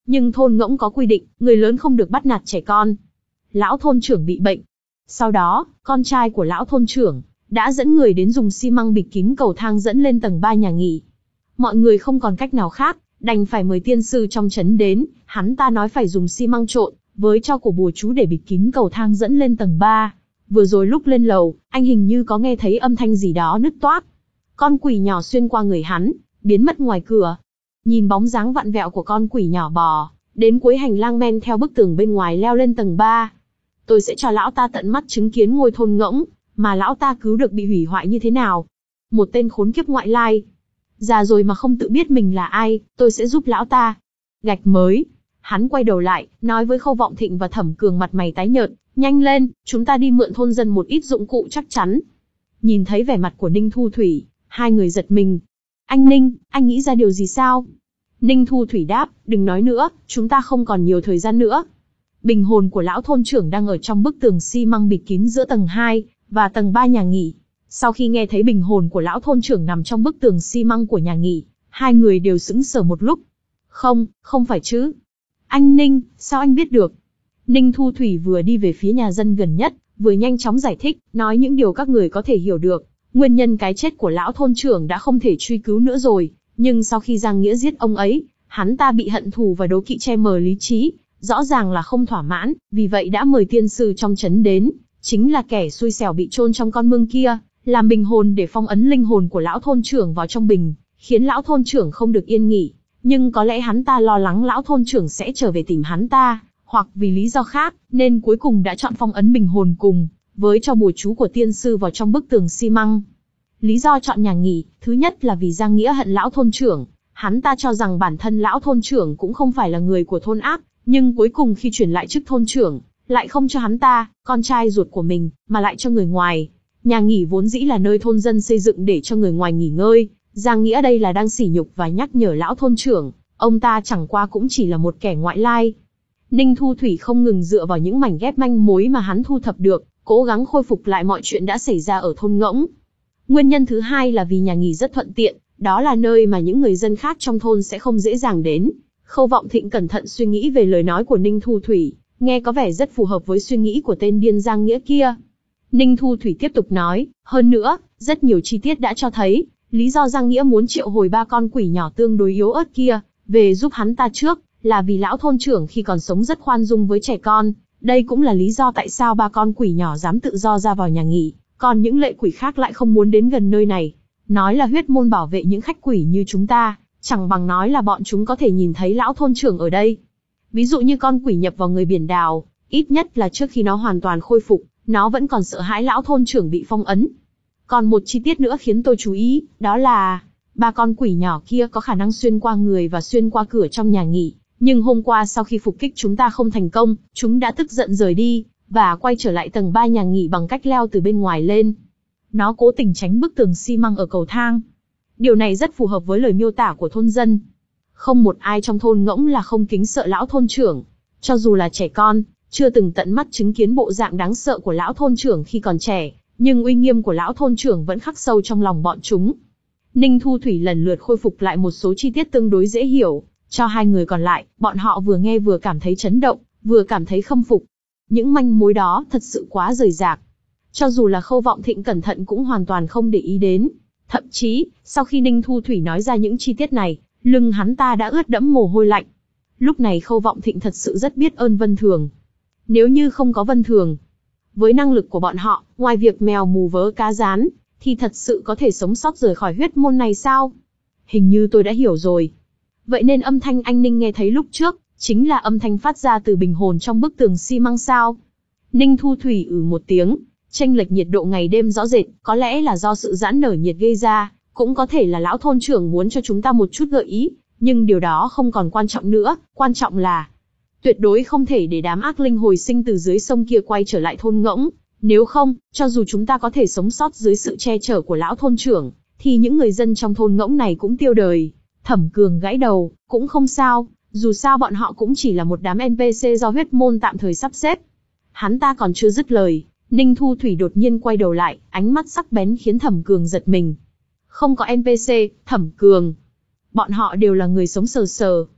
nhưng thôn Ngỗng có quy định, người lớn không được bắt nạt trẻ con. Lão thôn trưởng bị bệnh. Sau đó, con trai của lão thôn trưởng đã dẫn người đến dùng xi măng bịt kín cầu thang dẫn lên tầng ba nhà nghỉ. Mọi người không còn cách nào khác, đành phải mời tiên sư trong trấn đến, hắn ta nói phải dùng xi măng trộn với tro của bùa chú để bịt kín cầu thang dẫn lên tầng ba. Vừa rồi lúc lên lầu, anh hình như có nghe thấy âm thanh gì đó nứt toác. Con quỷ nhỏ xuyên qua người hắn, biến mất ngoài cửa. Nhìn bóng dáng vặn vẹo của con quỷ nhỏ bò đến cuối hành lang men theo bức tường bên ngoài leo lên tầng ba. Tôi sẽ cho lão ta tận mắt chứng kiến ngôi thôn Ngỗng mà lão ta cứu được bị hủy hoại như thế nào. Một tên khốn kiếp ngoại lai, già rồi mà không tự biết mình là ai, tôi sẽ giúp lão ta. Gạch mới. Hắn quay đầu lại, nói với Khâu Vọng Thịnh và Thẩm Cường mặt mày tái nhợt, nhanh lên, chúng ta đi mượn thôn dân một ít dụng cụ chắc chắn. Nhìn thấy vẻ mặt của Ninh Thu Thủy, hai người giật mình. Anh Ninh, anh nghĩ ra điều gì sao? Ninh Thu Thủy đáp, đừng nói nữa, chúng ta không còn nhiều thời gian nữa. Bình hồn của lão thôn trưởng đang ở trong bức tường xi măng bịt kín giữa tầng hai và tầng ba nhà nghỉ. Sau khi nghe thấy bình hồn của lão thôn trưởng nằm trong bức tường xi măng của nhà nghỉ, hai người đều sững sờ một lúc. Không, không phải chứ. Anh Ninh, sao anh biết được? Ninh Thu Thủy vừa đi về phía nhà dân gần nhất, vừa nhanh chóng giải thích, nói những điều các người có thể hiểu được. Nguyên nhân cái chết của lão thôn trưởng đã không thể truy cứu nữa rồi, nhưng sau khi Giang Nghĩa giết ông ấy, hắn ta bị hận thù và đố kỵ che mờ lý trí, rõ ràng là không thỏa mãn, vì vậy đã mời tiên sư trong trấn đến, chính là kẻ xui xẻo bị chôn trong con mương kia, làm bình hồn để phong ấn linh hồn của lão thôn trưởng vào trong bình, khiến lão thôn trưởng không được yên nghỉ. Nhưng có lẽ hắn ta lo lắng lão thôn trưởng sẽ trở về tìm hắn ta, hoặc vì lý do khác, nên cuối cùng đã chọn phong ấn bình hồn cùng với cho bùa chú của tiên sư vào trong bức tường xi măng. Lý do chọn nhà nghỉ, thứ nhất là vì Giang Nghĩa hận lão thôn trưởng, hắn ta cho rằng bản thân lão thôn trưởng cũng không phải là người của thôn ác, nhưng cuối cùng khi chuyển lại chức thôn trưởng, lại không cho hắn ta, con trai ruột của mình, mà lại cho người ngoài. Nhà nghỉ vốn dĩ là nơi thôn dân xây dựng để cho người ngoài nghỉ ngơi, Giang Nghĩa đây là đang sỉ nhục và nhắc nhở lão thôn trưởng, ông ta chẳng qua cũng chỉ là một kẻ ngoại lai. Ninh Thu Thủy không ngừng dựa vào những mảnh ghép manh mối mà hắn thu thập được, cố gắng khôi phục lại mọi chuyện đã xảy ra ở thôn Ngỗng. Nguyên nhân thứ hai là vì nhà nghỉ rất thuận tiện, đó là nơi mà những người dân khác trong thôn sẽ không dễ dàng đến. Khâu Vọng Thịnh cẩn thận suy nghĩ về lời nói của Ninh Thu Thủy, nghe có vẻ rất phù hợp với suy nghĩ của tên điên Giang Nghĩa kia. Ninh Thu Thủy tiếp tục nói, hơn nữa, rất nhiều chi tiết đã cho thấy, lý do Giang Nghĩa muốn triệu hồi ba con quỷ nhỏ tương đối yếu ớt kia, về giúp hắn ta trước, là vì lão thôn trưởng khi còn sống rất khoan dung với trẻ con. Đây cũng là lý do tại sao ba con quỷ nhỏ dám tự do ra vào nhà nghỉ, còn những lệ quỷ khác lại không muốn đến gần nơi này. Nói là huyết môn bảo vệ những khách quỷ như chúng ta, chẳng bằng nói là bọn chúng có thể nhìn thấy lão thôn trưởng ở đây. Ví dụ như con quỷ nhập vào người biển đào, ít nhất là trước khi nó hoàn toàn khôi phục, nó vẫn còn sợ hãi lão thôn trưởng bị phong ấn. Còn một chi tiết nữa khiến tôi chú ý, đó là ba con quỷ nhỏ kia có khả năng xuyên qua người và xuyên qua cửa trong nhà nghỉ. Nhưng hôm qua sau khi phục kích chúng ta không thành công, chúng đã tức giận rời đi, và quay trở lại tầng ba nhà nghỉ bằng cách leo từ bên ngoài lên. Nó cố tình tránh bức tường xi măng ở cầu thang. Điều này rất phù hợp với lời miêu tả của thôn dân. Không một ai trong thôn Ngỗng là không kính sợ lão thôn trưởng. Cho dù là trẻ con, chưa từng tận mắt chứng kiến bộ dạng đáng sợ của lão thôn trưởng khi còn trẻ, nhưng uy nghiêm của lão thôn trưởng vẫn khắc sâu trong lòng bọn chúng. Ninh Thu Thủy lần lượt khôi phục lại một số chi tiết tương đối dễ hiểu, cho hai người còn lại, bọn họ vừa nghe vừa cảm thấy chấn động, vừa cảm thấy khâm phục. Những manh mối đó thật sự quá rời rạc. Cho dù là Khâu Vọng Thịnh cẩn thận cũng hoàn toàn không để ý đến. Thậm chí, sau khi Ninh Thu Thủy nói ra những chi tiết này, lưng hắn ta đã ướt đẫm mồ hôi lạnh. Lúc này Khâu Vọng Thịnh thật sự rất biết ơn Vân Thường. Nếu như không có Vân Thường, với năng lực của bọn họ, ngoài việc mèo mù vớ cá rán, thì thật sự có thể sống sót rời khỏi huyết môn này sao? Hình như tôi đã hiểu rồi. Vậy nên âm thanh anh Ninh nghe thấy lúc trước, chính là âm thanh phát ra từ bình hồn trong bức tường xi măng sao? Ninh Thu Thủy ừ một tiếng, chênh lệch nhiệt độ ngày đêm rõ rệt, có lẽ là do sự giãn nở nhiệt gây ra, cũng có thể là lão thôn trưởng muốn cho chúng ta một chút gợi ý, nhưng điều đó không còn quan trọng nữa, quan trọng là tuyệt đối không thể để đám ác linh hồi sinh từ dưới sông kia quay trở lại thôn Ngỗng, nếu không, cho dù chúng ta có thể sống sót dưới sự che chở của lão thôn trưởng, thì những người dân trong thôn Ngỗng này cũng tiêu đời. Thẩm Cường gãi đầu, cũng không sao, dù sao bọn họ cũng chỉ là một đám en pê xê do huyết môn tạm thời sắp xếp. Hắn ta còn chưa dứt lời, Ninh Thu Thủy đột nhiên quay đầu lại, ánh mắt sắc bén khiến Thẩm Cường giật mình. Không có en pê xê, Thẩm Cường. Bọn họ đều là người sống sờ sờ.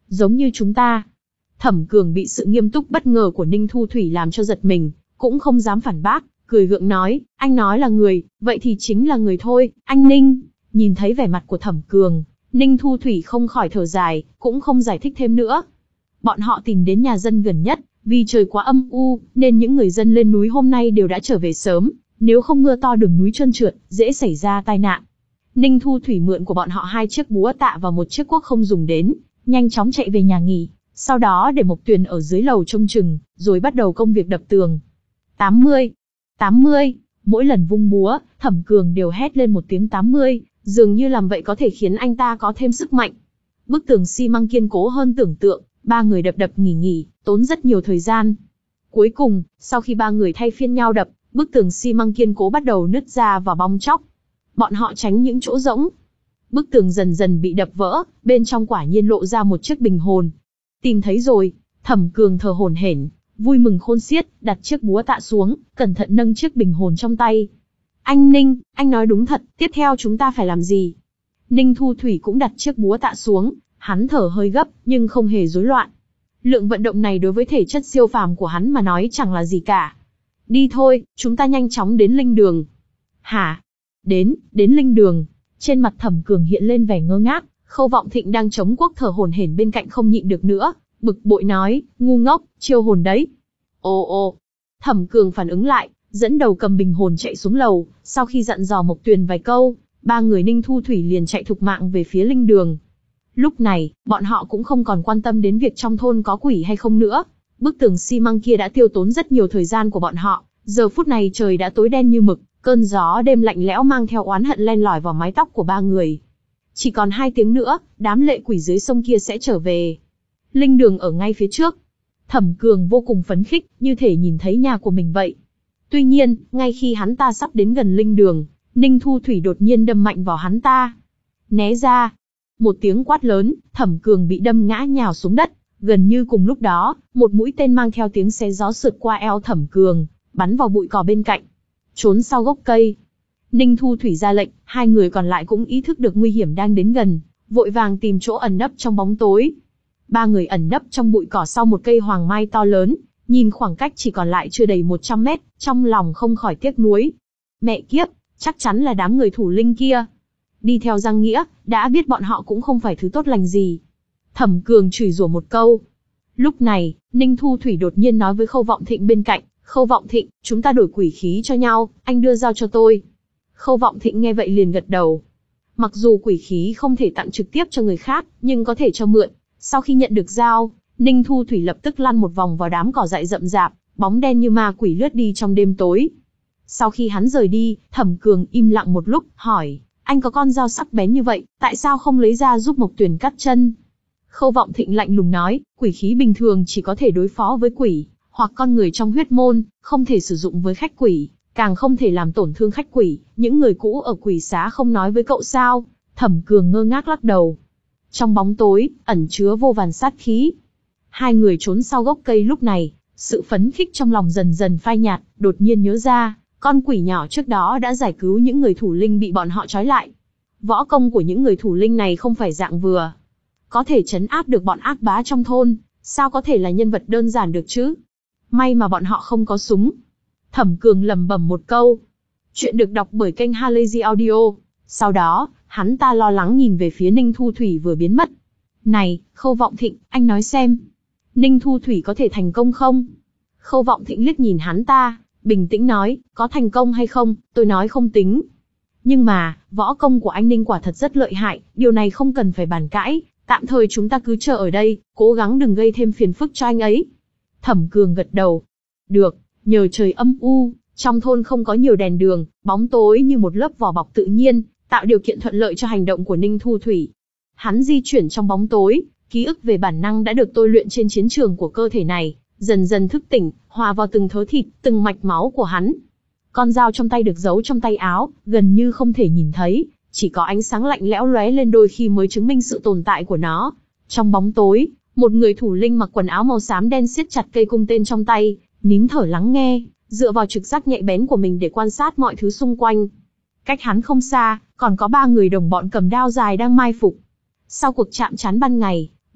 giống như chúng ta. Thẩm Cường bị sự nghiêm túc bất ngờ của Ninh Thu Thủy làm cho giật mình, cũng không dám phản bác, cười gượng nói, anh nói là người, vậy thì chính là người thôi, anh Ninh. Nhìn thấy vẻ mặt của Thẩm Cường, Ninh Thu Thủy không khỏi thở dài, cũng không giải thích thêm nữa. Bọn họ tìm đến nhà dân gần nhất, vì trời quá âm u, nên những người dân lên núi hôm nay đều đã trở về sớm, nếu không mưa to đường núi trơn trượt, dễ xảy ra tai nạn. Ninh Thu Thủy mượn của bọn họ hai chiếc búa tạ và một chiếc cuốc không dùng đến, nhanh chóng chạy về nhà nghỉ, sau đó để Mộc Tuyền ở dưới lầu trông chừng, rồi bắt đầu công việc đập tường. tám mươi, tám mươi, mỗi lần vung búa, Thẩm Cường đều hét lên một tiếng tám mươi, dường như làm vậy có thể khiến anh ta có thêm sức mạnh. Bức tường xi măng kiên cố hơn tưởng tượng, ba người đập đập nghỉ nghỉ, tốn rất nhiều thời gian. Cuối cùng, sau khi ba người thay phiên nhau đập, bức tường xi măng kiên cố bắt đầu nứt ra và bong tróc. Bọn họ tránh những chỗ rỗng. Bức tường dần dần bị đập vỡ, bên trong quả nhiên lộ ra một chiếc bình hồn. Tìm thấy rồi, Thẩm Cường thở hổn hển, vui mừng khôn xiết, đặt chiếc búa tạ xuống, cẩn thận nâng chiếc bình hồn trong tay. Anh Ninh, anh nói đúng thật, tiếp theo chúng ta phải làm gì? Ninh Thu Thủy cũng đặt chiếc búa tạ xuống, hắn thở hơi gấp, nhưng không hề rối loạn. Lượng vận động này đối với thể chất siêu phàm của hắn mà nói chẳng là gì cả. Đi thôi, chúng ta nhanh chóng đến linh đường. Hả? Đến, đến linh đường. Trên mặt Thẩm Cường hiện lên vẻ ngơ ngác, Khâu Vọng Thịnh đang chống quốc thở hổn hển bên cạnh không nhịn được nữa, bực bội nói, ngu ngốc, chiêu hồn đấy. Ồ ồ. Thẩm Cường phản ứng lại, dẫn đầu cầm bình hồn chạy xuống lầu, sau khi dặn dò Mộc Tuyền vài câu, ba người Ninh Thu Thủy liền chạy thục mạng về phía linh đường. Lúc này, bọn họ cũng không còn quan tâm đến việc trong thôn có quỷ hay không nữa. Bức tường xi măng kia đã tiêu tốn rất nhiều thời gian của bọn họ, giờ phút này trời đã tối đen như mực, cơn gió đêm lạnh lẽo mang theo oán hận len lỏi vào mái tóc của ba người. Chỉ còn hai tiếng nữa, đám lệ quỷ dưới sông kia sẽ trở về. Linh đường ở ngay phía trước. Thẩm Cường vô cùng phấn khích, như thể nhìn thấy nhà của mình vậy. Tuy nhiên, ngay khi hắn ta sắp đến gần linh đường, Ninh Thu Thủy đột nhiên đâm mạnh vào hắn ta. Né ra. Một tiếng quát lớn, Thẩm Cường bị đâm ngã nhào xuống đất. Gần như cùng lúc đó, một mũi tên mang theo tiếng xé gió sượt qua eo Thẩm Cường, bắn vào bụi cỏ bên cạnh. Trốn sau gốc cây. Ninh Thu Thủy ra lệnh, hai người còn lại cũng ý thức được nguy hiểm đang đến gần, vội vàng tìm chỗ ẩn nấp trong bóng tối. Ba người ẩn nấp trong bụi cỏ sau một cây hoàng mai to lớn, nhìn khoảng cách chỉ còn lại chưa đầy một trăm mét, trong lòng không khỏi tiếc nuối. Mẹ kiếp, chắc chắn là đám người thủ linh kia. Đi theo Giang Nghĩa, đã biết bọn họ cũng không phải thứ tốt lành gì. Thẩm Cường chửi rủa một câu. Lúc này, Ninh Thu Thủy đột nhiên nói với Khâu Vọng Thịnh bên cạnh, Khâu Vọng Thịnh, chúng ta đổi quỷ khí cho nhau, anh đưa dao cho tôi. Khâu Vọng Thịnh nghe vậy liền gật đầu. Mặc dù quỷ khí không thể tặng trực tiếp cho người khác, nhưng có thể cho mượn. Sau khi nhận được dao, Ninh Thu Thủy lập tức lăn một vòng vào đám cỏ dại rậm rạp, bóng đen như ma quỷ lướt đi trong đêm tối. Sau khi hắn rời đi, Thẩm Cường im lặng một lúc, hỏi, anh có con dao sắc bén như vậy, tại sao không lấy ra giúp Mộc Tuyền cắt chân? Khâu Vọng Thịnh lạnh lùng nói, quỷ khí bình thường chỉ có thể đối phó với quỷ, hoặc con người trong huyết môn, không thể sử dụng với khách quỷ, càng không thể làm tổn thương khách quỷ, những người cũ ở quỷ xá không nói với cậu sao? Thẩm Cường ngơ ngác lắc đầu. Trong bóng tối, ẩn chứa vô vàn sát khí. Hai người trốn sau gốc cây lúc này, sự phấn khích trong lòng dần dần phai nhạt, đột nhiên nhớ ra, con quỷ nhỏ trước đó đã giải cứu những người thủ linh bị bọn họ trói lại. Võ công của những người thủ linh này không phải dạng vừa. Có thể trấn áp được bọn ác bá trong thôn, sao có thể là nhân vật đơn giản được chứ? May mà bọn họ không có súng. Thẩm Cường lẩm bẩm một câu. Chuyện được đọc bởi kênh Halazy Audio. Sau đó, hắn ta lo lắng nhìn về phía Ninh Thu Thủy vừa biến mất. Này, Khâu Vọng Thịnh, anh nói xem. Ninh Thu Thủy có thể thành công không? Khâu Vọng Thịnh liếc nhìn hắn ta, bình tĩnh nói, có thành công hay không, tôi nói không tính. Nhưng mà, võ công của anh Ninh quả thật rất lợi hại, điều này không cần phải bàn cãi, tạm thời chúng ta cứ chờ ở đây, cố gắng đừng gây thêm phiền phức cho anh ấy. Thẩm Cường gật đầu. Được, nhờ trời âm u, trong thôn không có nhiều đèn đường, bóng tối như một lớp vỏ bọc tự nhiên, tạo điều kiện thuận lợi cho hành động của Ninh Thu Thủy. Hắn di chuyển trong bóng tối, ký ức về bản năng đã được tôi luyện trên chiến trường của cơ thể này, dần dần thức tỉnh, hòa vào từng thớ thịt, từng mạch máu của hắn. Con dao trong tay được giấu trong tay áo, gần như không thể nhìn thấy, chỉ có ánh sáng lạnh lẽo lóe lên đôi khi mới chứng minh sự tồn tại của nó. Trong bóng tối, một người thủ linh mặc quần áo màu xám đen siết chặt cây cung tên trong tay, nín thở lắng nghe, dựa vào trực giác nhạy bén của mình để quan sát mọi thứ xung quanh. Cách hắn không xa, còn có ba người đồng bọn cầm đao dài đang mai phục. Sau cuộc chạm trán ban ngày,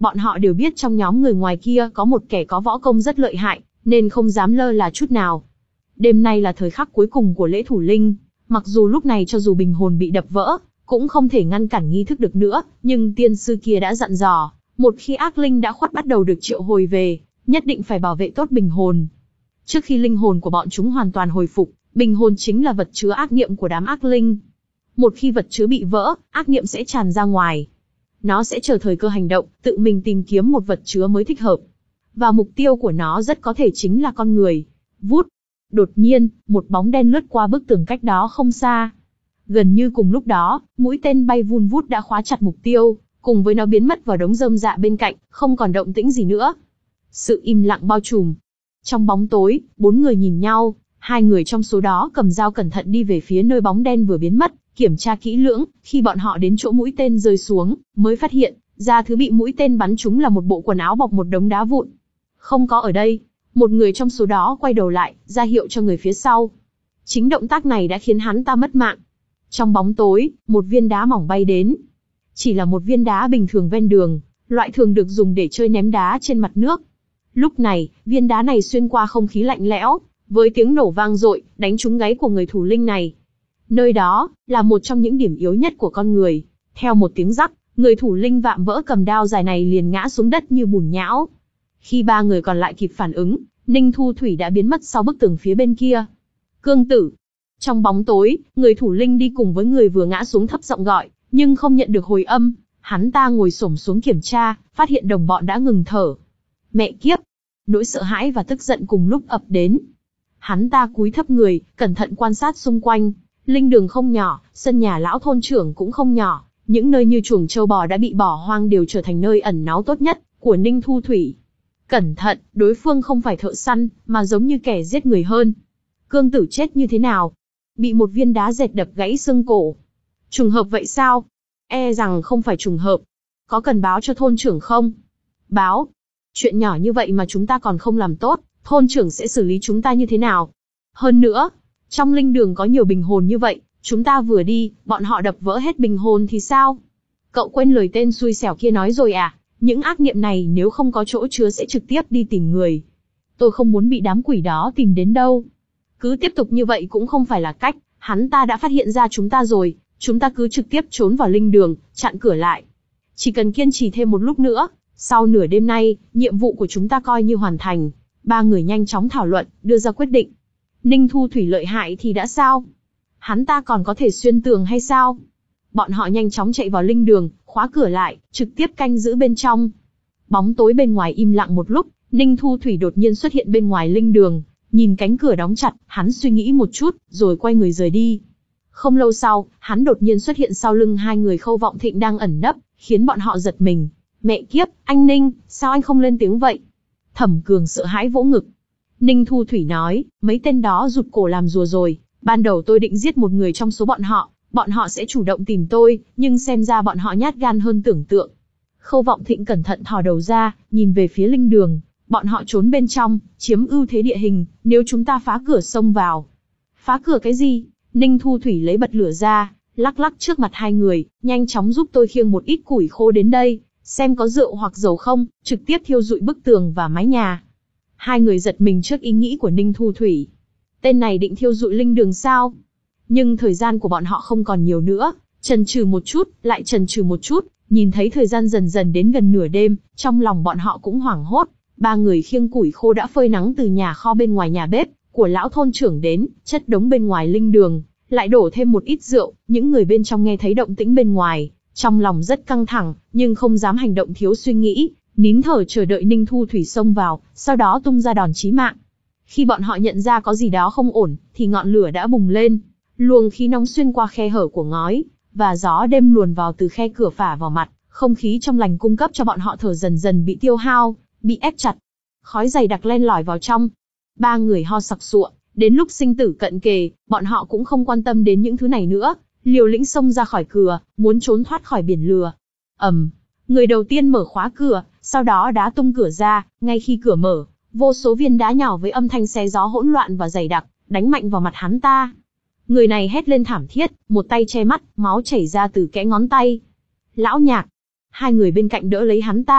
Bọn họ đều biết trong nhóm người ngoài kia có một kẻ có võ công rất lợi hại, nên không dám lơ là chút nào. Đêm nay là thời khắc cuối cùng của lễ thủ linh, mặc dù lúc này cho dù bình hồn bị đập vỡ, cũng không thể ngăn cản nghi thức được nữa, nhưng tiên sư kia đã dặn dò, một khi ác linh đã khuất bắt đầu được triệu hồi về, nhất định phải bảo vệ tốt bình hồn. Trước khi linh hồn của bọn chúng hoàn toàn hồi phục, bình hồn chính là vật chứa ác niệm của đám ác linh. Một khi vật chứa bị vỡ, ác niệm sẽ tràn ra ngoài. Nó sẽ chờ thời cơ hành động, tự mình tìm kiếm một vật chứa mới thích hợp. Và mục tiêu của nó rất có thể chính là con người. Vút! Đột nhiên, một bóng đen lướt qua bức tường cách đó không xa. Gần như cùng lúc đó, mũi tên bay vun vút đã khóa chặt mục tiêu, cùng với nó biến mất vào đống rơm rạ bên cạnh, không còn động tĩnh gì nữa. Sự im lặng bao trùm. Trong bóng tối, bốn người nhìn nhau, hai người trong số đó cầm dao cẩn thận đi về phía nơi bóng đen vừa biến mất, kiểm tra kỹ lưỡng. Khi bọn họ đến chỗ mũi tên rơi xuống, mới phát hiện ra thứ bị mũi tên bắn trúng là một bộ quần áo bọc một đống đá vụn. Không có ở đây. Một người trong số đó quay đầu lại, ra hiệu cho người phía sau. Chính động tác này đã khiến hắn ta mất mạng. Trong bóng tối, một viên đá mỏng bay đến. Chỉ là một viên đá bình thường ven đường, loại thường được dùng để chơi ném đá trên mặt nước. Lúc này, viên đá này xuyên qua không khí lạnh lẽo, với tiếng nổ vang dội, đánh trúng gáy của người thủ linh này. Nơi đó, là một trong những điểm yếu nhất của con người. Theo một tiếng rắc, người thủ linh vạm vỡ cầm đao dài này liền ngã xuống đất như bùn nhão. Khi ba người còn lại kịp phản ứng, Ninh Thu Thủy đã biến mất sau bức tường phía bên kia. Cương tử! Trong bóng tối, người thủ linh đi cùng với người vừa ngã xuống thấp giọng gọi, nhưng không nhận được hồi âm. Hắn ta ngồi xổm xuống kiểm tra, phát hiện đồng bọn đã ngừng thở. Mẹ kiếp! Nỗi sợ hãi và tức giận cùng lúc ập đến. Hắn ta cúi thấp người, cẩn thận quan sát xung quanh. Linh đường không nhỏ, sân nhà lão thôn trưởng cũng không nhỏ. Những nơi như chuồng trâu bò đã bị bỏ hoang đều trở thành nơi ẩn náu tốt nhất của Ninh Thu Thủy. Cẩn thận, đối phương không phải thợ săn, mà giống như kẻ giết người hơn. Cương tử chết như thế nào? Bị một viên đá dẹt đập gãy xương cổ. Trùng hợp vậy sao? E rằng không phải trùng hợp. Có cần báo cho thôn trưởng không? Báo? Chuyện nhỏ như vậy mà chúng ta còn không làm tốt, thôn trưởng sẽ xử lý chúng ta như thế nào? Hơn nữa, trong linh đường có nhiều bình hồn như vậy, chúng ta vừa đi, bọn họ đập vỡ hết bình hồn thì sao? Cậu quên lời tên xui xẻo kia nói rồi à? Những ác niệm này nếu không có chỗ chứa sẽ trực tiếp đi tìm người. Tôi không muốn bị đám quỷ đó tìm đến đâu. Cứ tiếp tục như vậy cũng không phải là cách, hắn ta đã phát hiện ra chúng ta rồi, chúng ta cứ trực tiếp trốn vào linh đường, chặn cửa lại. Chỉ cần kiên trì thêm một lúc nữa, sau nửa đêm nay, nhiệm vụ của chúng ta coi như hoàn thành. Ba người nhanh chóng thảo luận, đưa ra quyết định. Ninh Thu Thủy lợi hại thì đã sao? Hắn ta còn có thể xuyên tường hay sao? Bọn họ nhanh chóng chạy vào linh đường, khóa cửa lại, trực tiếp canh giữ bên trong. Bóng tối bên ngoài im lặng một lúc, Ninh Thu Thủy đột nhiên xuất hiện bên ngoài linh đường. Nhìn cánh cửa đóng chặt, hắn suy nghĩ một chút, rồi quay người rời đi. Không lâu sau, hắn đột nhiên xuất hiện sau lưng hai người Khâu Vọng Thịnh đang ẩn nấp, khiến bọn họ giật mình. Mẹ kiếp, anh Ninh, sao anh không lên tiếng vậy? Thẩm Cường sợ hãi vỗ ngực. Ninh Thu Thủy nói, mấy tên đó rụt cổ làm rùa rồi, ban đầu tôi định giết một người trong số bọn họ, bọn họ sẽ chủ động tìm tôi, nhưng xem ra bọn họ nhát gan hơn tưởng tượng. Khâu Vọng Thịnh cẩn thận thò đầu ra, nhìn về phía linh đường, bọn họ trốn bên trong, chiếm ưu thế địa hình, nếu chúng ta phá cửa xông vào. Phá cửa cái gì? Ninh Thu Thủy lấy bật lửa ra, lắc lắc trước mặt hai người, nhanh chóng giúp tôi khiêng một ít củi khô đến đây, xem có rượu hoặc dầu không, trực tiếp thiêu rụi bức tường và mái nhà. Hai người giật mình trước ý nghĩ của Ninh Thu Thủy. Tên này định thiêu rụi linh đường sao? Nhưng thời gian của bọn họ không còn nhiều nữa, chần chừ một chút, lại chần chừ một chút, nhìn thấy thời gian dần dần đến gần nửa đêm, trong lòng bọn họ cũng hoảng hốt. Ba người khiêng củi khô đã phơi nắng từ nhà kho bên ngoài nhà bếp của lão thôn trưởng đến, chất đống bên ngoài linh đường, lại đổ thêm một ít rượu. Những người bên trong nghe thấy động tĩnh bên ngoài, trong lòng rất căng thẳng, nhưng không dám hành động thiếu suy nghĩ, nín thở chờ đợi Ninh Thu Thủy xông vào, sau đó tung ra đòn chí mạng. Khi bọn họ nhận ra có gì đó không ổn, thì ngọn lửa đã bùng lên, luồng khí nóng xuyên qua khe hở của ngói, và gió đêm luồn vào từ khe cửa phả vào mặt, không khí trong lành cung cấp cho bọn họ thở dần dần bị tiêu hao, bị ép chặt. Khói dày đặc len lỏi vào trong. Ba người ho sặc sụa, đến lúc sinh tử cận kề, bọn họ cũng không quan tâm đến những thứ này nữa, liều lĩnh xông ra khỏi cửa, muốn trốn thoát khỏi biển lửa. Ầm, người đầu tiên mở khóa cửa, sau đó đá tung cửa ra, ngay khi cửa mở, vô số viên đá nhỏ với âm thanh xé gió hỗn loạn và dày đặc, đánh mạnh vào mặt hắn ta. Người này hét lên thảm thiết, một tay che mắt, máu chảy ra từ kẽ ngón tay. Lão Nhạc, hai người bên cạnh đỡ lấy hắn ta,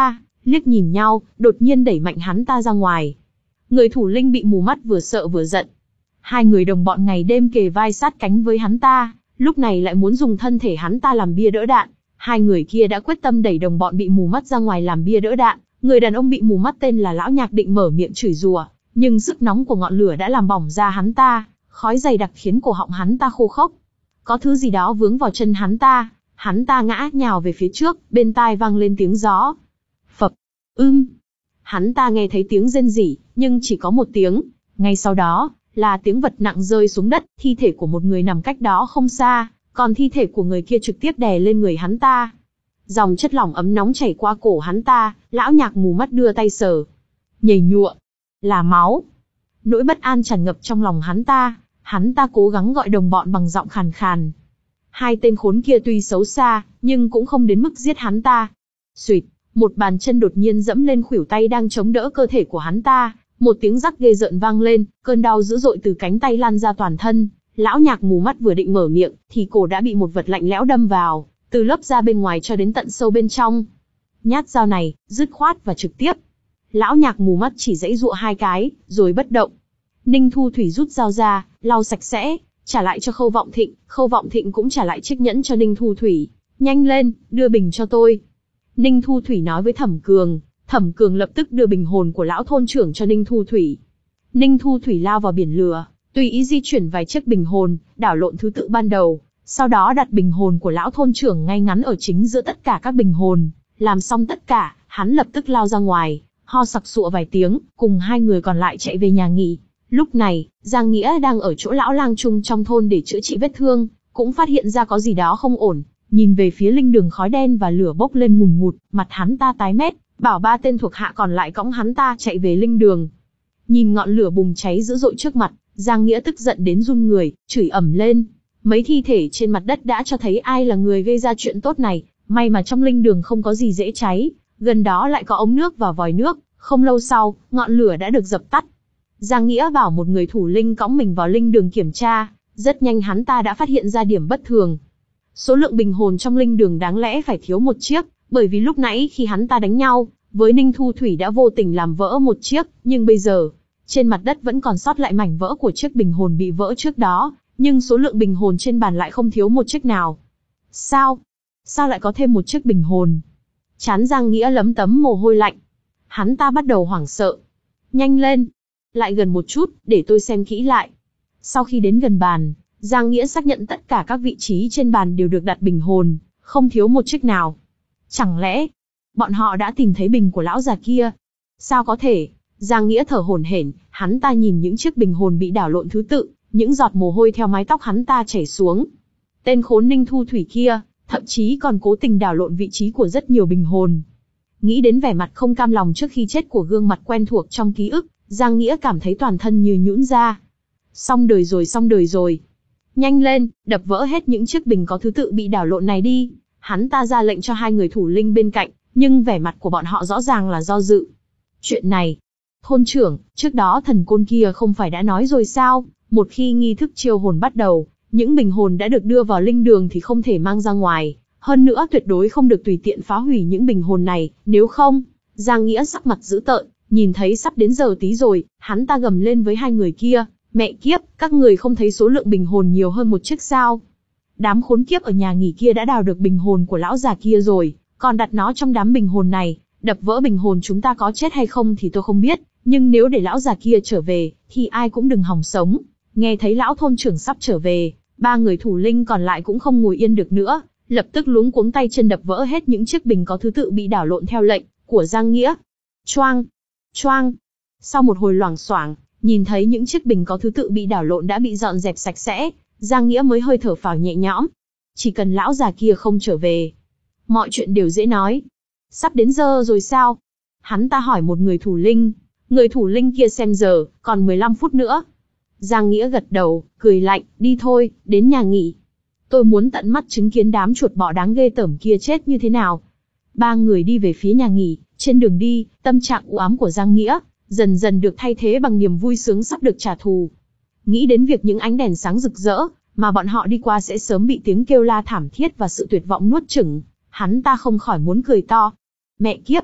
liếc nhìn nhau, đột nhiên đẩy mạnh hắn ta ra ngoài. Người thủ linh bị mù mắt vừa sợ vừa giận. Hai người đồng bọn ngày đêm kề vai sát cánh với hắn ta, lúc này lại muốn dùng thân thể hắn ta làm bia đỡ đạn. Hai người kia đã quyết tâm đẩy đồng bọn bị mù mắt ra ngoài làm bia đỡ đạn. Người đàn ông bị mù mắt tên là Lão Nhạc định mở miệng chửi rủa, nhưng sức nóng của ngọn lửa đã làm bỏng da hắn ta, khói dày đặc khiến cổ họng hắn ta khô khốc. Có thứ gì đó vướng vào chân hắn ta, hắn ta ngã nhào về phía trước, bên tai vang lên tiếng gió. Phập, ưm. Hắn ta nghe thấy tiếng rên rỉ, nhưng chỉ có một tiếng. Ngay sau đó, là tiếng vật nặng rơi xuống đất, thi thể của một người nằm cách đó không xa, còn thi thể của người kia trực tiếp đè lên người hắn ta. Dòng chất lỏng ấm nóng chảy qua cổ hắn ta, Lão Nhạc mù mắt đưa tay sờ. Nhầy nhụa, là máu. Nỗi bất an tràn ngập trong lòng hắn ta, hắn ta cố gắng gọi đồng bọn bằng giọng khàn khàn. Hai tên khốn kia tuy xấu xa, nhưng cũng không đến mức giết hắn ta. Xuỵt, một bàn chân đột nhiên dẫm lên khuỷu tay đang chống đỡ cơ thể của hắn ta, một tiếng rắc ghê rợn vang lên, cơn đau dữ dội từ cánh tay lan ra toàn thân. Lão Nhạc mù mắt vừa định mở miệng, thì cổ đã bị một vật lạnh lẽo đâm vào, từ lớp da bên ngoài cho đến tận sâu bên trong. Nhát dao này, dứt khoát và trực tiếp. Lão Nhạc mù mắt chỉ giãy giụa hai cái, rồi bất động. Ninh Thu Thủy rút dao ra, lau sạch sẽ, trả lại cho Khâu Vọng Thịnh, Khâu Vọng Thịnh cũng trả lại chiếc nhẫn cho Ninh Thu Thủy. Nhanh lên, đưa bình cho tôi. Ninh Thu Thủy nói với Thẩm Cường, Thẩm Cường lập tức đưa bình hồn của lão thôn trưởng cho Ninh Thu Thủy. Ninh Thu Thủy lao vào biển lửa, tùy ý di chuyển vài chiếc bình hồn, đảo lộn thứ tự ban đầu, sau đó đặt bình hồn của lão thôn trưởng ngay ngắn ở chính giữa tất cả các bình hồn. Làm xong tất cả, hắn lập tức lao ra ngoài, ho sặc sụa vài tiếng, cùng hai người còn lại chạy về nhà nghỉ. Lúc này, Giang Nghĩa đang ở chỗ lão lang trung trong thôn để chữa trị vết thương, cũng phát hiện ra có gì đó không ổn, nhìn về phía linh đường khói đen và lửa bốc lên ngùn ngụt, mặt hắn ta tái mét, bảo ba tên thuộc hạ còn lại cõng hắn ta chạy về linh đường. Nhìn ngọn lửa bùng cháy dữ dội trước mặt, Giang Nghĩa tức giận đến run người, chửi ầm lên. Mấy thi thể trên mặt đất đã cho thấy ai là người gây ra chuyện tốt này, may mà trong linh đường không có gì dễ cháy, gần đó lại có ống nước và vòi nước, không lâu sau, ngọn lửa đã được dập tắt. Giang Nghĩa bảo một người thủ linh cõng mình vào linh đường kiểm tra, rất nhanh hắn ta đã phát hiện ra điểm bất thường. Số lượng bình hồn trong linh đường đáng lẽ phải thiếu một chiếc, bởi vì lúc nãy khi hắn ta đánh nhau, với Ninh Thu Thủy đã vô tình làm vỡ một chiếc, nhưng bây giờ, trên mặt đất vẫn còn sót lại mảnh vỡ của chiếc bình hồn bị vỡ trước đó, nhưng số lượng bình hồn trên bàn lại không thiếu một chiếc nào. Sao? Sao lại có thêm một chiếc bình hồn? Trán Giang Nghĩa lấm tấm mồ hôi lạnh. Hắn ta bắt đầu hoảng sợ. Nhanh lên! Lại gần một chút, để tôi xem kỹ lại. Sau khi đến gần bàn, Giang Nghĩa xác nhận tất cả các vị trí trên bàn đều được đặt bình hồn, không thiếu một chiếc nào. Chẳng lẽ, bọn họ đã tìm thấy bình của lão già kia? Sao có thể? Giang Nghĩa thở hổn hển, hắn ta nhìn những chiếc bình hồn bị đảo lộn thứ tự, những giọt mồ hôi theo mái tóc hắn ta chảy xuống. Tên khốn Ninh Thu Thủy kia, thậm chí còn cố tình đảo lộn vị trí của rất nhiều bình hồn. Nghĩ đến vẻ mặt không cam lòng trước khi chết của gương mặt quen thuộc trong ký ức, Giang Nghĩa cảm thấy toàn thân như nhũn ra. Xong đời rồi xong đời rồi. Nhanh lên, đập vỡ hết những chiếc bình có thứ tự bị đảo lộn này đi. Hắn ta ra lệnh cho hai người thủ linh bên cạnh, nhưng vẻ mặt của bọn họ rõ ràng là do dự. Chuyện này, thôn trưởng, trước đó thần côn kia không phải đã nói rồi sao? Một khi nghi thức chiêu hồn bắt đầu, những bình hồn đã được đưa vào linh đường thì không thể mang ra ngoài. Hơn nữa tuyệt đối không được tùy tiện phá hủy những bình hồn này, nếu không, Giang Nghĩa sắc mặt dữ tợn, nhìn thấy sắp đến giờ tí rồi, hắn ta gầm lên với hai người kia, mẹ kiếp, các người không thấy số lượng bình hồn nhiều hơn một chiếc sao? Đám khốn kiếp ở nhà nghỉ kia đã đào được bình hồn của lão già kia rồi, còn đặt nó trong đám bình hồn này, đập vỡ bình hồn chúng ta có chết hay không thì tôi không biết, nhưng nếu để lão già kia trở về, thì ai cũng đừng hòng sống. Nghe thấy lão thôn trưởng sắp trở về, ba người thủ linh còn lại cũng không ngồi yên được nữa, lập tức luống cuống tay chân đập vỡ hết những chiếc bình có thứ tự bị đảo lộn theo lệnh của Giang Nghĩa. Choang, choang. Sau một hồi loảng xoảng, nhìn thấy những chiếc bình có thứ tự bị đảo lộn đã bị dọn dẹp sạch sẽ, Giang Nghĩa mới hơi thở phào nhẹ nhõm. Chỉ cần lão già kia không trở về, mọi chuyện đều dễ nói. Sắp đến giờ rồi sao? Hắn ta hỏi một người thủ linh. Người thủ linh kia xem giờ, còn mười lăm phút nữa. Giang Nghĩa gật đầu, cười lạnh, đi thôi, đến nhà nghỉ. Tôi muốn tận mắt chứng kiến đám chuột bọ đáng ghê tởm kia chết như thế nào. Ba người đi về phía nhà nghỉ, trên đường đi, tâm trạng u ám của Giang Nghĩa dần dần được thay thế bằng niềm vui sướng sắp được trả thù. Nghĩ đến việc những ánh đèn sáng rực rỡ mà bọn họ đi qua sẽ sớm bị tiếng kêu la thảm thiết và sự tuyệt vọng nuốt chửng, hắn ta không khỏi muốn cười to. Mẹ kiếp,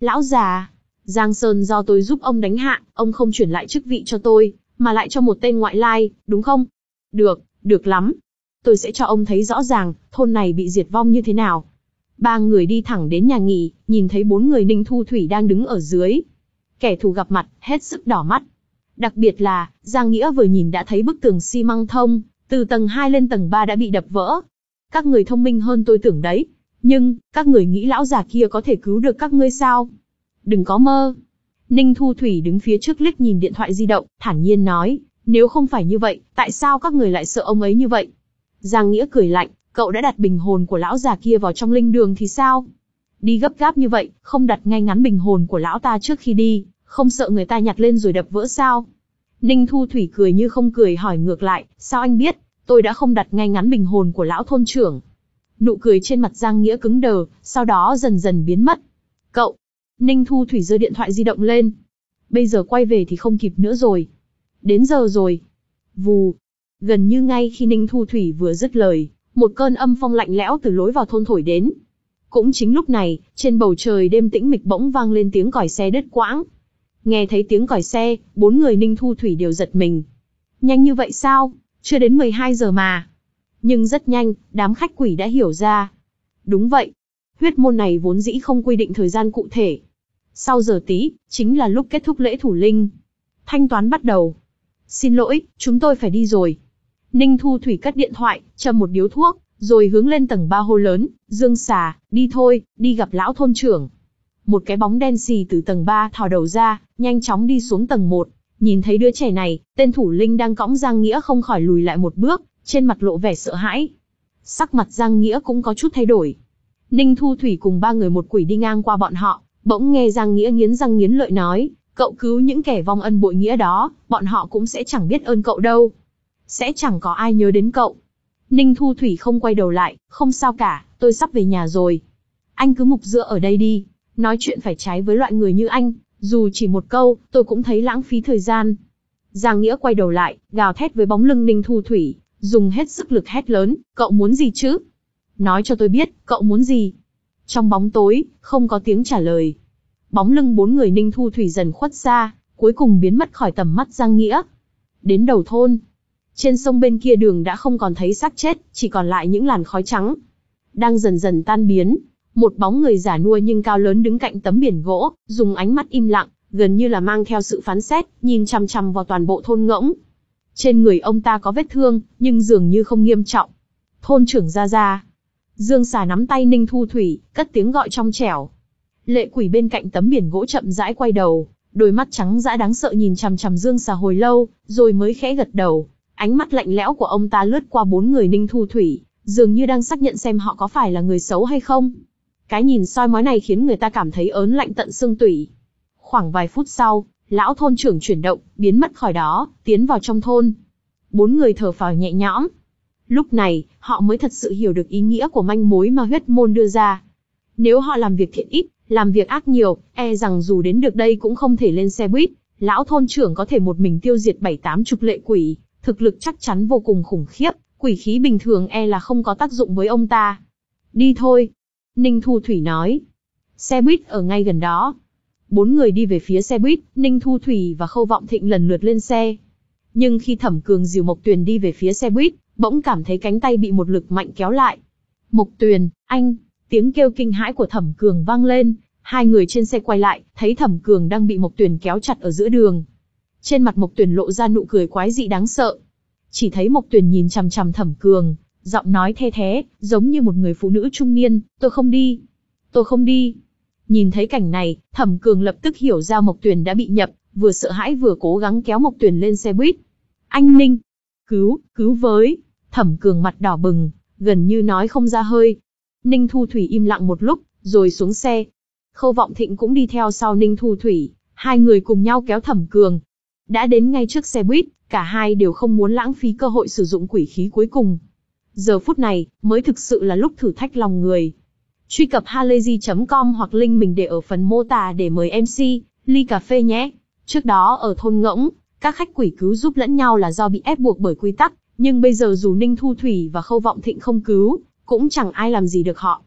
Lão già, Giang Sơn do tôi giúp ông đánh hạ, ông không chuyển lại chức vị cho tôi, mà lại cho một tên ngoại lai, đúng không? Được, được lắm. Tôi sẽ cho ông thấy rõ ràng, thôn này bị diệt vong như thế nào. Ba người đi thẳng đến nhà nghỉ, nhìn thấy bốn người Ninh Thu Thủy đang đứng ở dưới. Kẻ thù gặp mặt, hết sức đỏ mắt. Đặc biệt là, Giang Nghĩa vừa nhìn đã thấy bức tường xi măng thông, từ tầng hai lên tầng ba đã bị đập vỡ. Các người thông minh hơn tôi tưởng đấy. Nhưng, các người nghĩ lão già kia có thể cứu được các ngươi sao? Đừng có mơ. Ninh Thu Thủy đứng phía trước liếc nhìn điện thoại di động, thản nhiên nói, nếu không phải như vậy, tại sao các người lại sợ ông ấy như vậy? Giang Nghĩa cười lạnh, cậu đã đặt bình hồn của lão già kia vào trong linh đường thì sao? Đi gấp gáp như vậy, không đặt ngay ngắn bình hồn của lão ta trước khi đi, không sợ người ta nhặt lên rồi đập vỡ sao? Ninh Thu Thủy cười như không cười hỏi ngược lại, sao anh biết, tôi đã không đặt ngay ngắn bình hồn của lão thôn trưởng? Nụ cười trên mặt Giang Nghĩa cứng đờ, sau đó dần dần biến mất. Cậu! Ninh Thu Thủy giơ điện thoại di động lên. Bây giờ quay về thì không kịp nữa rồi. Đến giờ rồi. Vù! Gần như ngay khi Ninh Thu Thủy vừa dứt lời, một cơn âm phong lạnh lẽo từ lối vào thôn thổi đến. Cũng chính lúc này, trên bầu trời đêm tĩnh mịch bỗng vang lên tiếng còi xe đứt quãng. Nghe thấy tiếng còi xe, bốn người Ninh Thu Thủy đều giật mình. Nhanh như vậy sao? Chưa đến mười hai giờ mà. Nhưng rất nhanh, đám khách quỷ đã hiểu ra. Đúng vậy. Huyết môn này vốn dĩ không quy định thời gian cụ thể. Sau giờ tí, chính là lúc kết thúc lễ thủ linh. Thanh toán bắt đầu. Xin lỗi, chúng tôi phải đi rồi. Ninh Thu Thủy cất điện thoại, châm một điếu thuốc, rồi hướng lên tầng ba hô lớn, Dương Xà, đi thôi, đi gặp lão thôn trưởng. Một cái bóng đen xì từ tầng ba thò đầu ra, nhanh chóng đi xuống tầng một. Nhìn thấy đứa trẻ này, tên thủ linh đang cõng Giang Nghĩa không khỏi lùi lại một bước, trên mặt lộ vẻ sợ hãi. Sắc mặt Giang Nghĩa cũng có chút thay đổi. Ninh Thu Thủy cùng ba người một quỷ đi ngang qua bọn họ, bỗng nghe Giang Nghĩa nghiến răng nghiến lợi nói, cậu cứu những kẻ vong ân bội nghĩa đó, bọn họ cũng sẽ chẳng biết ơn cậu đâu. Sẽ chẳng có ai nhớ đến cậu. Ninh Thu Thủy không quay đầu lại, không sao cả, tôi sắp về nhà rồi. Anh cứ mục dựa ở đây đi, nói chuyện phải trái với loại người như anh, dù chỉ một câu, tôi cũng thấy lãng phí thời gian. Giang Nghĩa quay đầu lại, gào thét với bóng lưng Ninh Thu Thủy, dùng hết sức lực hét lớn, cậu muốn gì chứ? Nói cho tôi biết, cậu muốn gì? Trong bóng tối, không có tiếng trả lời. Bóng lưng bốn người Ninh Thu Thủy dần khuất xa, cuối cùng biến mất khỏi tầm mắt Giang Nghĩa. Đến đầu thôn. Trên sông bên kia đường đã không còn thấy xác chết, chỉ còn lại những làn khói trắng. Đang dần dần tan biến, một bóng người già nua nhưng cao lớn đứng cạnh tấm biển gỗ, dùng ánh mắt im lặng, gần như là mang theo sự phán xét, nhìn chằm chằm vào toàn bộ thôn ngỗng. Trên người ông ta có vết thương, nhưng dường như không nghiêm trọng. Thôn trưởng Gia Gia. Dương Xà nắm tay Ninh Thu Thủy, cất tiếng gọi trong trẻo. Lệ quỷ bên cạnh tấm biển gỗ chậm rãi quay đầu, đôi mắt trắng dã đáng sợ nhìn chằm chằm Dương Xà hồi lâu, rồi mới khẽ gật đầu. Ánh mắt lạnh lẽo của ông ta lướt qua bốn người Ninh Thu Thủy, dường như đang xác nhận xem họ có phải là người xấu hay không. Cái nhìn soi mói này khiến người ta cảm thấy ớn lạnh tận xương tủy. Khoảng vài phút sau, lão thôn trưởng chuyển động, biến mất khỏi đó, tiến vào trong thôn. Bốn người thở phào nhẹ nhõm. Lúc này, họ mới thật sự hiểu được ý nghĩa của manh mối mà huyết môn đưa ra. Nếu họ làm việc thiện ít, làm việc ác nhiều, e rằng dù đến được đây cũng không thể lên xe buýt. Lão thôn trưởng có thể một mình tiêu diệt bảy tám chục lệ quỷ, thực lực chắc chắn vô cùng khủng khiếp, quỷ khí bình thường e là không có tác dụng với ông ta. Đi thôi. Ninh Thu Thủy nói. Xe buýt ở ngay gần đó. Bốn người đi về phía xe buýt, Ninh Thu Thủy và Khâu Vọng Thịnh lần lượt lên xe. Nhưng khi Thẩm Cường dìu Mộc Tuyền đi về phía xe buýt, bỗng cảm thấy cánh tay bị một lực mạnh kéo lại. Mộc Tuyền, anh! Tiếng kêu kinh hãi của Thẩm Cường vang lên, hai người trên xe quay lại, thấy Thẩm Cường đang bị Mộc Tuyền kéo chặt ở giữa đường. Trên mặt Mộc Tuyền lộ ra nụ cười quái dị đáng sợ. Chỉ thấy Mộc Tuyền nhìn chằm chằm Thẩm Cường, giọng nói the thé, giống như một người phụ nữ trung niên, tôi không đi. Tôi không đi. Nhìn thấy cảnh này, Thẩm Cường lập tức hiểu ra Mộc Tuyền đã bị nhập, vừa sợ hãi vừa cố gắng kéo Mộc Tuyền lên xe buýt. Anh Ninh! Cứu, cứu với! Thẩm Cường mặt đỏ bừng, gần như nói không ra hơi. Ninh Thu Thủy im lặng một lúc, rồi xuống xe. Khâu Vọng Thịnh cũng đi theo sau Ninh Thu Thủy, hai người cùng nhau kéo Thẩm Cường. Đã đến ngay trước xe buýt, cả hai đều không muốn lãng phí cơ hội sử dụng quỷ khí cuối cùng. Giờ phút này, mới thực sự là lúc thử thách lòng người. Truy cập halayzi chấm com hoặc link mình để ở phần mô tả để mời em xê, ly cà phê nhé. Trước đó ở thôn Ngỗng, các khách quỷ cứu giúp lẫn nhau là do bị ép buộc bởi quy tắc, nhưng bây giờ dù Ninh Thu Thủy và Khâu Vọng Thịnh không cứu, cũng chẳng ai làm gì được họ.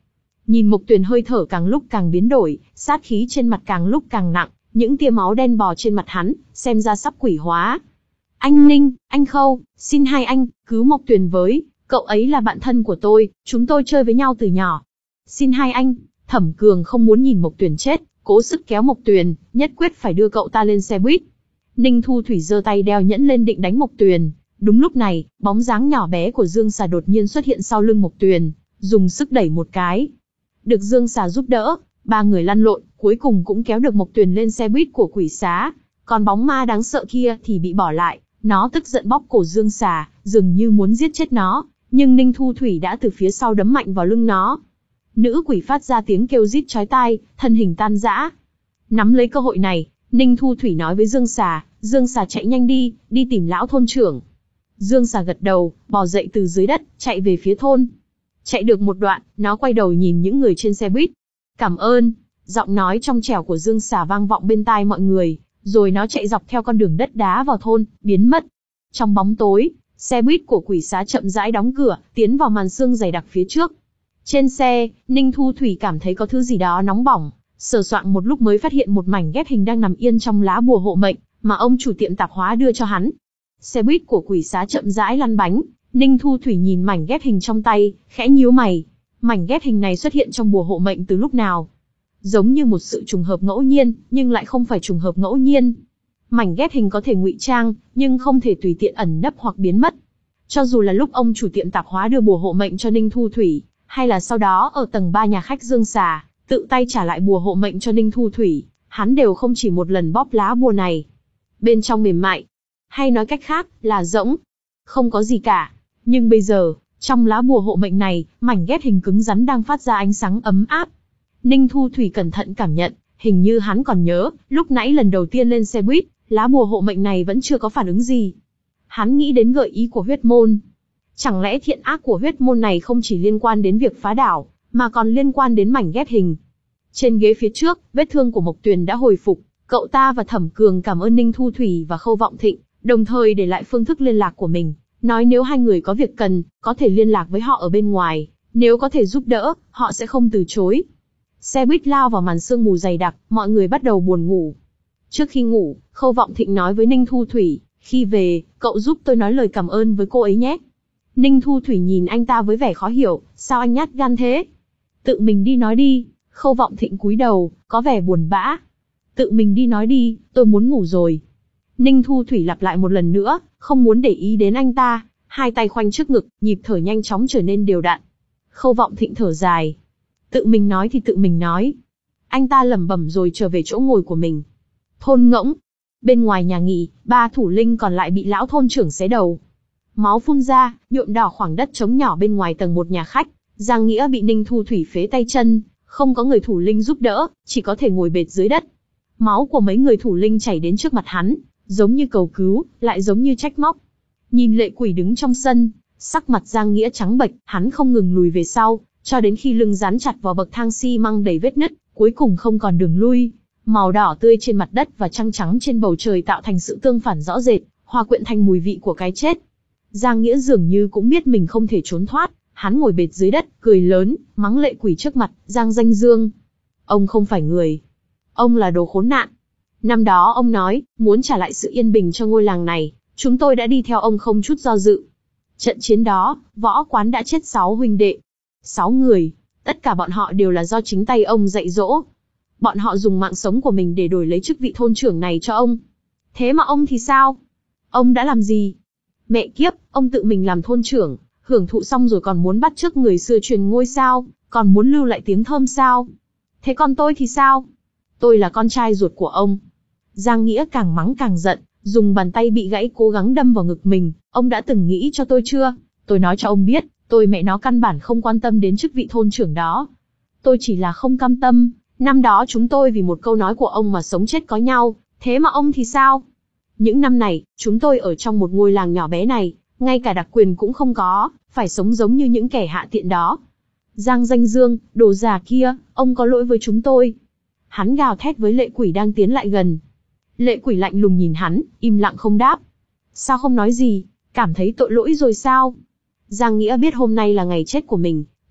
Nhìn Mộc Tuyền hơi thở càng lúc càng biến đổi, sát khí trên mặt càng lúc càng nặng, những tia máu đen bò trên mặt hắn, xem ra sắp quỷ hóa. Anh Ninh, anh Khâu, xin hai anh, cứu Mộc Tuyền với, cậu ấy là bạn thân của tôi, chúng tôi chơi với nhau từ nhỏ. Xin hai anh, Thẩm Cường không muốn nhìn Mộc Tuyền chết, cố sức kéo Mộc Tuyền, nhất quyết phải đưa cậu ta lên xe buýt. Ninh Thu Thủy giơ tay đeo nhẫn lên định đánh Mộc Tuyền. Đúng lúc này, bóng dáng nhỏ bé của Dương Xà đột nhiên xuất hiện sau lưng Mộc Tuyền, dùng sức đẩy một cái. Được Dương Xà giúp đỡ, ba người lăn lộn, cuối cùng cũng kéo được Mộc Tuyền lên xe buýt của quỷ xá. Còn bóng ma đáng sợ kia thì bị bỏ lại, nó tức giận bóp cổ Dương Xà, dường như muốn giết chết nó, nhưng Ninh Thu Thủy đã từ phía sau đấm mạnh vào lưng nó. Nữ quỷ phát ra tiếng kêu rít chói tai, thân hình tan rã. Nắm lấy cơ hội này, Ninh Thu Thủy nói với Dương Xà, Dương Xà chạy nhanh đi, đi tìm lão thôn trưởng. Dương Xà gật đầu, bò dậy từ dưới đất, chạy về phía thôn. Chạy được một đoạn, nó quay đầu nhìn những người trên xe buýt. Cảm ơn, giọng nói trong trẻo của Dương Xà vang vọng bên tai mọi người, rồi nó chạy dọc theo con đường đất đá vào thôn, biến mất. Trong bóng tối, xe buýt của quỷ xá chậm rãi đóng cửa, tiến vào màn sương dày đặc phía trước. Trên xe, Ninh Thu Thủy cảm thấy có thứ gì đó nóng bỏng, sờ soạng một lúc mới phát hiện một mảnh ghép hình đang nằm yên trong lá bùa hộ mệnh mà ông chủ tiệm tạp hóa đưa cho hắn. Xe buýt của quỷ xá chậm rãi lăn bánh, Ninh Thu Thủy nhìn mảnh ghép hình trong tay, khẽ nhíu mày. Mảnh ghép hình này xuất hiện trong bùa hộ mệnh từ lúc nào? Giống như một sự trùng hợp ngẫu nhiên, nhưng lại không phải trùng hợp ngẫu nhiên. Mảnh ghép hình có thể ngụy trang, nhưng không thể tùy tiện ẩn nấp hoặc biến mất. Cho dù là lúc ông chủ tiệm tạp hóa đưa bùa hộ mệnh cho Ninh Thu Thủy, hay là sau đó ở tầng ba nhà khách Dương Xà, tự tay trả lại bùa hộ mệnh cho Ninh Thu Thủy, hắn đều không chỉ một lần bóp lá bùa này. Bên trong mềm mại, hay nói cách khác, là rỗng. Không có gì cả. Nhưng bây giờ, trong lá bùa hộ mệnh này, mảnh ghép hình cứng rắn đang phát ra ánh sáng ấm áp. Ninh Thu Thủy cẩn thận cảm nhận, hình như hắn còn nhớ, lúc nãy lần đầu tiên lên xe buýt, lá bùa hộ mệnh này vẫn chưa có phản ứng gì. Hắn nghĩ đến gợi ý của huyết môn. Chẳng lẽ thiện ác của huyết môn này không chỉ liên quan đến việc phá đảo, mà còn liên quan đến mảnh ghép hình. Trên ghế phía trước, vết thương của Mộc Tuyền đã hồi phục, cậu ta và Thẩm Cường cảm ơn Ninh Thu Thủy và Khâu Vọng Thịnh, đồng thời để lại phương thức liên lạc của mình, nói nếu hai người có việc cần, có thể liên lạc với họ ở bên ngoài, nếu có thể giúp đỡ, họ sẽ không từ chối. Xe buýt lao vào màn sương mù dày đặc, mọi người bắt đầu buồn ngủ. Trước khi ngủ, Khâu Vọng Thịnh nói với Ninh Thu Thủy, khi về, cậu giúp tôi nói lời cảm ơn với cô ấy nhé. Ninh Thu Thủy nhìn anh ta với vẻ khó hiểu, sao anh nhát gan thế? Tự mình đi nói đi. Khâu Vọng Thịnh cúi đầu, có vẻ buồn bã. Tự mình đi nói đi, tôi muốn ngủ rồi. Ninh Thu Thủy lặp lại một lần nữa, không muốn để ý đến anh ta, hai tay khoanh trước ngực, nhịp thở nhanh chóng trở nên đều đặn. Khâu Vọng Thịnh thở dài. Tự mình nói thì tự mình nói. Anh ta lẩm bẩm rồi trở về chỗ ngồi của mình. Thôn Ngỗng. Bên ngoài nhà nghỉ, ba thủ linh còn lại bị lão thôn trưởng xé đầu. Máu phun ra, nhuộm đỏ khoảng đất trống nhỏ bên ngoài tầng một nhà khách. Giang Nghĩa bị Ninh Thu Thủy phế tay chân, không có người thủ linh giúp đỡ, chỉ có thể ngồi bệt dưới đất. Máu của mấy người thủ linh chảy đến trước mặt hắn, giống như cầu cứu, lại giống như trách móc. Nhìn Lệ Quỷ đứng trong sân, sắc mặt Giang Nghĩa trắng bệch, hắn không ngừng lùi về sau, cho đến khi lưng dán chặt vào bậc thang xi măng đầy vết nứt, cuối cùng không còn đường lui. Màu đỏ tươi trên mặt đất và trăng trắng trên bầu trời tạo thành sự tương phản rõ rệt, hòa quyện thành mùi vị của cái chết. Giang Nghĩa dường như cũng biết mình không thể trốn thoát, hắn ngồi bệt dưới đất, cười lớn, mắng Lệ Quỷ trước mặt, Giang Danh Dương. Ông không phải người. Ông là đồ khốn nạn. Năm đó ông nói, muốn trả lại sự yên bình cho ngôi làng này, chúng tôi đã đi theo ông không chút do dự. Trận chiến đó, võ quán đã chết sáu huynh đệ. Sáu người, tất cả bọn họ đều là do chính tay ông dạy dỗ. Bọn họ dùng mạng sống của mình để đổi lấy chức vị thôn trưởng này cho ông. Thế mà ông thì sao? Ông đã làm gì? Mẹ kiếp, ông tự mình làm thôn trưởng, hưởng thụ xong rồi còn muốn bắt chước người xưa truyền ngôi sao, còn muốn lưu lại tiếng thơm sao? Thế còn tôi thì sao? Tôi là con trai ruột của ông. Giang Nghĩa càng mắng càng giận, dùng bàn tay bị gãy cố gắng đâm vào ngực mình. Ông đã từng nghĩ cho tôi chưa? Tôi nói cho ông biết, tôi mẹ nó căn bản không quan tâm đến chức vị thôn trưởng đó. Tôi chỉ là không cam tâm. Năm đó chúng tôi vì một câu nói của ông mà sống chết có nhau, thế mà ông thì sao? Những năm này, chúng tôi ở trong một ngôi làng nhỏ bé này, ngay cả đặc quyền cũng không có, phải sống giống như những kẻ hạ tiện đó. Giang Danh Dương, đồ già kia, ông có lỗi với chúng tôi. Hắn gào thét với Lệ Quỷ đang tiến lại gần. Lệ Quỷ lạnh lùng nhìn hắn, im lặng không đáp. Sao không nói gì, cảm thấy tội lỗi rồi sao? Giang Nghĩa biết hôm nay là ngày chết của mình,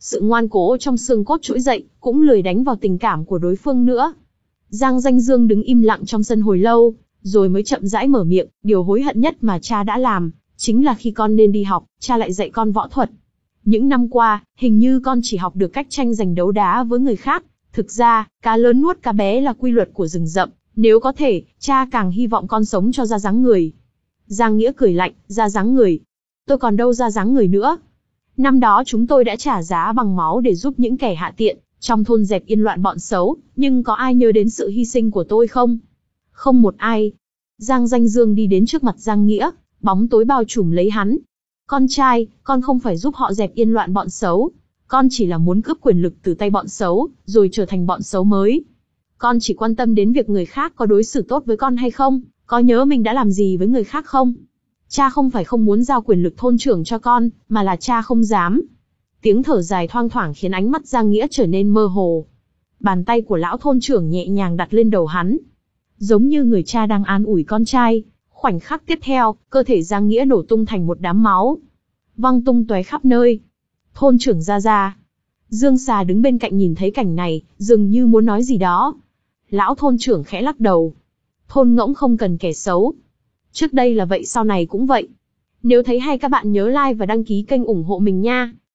sự ngoan cố trong xương cốt trỗi dậy, cũng lười đánh vào tình cảm của đối phương nữa. Giang Danh Dương đứng im lặng trong sân hồi lâu, rồi mới chậm rãi mở miệng, điều hối hận nhất mà cha đã làm, chính là khi con nên đi học, cha lại dạy con võ thuật. Những năm qua, hình như con chỉ học được cách tranh giành đấu đá với người khác. Thực ra, cá lớn nuốt cá bé là quy luật của rừng rậm, nếu có thể, cha càng hy vọng con sống cho ra dáng người. Giang Nghĩa cười lạnh, ra dáng người. Tôi còn đâu ra dáng người nữa. Năm đó chúng tôi đã trả giá bằng máu để giúp những kẻ hạ tiện, trong thôn dẹp yên loạn bọn xấu, nhưng có ai nhớ đến sự hy sinh của tôi không? Không một ai. Giang Danh Dương đi đến trước mặt Giang Nghĩa, bóng tối bao trùm lấy hắn. Con trai, con không phải giúp họ dẹp yên loạn bọn xấu. Con chỉ là muốn cướp quyền lực từ tay bọn xấu, rồi trở thành bọn xấu mới. Con chỉ quan tâm đến việc người khác có đối xử tốt với con hay không, có nhớ mình đã làm gì với người khác không. Cha không phải không muốn giao quyền lực thôn trưởng cho con, mà là cha không dám. Tiếng thở dài thoang thoảng khiến ánh mắt Giang Nghĩa trở nên mơ hồ. Bàn tay của lão thôn trưởng nhẹ nhàng đặt lên đầu hắn. Giống như người cha đang an ủi con trai. Khoảnh khắc tiếp theo, cơ thể Giang Nghĩa nổ tung thành một đám máu, văng tung tóe khắp nơi. Thôn trưởng ra ra. Dương Xà đứng bên cạnh nhìn thấy cảnh này, dường như muốn nói gì đó. Lão thôn trưởng khẽ lắc đầu. Thôn Ngỗng không cần kẻ xấu. Trước đây là vậy, sau này cũng vậy. Nếu thấy hay các bạn nhớ like và đăng ký kênh ủng hộ mình nha.